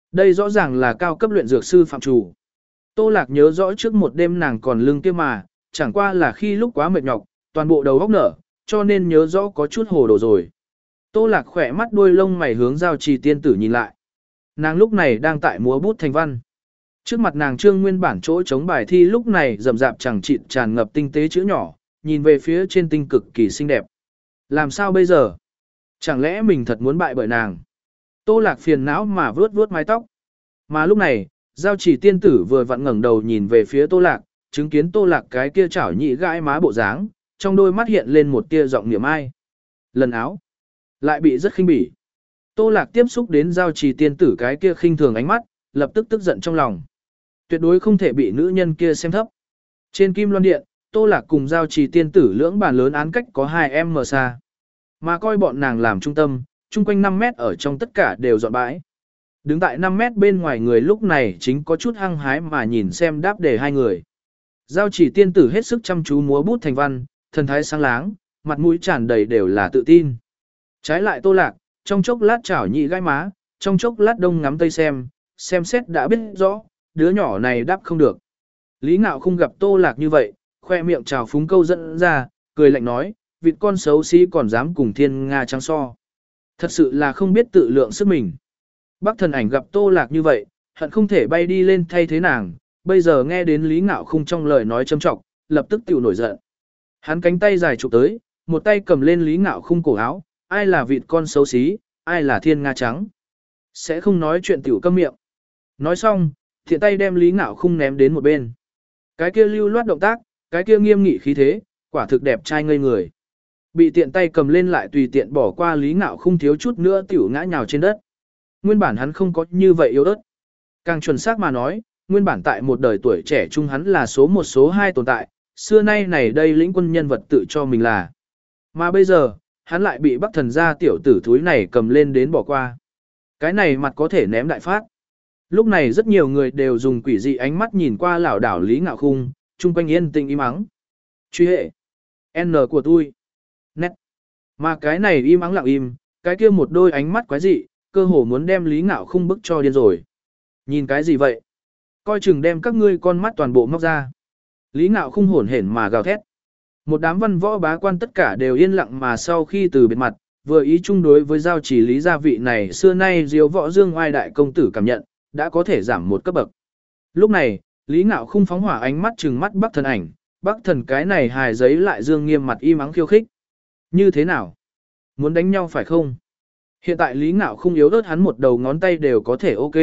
Đây rõ ràng là cao cấp luyện dược sư phạm chủ. Tô Lạc nhớ rõ trước một đêm nàng còn lưng kia mà, chẳng qua là khi lúc quá mệt nhọc, toàn bộ đầu óc nở, cho nên nhớ rõ có chút hồ đồ rồi. Tô Lạc khỏe mắt đuôi lông mày hướng Giao Trì tiên tử nhìn lại. Nàng lúc này đang tại múa bút thành văn. Trước mặt nàng trương nguyên bản chỗ chống bài thi lúc này rậm rạp chẳng chịt tràn ngập tinh tế chữ nhỏ, nhìn về phía trên tinh cực kỳ xinh đẹp. Làm sao bây giờ? Chẳng lẽ mình thật muốn bại bởi nàng? Tô Lạc phiền não mà vướt vướt mái tóc. Mà lúc này, Giao Chỉ tiên tử vừa vặn ngẩng đầu nhìn về phía Tô Lạc, chứng kiến Tô Lạc cái kia chảo nhị gãi má bộ dáng, trong đôi mắt hiện lên một tia giọng niệm ai. Lần áo, lại bị rất khinh bỉ. Tô Lạc tiếp xúc đến Giao Chỉ tiên tử cái kia khinh thường ánh mắt, lập tức tức giận trong lòng. Tuyệt đối không thể bị nữ nhân kia xem thấp. Trên Kim Loan Điện, Tô Lạc cùng Giao Trì tiên tử lưỡng bàn lớn án cách có hai em mở xa. Mà coi bọn nàng làm trung tâm, chung quanh năm mét ở trong tất cả đều dọn bãi. Đứng tại năm mét bên ngoài người lúc này chính có chút hăng hái mà nhìn xem đáp đề hai người. Giao Chỉ tiên tử hết sức chăm chú múa bút thành văn, thần thái sáng láng, mặt mũi tràn đầy đều là tự tin. Trái lại Tô Lạc, trong chốc lát chảo nhị gai má, trong chốc lát đông ngắm tây xem, xem xét đã biết rõ, đứa nhỏ này đáp không được. Lý Ngạo không gặp Tô Lạc như vậy, khoe miệng trào phúng câu dẫn ra, cười lạnh nói, vịt con xấu xí còn dám cùng thiên nga trắng so. Thật sự là không biết tự lượng sức mình. Bác thần ảnh gặp Tô Lạc như vậy, hận không thể bay đi lên thay thế nàng, bây giờ nghe đến Lý Ngạo không trong lời nói châm trọng, lập tức tiểu nổi giận. Hắn cánh tay dài chụp tới, một tay cầm lên Lý Ngạo không cổ áo, ai là vịt con xấu xí, ai là thiên nga trắng. Sẽ không nói chuyện tiểu câm miệng. Nói xong, thiện tay đem Lý Ngạo không ném đến một bên. Cái kia lưu loát động tác, cái kia nghiêm nghị khí thế, quả thực đẹp trai ngây người. Bị tiện tay cầm lên lại tùy tiện bỏ qua Lý Ngạo không thiếu chút nữa tiểu ngã nhào trên đất. Nguyên bản hắn không có như vậy yếu ớt. Càng chuẩn xác mà nói, nguyên bản tại một đời tuổi trẻ trung hắn là số một số hai tồn tại, xưa nay này đây lĩnh quân nhân vật tự cho mình là. Mà bây giờ, hắn lại bị Bắc thần gia tiểu tử thúi này cầm lên đến bỏ qua. Cái này mặt có thể ném đại phát. Lúc này rất nhiều người đều dùng quỷ dị ánh mắt nhìn qua lảo đảo Lý Ngạo Khung, chung quanh yên tĩnh im ắng. Truy hệ. N của tôi. Nét. Mà cái này im ắng lặng im, cái kia một đôi ánh mắt quái dị, cơ hồ muốn đem Lý Ngạo Khung bức cho điên rồi. Nhìn cái gì vậy? Coi chừng đem các ngươi con mắt toàn bộ móc ra. Lý Ngạo Khung hổn hển mà gào thét. Một đám văn võ bá quan tất cả đều yên lặng mà sau khi từ biệt mặt, vừa ý chung đối với Giao Chỉ Lý gia vị này xưa nay diếu võ dương oai đại công tử cảm nhận, đã có thể giảm một cấp bậc. Lúc này, Lý Ngạo Khung phóng hỏa ánh mắt trừng mắt Bắc thần ảnh, Bắc thần cái này hài giấy lại dương nghiêm mặt im ắng khiêu khích. Như thế nào? Muốn đánh nhau phải không? Hiện tại Lý Ngạo Khung yếu ớt hắn một đầu ngón tay đều có thể ok.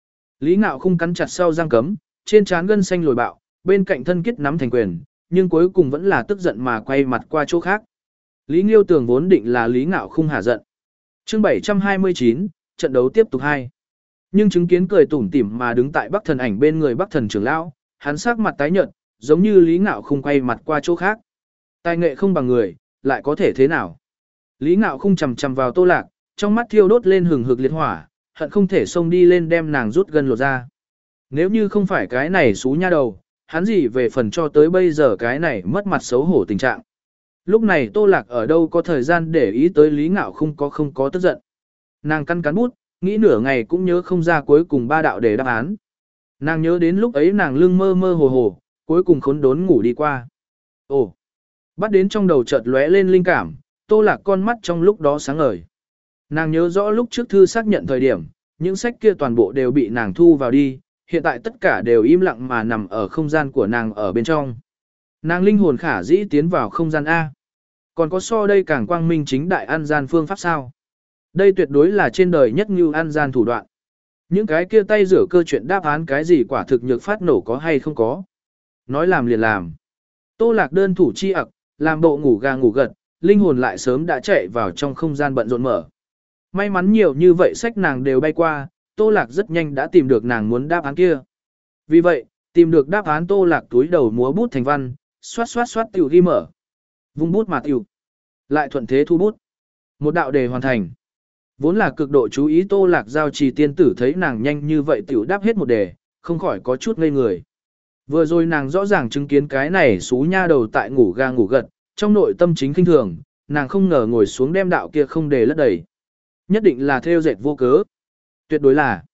Lý Ngạo Khung cắn chặt sau răng cấm, trên trán gân xanh lồi bạo, bên cạnh thân kết nắm thành quyền, nhưng cuối cùng vẫn là tức giận mà quay mặt qua chỗ khác. Lý Nghiêu Tường vốn định là Lý Ngạo Khung hả giận. Chương bảy trăm hai mươi chín, trận đấu tiếp tục hai. Nhưng chứng kiến cười tủm tỉm mà đứng tại Bắc thần ảnh bên người Bắc thần trưởng lão, hắn sắc mặt tái nhợt, giống như Lý Ngạo Khung quay mặt qua chỗ khác. Tài nghệ không bằng người, lại có thể thế nào? Lý Ngạo Khung chằm chằm vào Tô Lạc, trong mắt thiêu đốt lên hừng hực liệt hỏa, hận không thể xông đi lên đem nàng rút gần lột ra. Nếu như không phải cái này xú nha đầu, hắn gì về phần cho tới bây giờ cái này mất mặt xấu hổ tình trạng. Lúc này Tô Lạc ở đâu có thời gian để ý tới Lý Ngạo Khung có không có tức giận. Nàng căn cắn bút, nghĩ nửa ngày cũng nhớ không ra cuối cùng ba đạo để đáp án. Nàng nhớ đến lúc ấy nàng lưng mơ mơ hồ hồ, cuối cùng khốn đốn ngủ đi qua. Ồ, bắt đến trong đầu chợt lóe lên linh cảm, Tô Lạc con mắt trong lúc đó sáng ngời. Nàng nhớ rõ lúc trước thư xác nhận thời điểm, những sách kia toàn bộ đều bị nàng thu vào đi, hiện tại tất cả đều im lặng mà nằm ở không gian của nàng ở bên trong. Nàng linh hồn khả dĩ tiến vào không gian A. Còn có so đây càng quang minh chính đại ăn gian phương pháp sao? Đây tuyệt đối là trên đời nhất như ăn gian thủ đoạn. Những cái kia tay rửa cơ chuyện đáp án cái gì quả thực nhược phát nổ có hay không có. Nói làm liền làm. Tô Lạc đơn thủ chi ặc, làm bộ ngủ gà ngủ gật, linh hồn lại sớm đã chạy vào trong không gian bận rộn mở. May mắn nhiều như vậy sách nàng đều bay qua, Tô Lạc rất nhanh đã tìm được nàng muốn đáp án kia. Vì vậy, tìm được đáp án Tô Lạc túi đầu múa bút thành văn, xoát xoát xoát tiểu ghi mở. Vung bút mà tiểu. Lại thuận thế thu bút. Một đạo đề hoàn thành. Vốn là cực độ chú ý Tô Lạc Giao Trì tiên tử thấy nàng nhanh như vậy tiểu đáp hết một đề, không khỏi có chút ngây người. Vừa rồi nàng rõ ràng chứng kiến cái này xú nha đầu tại ngủ ga ngủ gật, trong nội tâm chính kinh thường, nàng không ngờ ngồi xuống đem đạo kia không đề lất đầy. Nhất định là theo dệt vô cớ. Tuyệt đối là.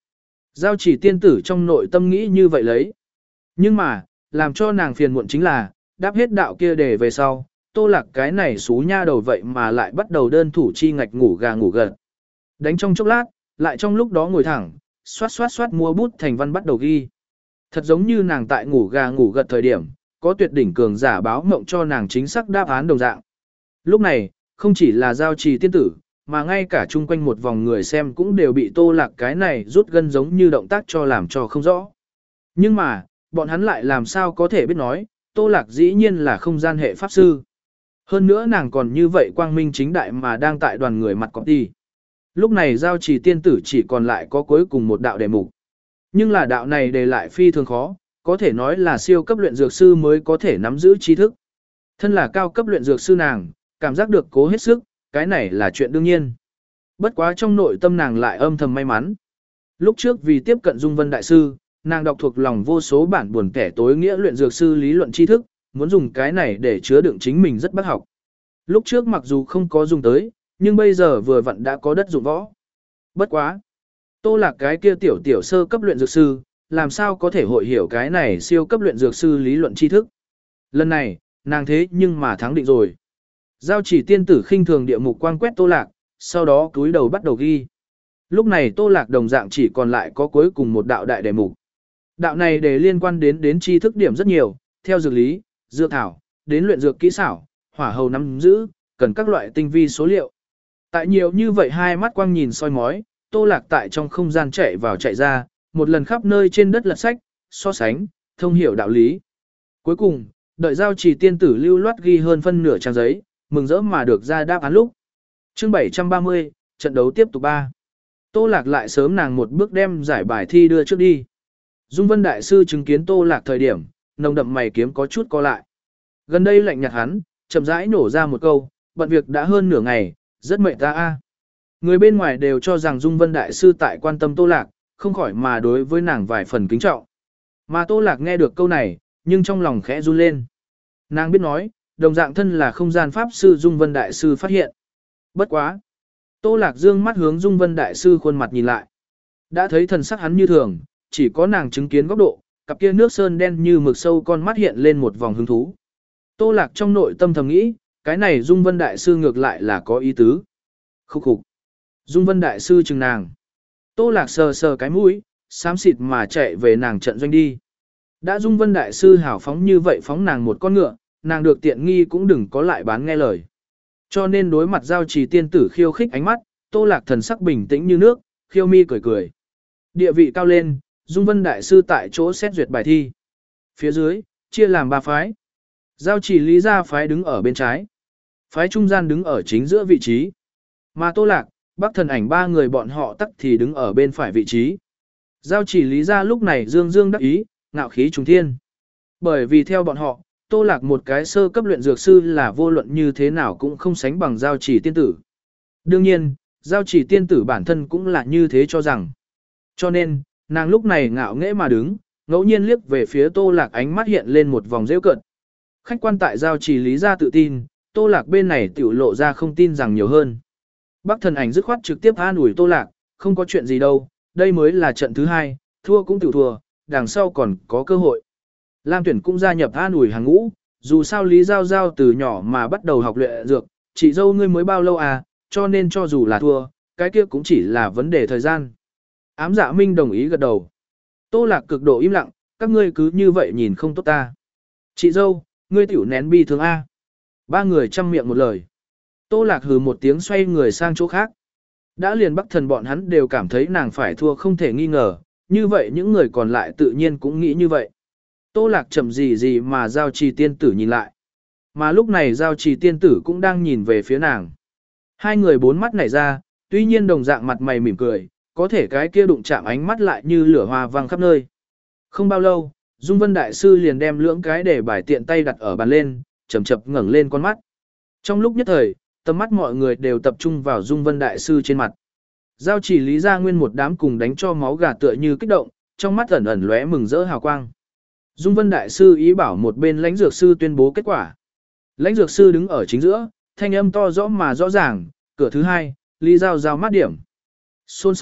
Giao chỉ tiên tử trong nội tâm nghĩ như vậy lấy. Nhưng mà, làm cho nàng phiền muộn chính là, đáp hết đạo kia để về sau, Tô Lạc cái này xú nha đầu vậy mà lại bắt đầu đơn thủ chi ngạch ngủ gà ngủ gật. Đánh trong chốc lát, lại trong lúc đó ngồi thẳng, xoát xoát xoát mua bút thành văn bắt đầu ghi. Thật giống như nàng tại ngủ gà ngủ gật thời điểm, có tuyệt đỉnh cường giả báo mộng cho nàng chính xác đáp án đồng dạng. Lúc này, không chỉ là giao trì tiên tử, mà ngay cả chung quanh một vòng người xem cũng đều bị Tô Lạc cái này rút gân giống như động tác cho làm cho không rõ. Nhưng mà, bọn hắn lại làm sao có thể biết nói, Tô Lạc dĩ nhiên là không gian hệ pháp sư. Hơn nữa nàng còn như vậy quang minh chính đại mà đang tại đoàn người mặt cọp đi. Lúc này giao trì tiên tử chỉ còn lại có cuối cùng một đạo đề mục. Nhưng là đạo này đề lại phi thường khó, có thể nói là siêu cấp luyện dược sư mới có thể nắm giữ tri thức. Thân là cao cấp luyện dược sư nàng, cảm giác được cố hết sức, cái này là chuyện đương nhiên. Bất quá trong nội tâm nàng lại âm thầm may mắn. Lúc trước vì tiếp cận Dung Vân Đại Sư, nàng đọc thuộc lòng vô số bản buồn kẻ tối nghĩa luyện dược sư lý luận tri thức, muốn dùng cái này để chứa đựng chính mình rất bác học. Lúc trước mặc dù không có dùng tới, nhưng bây giờ vừa vặn đã có đất dụng võ. Bất quá. Tô Lạc cái kia tiểu tiểu sơ cấp luyện dược sư, làm sao có thể hội hiểu cái này siêu cấp luyện dược sư lý luận tri thức. Lần này, nàng thế nhưng mà thắng định rồi. Giao chỉ tiên tử khinh thường địa mục quang quét Tô Lạc, sau đó cúi đầu bắt đầu ghi. Lúc này Tô Lạc đồng dạng chỉ còn lại có cuối cùng một đạo đại đề mục. Đạo này để liên quan đến đến tri thức điểm rất nhiều, theo dược lý, dược thảo, đến luyện dược kỹ xảo, hỏa hầu nắm giữ, cần các loại tinh vi số liệu. Tại nhiều như vậy hai mắt quang nhìn soi mói, Tô Lạc tại trong không gian chạy vào chạy ra, một lần khắp nơi trên đất lật sách, so sánh, thông hiểu đạo lý. Cuối cùng, đợi giao trì tiên tử lưu loát ghi hơn phân nửa trang giấy, mừng rỡ mà được ra đáp án lúc. Chương bảy trăm ba mươi, trận đấu tiếp tục ba. Tô Lạc lại sớm nàng một bước đem giải bài thi đưa trước đi. Dung Vân Đại Sư chứng kiến Tô Lạc thời điểm, nồng đậm mày kiếm có chút co lại. Gần đây lạnh nhạt hắn, chậm rãi nổ ra một câu, bận việc đã hơn nửa ngày, rất mệt ta a. Người bên ngoài đều cho rằng Dung Vân Đại Sư tại quan tâm Tô Lạc, không khỏi mà đối với nàng vài phần kính trọng. Mà Tô Lạc nghe được câu này, nhưng trong lòng khẽ run lên. Nàng biết nói, đồng dạng thân là không gian pháp sư Dung Vân Đại Sư phát hiện. Bất quá. Tô Lạc dương mắt hướng Dung Vân Đại Sư khuôn mặt nhìn lại. Đã thấy thần sắc hắn như thường, chỉ có nàng chứng kiến góc độ, cặp kia nước sơn đen như mực sâu con mắt hiện lên một vòng hứng thú. Tô Lạc trong nội tâm thầm nghĩ, cái này Dung Vân Đại Sư ngược lại là có ý tứ. Khúc khục. Dung Vân Đại Sư chừng nàng. Tô Lạc sờ sờ cái mũi, xám xịt mà chạy về nàng trận doanh đi. Đã Dung Vân Đại Sư hảo phóng như vậy phóng nàng một con ngựa, nàng được tiện nghi cũng đừng có lại bán nghe lời. Cho nên đối mặt giao trì tiên tử khiêu khích ánh mắt, Tô Lạc thần sắc bình tĩnh như nước, khiêu mi cười cười. Địa vị cao lên, Dung Vân Đại Sư tại chỗ xét duyệt bài thi. Phía dưới, chia làm ba phái. Giao trì lý gia phái đứng ở bên trái. Phái trung gian đứng ở chính giữa vị trí. Mà Tô Lạc, Bắc Thần Ảnh ba người bọn họ tắc thì đứng ở bên phải vị trí. Giao chỉ lý gia lúc này dương dương đắc ý, ngạo khí trùng thiên. Bởi vì theo bọn họ, Tô Lạc một cái sơ cấp luyện dược sư là vô luận như thế nào cũng không sánh bằng giao chỉ tiên tử. Đương nhiên, giao chỉ tiên tử bản thân cũng là như thế cho rằng. Cho nên, nàng lúc này ngạo nghễ mà đứng, ngẫu nhiên liếc về phía Tô Lạc ánh mắt hiện lên một vòng rêu cận. Khách quan tại giao chỉ lý gia tự tin, Tô Lạc bên này tiểu lộ ra không tin rằng nhiều hơn. Bắc Thần Ảnh dứt khoát trực tiếp an ủi Tô Lạc, không có chuyện gì đâu, đây mới là trận thứ hai, thua cũng tiểu thua, đằng sau còn có cơ hội. Lam Tuyển cũng gia nhập an ủi hàng ngũ, dù sao Lý Giao Giao từ nhỏ mà bắt đầu học luyện dược, chị dâu ngươi mới bao lâu à, cho nên cho dù là thua, cái kia cũng chỉ là vấn đề thời gian. Ám Dạ Minh đồng ý gật đầu. Tô Lạc cực độ im lặng, các ngươi cứ như vậy nhìn không tốt ta. Chị dâu, ngươi tiểu nén bi thương a. Ba người chăm miệng một lời. Tô Lạc hừ một tiếng xoay người sang chỗ khác. Đã liền Bắc Thần bọn hắn đều cảm thấy nàng phải thua không thể nghi ngờ, như vậy những người còn lại tự nhiên cũng nghĩ như vậy. Tô Lạc chậm gì gì mà giao trì tiên tử nhìn lại. Mà lúc này giao trì tiên tử cũng đang nhìn về phía nàng. Hai người bốn mắt nảy ra, tuy nhiên đồng dạng mặt mày mỉm cười, có thể cái kia đụng chạm ánh mắt lại như lửa hoa vang khắp nơi. Không bao lâu, Dung Vân Đại Sư liền đem lưỡng cái để bài tiện tay đặt ở bàn lên, chậm chậm ngẩng lên con mắt. Trong lúc nhất thời, tầm mắt mọi người đều tập trung vào Dung Vân Đại Sư trên mặt. Giao chỉ lý ra nguyên một đám cùng đánh cho máu gà tựa như kích động, trong mắt ẩn ẩn lóe mừng rỡ hào quang. Dung Vân Đại Sư ý bảo một bên lãnh dược sư tuyên bố kết quả. Lãnh dược sư đứng ở chính giữa, thanh âm to rõ mà rõ ràng, cửa thứ hai, Lý Giao Giao mát điểm. Xôn xao,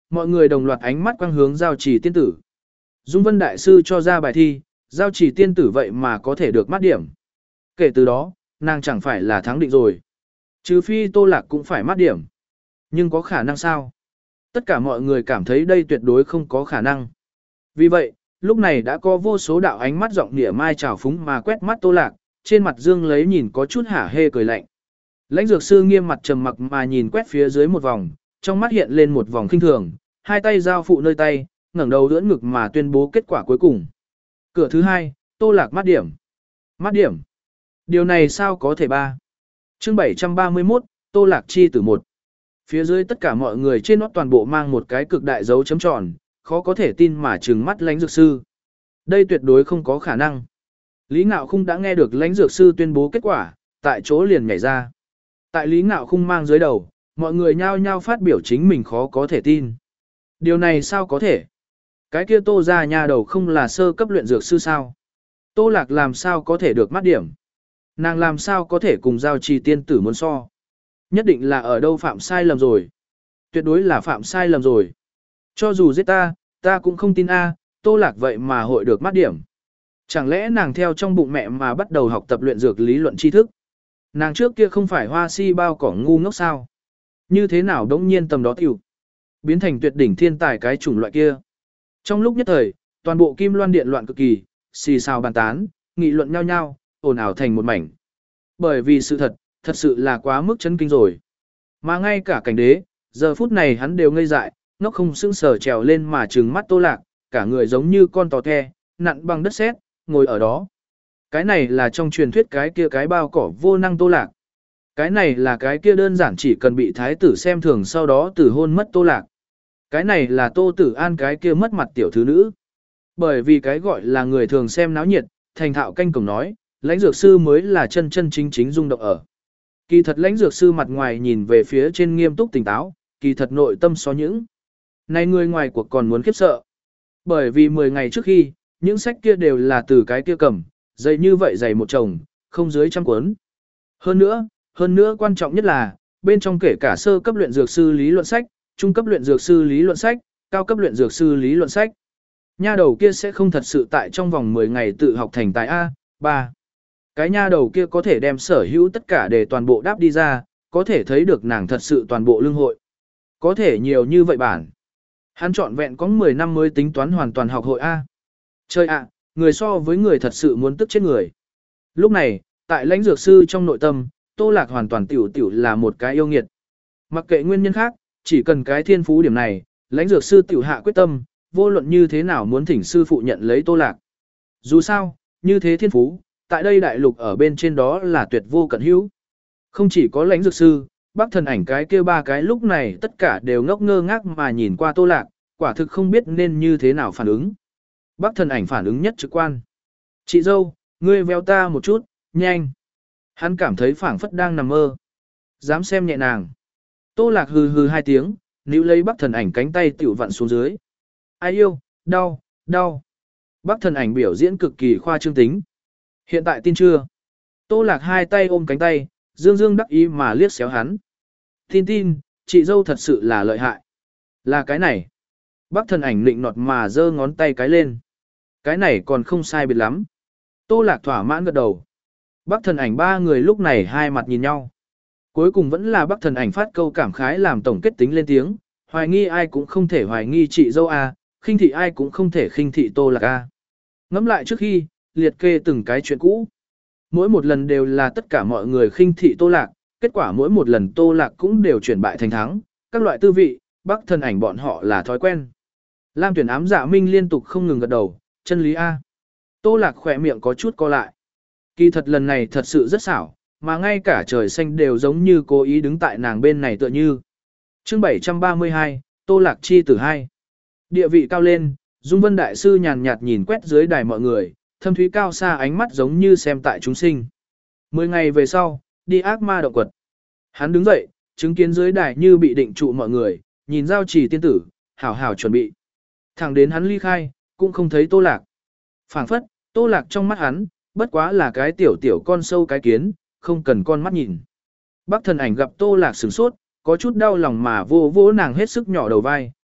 mọi người đồng loạt ánh mắt quang hướng giao trì tiên tử. Dung Vân Đại Sư cho ra bài thi, giao trì tiên tử vậy mà có thể được mắt điểm. Kể từ đó, nàng chẳng phải là thắng định rồi. Trừ phi Tô Lạc cũng phải mắt điểm. Nhưng có khả năng sao? Tất cả mọi người cảm thấy đây tuyệt đối không có khả năng. Vì vậy, lúc này đã có vô số đạo ánh mắt giọng nịa mai trào phúng mà quét mắt Tô Lạc, trên mặt Dương lấy nhìn có chút hả hê cười lạnh. Lãnh dược sư nghiêm mặt trầm mặc mà nhìn quét phía dưới một vòng, trong mắt hiện lên một vòng khinh thường, hai tay giao phụ nơi tay, ngẩng đầu đỡ ngực mà tuyên bố kết quả cuối cùng. Cửa thứ hai, Tô Lạc mắt điểm. Mắt điểm. Điều này sao có thể ba? Chương bảy trăm ba mươi mốt, Tô Lạc chi tử một. Phía dưới tất cả mọi người trên nót toàn bộ mang một cái cực đại dấu chấm tròn, khó có thể tin mà trừng mắt lãnh dược sư. Đây tuyệt đối không có khả năng. Lý Ngạo Khung đã nghe được lãnh dược sư tuyên bố kết quả, tại chỗ liền nhảy ra. Tại Lý Ngạo Khung mang dưới đầu, mọi người nhao nhao phát biểu chính mình khó có thể tin. Điều này sao có thể? Cái kia Tô ra nhà đầu không là sơ cấp luyện dược sư sao? Tô Lạc làm sao có thể được mắt điểm? Nàng làm sao có thể cùng giao trì tiên tử muốn so? Nhất định là ở đâu phạm sai lầm rồi. Tuyệt đối là phạm sai lầm rồi. Cho dù giết ta, ta cũng không tin a, Tô Lạc vậy mà hội được mắt điểm. Chẳng lẽ nàng theo trong bụng mẹ mà bắt đầu học tập luyện dược lý luận tri thức? Nàng trước kia không phải hoa si bao cỏ ngu ngốc sao? Như thế nào đống nhiên tầm đó tiểu biến thành tuyệt đỉnh thiên tài cái chủng loại kia? Trong lúc nhất thời, toàn bộ Kim Loan Điện loạn cực kỳ, xì xào bàn tán, nghị luận nhau nhau, ồn ào thành một mảnh. Bởi vì sự thật, thật sự là quá mức chấn kinh rồi. Mà ngay cả cảnh đế, giờ phút này hắn đều ngây dại, nó không sững sờ trèo lên mà trừng mắt Tô Lạc, cả người giống như con tò the, nặn bằng đất sét, ngồi ở đó. Cái này là trong truyền thuyết cái kia cái bao cỏ vô năng Tô Lạc. Cái này là cái kia đơn giản chỉ cần bị thái tử xem thường sau đó tử hôn mất Tô Lạc. Cái này là Tô Tử An cái kia mất mặt tiểu thứ nữ. Bởi vì cái gọi là người thường xem náo nhiệt, thành thạo canh cổng nói, lãnh dược sư mới là chân chân chính chính rung động ở. Kỳ thật lãnh dược sư mặt ngoài nhìn về phía trên nghiêm túc tỉnh táo, kỳ thật nội tâm so những. Này người ngoài cuộc còn muốn khiếp sợ. Bởi vì mười ngày trước khi, những sách kia đều là từ cái kia cầm, dày như vậy dày một chồng, không dưới trăm cuốn. Hơn nữa, hơn nữa quan trọng nhất là, bên trong kể cả sơ cấp luyện dược sư lý luận sách, trung cấp luyện dược sư lý luận sách, cao cấp luyện dược sư lý luận sách. Nha đầu kia sẽ không thật sự tại trong vòng mười ngày tự học thành tài A, ba. Cái nha đầu kia có thể đem sở hữu tất cả để toàn bộ đáp đi ra, có thể thấy được nàng thật sự toàn bộ lương hội. Có thể nhiều như vậy bản. Hắn trọn vẹn có mười năm mới tính toán hoàn toàn học hội A. Chơi ạ, người so với người thật sự muốn tức chết người. Lúc này, tại lãnh dược sư trong nội tâm, Tô Lạc hoàn toàn tiểu tiểu là một cái yêu nghiệt. Mặc kệ nguyên nhân khác, chỉ cần cái thiên phú điểm này, lãnh dược sư tiểu hạ quyết tâm, vô luận như thế nào muốn thỉnh sư phụ nhận lấy Tô Lạc. Dù sao, như thế thiên phú, tại đây đại lục ở bên trên đó là tuyệt vô cận hữu. Không chỉ có lãnh dược sư, bác thần ảnh cái kia ba cái lúc này tất cả đều ngốc ngơ ngác mà nhìn qua Tô Lạc, quả thực không biết nên như thế nào phản ứng. Bác thần ảnh phản ứng nhất trực quan. Chị dâu, ngươi véo ta một chút, nhanh. Hắn cảm thấy phảng phất đang nằm mơ. Dám xem nhẹ nàng. Tô Lạc hừ hừ hai tiếng, níu lấy bác thần ảnh cánh tay tiểu vặn xuống dưới. Ai yêu, đau, đau. Bác thần ảnh biểu diễn cực kỳ khoa trương tính. Hiện tại tin chưa? Tô Lạc hai tay ôm cánh tay, dương dương đắc ý mà liếc xéo hắn. Tin tin, chị dâu thật sự là lợi hại. Là cái này. Bác thần ảnh nịnh nọt mà giơ ngón tay cái lên. Cái này còn không sai biệt lắm. Tô Lạc thỏa mãn gật đầu. Bác thần ảnh ba người lúc này hai mặt nhìn nhau. Cuối cùng vẫn là bác thần ảnh phát câu cảm khái làm tổng kết tính lên tiếng. Hoài nghi ai cũng không thể hoài nghi chị dâu A, khinh thị ai cũng không thể khinh thị Tô Lạc A. Ngẫm lại trước khi, liệt kê từng cái chuyện cũ. Mỗi một lần đều là tất cả mọi người khinh thị Tô Lạc, kết quả mỗi một lần Tô Lạc cũng đều chuyển bại thành thắng, các loại tư vị, bác thần ảnh bọn họ là thói quen. Lam Tuyển Ám Dạ Minh liên tục không ngừng gật đầu, chân lý A. Tô Lạc khỏe miệng có chút co lại. Kỳ thật lần này thật sự rất xảo, mà ngay cả trời xanh đều giống như cố ý đứng tại nàng bên này tựa như. Chương bảy trăm ba mươi hai, Tô Lạc chi tử hai. Địa vị cao lên, Dung Vân Đại Sư nhàn nhạt nhìn quét dưới đài mọi người, thâm thúy cao xa ánh mắt giống như xem tại chúng sinh. Mười ngày về sau, đi ác ma động quật. Hắn đứng dậy, chứng kiến dưới đài như bị định trụ mọi người, nhìn giao trì tiên tử, hảo hảo chuẩn bị. Thẳng đến hắn ly khai, cũng không thấy Tô Lạc. Phảng phất, Tô Lạc trong mắt hắn, bất quá là cái tiểu tiểu con sâu cái kiến, không cần con mắt nhìn. Bác thần ảnh gặp Tô Lạc sửng sốt, có chút đau lòng mà vô vỗ nàng hết sức nhỏ đầu vai,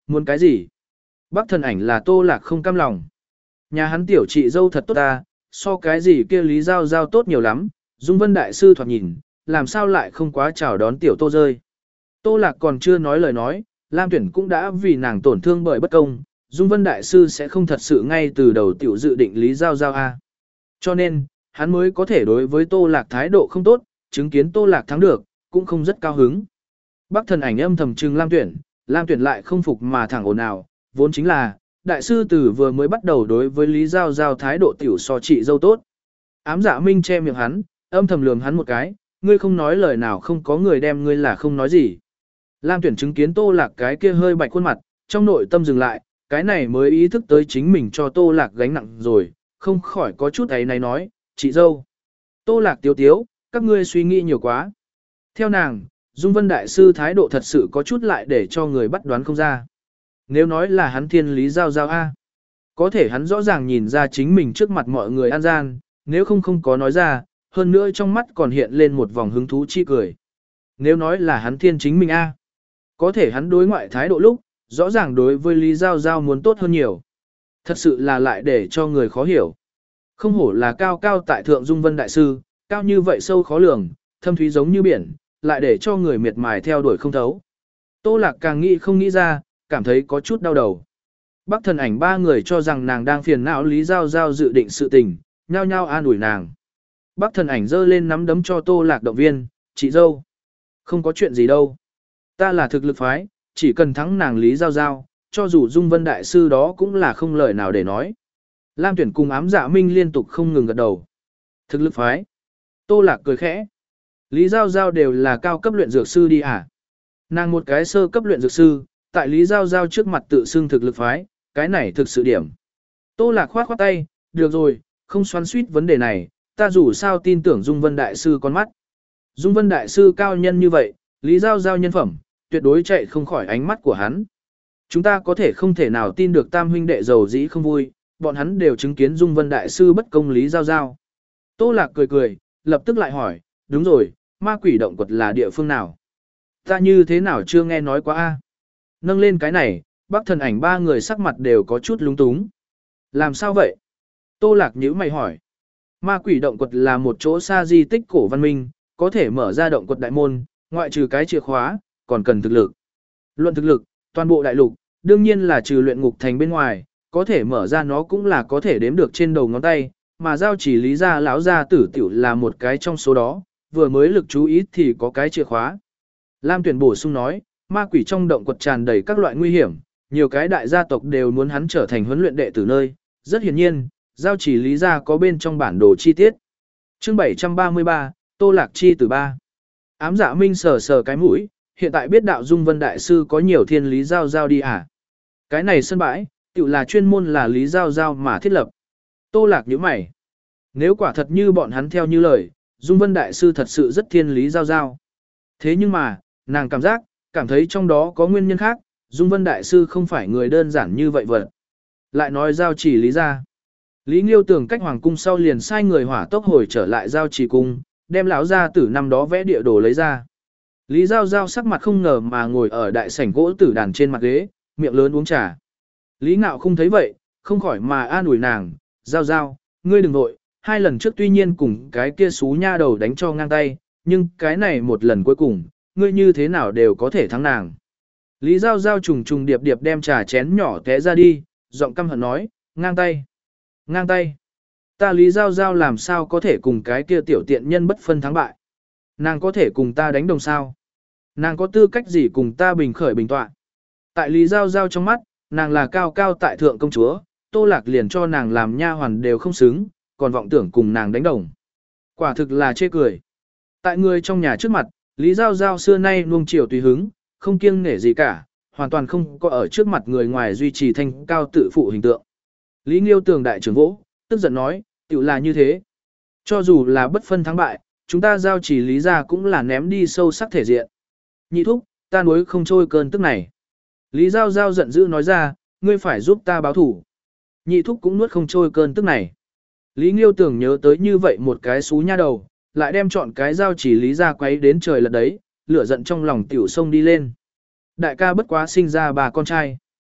muốn cái gì? Bác thần ảnh là Tô Lạc không cam lòng. Nhà hắn tiểu chị dâu thật tốt ta, so cái gì kia Lý Giao Giao tốt nhiều lắm, Dung Vân Đại Sư thoạt nhìn, làm sao lại không quá chào đón tiểu Tô rơi. Tô Lạc còn chưa nói lời nói, Lam Tuyển cũng đã vì nàng tổn thương bởi bất công, Dung Vân Đại Sư sẽ không thật sự ngay từ đầu tiểu dự định Lý Giao Giao a. Cho nên, hắn mới có thể đối với Tô Lạc thái độ không tốt, chứng kiến Tô Lạc thắng được, cũng không rất cao hứng. Bác thần ảnh âm thầm trừng Lam Tuyển, Lam Tuyển lại không phục mà thẳng ồn ào, vốn chính là, đại sư tử vừa mới bắt đầu đối với Lý Giao Giao thái độ tiểu so chị dâu tốt. Ám Dạ Minh che miệng hắn, âm thầm lườm hắn một cái, ngươi không nói lời nào không có người đem ngươi là không nói gì. Lam Tuyển chứng kiến Tô Lạc cái kia hơi bạch khuôn mặt, trong nội tâm dừng lại, cái này mới ý thức tới chính mình cho Tô Lạc gánh nặng rồi, không khỏi có chút ấy này nói, chị dâu. Tô Lạc tiếu tiếu, các ngươi suy nghĩ nhiều quá. Theo nàng, Dung Vân Đại Sư thái độ thật sự có chút lại để cho người bắt đoán không ra. Nếu nói là hắn thiên Lý Giao Giao A, có thể hắn rõ ràng nhìn ra chính mình trước mặt mọi người an gian, nếu không không có nói ra, hơn nữa trong mắt còn hiện lên một vòng hứng thú chi cười. Nếu nói là hắn thiên chính mình A, có thể hắn đối ngoại thái độ lúc, rõ ràng đối với Lý Giao Giao muốn tốt hơn nhiều. Thật sự là lại để cho người khó hiểu. Không hổ là cao cao tại thượng Dung Vân Đại Sư, cao như vậy sâu khó lường, thâm thúy giống như biển, lại để cho người miệt mài theo đuổi không thấu. Tô Lạc càng nghĩ không nghĩ ra, cảm thấy có chút đau đầu. Bác thần ảnh ba người cho rằng nàng đang phiền não Lý Giao Giao dự định sự tình, nhao nhao an ủi nàng. Bác thần ảnh giơ lên nắm đấm cho Tô Lạc động viên, chị dâu. Không có chuyện gì đâu. Ta là thực lực phái, chỉ cần thắng nàng Lý Giao Giao, cho dù Dung Vân Đại Sư đó cũng là không lời nào để nói. Lam Tuyển cùng Ám Dạ Minh liên tục không ngừng gật đầu. Thực lực phái. Tô Lạc cười khẽ. Lý Giao Giao đều là cao cấp luyện dược sư đi à? Nàng một cái sơ cấp luyện dược sư, tại Lý Giao Giao trước mặt tự xưng thực lực phái, cái này thực sự điểm. Tô Lạc khoát khoát tay, được rồi, không xoắn suýt vấn đề này, ta dù sao tin tưởng Dung Vân Đại Sư con mắt. Dung Vân Đại Sư cao nhân như vậy, Lý Giao Giao nhân phẩm, tuyệt đối chạy không khỏi ánh mắt của hắn. Chúng ta có thể không thể nào tin được tam huynh đệ giàu dĩ không vui, bọn hắn đều chứng kiến Dung Vân Đại Sư bất công Lý Giao Giao. Tô Lạc cười cười, lập tức lại hỏi, đúng rồi, ma quỷ động quật là địa phương nào? Ta như thế nào chưa nghe nói quá a? Nâng lên cái này, bác thần ảnh ba người sắc mặt đều có chút lúng túng. Làm sao vậy? Tô Lạc nhíu mày hỏi. Ma quỷ động quật là một chỗ xa di tích cổ văn minh, có thể mở ra động quật đại môn, ngoại trừ cái chìa khóa, còn cần thực lực. Luận thực lực, toàn bộ đại lục, đương nhiên là trừ luyện ngục thành bên ngoài, có thể mở ra nó cũng là có thể đếm được trên đầu ngón tay, mà giao chỉ lý gia lão gia tử tiểu là một cái trong số đó, vừa mới lực chú ý thì có cái chìa khóa. Lam Tuyển bổ sung nói, ma quỷ trong động quật tràn đầy các loại nguy hiểm, nhiều cái đại gia tộc đều muốn hắn trở thành huấn luyện đệ tử nơi, rất hiển nhiên, giao chỉ lý gia có bên trong bản đồ chi tiết. Chương bảy trăm ba mươi ba, Tô Lạc chi từ ba. Ám Dạ Minh sờ sờ cái mũi, hiện tại biết đạo Dung Vân Đại Sư có nhiều thiên Lý Giao Giao đi à? Cái này sân bãi, tự là chuyên môn là Lý Giao Giao mà thiết lập. Tô Lạc nhíu mày. Nếu quả thật như bọn hắn theo như lời, Dung Vân Đại Sư thật sự rất thiên Lý Giao Giao. Thế nhưng mà, nàng cảm giác, cảm thấy trong đó có nguyên nhân khác, Dung Vân Đại Sư không phải người đơn giản như vậy vật. Lại nói giao chỉ Lý ra. Lý Nghiêu tưởng cách hoàng cung sau liền sai người hỏa tốc hồi trở lại giao chỉ cung, đem lão gia tử năm đó vẽ địa đồ lấy ra. Lý Giao Giao sắc mặt không ngờ mà ngồi ở đại sảnh gỗ tử đàn trên mặt ghế, miệng lớn uống trà. Lý Ngạo không thấy vậy, không khỏi mà an ủi nàng, Giao Giao, ngươi đừng nội, hai lần trước tuy nhiên cùng cái kia xú nha đầu đánh cho ngang tay, nhưng cái này một lần cuối cùng, ngươi như thế nào đều có thể thắng nàng. Lý Giao Giao trùng trùng điệp điệp đem trà chén nhỏ té ra đi, giọng căm hận nói, ngang tay, ngang tay. Ta Lý Giao Giao làm sao có thể cùng cái kia tiểu tiện nhân bất phân thắng bại. Nàng có thể cùng ta đánh đồng sao? Nàng có tư cách gì cùng ta bình khởi bình tọa? Tại Lý Giao Giao trong mắt, nàng là cao cao tại thượng công chúa, Tô Lạc liền cho nàng làm nha hoàn đều không xứng, còn vọng tưởng cùng nàng đánh đồng. Quả thực là chê cười. Tại người trong nhà trước mặt, Lý Giao Giao xưa nay nuông chiều tùy hứng, không kiêng nể gì cả, hoàn toàn không có ở trước mặt người ngoài duy trì thanh cao tự phụ hình tượng. Lý Nghiêu tường đại trưởng vỗ, tức giận nói, tiểu là như thế. Cho dù là bất phân thắng bại, chúng ta giao chỉ Lý ra cũng là ném đi sâu sắc thể diện. Nhị thúc, ta nuối không trôi cơn tức này. Lý Giao Giao giận dữ nói ra, ngươi phải giúp ta báo thủ. Nhị thúc cũng nuốt không trôi cơn tức này. Lý Nghiêu tưởng nhớ tới như vậy một cái xú nha đầu, lại đem chọn cái giao chỉ Lý ra quấy đến trời lật đấy, lửa giận trong lòng tiểu sông đi lên. Đại ca bất quá sinh ra bà con trai.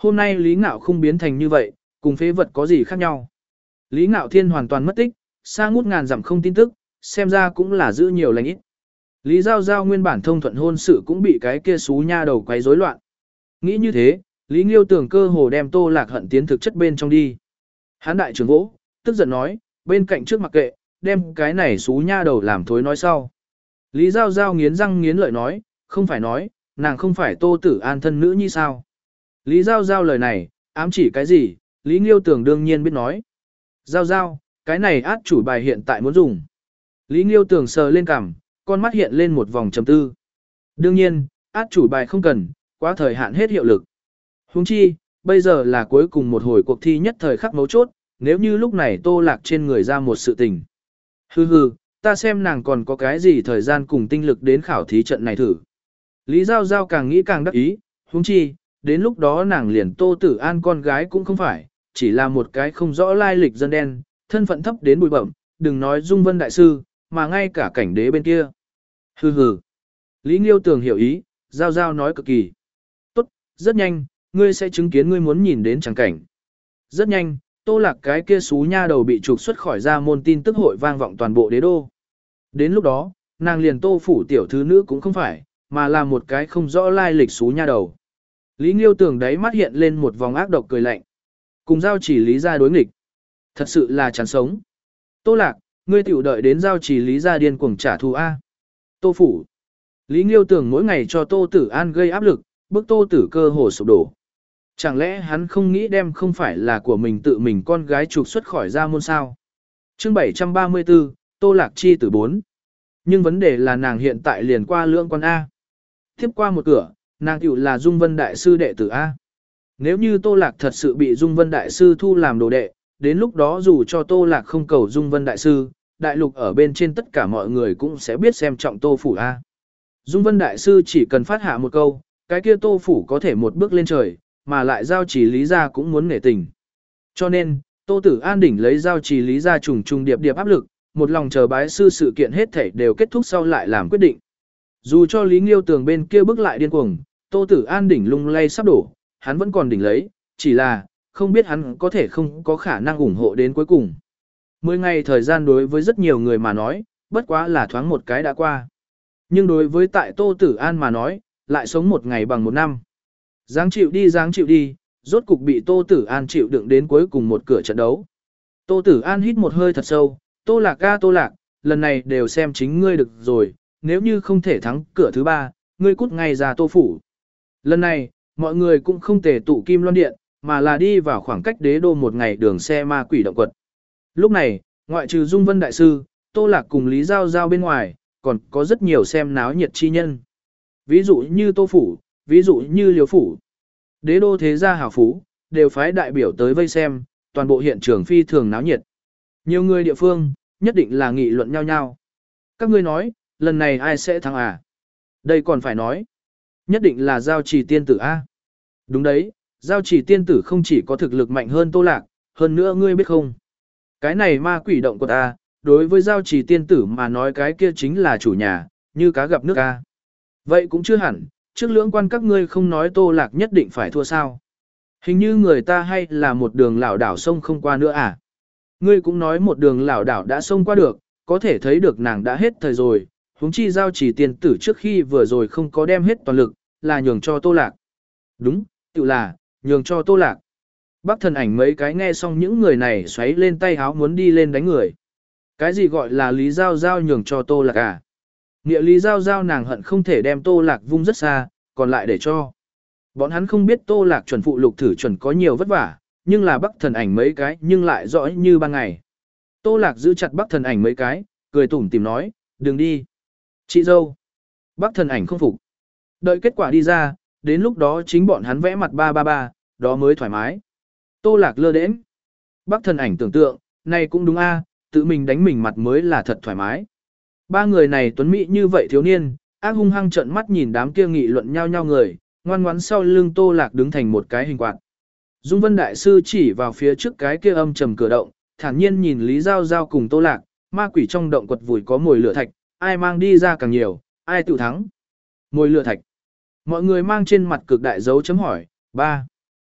Hôm nay Lý Ngạo không biến thành như vậy, cùng phế vật có gì khác nhau. Lý Ngạo Thiên hoàn toàn mất tích, xa ngút ngàn dặm không tin tức, xem ra cũng là giữ nhiều lành ít. Lý Giao Giao nguyên bản thông thuận hôn sự cũng bị cái kia xú nha đầu quấy rối loạn. Nghĩ như thế, Lý Nghiêu tưởng cơ hồ đem Tô Lạc Hận tiến thực chất bên trong đi. Hán đại trưởng vỗ, tức giận nói, bên cạnh trước mặc kệ, đem cái này xú nha đầu làm thối nói sau. Lý Giao Giao nghiến răng nghiến lợi nói, không phải nói, nàng không phải Tô Tử An thân nữ như sao. Lý Giao Giao lời này, ám chỉ cái gì, Lý Nghiêu tưởng đương nhiên biết nói. Giao Giao, cái này át chủ bài hiện tại muốn dùng. Lý Nghiêu tưởng sờ lên cằm, con mắt hiện lên một vòng trầm tư. Đương nhiên, át chủ bài không cần, quá thời hạn hết hiệu lực. Huống chi, bây giờ là cuối cùng một hồi cuộc thi nhất thời khắc mấu chốt, nếu như lúc này Tô Lạc trên người ra một sự tình. Hừ hừ, ta xem nàng còn có cái gì thời gian cùng tinh lực đến khảo thí trận này thử. Lý Giao Giao càng nghĩ càng đắc ý, huống chi, đến lúc đó nàng liền Tô Tử An con gái cũng không phải, chỉ là một cái không rõ lai lịch dân đen, thân phận thấp đến bụi bẩm, đừng nói Dung Vân Đại Sư, mà ngay cả cảnh đế bên kia. Hừ hừ. Lý Nghiêu Tường hiểu ý, Giao Giao nói cực kỳ. Tốt, rất nhanh, ngươi sẽ chứng kiến ngươi muốn nhìn đến chẳng cảnh. Rất nhanh, Tô Lạc cái kia xú nha đầu bị trục xuất khỏi ra môn tin tức hội vang vọng toàn bộ đế đô. Đến lúc đó, nàng liền Tô phủ tiểu thư nữ cũng không phải, mà là một cái không rõ lai lịch xú nha đầu. Lý Nghiêu Tường đáy mắt hiện lên một vòng ác độc cười lạnh. Cùng Giao Chỉ Lý gia đối nghịch. Thật sự là chán sống. Tô Lạc, ngươi tiểu đợi đến Giao Chỉ Lý gia điên cuồng trả thù A. Tô phủ. Lý Nghiêu Tường mỗi ngày cho Tô Tử An gây áp lực, bức Tô Tử cơ hồ sụp đổ. Chẳng lẽ hắn không nghĩ đem không phải là của mình tự mình con gái trục xuất khỏi gia môn sao? Chương bảy trăm ba mươi tư, Tô Lạc chi tử bốn. Nhưng vấn đề là nàng hiện tại liền qua lưỡng quan A. Tiếp qua một cửa, nàng tiểu là Dung Vân Đại Sư đệ tử A. Nếu như Tô Lạc thật sự bị Dung Vân Đại Sư thu làm đồ đệ, đến lúc đó dù cho Tô Lạc không cầu Dung Vân Đại Sư, đại lục ở bên trên tất cả mọi người cũng sẽ biết xem trọng Tô phủ A. Dung Vân Đại Sư chỉ cần phát hạ một câu, cái kia Tô phủ có thể một bước lên trời, mà lại Giao Chỉ Lý gia cũng muốn nể tình. Cho nên, Tô Tử An đỉnh lấy Giao Chỉ Lý gia trùng trùng điệp điệp áp lực, một lòng chờ bái sư sự kiện hết thảy đều kết thúc sau lại làm quyết định. Dù cho Lý Nghiêu Tường bên kia bước lại điên cuồng, Tô Tử An đỉnh lung lay sắp đổ, hắn vẫn còn đỉnh lấy, chỉ là, không biết hắn có thể không có khả năng ủng hộ đến cuối cùng. Mười ngày thời gian đối với rất nhiều người mà nói, bất quá là thoáng một cái đã qua. Nhưng đối với tại Tô Tử An mà nói, lại sống một ngày bằng một năm. Giáng chịu đi giáng chịu đi, rốt cục bị Tô Tử An chịu đựng đến cuối cùng một cửa trận đấu. Tô Tử An hít một hơi thật sâu, Tô Lạc ca Tô Lạc, lần này đều xem chính ngươi được rồi, nếu như không thể thắng cửa thứ ba, ngươi cút ngay ra Tô phủ. Lần này, mọi người cũng không tề tụ Kim Loan Điện, mà là đi vào khoảng cách đế đô một ngày đường xe ma quỷ động quật. Lúc này, ngoại trừ Dung Vân Đại Sư, Tô Lạc cùng Lý Giao Giao bên ngoài, còn có rất nhiều xem náo nhiệt chi nhân. Ví dụ như Tô phủ, ví dụ như Liêu phủ. Đế đô thế gia hào phú, đều phái đại biểu tới vây xem, toàn bộ hiện trường phi thường náo nhiệt. Nhiều người địa phương, nhất định là nghị luận nhau nhau. Các ngươi nói, lần này ai sẽ thắng à? Đây còn phải nói. Nhất định là Giao Trì tiên tử A. Đúng đấy, Giao Trì tiên tử không chỉ có thực lực mạnh hơn Tô Lạc, hơn nữa ngươi biết không? Cái này ma quỷ động của ta, đối với Giao Trì tiên tử mà nói cái kia chính là chủ nhà, như cá gặp nước A. Vậy cũng chưa hẳn, trước lưỡng quan các ngươi không nói Tô Lạc nhất định phải thua sao. Hình như người ta hay là một đường lảo đảo sông không qua nữa à. Ngươi cũng nói một đường lảo đảo đã sông qua được, có thể thấy được nàng đã hết thời rồi, huống chi Giao Trì tiên tử trước khi vừa rồi không có đem hết toàn lực, là nhường cho Tô Lạc. Đúng, tự là, nhường cho Tô Lạc. Bác thần ảnh mấy cái nghe xong những người này xoáy lên tay háo muốn đi lên đánh người. Cái gì gọi là Lý Giao Giao nhường cho Tô Lạc à? Nghĩa Lý Giao Giao nàng hận không thể đem Tô Lạc vung rất xa, còn lại để cho. Bọn hắn không biết Tô Lạc chuẩn phụ lục thử chuẩn có nhiều vất vả, nhưng là Bắc thần ảnh mấy cái nhưng lại rõ như ban ngày. Tô Lạc giữ chặt Bắc thần ảnh mấy cái, cười tủm tìm nói, đừng đi. Chị dâu. Bắc thần ảnh không phục. Đợi kết quả đi ra, đến lúc đó chính bọn hắn vẽ mặt ba ba ba, đó mới thoải mái. Tô Lạc lơ đễnh. Bắc thần ảnh tưởng tượng, này cũng đúng a, tự mình đánh mình mặt mới là thật thoải mái. Ba người này tuấn mỹ như vậy thiếu niên, ác hung hăng trợn mắt nhìn đám kia nghị luận nhau nhau người, ngoan ngoãn sau lưng Tô Lạc đứng thành một cái hình quạt. Dung Vân Đại Sư chỉ vào phía trước cái kia âm trầm cửa động, thản nhiên nhìn Lý Giao Giao cùng Tô Lạc, ma quỷ trong động quật vùi có mồi lửa thạch, ai mang đi ra càng nhiều, ai tự thắng. Mồi lửa thạch. Mọi người mang trên mặt cực đại dấu chấm hỏi, ba.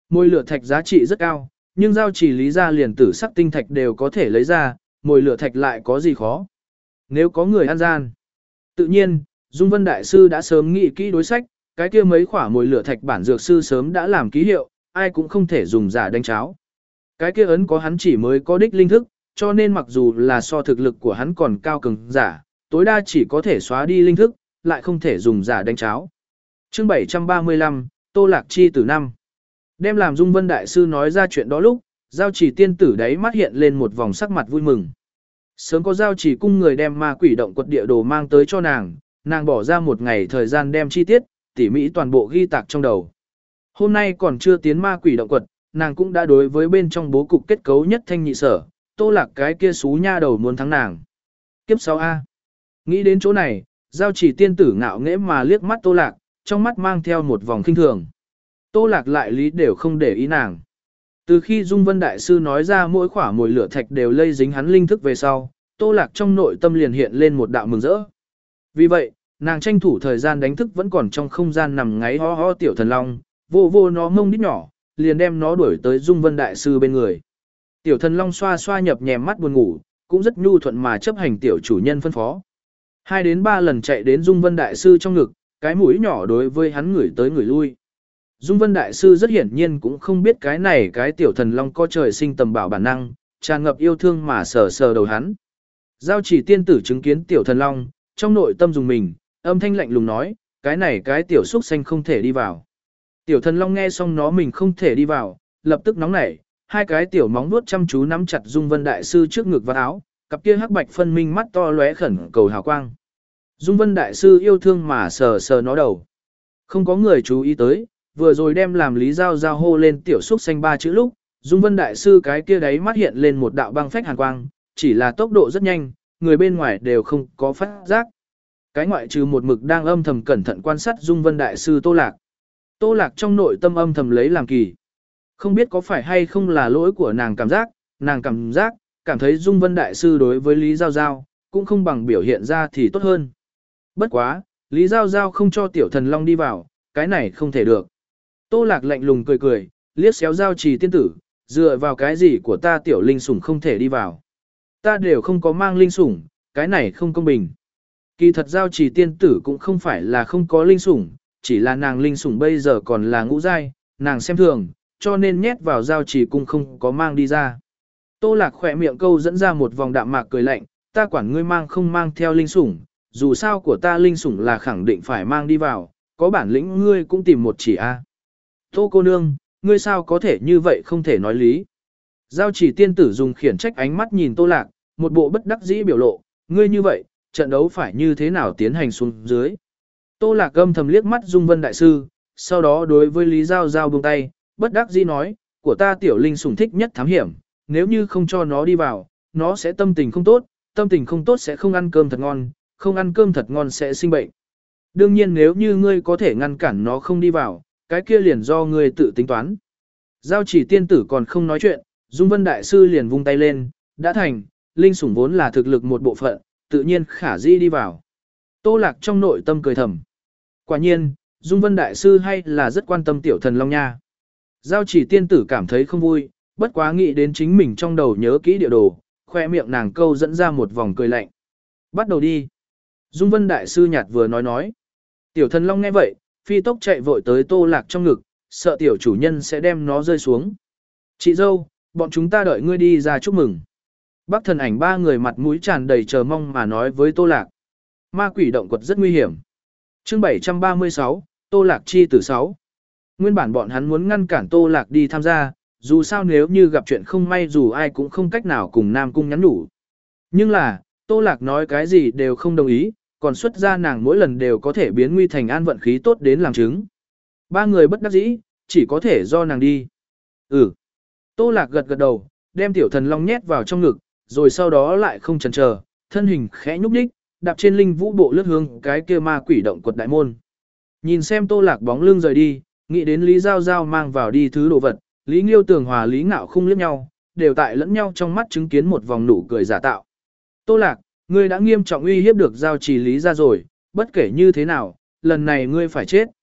Mồi lửa thạch giá trị rất cao, nhưng giao chỉ lý ra liền tử sắc tinh thạch đều có thể lấy ra, mồi lửa thạch lại có gì khó. Nếu có người ăn gian. Tự nhiên, Dung Vân Đại Sư đã sớm nghĩ kỹ đối sách, cái kia mấy khỏa mồi lửa thạch bản dược sư sớm đã làm ký hiệu, ai cũng không thể dùng giả đánh cháo. Cái kia ấn có hắn chỉ mới có đích linh thức, cho nên mặc dù là so thực lực của hắn còn cao cường giả, tối đa chỉ có thể xóa đi linh thức, lại không thể dùng giả đánh cháo. Chương bảy trăm ba mươi lăm, Tô Lạc Chi tử năm. Đem làm Dung Vân Đại Sư nói ra chuyện đó lúc, giao chỉ tiên tử đấy mắt hiện lên một vòng sắc mặt vui mừng. Sớm có giao chỉ cung người đem ma quỷ động quật địa đồ mang tới cho nàng, nàng bỏ ra một ngày thời gian đem chi tiết, tỉ mỹ toàn bộ ghi tạc trong đầu. Hôm nay còn chưa tiến ma quỷ động quật, nàng cũng đã đối với bên trong bố cục kết cấu nhất thanh nhị sở, Tô Lạc cái kia xú nha đầu muốn thắng nàng. Kiếp sáu A. Nghĩ đến chỗ này, giao chỉ tiên tử ngạo nghễ mà liếc mắt Tô Lạc, trong mắt mang theo một vòng khinh thường. Tô Lạc lại lý đều không để ý nàng. Từ khi Dung Vân Đại Sư nói ra mỗi khỏa mồi lửa thạch đều lây dính hắn linh thức về sau, Tô Lạc trong nội tâm liền hiện lên một đạo mừng rỡ. Vì vậy, nàng tranh thủ thời gian đánh thức vẫn còn trong không gian nằm ngáy ho ho tiểu thần long, vô vô nó mông đít nhỏ, liền đem nó đuổi tới Dung Vân Đại Sư bên người. Tiểu thần long xoa xoa nhập nhèm mắt buồn ngủ, cũng rất nhu thuận mà chấp hành tiểu chủ nhân phân phó. Hai đến ba lần chạy đến Dung Vân Đại Sư trong ngực, cái mũi nhỏ đối với hắn ngửi tới ngửi lui. Dung Vân Đại Sư rất hiển nhiên cũng không biết cái này cái tiểu thần long có trời sinh tầm bảo bản năng, tràn ngập yêu thương mà sờ sờ đầu hắn. Giao chỉ tiên tử chứng kiến tiểu thần long, trong nội tâm dùng mình, âm thanh lạnh lùng nói, cái này cái tiểu xúc xanh không thể đi vào. Tiểu thần long nghe xong nó mình không thể đi vào, lập tức nóng nảy, hai cái tiểu móng vuốt chăm chú nắm chặt Dung Vân Đại Sư trước ngực và áo, cặp kia hắc bạch phân minh mắt to lóe khẩn cầu hào quang. Dung Vân Đại Sư yêu thương mà sờ sờ nó đầu. Không có người chú ý tới, vừa rồi đem làm Lý Giao Giao hô lên tiểu xúc xanh ba chữ lúc, Dung Vân Đại Sư cái kia đáy mắt hiện lên một đạo băng phách hàn quang, chỉ là tốc độ rất nhanh, người bên ngoài đều không có phát giác. Cái ngoại trừ một mực đang âm thầm cẩn thận quan sát Dung Vân Đại Sư Tô Lạc. Tô Lạc trong nội tâm âm thầm lấy làm kỳ. Không biết có phải hay không là lỗi của nàng cảm giác, nàng cảm giác, cảm thấy Dung Vân Đại Sư đối với Lý Giao Giao, cũng không bằng biểu hiện ra thì tốt hơn. Bất quá, Lý Giao Giao không cho tiểu thần long đi vào, cái này không thể được. Tô Lạc lạnh lùng cười cười, liếc xéo giao trì tiên tử, dựa vào cái gì của ta tiểu linh sủng không thể đi vào. Ta đều không có mang linh sủng, cái này không công bình. Kỳ thật giao trì tiên tử cũng không phải là không có linh sủng, chỉ là nàng linh sủng bây giờ còn là ngũ giai, nàng xem thường, cho nên nhét vào giao trì cung không có mang đi ra. Tô Lạc khỏe miệng câu dẫn ra một vòng đạm mạc cười lạnh, ta quản ngươi mang không mang theo linh sủng, dù sao của ta linh sủng là khẳng định phải mang đi vào, có bản lĩnh ngươi cũng tìm một chỉ a. Tô cô nương, ngươi sao có thể như vậy không thể nói lý. Giao chỉ tiên tử dùng khiển trách ánh mắt nhìn Tô Lạc, một bộ bất đắc dĩ biểu lộ, ngươi như vậy, trận đấu phải như thế nào tiến hành xuống dưới. Tô Lạc âm thầm liếc mắt Dung Vân Đại Sư, sau đó đối với Lý Giao Giao buông tay, bất đắc dĩ nói, của ta tiểu linh sủng thích nhất thám hiểm, nếu như không cho nó đi vào, nó sẽ tâm tình không tốt, tâm tình không tốt sẽ không ăn cơm thật ngon, không ăn cơm thật ngon sẽ sinh bệnh. Đương nhiên nếu như ngươi có thể ngăn cản nó không đi vào, cái kia liền do ngươi tự tính toán. Giao chỉ tiên tử còn không nói chuyện, Dung Vân Đại Sư liền vung tay lên, đã thành, linh sủng vốn là thực lực một bộ phận, tự nhiên khả dĩ đi vào. Tô Lạc trong nội tâm cười thầm. Quả nhiên, Dung Vân Đại Sư hay là rất quan tâm tiểu thần long nha. Giao chỉ tiên tử cảm thấy không vui, bất quá nghĩ đến chính mình trong đầu nhớ kỹ địa đồ, khoe miệng nàng câu dẫn ra một vòng cười lạnh. Bắt đầu đi. Dung Vân Đại Sư nhạt vừa nói nói. Tiểu thần long nghe vậy, phi tốc chạy vội tới Tô Lạc trong ngực, sợ tiểu chủ nhân sẽ đem nó rơi xuống. Chị dâu, bọn chúng ta đợi ngươi đi ra chúc mừng. Bác thần ảnh ba người mặt mũi tràn đầy chờ mong mà nói với Tô Lạc. Ma quỷ động quật rất nguy hiểm. Chương bảy trăm ba mươi sáu, Tô Lạc chi tử sáu. Nguyên bản bọn hắn muốn ngăn cản Tô Lạc đi tham gia, dù sao nếu như gặp chuyện không may dù ai cũng không cách nào cùng Nam Cung nhắn nhủ. Nhưng là, Tô Lạc nói cái gì đều không đồng ý, còn xuất ra nàng mỗi lần đều có thể biến nguy thành an vận khí tốt đến làm chứng. Ba người bất đắc dĩ, chỉ có thể do nàng đi. Ừ. Tô Lạc gật gật đầu, đem tiểu thần long nhét vào trong ngực, rồi sau đó lại không chần chờ, thân hình khẽ nhúc nhích, đạp trên linh vũ bộ lướt hướng cái kia ma quỷ động quật đại môn. Nhìn xem Tô Lạc bóng lưng rời đi, nghĩ đến Lý Giao Giao mang vào đi thứ đồ vật, Lý Nghiêu Tường hòa Lý Ngạo Khung liếc nhau, đều tại lẫn nhau trong mắt chứng kiến một vòng nụ cười giả tạo. Tô Lạc, ngươi đã nghiêm trọng uy hiếp được giao trì Lý ra rồi, bất kể như thế nào, lần này ngươi phải chết.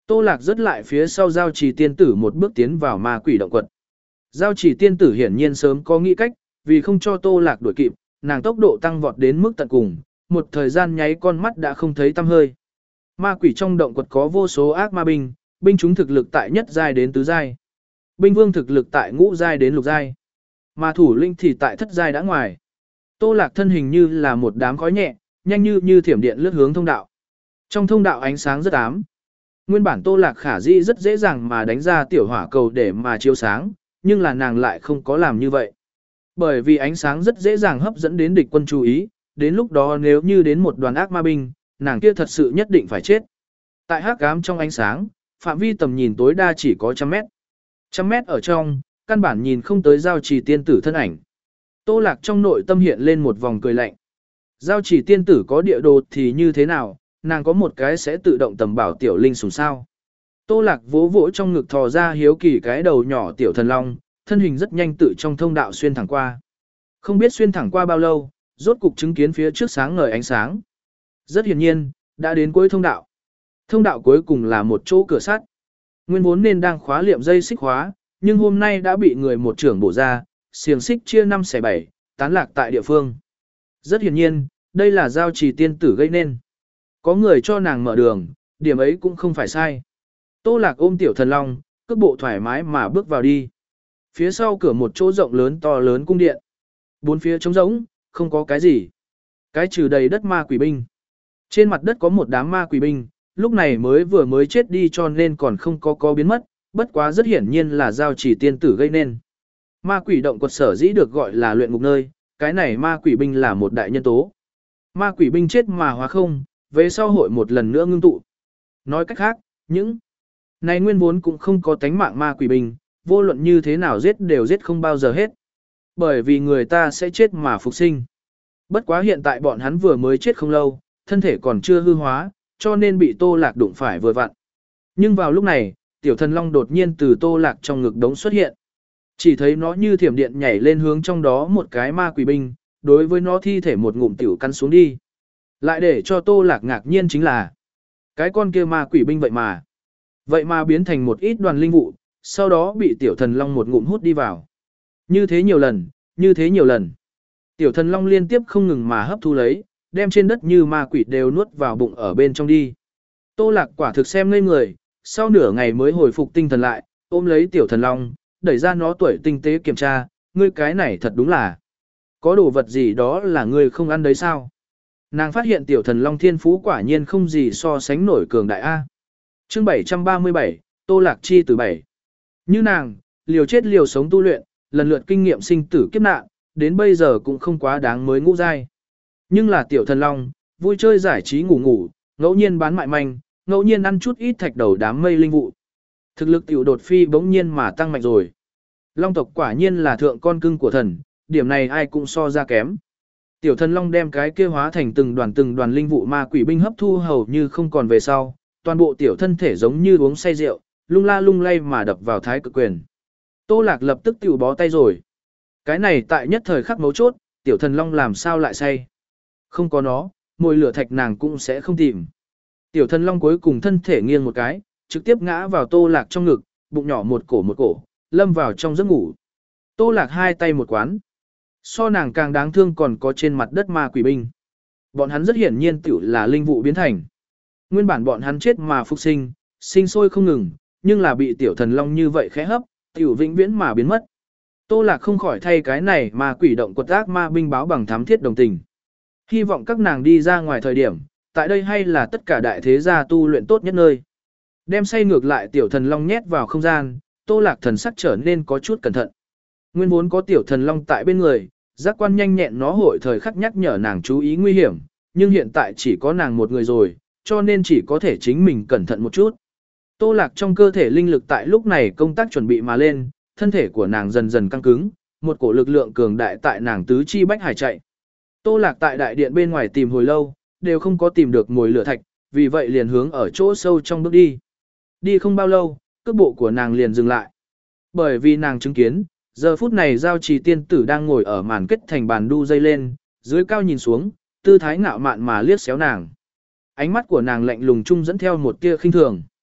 Tô Lạc rất lại phía sau giao trì tiên tử một bước tiến vào ma quỷ động quật. Giao trì tiên tử hiển nhiên sớm có nghĩ cách, vì không cho Tô Lạc đuổi kịp, nàng tốc độ tăng vọt đến mức tận cùng, một thời gian nháy con mắt đã không thấy tăm hơi. Ma quỷ trong động quật có vô số ác ma binh, binh chúng thực lực tại nhất giai đến tứ giai. Binh vương thực lực tại ngũ giai đến lục giai. Mà thủ linh thì tại thất giai đã ngoài. Tô Lạc thân hình như là một đám khói nhẹ, nhanh như như thiểm điện lướt hướng thông đạo. Trong thông đạo ánh sáng rất ám. Nguyên bản Tô Lạc khả dĩ rất dễ dàng mà đánh ra tiểu hỏa cầu để mà chiếu sáng, nhưng là nàng lại không có làm như vậy. Bởi vì ánh sáng rất dễ dàng hấp dẫn đến địch quân chú ý, đến lúc đó nếu như đến một đoàn ác ma binh, nàng kia thật sự nhất định phải chết. Tại hắc ám trong ánh sáng, phạm vi tầm nhìn tối đa chỉ có trăm mét. Trăm mét ở trong, căn bản nhìn không tới giao trì tiên tử thân ảnh. Tô Lạc trong nội tâm hiện lên một vòng cười lạnh. Giao trì tiên tử có địa đồ thì như thế nào, nàng có một cái sẽ tự động tầm bảo tiểu linh sủng sao. Tô Lạc vỗ vỗ trong ngực thò ra hiếu kỳ cái đầu nhỏ tiểu thần long, thân hình rất nhanh tự trong thông đạo xuyên thẳng qua. Không biết xuyên thẳng qua bao lâu, rốt cục chứng kiến phía trước sáng ngời ánh sáng. Rất hiển nhiên, đã đến cuối thông đạo. Thông đạo cuối cùng là một chỗ cửa sắt. Nguyên vốn nên đang khóa liệm dây xích khóa, nhưng hôm nay đã bị người một trưởng bổ ra, xiềng xích chia năm xẻ bảy, tán lạc tại địa phương. Rất hiển nhiên, đây là giao trì tiên tử gây nên. Có người cho nàng mở đường, điểm ấy cũng không phải sai. Tô Lạc ôm tiểu thần long, cước bộ thoải mái mà bước vào đi. Phía sau cửa một chỗ rộng lớn to lớn cung điện. Bốn phía trống rỗng, không có cái gì. Cái trừ đầy đất ma quỷ binh. Trên mặt đất có một đám ma quỷ binh, lúc này mới vừa mới chết đi cho nên còn không có có biến mất, bất quá rất hiển nhiên là giao trì tiên tử gây nên. Ma quỷ động quật sở dĩ được gọi là luyện ngục nơi, cái này ma quỷ binh là một đại nhân tố. Ma quỷ binh chết mà hóa không, về sau hội một lần nữa ngưng tụ. Nói cách khác, những này nguyên vốn cũng không có tánh mạng ma quỷ binh, vô luận như thế nào giết đều giết không bao giờ hết. Bởi vì người ta sẽ chết mà phục sinh. Bất quá hiện tại bọn hắn vừa mới chết không lâu, thân thể còn chưa hư hóa, cho nên bị Tô Lạc đụng phải vừa vặn. Nhưng vào lúc này, tiểu thần long đột nhiên từ Tô Lạc trong ngực đống xuất hiện. Chỉ thấy nó như thiểm điện nhảy lên hướng trong đó một cái ma quỷ binh, đối với nó thi thể một ngụm tiểu cắn xuống đi. Lại để cho Tô Lạc ngạc nhiên chính là, cái con kia ma quỷ binh vậy mà. Vậy mà biến thành một ít đoàn linh vụ, sau đó bị tiểu thần long một ngụm hút đi vào. Như thế nhiều lần, như thế nhiều lần. Tiểu thần long liên tiếp không ngừng mà hấp thu lấy, đem trên đất như ma quỷ đều nuốt vào bụng ở bên trong đi. Tô Lạc quả thực xem ngây người, sau nửa ngày mới hồi phục tinh thần lại, ôm lấy tiểu thần long, đẩy ra nó tuổi tinh tế kiểm tra, ngươi cái này thật đúng là. Có đồ vật gì đó là ngươi không ăn đấy sao? Nàng phát hiện tiểu thần long thiên phú quả nhiên không gì so sánh nổi cường đại A. Chương bảy trăm ba mươi bảy, Tô Lạc chi từ bảy. Như nàng, liều chết liều sống tu luyện, lần lượt kinh nghiệm sinh tử kiếp nạn, đến bây giờ cũng không quá đáng mới ngũ giai. Nhưng là tiểu thần long, vui chơi giải trí ngủ ngủ, ngẫu nhiên bán mại manh, ngẫu nhiên ăn chút ít thạch đầu đám mây linh vụ. Thực lực tiểu đột phi bỗng nhiên mà tăng mạnh rồi. Long tộc quả nhiên là thượng con cưng của thần, điểm này ai cũng so ra kém. Tiểu thần long đem cái kia hóa thành từng đoàn từng đoàn linh vụ ma quỷ binh hấp thu hầu như không còn về sau, toàn bộ tiểu thân thể giống như uống say rượu, lung la lung lay mà đập vào thái cực quyền. Tô Lạc lập tức tiểu bó tay rồi. Cái này tại nhất thời khắc mấu chốt, tiểu thần long làm sao lại say. Không có nó, mồi lửa thạch nàng cũng sẽ không tìm. Tiểu thần long cuối cùng thân thể nghiêng một cái, trực tiếp ngã vào Tô Lạc trong ngực, bụng nhỏ một cổ một cổ, lâm vào trong giấc ngủ. Tô Lạc hai tay một quán. So nàng càng đáng thương còn có trên mặt đất ma quỷ binh. Bọn hắn rất hiển nhiên tiểu là linh vụ biến thành. Nguyên bản bọn hắn chết mà phục sinh, sinh sôi không ngừng, nhưng là bị tiểu thần long như vậy khẽ hấp, tiểu vĩnh viễn mà biến mất. Tô Lạc không khỏi thay cái này mà quỷ động quật ác ma binh báo bằng thám thiết đồng tình. Hy vọng các nàng đi ra ngoài thời điểm, tại đây hay là tất cả đại thế gia tu luyện tốt nhất nơi. Đem say ngược lại tiểu thần long nhét vào không gian, Tô Lạc thần sắc trở nên có chút cẩn thận. Nguyên vốn có tiểu thần long tại bên người, giác quan nhanh nhẹn nó hội thời khắc nhắc nhở nàng chú ý nguy hiểm, nhưng hiện tại chỉ có nàng một người rồi, cho nên chỉ có thể chính mình cẩn thận một chút. Tô Lạc trong cơ thể linh lực tại lúc này công tác chuẩn bị mà lên, thân thể của nàng dần dần căng cứng, một cổ lực lượng cường đại tại nàng tứ chi bách hải chạy. Tô Lạc tại đại điện bên ngoài tìm hồi lâu, đều không có tìm được mồi lửa thạch, vì vậy liền hướng ở chỗ sâu trong bước đi. Đi không bao lâu, cước bộ của nàng liền dừng lại. Bởi vì nàng chứng kiến, giờ phút này giao trì tiên tử đang ngồi ở màn kết thành bàn đu dây lên, dưới cao nhìn xuống, tư thái ngạo mạn mà liếc xéo nàng. Ánh mắt của nàng lạnh lùng chung dẫn theo một tia khinh thường.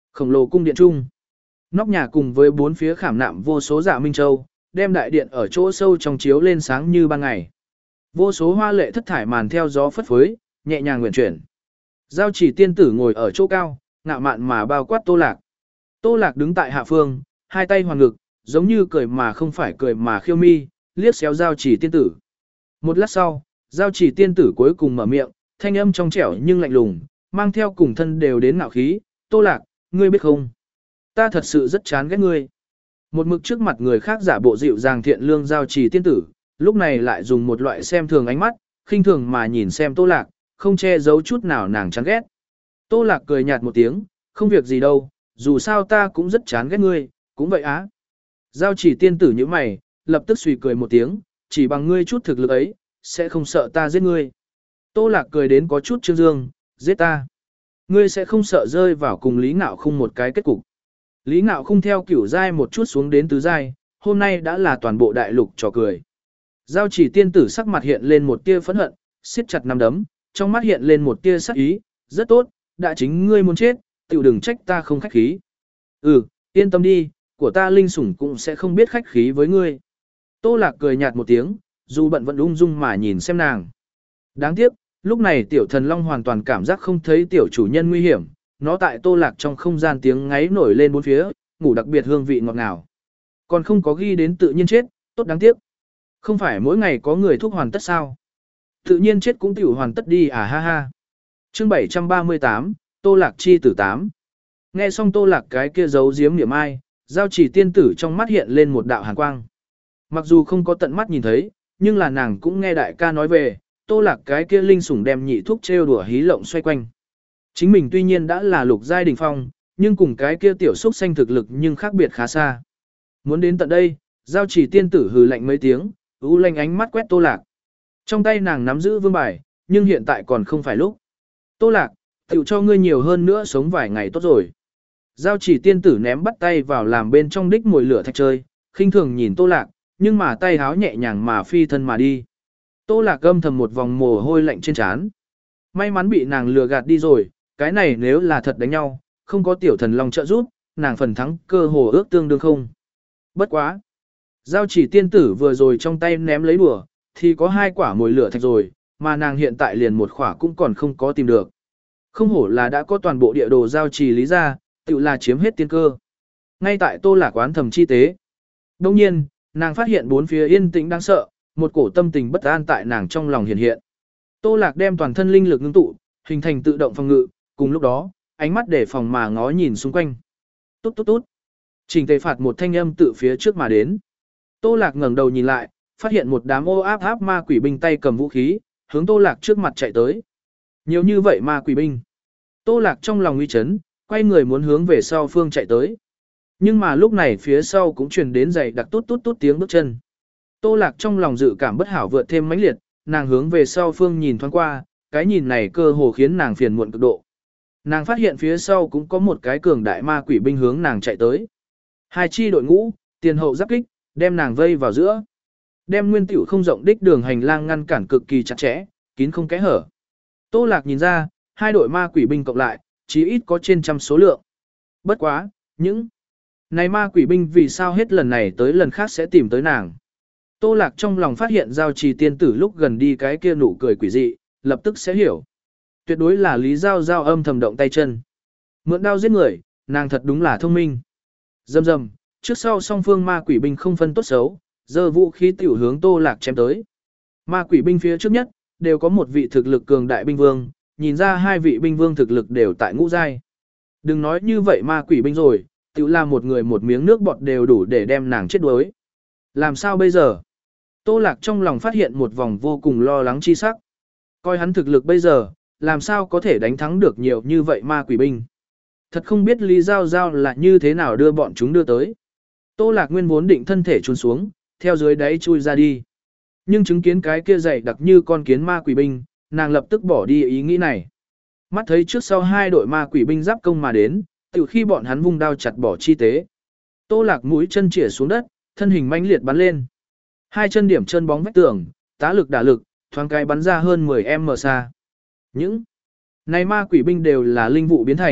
Khổng lồ cung điện trung. Nóc nhà cùng với bốn phía khảm nạm vô số dạ minh châu, đem đại điện ở chỗ sâu trong chiếu lên sáng như ban ngày. Vô số hoa lệ thất thải màn theo gió phất phới, nhẹ nhàng nguyện chuyển. Giao chỉ tiên tử ngồi ở chỗ cao, ngạo mạn mà bao quát Tô Lạc. Tô Lạc đứng tại hạ phương, hai tay hoàn ngực, giống như cười mà không phải cười mà khiêu mi, liếc xéo giao chỉ tiên tử. Một lát sau, giao chỉ tiên tử cuối cùng mở miệng, thanh âm trong trẻo nhưng lạnh lùng, mang theo cùng thân đều đến ngạo khí. Tô Lạc, ngươi biết không? Ta thật sự rất chán ghét ngươi. Một mực trước mặt người khác giả bộ dịu dàng thiện lương giao chỉ tiên tử, lúc này lại dùng một loại xem thường ánh mắt, khinh thường mà nhìn xem Tô Lạc, không che giấu chút nào nàng chán ghét. Tô Lạc cười nhạt một tiếng, không việc gì đâu, dù sao ta cũng rất chán ghét ngươi, cũng vậy á. Giao chỉ tiên tử như mày, lập tức suy cười một tiếng, chỉ bằng ngươi chút thực lực ấy, sẽ không sợ ta giết ngươi. Tô Lạc cười đến có chút trương dương, giết ta. Ngươi sẽ không sợ rơi vào cùng Lý Ngạo Khung một cái kết cục. Lý Ngạo Khung theo kiểu giai một chút xuống đến tứ giai, hôm nay đã là toàn bộ đại lục trò cười. Giao chỉ tiên tử sắc mặt hiện lên một tia phẫn hận, siết chặt nắm đấm, trong mắt hiện lên một tia sắc ý, rất tốt, đã chính ngươi muốn chết, tiểu đừng trách ta không khách khí. Ừ, yên tâm đi, của ta linh sủng cũng sẽ không biết khách khí với ngươi. Tô Lạc cười nhạt một tiếng, dù bận vẫn ung dung mà nhìn xem nàng. Đáng tiếc, lúc này tiểu thần long hoàn toàn cảm giác không thấy tiểu chủ nhân nguy hiểm, nó tại Tô Lạc trong không gian tiếng ngáy nổi lên bốn phía, ngủ đặc biệt hương vị ngọt ngào. Còn không có ghi đến tự nhiên chết, tốt đáng tiếc. Không phải mỗi ngày có người thuốc hoàn tất sao? Tự nhiên chết cũng tiểu hoàn tất đi à ha ha. Chương bảy trăm ba mươi tám, Tô Lạc chi tử tám. Nghe xong Tô Lạc cái kia giấu giếm niệm ai, giao chỉ tiên tử trong mắt hiện lên một đạo hàn quang. Mặc dù không có tận mắt nhìn thấy, nhưng là nàng cũng nghe đại ca nói về, Tô Lạc cái kia linh sủng đem nhị thuốc trêu đùa hí lộng xoay quanh. Chính mình tuy nhiên đã là lục giai đỉnh phong, nhưng cùng cái kia tiểu xúc xanh thực lực nhưng khác biệt khá xa. Muốn đến tận đây, giao chỉ tiên tử hừ lạnh mấy tiếng, u lanh ánh mắt quét Tô Lạc. Trong tay nàng nắm giữ vương bài, nhưng hiện tại còn không phải lúc. Tô Lạc, tiểu cho ngươi nhiều hơn nữa sống vài ngày tốt rồi. Giao chỉ tiên tử ném bắt tay vào làm bên trong đích mồi lửa thạch chơi, khinh thường nhìn Tô Lạc, nhưng mà tay háo nhẹ nhàng mà phi thân mà đi. Tô Lạc gâm thầm một vòng mồ hôi lạnh trên trán. May mắn bị nàng lừa gạt đi rồi, cái này nếu là thật đánh nhau, không có tiểu thần long trợ giúp, nàng phần thắng cơ hồ ước tương đương không. Bất quá. Giao chỉ tiên tử vừa rồi trong tay ném lấy đùa, thì có hai quả mồi lửa thạch rồi, mà nàng hiện tại liền một quả cũng còn không có tìm được. Không hổ là đã có toàn bộ địa đồ giao trì lý ra, tự là chiếm hết tiên cơ. Ngay tại Tô Lạc quán thầm chi tế. Đông nhiên, nàng phát hiện bốn phía yên tĩnh đáng sợ, một cổ tâm tình bất an tại nàng trong lòng hiện hiện. Tô Lạc đem toàn thân linh lực ngưng tụ, hình thành tự động phòng ngự, cùng lúc đó, ánh mắt để phòng mà ngó nhìn xung quanh. Tốt tốt tốt. Trình tề phạt một thanh âm tự phía trước mà đến. Tô Lạc ngẩng đầu nhìn lại, phát hiện một đám ô áp áp ma quỷ binh tay cầm vũ khí, hướng Tô Lạc trước mặt chạy tới. Nhiều như vậy ma quỷ binh. Tô Lạc trong lòng uy chấn, quay người muốn hướng về sau phương chạy tới. Nhưng mà lúc này phía sau cũng truyền đến giày đặc tốt tốt tốt tiếng bước chân. Tô Lạc trong lòng dự cảm bất hảo vượt thêm mãnh liệt, nàng hướng về sau phương nhìn thoáng qua, cái nhìn này cơ hồ khiến nàng phiền muộn cực độ. Nàng phát hiện phía sau cũng có một cái cường đại ma quỷ binh hướng nàng chạy tới. Hai chi đội ngũ, tiền hậu giáp kích, đem nàng vây vào giữa. Đem nguyên tiểu không rộng đích đường hành lang ngăn cản cực kỳ chặt chẽ, kín không kẽ hở. Tô Lạc nhìn ra, hai đội ma quỷ binh cộng lại, chí ít có trên trăm số lượng. Bất quá, những này ma quỷ binh vì sao hết lần này tới lần khác sẽ tìm tới nàng. Tô Lạc trong lòng phát hiện giao trì tiên tử lúc gần đi cái kia nụ cười quỷ dị, lập tức sẽ hiểu. Tuyệt đối là Lý Giao Giao âm thầm động tay chân. Mượn đao giết người, nàng thật đúng là thông minh. Dầm dầm, trước sau song phương ma quỷ binh không phân tốt xấu, giơ vũ khí tiểu hướng Tô Lạc chém tới. Ma quỷ binh phía trước nhất, đều có một vị thực lực cường đại binh vương, nhìn ra hai vị binh vương thực lực đều tại ngũ giai. Đừng nói như vậy ma quỷ binh rồi, tiểu là một người một miếng nước bọt đều đủ để đem nàng chết đuối. Làm sao bây giờ? Tô Lạc trong lòng phát hiện một vòng vô cùng lo lắng chi sắc. Coi hắn thực lực bây giờ, làm sao có thể đánh thắng được nhiều như vậy ma quỷ binh. Thật không biết Lý Giao Giao là như thế nào đưa bọn chúng đưa tới. Tô Lạc nguyên vốn định thân thể trùn xuống, theo dưới đáy chui ra đi. Nhưng chứng kiến cái kia dày đặc như con kiến ma quỷ binh, nàng lập tức bỏ đi ý nghĩ này. Mắt thấy trước sau hai đội ma quỷ binh giáp công mà đến, từ khi bọn hắn vung đao chặt bỏ chi tế. Tô Lạc mũi chân chĩa xuống đất, thân hình mãnh liệt bắn lên. Hai chân điểm chân bóng vách tường, tá lực đả lực, thoáng cái bắn ra hơn mười mét xa. Những này ma quỷ binh đều là linh vụ biến thành,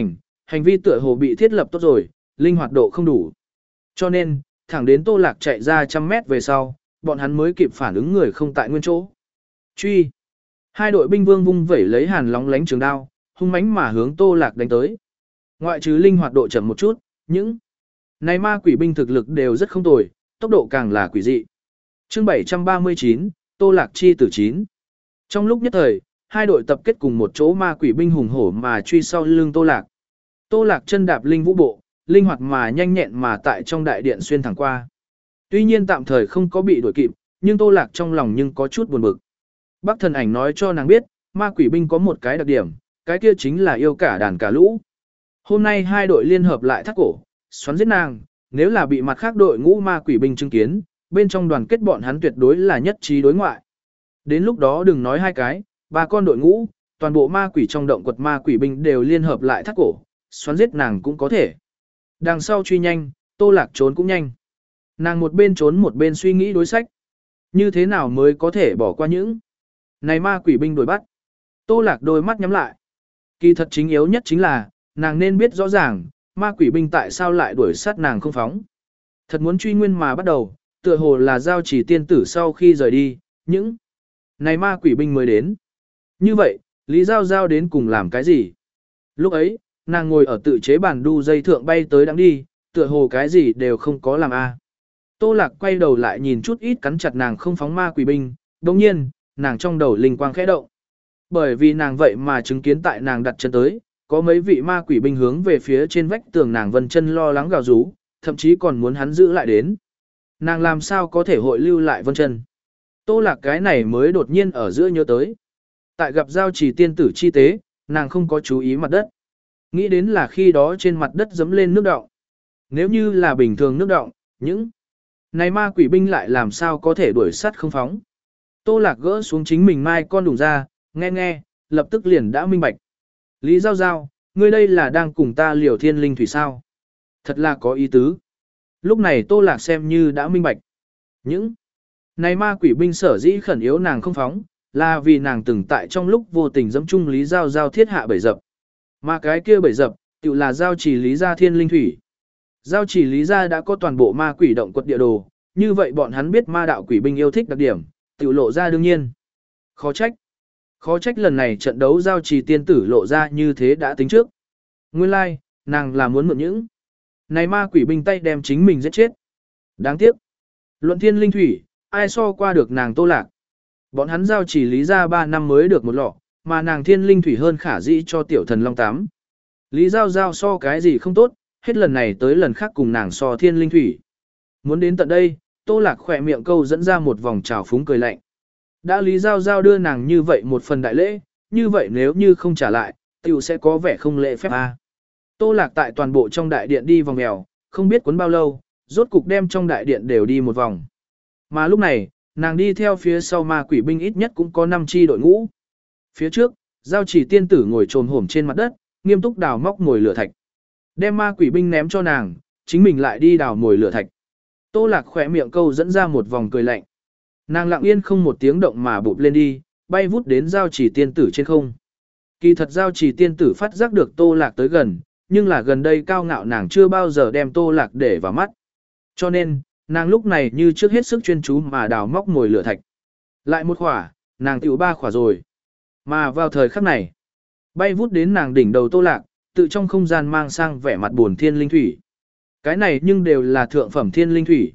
Hành vi tựa hồ bị thiết lập tốt rồi, linh hoạt độ không đủ. Cho nên, thẳng đến Tô Lạc chạy ra trăm mét về sau, bọn hắn mới kịp phản ứng người không tại nguyên chỗ. Truy. Hai đội binh vương vung vẩy lấy hàn lóng lánh trường đao, hung mãnh mà hướng Tô Lạc đánh tới. Ngoại trừ linh hoạt độ chậm một chút, những này ma quỷ binh thực lực đều rất không tồi, tốc độ càng là quỷ dị. Chương bảy trăm ba mươi chín, Tô Lạc chi tử chín. Trong lúc nhất thời, hai đội tập kết cùng một chỗ ma quỷ binh hùng hổ mà truy sau lưng Tô Lạc. Tô Lạc chân đạp linh vũ bộ, linh hoạt mà nhanh nhẹn mà tại trong đại điện xuyên thẳng qua. Tuy nhiên tạm thời không có bị đuổi kịp, nhưng Tô Lạc trong lòng nhưng có chút buồn bực. Bác thần ảnh nói cho nàng biết, ma quỷ binh có một cái đặc điểm, cái kia chính là yêu cả đàn cả lũ. Hôm nay hai đội liên hợp lại thắt cổ, xoắn giết nàng, nếu là bị mặt khác đội ngũ ma quỷ binh chứng kiến, bên trong đoàn kết bọn hắn tuyệt đối là nhất trí đối ngoại. Đến lúc đó đừng nói hai cái, ba con đội ngũ, toàn bộ ma quỷ trong động quật ma quỷ binh đều liên hợp lại thắt cổ, xoắn giết nàng cũng có thể. Đằng sau truy nhanh, Tô Lạc trốn cũng nhanh. Nàng một bên trốn một bên suy nghĩ đối sách. Như thế nào mới có thể bỏ qua những này ma quỷ binh đuổi bắt. Tô Lạc đôi mắt nhắm lại. Kỳ thật chính yếu nhất chính là, nàng nên biết rõ ràng, ma quỷ binh tại sao lại đuổi sát nàng không phóng. Thật muốn truy nguyên mà bắt đầu, tựa hồ là giao chỉ tiên tử sau khi rời đi, những này ma quỷ binh mới đến. Như vậy, Lý Giao Giao đến cùng làm cái gì? Lúc ấy, nàng ngồi ở tự chế bàn đu dây thượng bay tới đang đi, tựa hồ cái gì đều không có làm a. Tô Lạc quay đầu lại nhìn chút ít cắn chặt nàng không phóng ma quỷ binh, đồng nhiên, nàng trong đầu linh quang khẽ động. Bởi vì nàng vậy mà chứng kiến tại nàng đặt chân tới, có mấy vị ma quỷ binh hướng về phía trên vách tường nàng vân chân lo lắng gào rú, thậm chí còn muốn hắn giữ lại đến. Nàng làm sao có thể hội lưu lại vân chân. Tô Lạc cái này mới đột nhiên ở giữa nhớ tới. Tại gặp giao chỉ tiên tử chi tế, nàng không có chú ý mặt đất. Nghĩ đến là khi đó trên mặt đất dẫm lên nước đọng. Nếu như là bình thường nước đọng, những này ma quỷ binh lại làm sao có thể đuổi sắt không phóng. Tô Lạc gỡ xuống chính mình mai con đùng ra, nghe nghe, lập tức liền đã minh bạch. Lý Giao Giao, ngươi đây là đang cùng ta liều thiên linh thủy sao? Thật là có ý tứ. Lúc này Tô Lạc xem như đã minh bạch. Những này ma quỷ binh sở dĩ khẩn yếu nàng không phóng, là vì nàng từng tại trong lúc vô tình dẫm chung Lý Giao Giao thiết hạ bẫy dập. Mà cái kia bẫy dập, tự là giao chỉ Lý gia thiên linh thủy. Giao chỉ Lý gia đã có toàn bộ ma quỷ động quật địa đồ, như vậy bọn hắn biết ma đạo quỷ binh yêu thích đặc điểm, tự lộ ra đương nhiên. Khó trách. Khó trách lần này trận đấu giao trì tiên tử lộ ra như thế đã tính trước. Nguyên lai, like, nàng là muốn mượn những này ma quỷ binh tay đem chính mình giết chết. Đáng tiếc. Luận thiên linh thủy, ai so qua được nàng Tô Lạc. Bọn hắn giao chỉ Lý gia ba năm mới được một lọ, mà nàng thiên linh thủy hơn khả dĩ cho tiểu thần long tám. Lý Giao Giao so cái gì không tốt, hết lần này tới lần khác cùng nàng so thiên linh thủy. Muốn đến tận đây, Tô Lạc khỏe miệng câu dẫn ra một vòng trào phúng cười lạnh. Đã Lý Giao Giao đưa nàng như vậy một phần đại lễ, như vậy nếu như không trả lại, tiểu sẽ có vẻ không lễ phép a. Tô Lạc tại toàn bộ trong đại điện đi vòng mèo, không biết cuốn bao lâu, rốt cục đem trong đại điện đều đi một vòng. Mà lúc này, nàng đi theo phía sau ma quỷ binh ít nhất cũng có năm chi đội ngũ. Phía trước, giao chỉ tiên tử ngồi trồm hổm trên mặt đất, nghiêm túc đào móc mồi lửa thạch. Đem ma quỷ binh ném cho nàng, chính mình lại đi đào mồi lửa thạch. Tô Lạc khỏe miệng câu dẫn ra một vòng cười lạnh. Nàng lặng yên không một tiếng động mà bụp lên đi, bay vút đến giao chỉ tiên tử trên không. Kỳ thật giao chỉ tiên tử phát giác được Tô Lạc tới gần, nhưng là gần đây cao ngạo nàng chưa bao giờ đem Tô Lạc để vào mắt. Cho nên, nàng lúc này như trước hết sức chuyên chú mà đào móc mồi lửa thạch. Lại một khỏa, nàng tiểu ba khỏa rồi. Mà vào thời khắc này, bay vút đến nàng đỉnh đầu Tô Lạc, tự trong không gian mang sang vẻ mặt buồn thiên linh thủy. Cái này nhưng đều là thượng phẩm thiên linh thủy.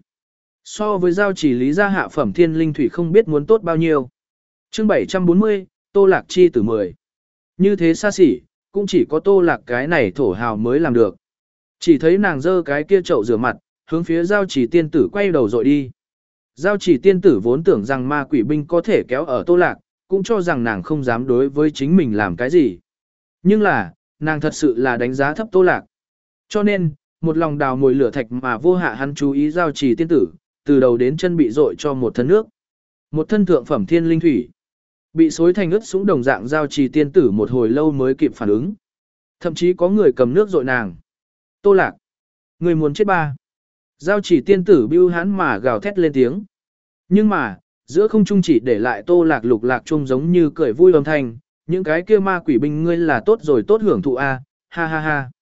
So với giao chỉ Lý gia hạ phẩm thiên linh thủy không biết muốn tốt bao nhiêu. Chương bảy trăm bốn mươi, Tô Lạc chi tử mười. Như thế xa xỉ, cũng chỉ có Tô Lạc cái này thổ hào mới làm được. Chỉ thấy nàng giơ cái kia chậu rửa mặt, hướng phía giao chỉ tiên tử quay đầu dội đi. Giao chỉ tiên tử vốn tưởng rằng ma quỷ binh có thể kéo ở Tô Lạc, cũng cho rằng nàng không dám đối với chính mình làm cái gì. Nhưng là, nàng thật sự là đánh giá thấp Tô Lạc. Cho nên, một lòng đào mồi lửa thạch mà vô hạ hắn chú ý giao chỉ tiên tử, từ đầu đến chân bị dội cho một thân nước. Một thân thượng phẩm thiên linh thủy. Bị xối thành ướt sũng đồng dạng giao chỉ tiên tử một hồi lâu mới kịp phản ứng. Thậm chí có người cầm nước dội nàng. Tô Lạc. Người muốn chết ba. Giao chỉ tiên tử bưu hắn mà gào thét lên tiếng. Nhưng mà, giữa không trung chỉ để lại Tô Lạc lục lạc chung giống như cười vui âm thanh. Những cái kia ma quỷ binh ngươi là tốt rồi tốt hưởng thụ a, ha ha ha.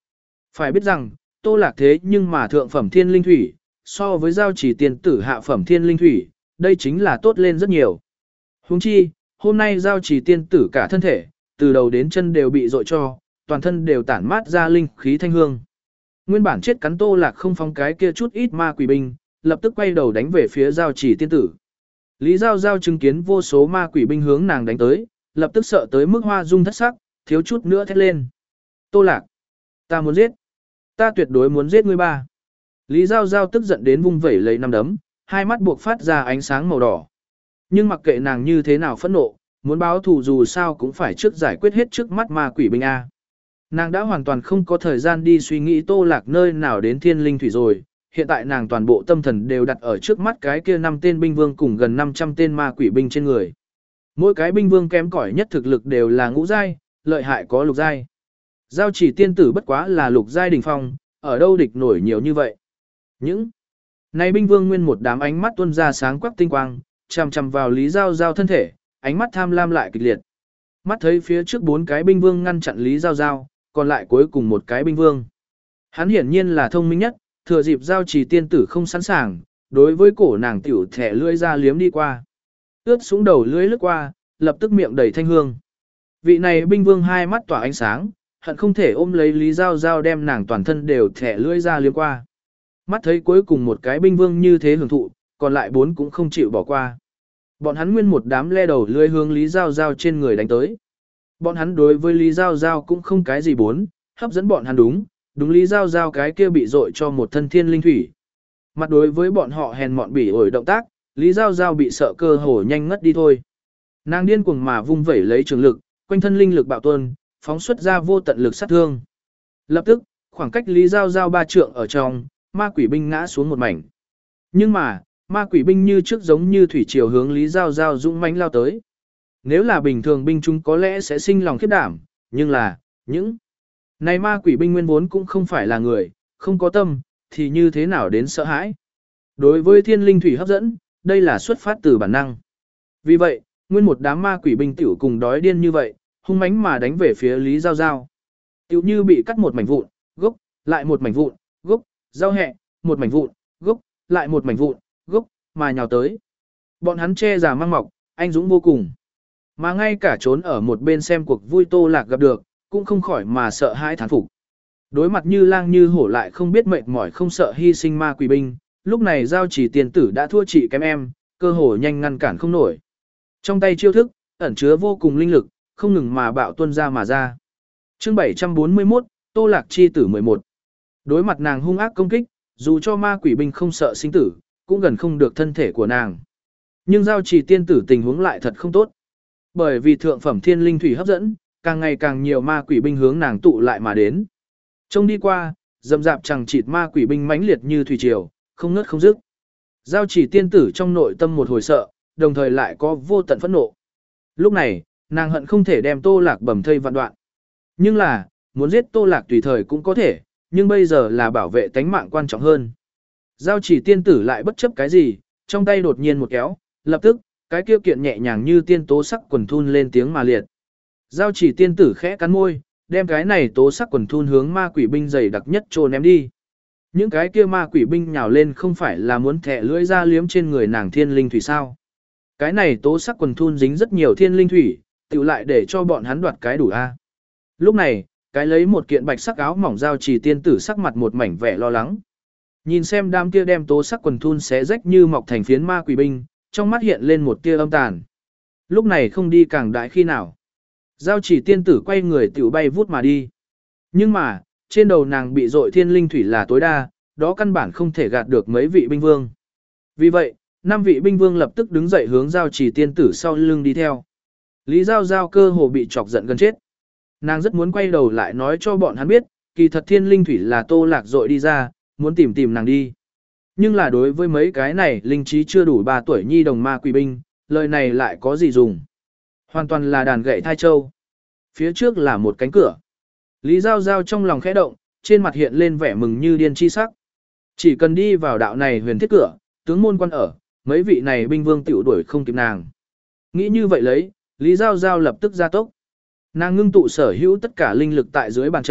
Phải biết rằng, Tô Lạc thế nhưng mà thượng phẩm thiên linh thủy, so với giao chỉ tiên tử hạ phẩm thiên linh thủy, đây chính là tốt lên rất nhiều. Huống chi, hôm nay giao chỉ tiên tử cả thân thể, từ đầu đến chân đều bị dội cho, toàn thân đều tản mát ra linh khí thanh hương. Nguyên bản chết cắn Tô Lạc không phóng cái kia chút ít ma quỷ binh, lập tức quay đầu đánh về phía giao chỉ tiên tử. Lý Giao Giao chứng kiến vô số ma quỷ binh hướng nàng đánh tới, lập tức sợ tới mức hoa dung thất sắc, thiếu chút nữa thét lên. Tô Lạc, ta muốn giết, ta tuyệt đối muốn giết ngươi ba. Lý Giao Giao tức giận đến vung vẩy lấy năm đấm, hai mắt buộc phát ra ánh sáng màu đỏ. Nhưng mặc kệ nàng như thế nào phẫn nộ, muốn báo thù dù sao cũng phải trước giải quyết hết trước mắt ma quỷ binh A. Nàng đã hoàn toàn không có thời gian đi suy nghĩ Tô Lạc nơi nào đến thiên linh thủy rồi, hiện tại nàng toàn bộ tâm thần đều đặt ở trước mắt cái kia năm tên binh vương cùng gần năm trăm tên ma quỷ binh trên người. Mỗi cái binh vương kém cỏi nhất thực lực đều là ngũ giai, lợi hại có lục giai. Giao chỉ tiên tử bất quá là lục giai đỉnh phong, ở đâu địch nổi nhiều như vậy. Những này binh vương nguyên một đám ánh mắt tuôn ra sáng quắc tinh quang, chằm chằm vào Lý Giao Giao thân thể, ánh mắt tham lam lại kịch liệt. Mắt thấy phía trước bốn cái binh vương ngăn chặn Lý Giao Giao, còn lại cuối cùng một cái binh vương. Hắn hiển nhiên là thông minh nhất, thừa dịp giao trì tiên tử không sẵn sàng, đối với cổ nàng tiểu thẻ lưỡi ra liếm đi qua. Ướt xuống đầu lưỡi lướt qua, lập tức miệng đầy thanh hương. Vị này binh vương hai mắt tỏa ánh sáng, hận không thể ôm lấy Lý Giao Giao đem nàng toàn thân đều thẻ lưỡi ra liếm qua. Mắt thấy cuối cùng một cái binh vương như thế hưởng thụ, còn lại bốn cũng không chịu bỏ qua. Bọn hắn nguyên một đám le đầu lưỡi hướng Lý Giao Giao trên người đánh tới. Bọn hắn đối với Lý Giao Giao cũng không cái gì bốn, hấp dẫn bọn hắn đúng, đúng Lý Giao Giao cái kia bị dội cho một thân thiên linh thủy. Mặt đối với bọn họ hèn mọn bỉ ổi động tác, Lý Giao Giao bị sợ cơ hồ nhanh ngất đi thôi. Nàng điên cuồng mà vung vẩy lấy trường lực, quanh thân linh lực bạo tuôn, phóng xuất ra vô tận lực sát thương. Lập tức, khoảng cách Lý Giao Giao ba trượng ở trong, ma quỷ binh ngã xuống một mảnh. Nhưng mà, ma quỷ binh như trước giống như thủy triều hướng Lý Giao Giao dũng mãnh lao tới. Nếu là bình thường binh chúng có lẽ sẽ sinh lòng khiếp đảm, nhưng là, những này ma quỷ binh nguyên vốn cũng không phải là người, không có tâm, thì như thế nào đến sợ hãi. Đối với thiên linh thủy hấp dẫn, đây là xuất phát từ bản năng. Vì vậy, nguyên một đám ma quỷ binh tiểu cùng đói điên như vậy, hung mãnh mà đánh về phía Lý Giao Giao. Tiểu như bị cắt một mảnh vụn, gốc, lại một mảnh vụn, gốc, giao hẹ, một mảnh vụn, gốc, lại một mảnh vụn, gốc, mà nhào tới. Bọn hắn che giả mang mọc, anh dũng vô cùng. Mà ngay cả trốn ở một bên xem cuộc vui Tô Lạc gặp được, cũng không khỏi mà sợ hãi thán phục. Đối mặt như lang như hổ lại không biết mệt mỏi không sợ hy sinh ma quỷ binh, lúc này giao chỉ tiền tử đã thua chị kém em, cơ hồ nhanh ngăn cản không nổi. Trong tay chiêu thức, ẩn chứa vô cùng linh lực, không ngừng mà bạo tuân ra mà ra. Chương bảy trăm bốn mươi mốt, Tô Lạc chi tử mười một. Đối mặt nàng hung ác công kích, dù cho ma quỷ binh không sợ sinh tử, cũng gần không được thân thể của nàng. Nhưng giao chỉ tiên tử tình huống lại thật không tốt. Bởi vì thượng phẩm thiên linh thủy hấp dẫn, càng ngày càng nhiều ma quỷ binh hướng nàng tụ lại mà đến. Trông đi qua, dầm dạp chẳng chịt ma quỷ binh mãnh liệt như thủy triều, không ngớt không dứt. Giao chỉ tiên tử trong nội tâm một hồi sợ, đồng thời lại có vô tận phẫn nộ. Lúc này, nàng hận không thể đem Tô Lạc bầm thây vạn đoạn. Nhưng là, muốn giết Tô Lạc tùy thời cũng có thể, nhưng bây giờ là bảo vệ tánh mạng quan trọng hơn. Giao chỉ tiên tử lại bất chấp cái gì, trong tay đột nhiên một kéo, lập tức, cái kia kiện nhẹ nhàng như tiên tố sắc quần thun lên tiếng mà liệt. Giao chỉ tiên tử khẽ cắn môi, đem cái này tố sắc quần thun hướng ma quỷ binh dày đặc nhất trô ném đi. Những cái kia ma quỷ binh nhào lên không phải là muốn thẻ lưỡi ra liếm trên người nàng thiên linh thủy sao. Cái này tố sắc quần thun dính rất nhiều thiên linh thủy, tự lại để cho bọn hắn đoạt cái đủ a. Lúc này, cái lấy một kiện bạch sắc áo mỏng giao chỉ tiên tử sắc mặt một mảnh vẻ lo lắng. Nhìn xem đám kia đem tố sắc quần thun xé rách như mọc thành phiến ma quỷ binh, trong mắt hiện lên một tia âm tàn. Lúc này không đi càng đại khi nào. Giao chỉ tiên tử quay người tiểu bay vút mà đi. Nhưng mà, trên đầu nàng bị dội thiên linh thủy là tối đa, đó căn bản không thể gạt được mấy vị binh vương. Vì vậy, năm vị binh vương lập tức đứng dậy hướng giao chỉ tiên tử sau lưng đi theo. Lý Giao Giao cơ hồ bị chọc giận gần chết. Nàng rất muốn quay đầu lại nói cho bọn hắn biết, kỳ thật thiên linh thủy là Tô Lạc dội đi ra, muốn tìm tìm nàng đi. Nhưng là đối với mấy cái này linh trí chưa đủ ba tuổi nhi đồng ma quỷ binh, lời này lại có gì dùng. Hoàn toàn là đàn gậy thai châu. Phía trước là một cánh cửa. Lý Giao Giao trong lòng khẽ động, trên mặt hiện lên vẻ mừng như điên chi sắc. Chỉ cần đi vào đạo này huyền thiết cửa, tướng môn quan ở, mấy vị này binh vương tiểu đuổi không kịp nàng. Nghĩ như vậy lấy, Lý Giao Giao lập tức ra tốc. Nàng ngưng tụ sở hữu tất cả linh lực tại dưới bàn chân,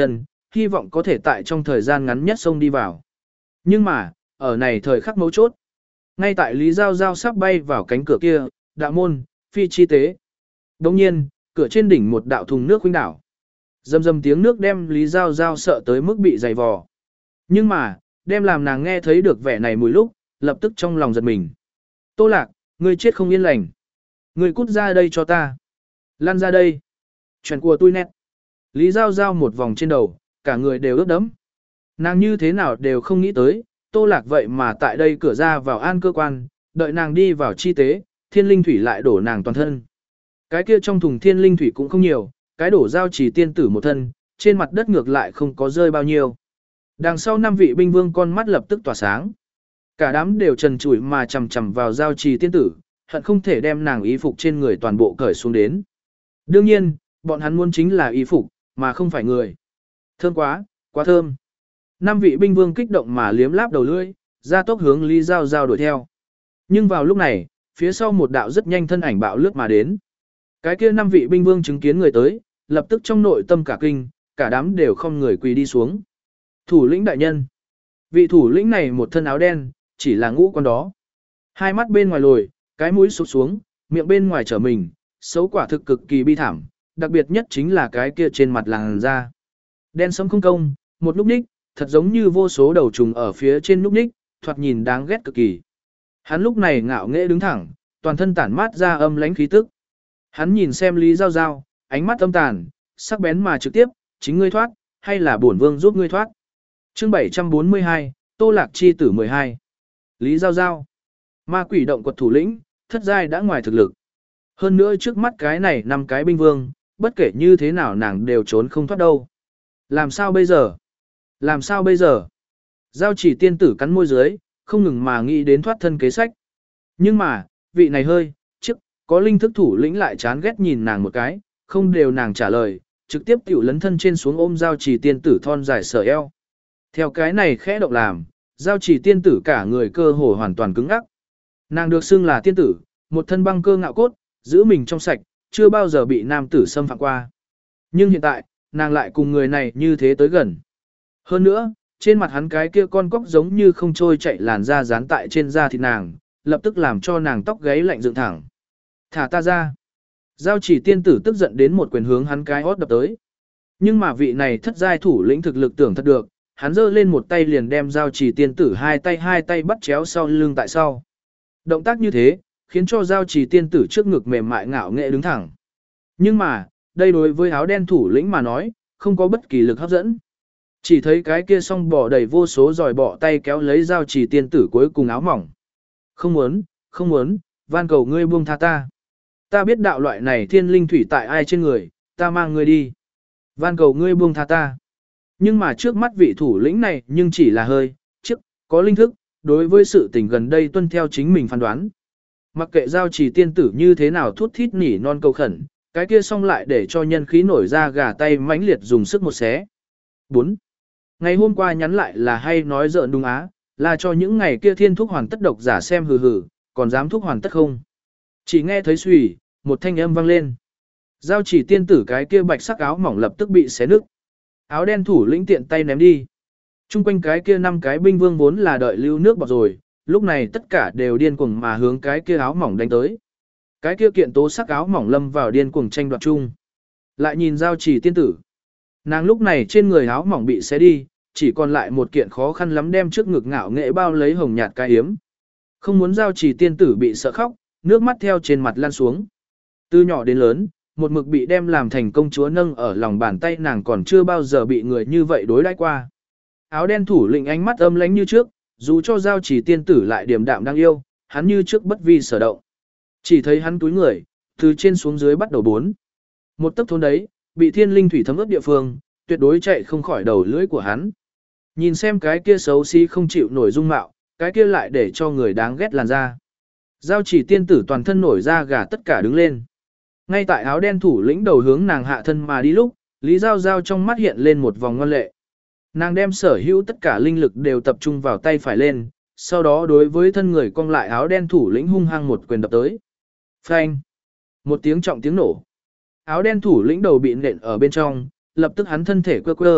hy vọng có thể tại trong thời gian ngắn nhất xông đi vào. Nhưng mà, ở này thời khắc mấu chốt, ngay tại Lý Giao Giao sắp bay vào cánh cửa kia, đạo môn, phi chi tế. Đồng nhiên, cửa trên đỉnh một đạo thùng nước huynh đảo. Dầm dầm tiếng nước đem Lý Giao Giao sợ tới mức bị dày vò. Nhưng mà, đem làm nàng nghe thấy được vẻ này mùi lúc, lập tức trong lòng giật mình. Tô Lạc, ngươi chết không yên lành. Ngươi cút ra đây cho ta. Lăn ra đây. Chuyện của tôi nét. Lý Giao Giao một vòng trên đầu, cả người đều ướt đẫm. Nàng như thế nào đều không nghĩ tới, Tô Lạc vậy mà tại đây cửa ra vào an cơ quan, đợi nàng đi vào chi tế, thiên linh thủy lại đổ nàng toàn thân. Cái kia trong thùng thiên linh thủy cũng không nhiều, cái đổ giao chỉ tiên tử một thân, trên mặt đất ngược lại không có rơi bao nhiêu. Đằng sau năm vị binh vương con mắt lập tức tỏa sáng. Cả đám đều trần trụi mà chầm chầm vào giao trì tiên tử, hận không thể đem nàng y phục trên người toàn bộ cởi xuống đến. Đương nhiên, bọn hắn muốn chính là y phục, mà không phải người. Thơm quá, quá thơm. Năm vị binh vương kích động mà liếm láp đầu lưỡi, ra tốc hướng Lý Giao Giao đuổi theo. Nhưng vào lúc này, phía sau một đạo rất nhanh thân ảnh bạo lướt mà đến. Cái kia năm vị binh vương chứng kiến người tới, lập tức trong nội tâm cả kinh, cả đám đều không người quỳ đi xuống. Thủ lĩnh đại nhân. Vị thủ lĩnh này một thân áo đen, chỉ là ngũ con đó. Hai mắt bên ngoài lồi, cái mũi sụp xuống, miệng bên ngoài trở mình, xấu quả thực cực kỳ bi thảm, đặc biệt nhất chính là cái kia trên mặt làn da. Đen sẫm không công, một núc ních, thật giống như vô số đầu trùng ở phía trên núc ních, thoạt nhìn đáng ghét cực kỳ. Hắn lúc này ngạo nghễ đứng thẳng, toàn thân tản mát ra âm lãnh khí tức. Hắn nhìn xem Lý Giao Giao, ánh mắt âm tàn, sắc bén mà trực tiếp, chính ngươi thoát, hay là bổn vương giúp ngươi thoát. Chương bảy trăm bốn mươi hai, Tô Lạc chi tử mười hai. Lý Giao Giao. Ma quỷ động quật thủ lĩnh, thất giai đã ngoài thực lực. Hơn nữa trước mắt cái này năm cái binh vương, bất kể như thế nào nàng đều trốn không thoát đâu. Làm sao bây giờ? Làm sao bây giờ? Giao chỉ tiên tử cắn môi dưới, không ngừng mà nghĩ đến thoát thân kế sách. Nhưng mà, vị này hơi, chức, có linh thức thủ lĩnh lại chán ghét nhìn nàng một cái, không đều nàng trả lời, trực tiếp tiểu lấn thân trên xuống ôm giao chỉ tiên tử thon dài sở eo. Theo cái này khẽ động làm, giao chỉ tiên tử cả người cơ hồ hoàn toàn cứng ngắc. Nàng được xưng là tiên tử, một thân băng cơ ngạo cốt, giữ mình trong sạch, chưa bao giờ bị nam tử xâm phạm qua. Nhưng hiện tại, nàng lại cùng người này như thế tới gần. Hơn nữa, trên mặt hắn cái kia con cóc giống như không trôi chạy làn da dán tại trên da thịt nàng, lập tức làm cho nàng tóc gáy lạnh dựng thẳng. Thả ta ra. Giao chỉ tiên tử tức giận đến một quyền hướng hắn cái hót đập tới. Nhưng mà vị này thất giai thủ lĩnh thực lực tưởng thật được, hắn giơ lên một tay liền đem giao chỉ tiên tử hai tay hai tay bắt chéo sau lưng tại sau. Động tác như thế, khiến cho giao chỉ tiên tử trước ngực mềm mại ngạo nghệ đứng thẳng. Nhưng mà, đây đối với áo đen thủ lĩnh mà nói, không có bất kỳ lực hấp dẫn. Chỉ thấy cái kia song bò đầy vô số giòi bọ tay kéo lấy giao chỉ tiên tử cuối cùng áo mỏng. Không muốn, không muốn, van cầu ngươi buông tha ta. Ta biết đạo loại này thiên linh thủy tại ai trên người, ta mang ngươi đi. Van cầu ngươi buông tha ta. Nhưng mà trước mắt vị thủ lĩnh này nhưng chỉ là hơi, chức, có linh thức, đối với sự tình gần đây tuân theo chính mình phán đoán. Mặc kệ giao chỉ tiên tử như thế nào thút thít nỉ non cầu khẩn, cái kia xong lại để cho nhân khí nổi ra gà tay mãnh liệt dùng sức một xé. bốn. Ngày hôm qua nhắn lại là hay nói giỡn đúng á, là cho những ngày kia thiên thúc hoàn tất độc giả xem hừ hừ, còn dám thúc hoàn tất không. Chỉ nghe thấy xùy, một thanh âm vang lên. Giao chỉ tiên tử cái kia bạch sắc áo mỏng lập tức bị xé nứt. Áo đen thủ lĩnh tiện tay ném đi. Trung quanh cái kia năm cái binh vương vốn là đợi lưu nước bọt rồi, lúc này tất cả đều điên cuồng mà hướng cái kia áo mỏng đánh tới. Cái kia kiện tố sắc áo mỏng lâm vào điên cuồng tranh đoạt chung. Lại nhìn giao chỉ tiên tử. Nàng lúc này trên người áo mỏng bị xé đi, chỉ còn lại một kiện khó khăn lắm đem trước ngực ngạo nghệ bao lấy hồng nhạt cái yếm. Không muốn giao chỉ tiên tử bị sợ khóc, nước mắt theo trên mặt lan xuống. Từ nhỏ đến lớn, một mực bị đem làm thành công chúa nâng ở lòng bàn tay nàng còn chưa bao giờ bị người như vậy đối đãi qua. Áo đen thủ lĩnh ánh mắt âm lãnh như trước, dù cho giao chỉ tiên tử lại điềm đạm đang yêu, hắn như trước bất vi sở động. Chỉ thấy hắn túi người, từ trên xuống dưới bắt đầu bốn. Một tấc thôn đấy, bị thiên linh thủy thấm ướt địa phương, tuyệt đối chạy không khỏi đầu lưỡi của hắn. Nhìn xem cái kia xấu xí không chịu nổi dung mạo, cái kia lại để cho người đáng ghét làn da. Giao chỉ tiên tử toàn thân nổi ra gà tất cả đứng lên. Ngay tại áo đen thủ lĩnh đầu hướng nàng hạ thân mà đi lúc, Lý Giao Giao trong mắt hiện lên một vòng ngoan lệ. Nàng đem sở hữu tất cả linh lực đều tập trung vào tay phải lên, sau đó đối với thân người cong lại áo đen thủ lĩnh hung hăng một quyền đập tới. Phanh! Một tiếng trọng tiếng nổ. Áo đen thủ lĩnh đầu bị nện ở bên trong, lập tức hắn thân thể quơ quơ,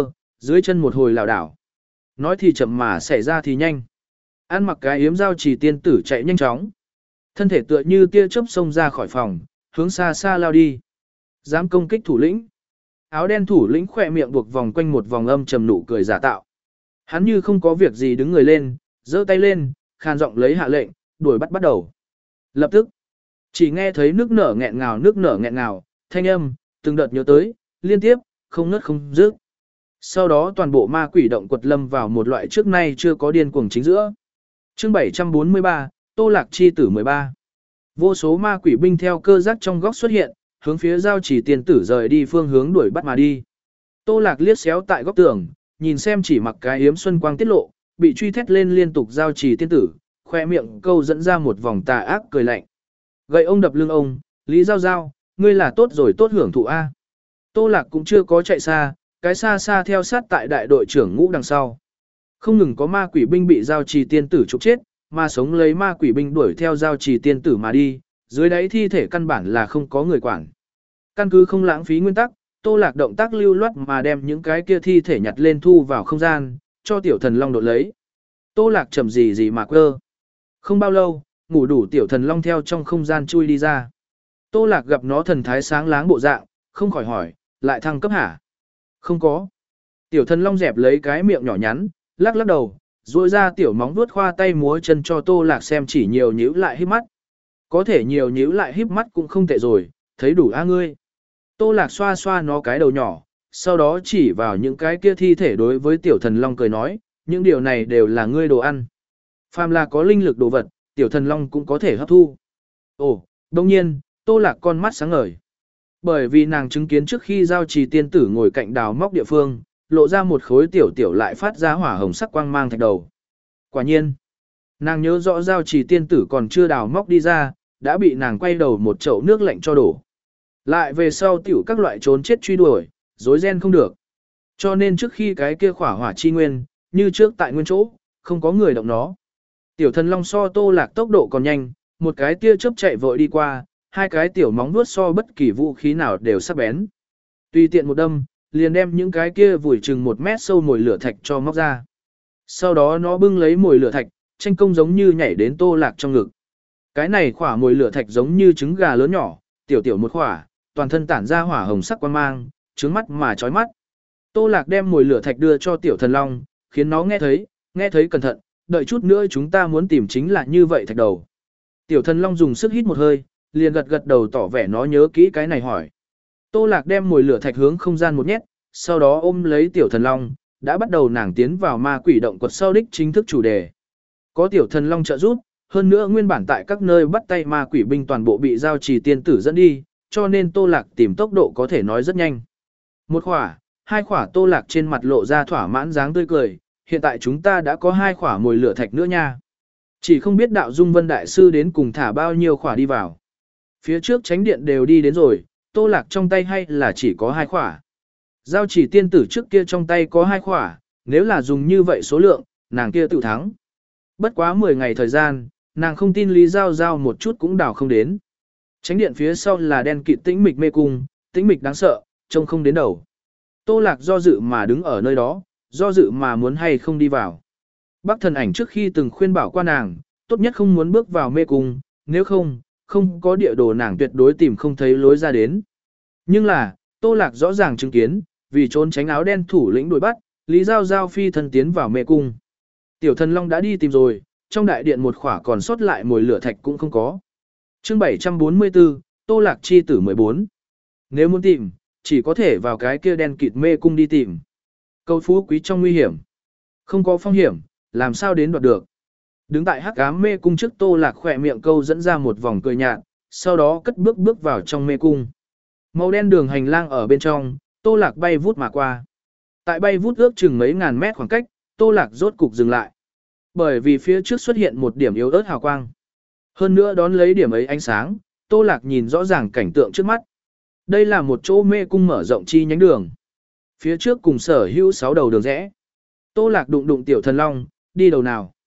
Dưới chân một hồi lảo đảo. Nói thì chậm mà xảy ra thì nhanh. Ăn mặc cái yếm giao chỉ tiên tử chạy nhanh chóng. Thân thể tựa như tia chớp xông ra khỏi phòng, hướng xa xa lao đi. Dám công kích thủ lĩnh. Áo đen thủ lĩnh khỏe miệng buộc vòng quanh một vòng âm trầm nụ cười giả tạo. Hắn như không có việc gì đứng người lên, giơ tay lên, khàn giọng lấy hạ lệnh, đuổi bắt bắt đầu. Lập tức, chỉ nghe thấy nước nở nghẹn ngào nước nở nghẹn ngào, thanh âm, từng đợt nhớ tới, liên tiếp, không ngớt không dứt. Sau đó toàn bộ ma quỷ động quật lâm vào một loại trước nay chưa có điên cuồng chính giữa. Chương bảy trăm bốn mươi ba, Tô Lạc chi tử mười ba. Vô số ma quỷ binh theo cơ giác trong góc xuất hiện, hướng phía giao chỉ tiên tử rời đi phương hướng đuổi bắt mà đi. Tô Lạc liếc xéo tại góc tường, nhìn xem chỉ mặc cái yếm xuân quang tiết lộ, bị truy thét lên liên tục giao chỉ tiên tử, khoe miệng câu dẫn ra một vòng tà ác cười lạnh. Gậy ông đập lưng ông, Lý Giao Giao, ngươi là tốt rồi tốt hưởng thụ A. Tô Lạc cũng chưa có chạy xa, cái xa xa theo sát tại đại đội trưởng ngũ đằng sau. Không ngừng có ma quỷ binh bị giao trì tiên tử trục chết, mà sống lấy ma quỷ binh đuổi theo giao trì tiên tử mà đi, dưới đáy thi thể căn bản là không có người quản. Căn cứ không lãng phí nguyên tắc, Tô Lạc động tác lưu loát mà đem những cái kia thi thể nhặt lên thu vào không gian, cho tiểu thần long đột lấy. Tô Lạc chậm gì gì mà quơ. Không bao lâu, ngủ đủ tiểu thần long theo trong không gian chui đi ra. Tô Lạc gặp nó thần thái sáng láng bộ dạng, không khỏi hỏi, lại thăng cấp hả? Không có. Tiểu thần long dẹp lấy cái miệng nhỏ nhắn, lắc lắc đầu, duỗi ra tiểu móng vuốt khoa tay múa chân cho Tô Lạc xem chỉ nhiều nhíu lại híp mắt. Có thể nhiều nhíu lại híp mắt cũng không tệ rồi, thấy đủ a ngươi. Tô Lạc xoa xoa nó cái đầu nhỏ, sau đó chỉ vào những cái kia thi thể đối với tiểu thần long cười nói, những điều này đều là ngươi đồ ăn. Phàm là có linh lực đồ vật, tiểu thần long cũng có thể hấp thu. Ồ, đồng nhiên, Tô Lạc con mắt sáng ngời. Bởi vì nàng chứng kiến trước khi giao trì tiên tử ngồi cạnh đào móc địa phương, lộ ra một khối tiểu tiểu lại phát ra hỏa hồng sắc quang mang thạch đầu. Quả nhiên, nàng nhớ rõ giao trì tiên tử còn chưa đào móc đi ra, đã bị nàng quay đầu một chậu nước lạnh cho đổ. Lại về sau tiểu các loại trốn chết truy đuổi, rối ren không được. Cho nên trước khi cái kia khỏa hỏa chi nguyên, như trước tại nguyên chỗ, không có người động nó. Tiểu thần long so Tô Lạc tốc độ còn nhanh, một cái tia chớp chạy vội đi qua, hai cái tiểu móng vuốt so bất kỳ vũ khí nào đều sắc bén. Tùy tiện một đâm, liền đem những cái kia vùi chừng một mét sâu mồi lửa thạch cho móc ra. Sau đó nó bưng lấy mồi lửa thạch, tranh công giống như nhảy đến Tô Lạc trong ngực. Cái này khỏa mồi lửa thạch giống như trứng gà lớn nhỏ, tiểu tiểu một khỏa, toàn thân tản ra hỏa hồng sắc quang mang, trướng mắt mà chói mắt. Tô Lạc đem mồi lửa thạch đưa cho tiểu thần long, khiến nó nghe thấy, nghe thấy cẩn thận, đợi chút nữa chúng ta muốn tìm chính là như vậy thạch đầu. Tiểu thần long dùng sức hít một hơi, liền gật gật đầu tỏ vẻ nó nhớ kỹ cái này hỏi. Tô Lạc đem mồi lửa thạch hướng không gian một nhét, sau đó ôm lấy tiểu thần long, đã bắt đầu nàng tiến vào ma quỷ động quật sau đích chính thức chủ đề. Có tiểu thần long trợ giúp, hơn nữa nguyên bản tại các nơi bắt tay ma quỷ binh toàn bộ bị giao trì tiên tử dẫn đi, cho nên Tô Lạc tìm tốc độ có thể nói rất nhanh. Một khỏa, hai khỏa Tô Lạc trên mặt lộ ra thỏa mãn dáng tươi cười, hiện tại chúng ta đã có hai khỏa mồi lửa thạch nữa nha. Chỉ không biết đạo Dung Vân Đại Sư đến cùng thả bao nhiêu khỏa đi vào. Phía trước tránh điện đều đi đến rồi, Tô Lạc trong tay hay là chỉ có hai khỏa. Giao chỉ tiên tử trước kia trong tay có hai khỏa, nếu là dùng như vậy số lượng, nàng kia tự thắng. Bất quá mười ngày thời gian, nàng không tin Lý Giao Giao một chút cũng đào không đến. Tránh điện phía sau là đen kịt tĩnh mịch mê cung, tĩnh mịch đáng sợ, trông không đến đầu. Tô Lạc do dự mà đứng ở nơi đó, do dự mà muốn hay không đi vào. Bác thần ảnh trước khi từng khuyên bảo qua nàng, tốt nhất không muốn bước vào mê cung, nếu không, không có địa đồ nàng tuyệt đối tìm không thấy lối ra đến. Nhưng là, Tô Lạc rõ ràng chứng kiến, vì trốn tránh áo đen thủ lĩnh đuổi bắt, Lý Giao Giao phi thân tiến vào mê cung. Tiểu thần long đã đi tìm rồi, trong đại điện một khỏa còn sót lại mồi lửa thạch cũng không có. Chương bảy trăm bốn mươi tư, Tô Lạc chi tử mười bốn. Nếu muốn tìm, chỉ có thể vào cái kia đen kịt mê cung đi tìm. Cầu phú quý trong nguy hiểm. Không có phong hiểm, làm sao đến đoạt được. Đứng tại hắc ám mê cung trước Tô Lạc khỏe miệng câu dẫn ra một vòng cười nhạt, sau đó cất bước bước vào trong mê cung. Màu đen đường hành lang ở bên trong, Tô Lạc bay vút mà qua. Tại bay vút ước chừng mấy ngàn mét khoảng cách, Tô Lạc rốt cục dừng lại. Bởi vì phía trước xuất hiện một điểm yếu ớt hào quang. Hơn nữa đón lấy điểm ấy ánh sáng, Tô Lạc nhìn rõ ràng cảnh tượng trước mắt. Đây là một chỗ mê cung mở rộng chi nhánh đường. Phía trước cùng sở hữu sáu đầu đường rẽ. Tô Lạc đụng đụng tiểu thần long, đi đầu nào.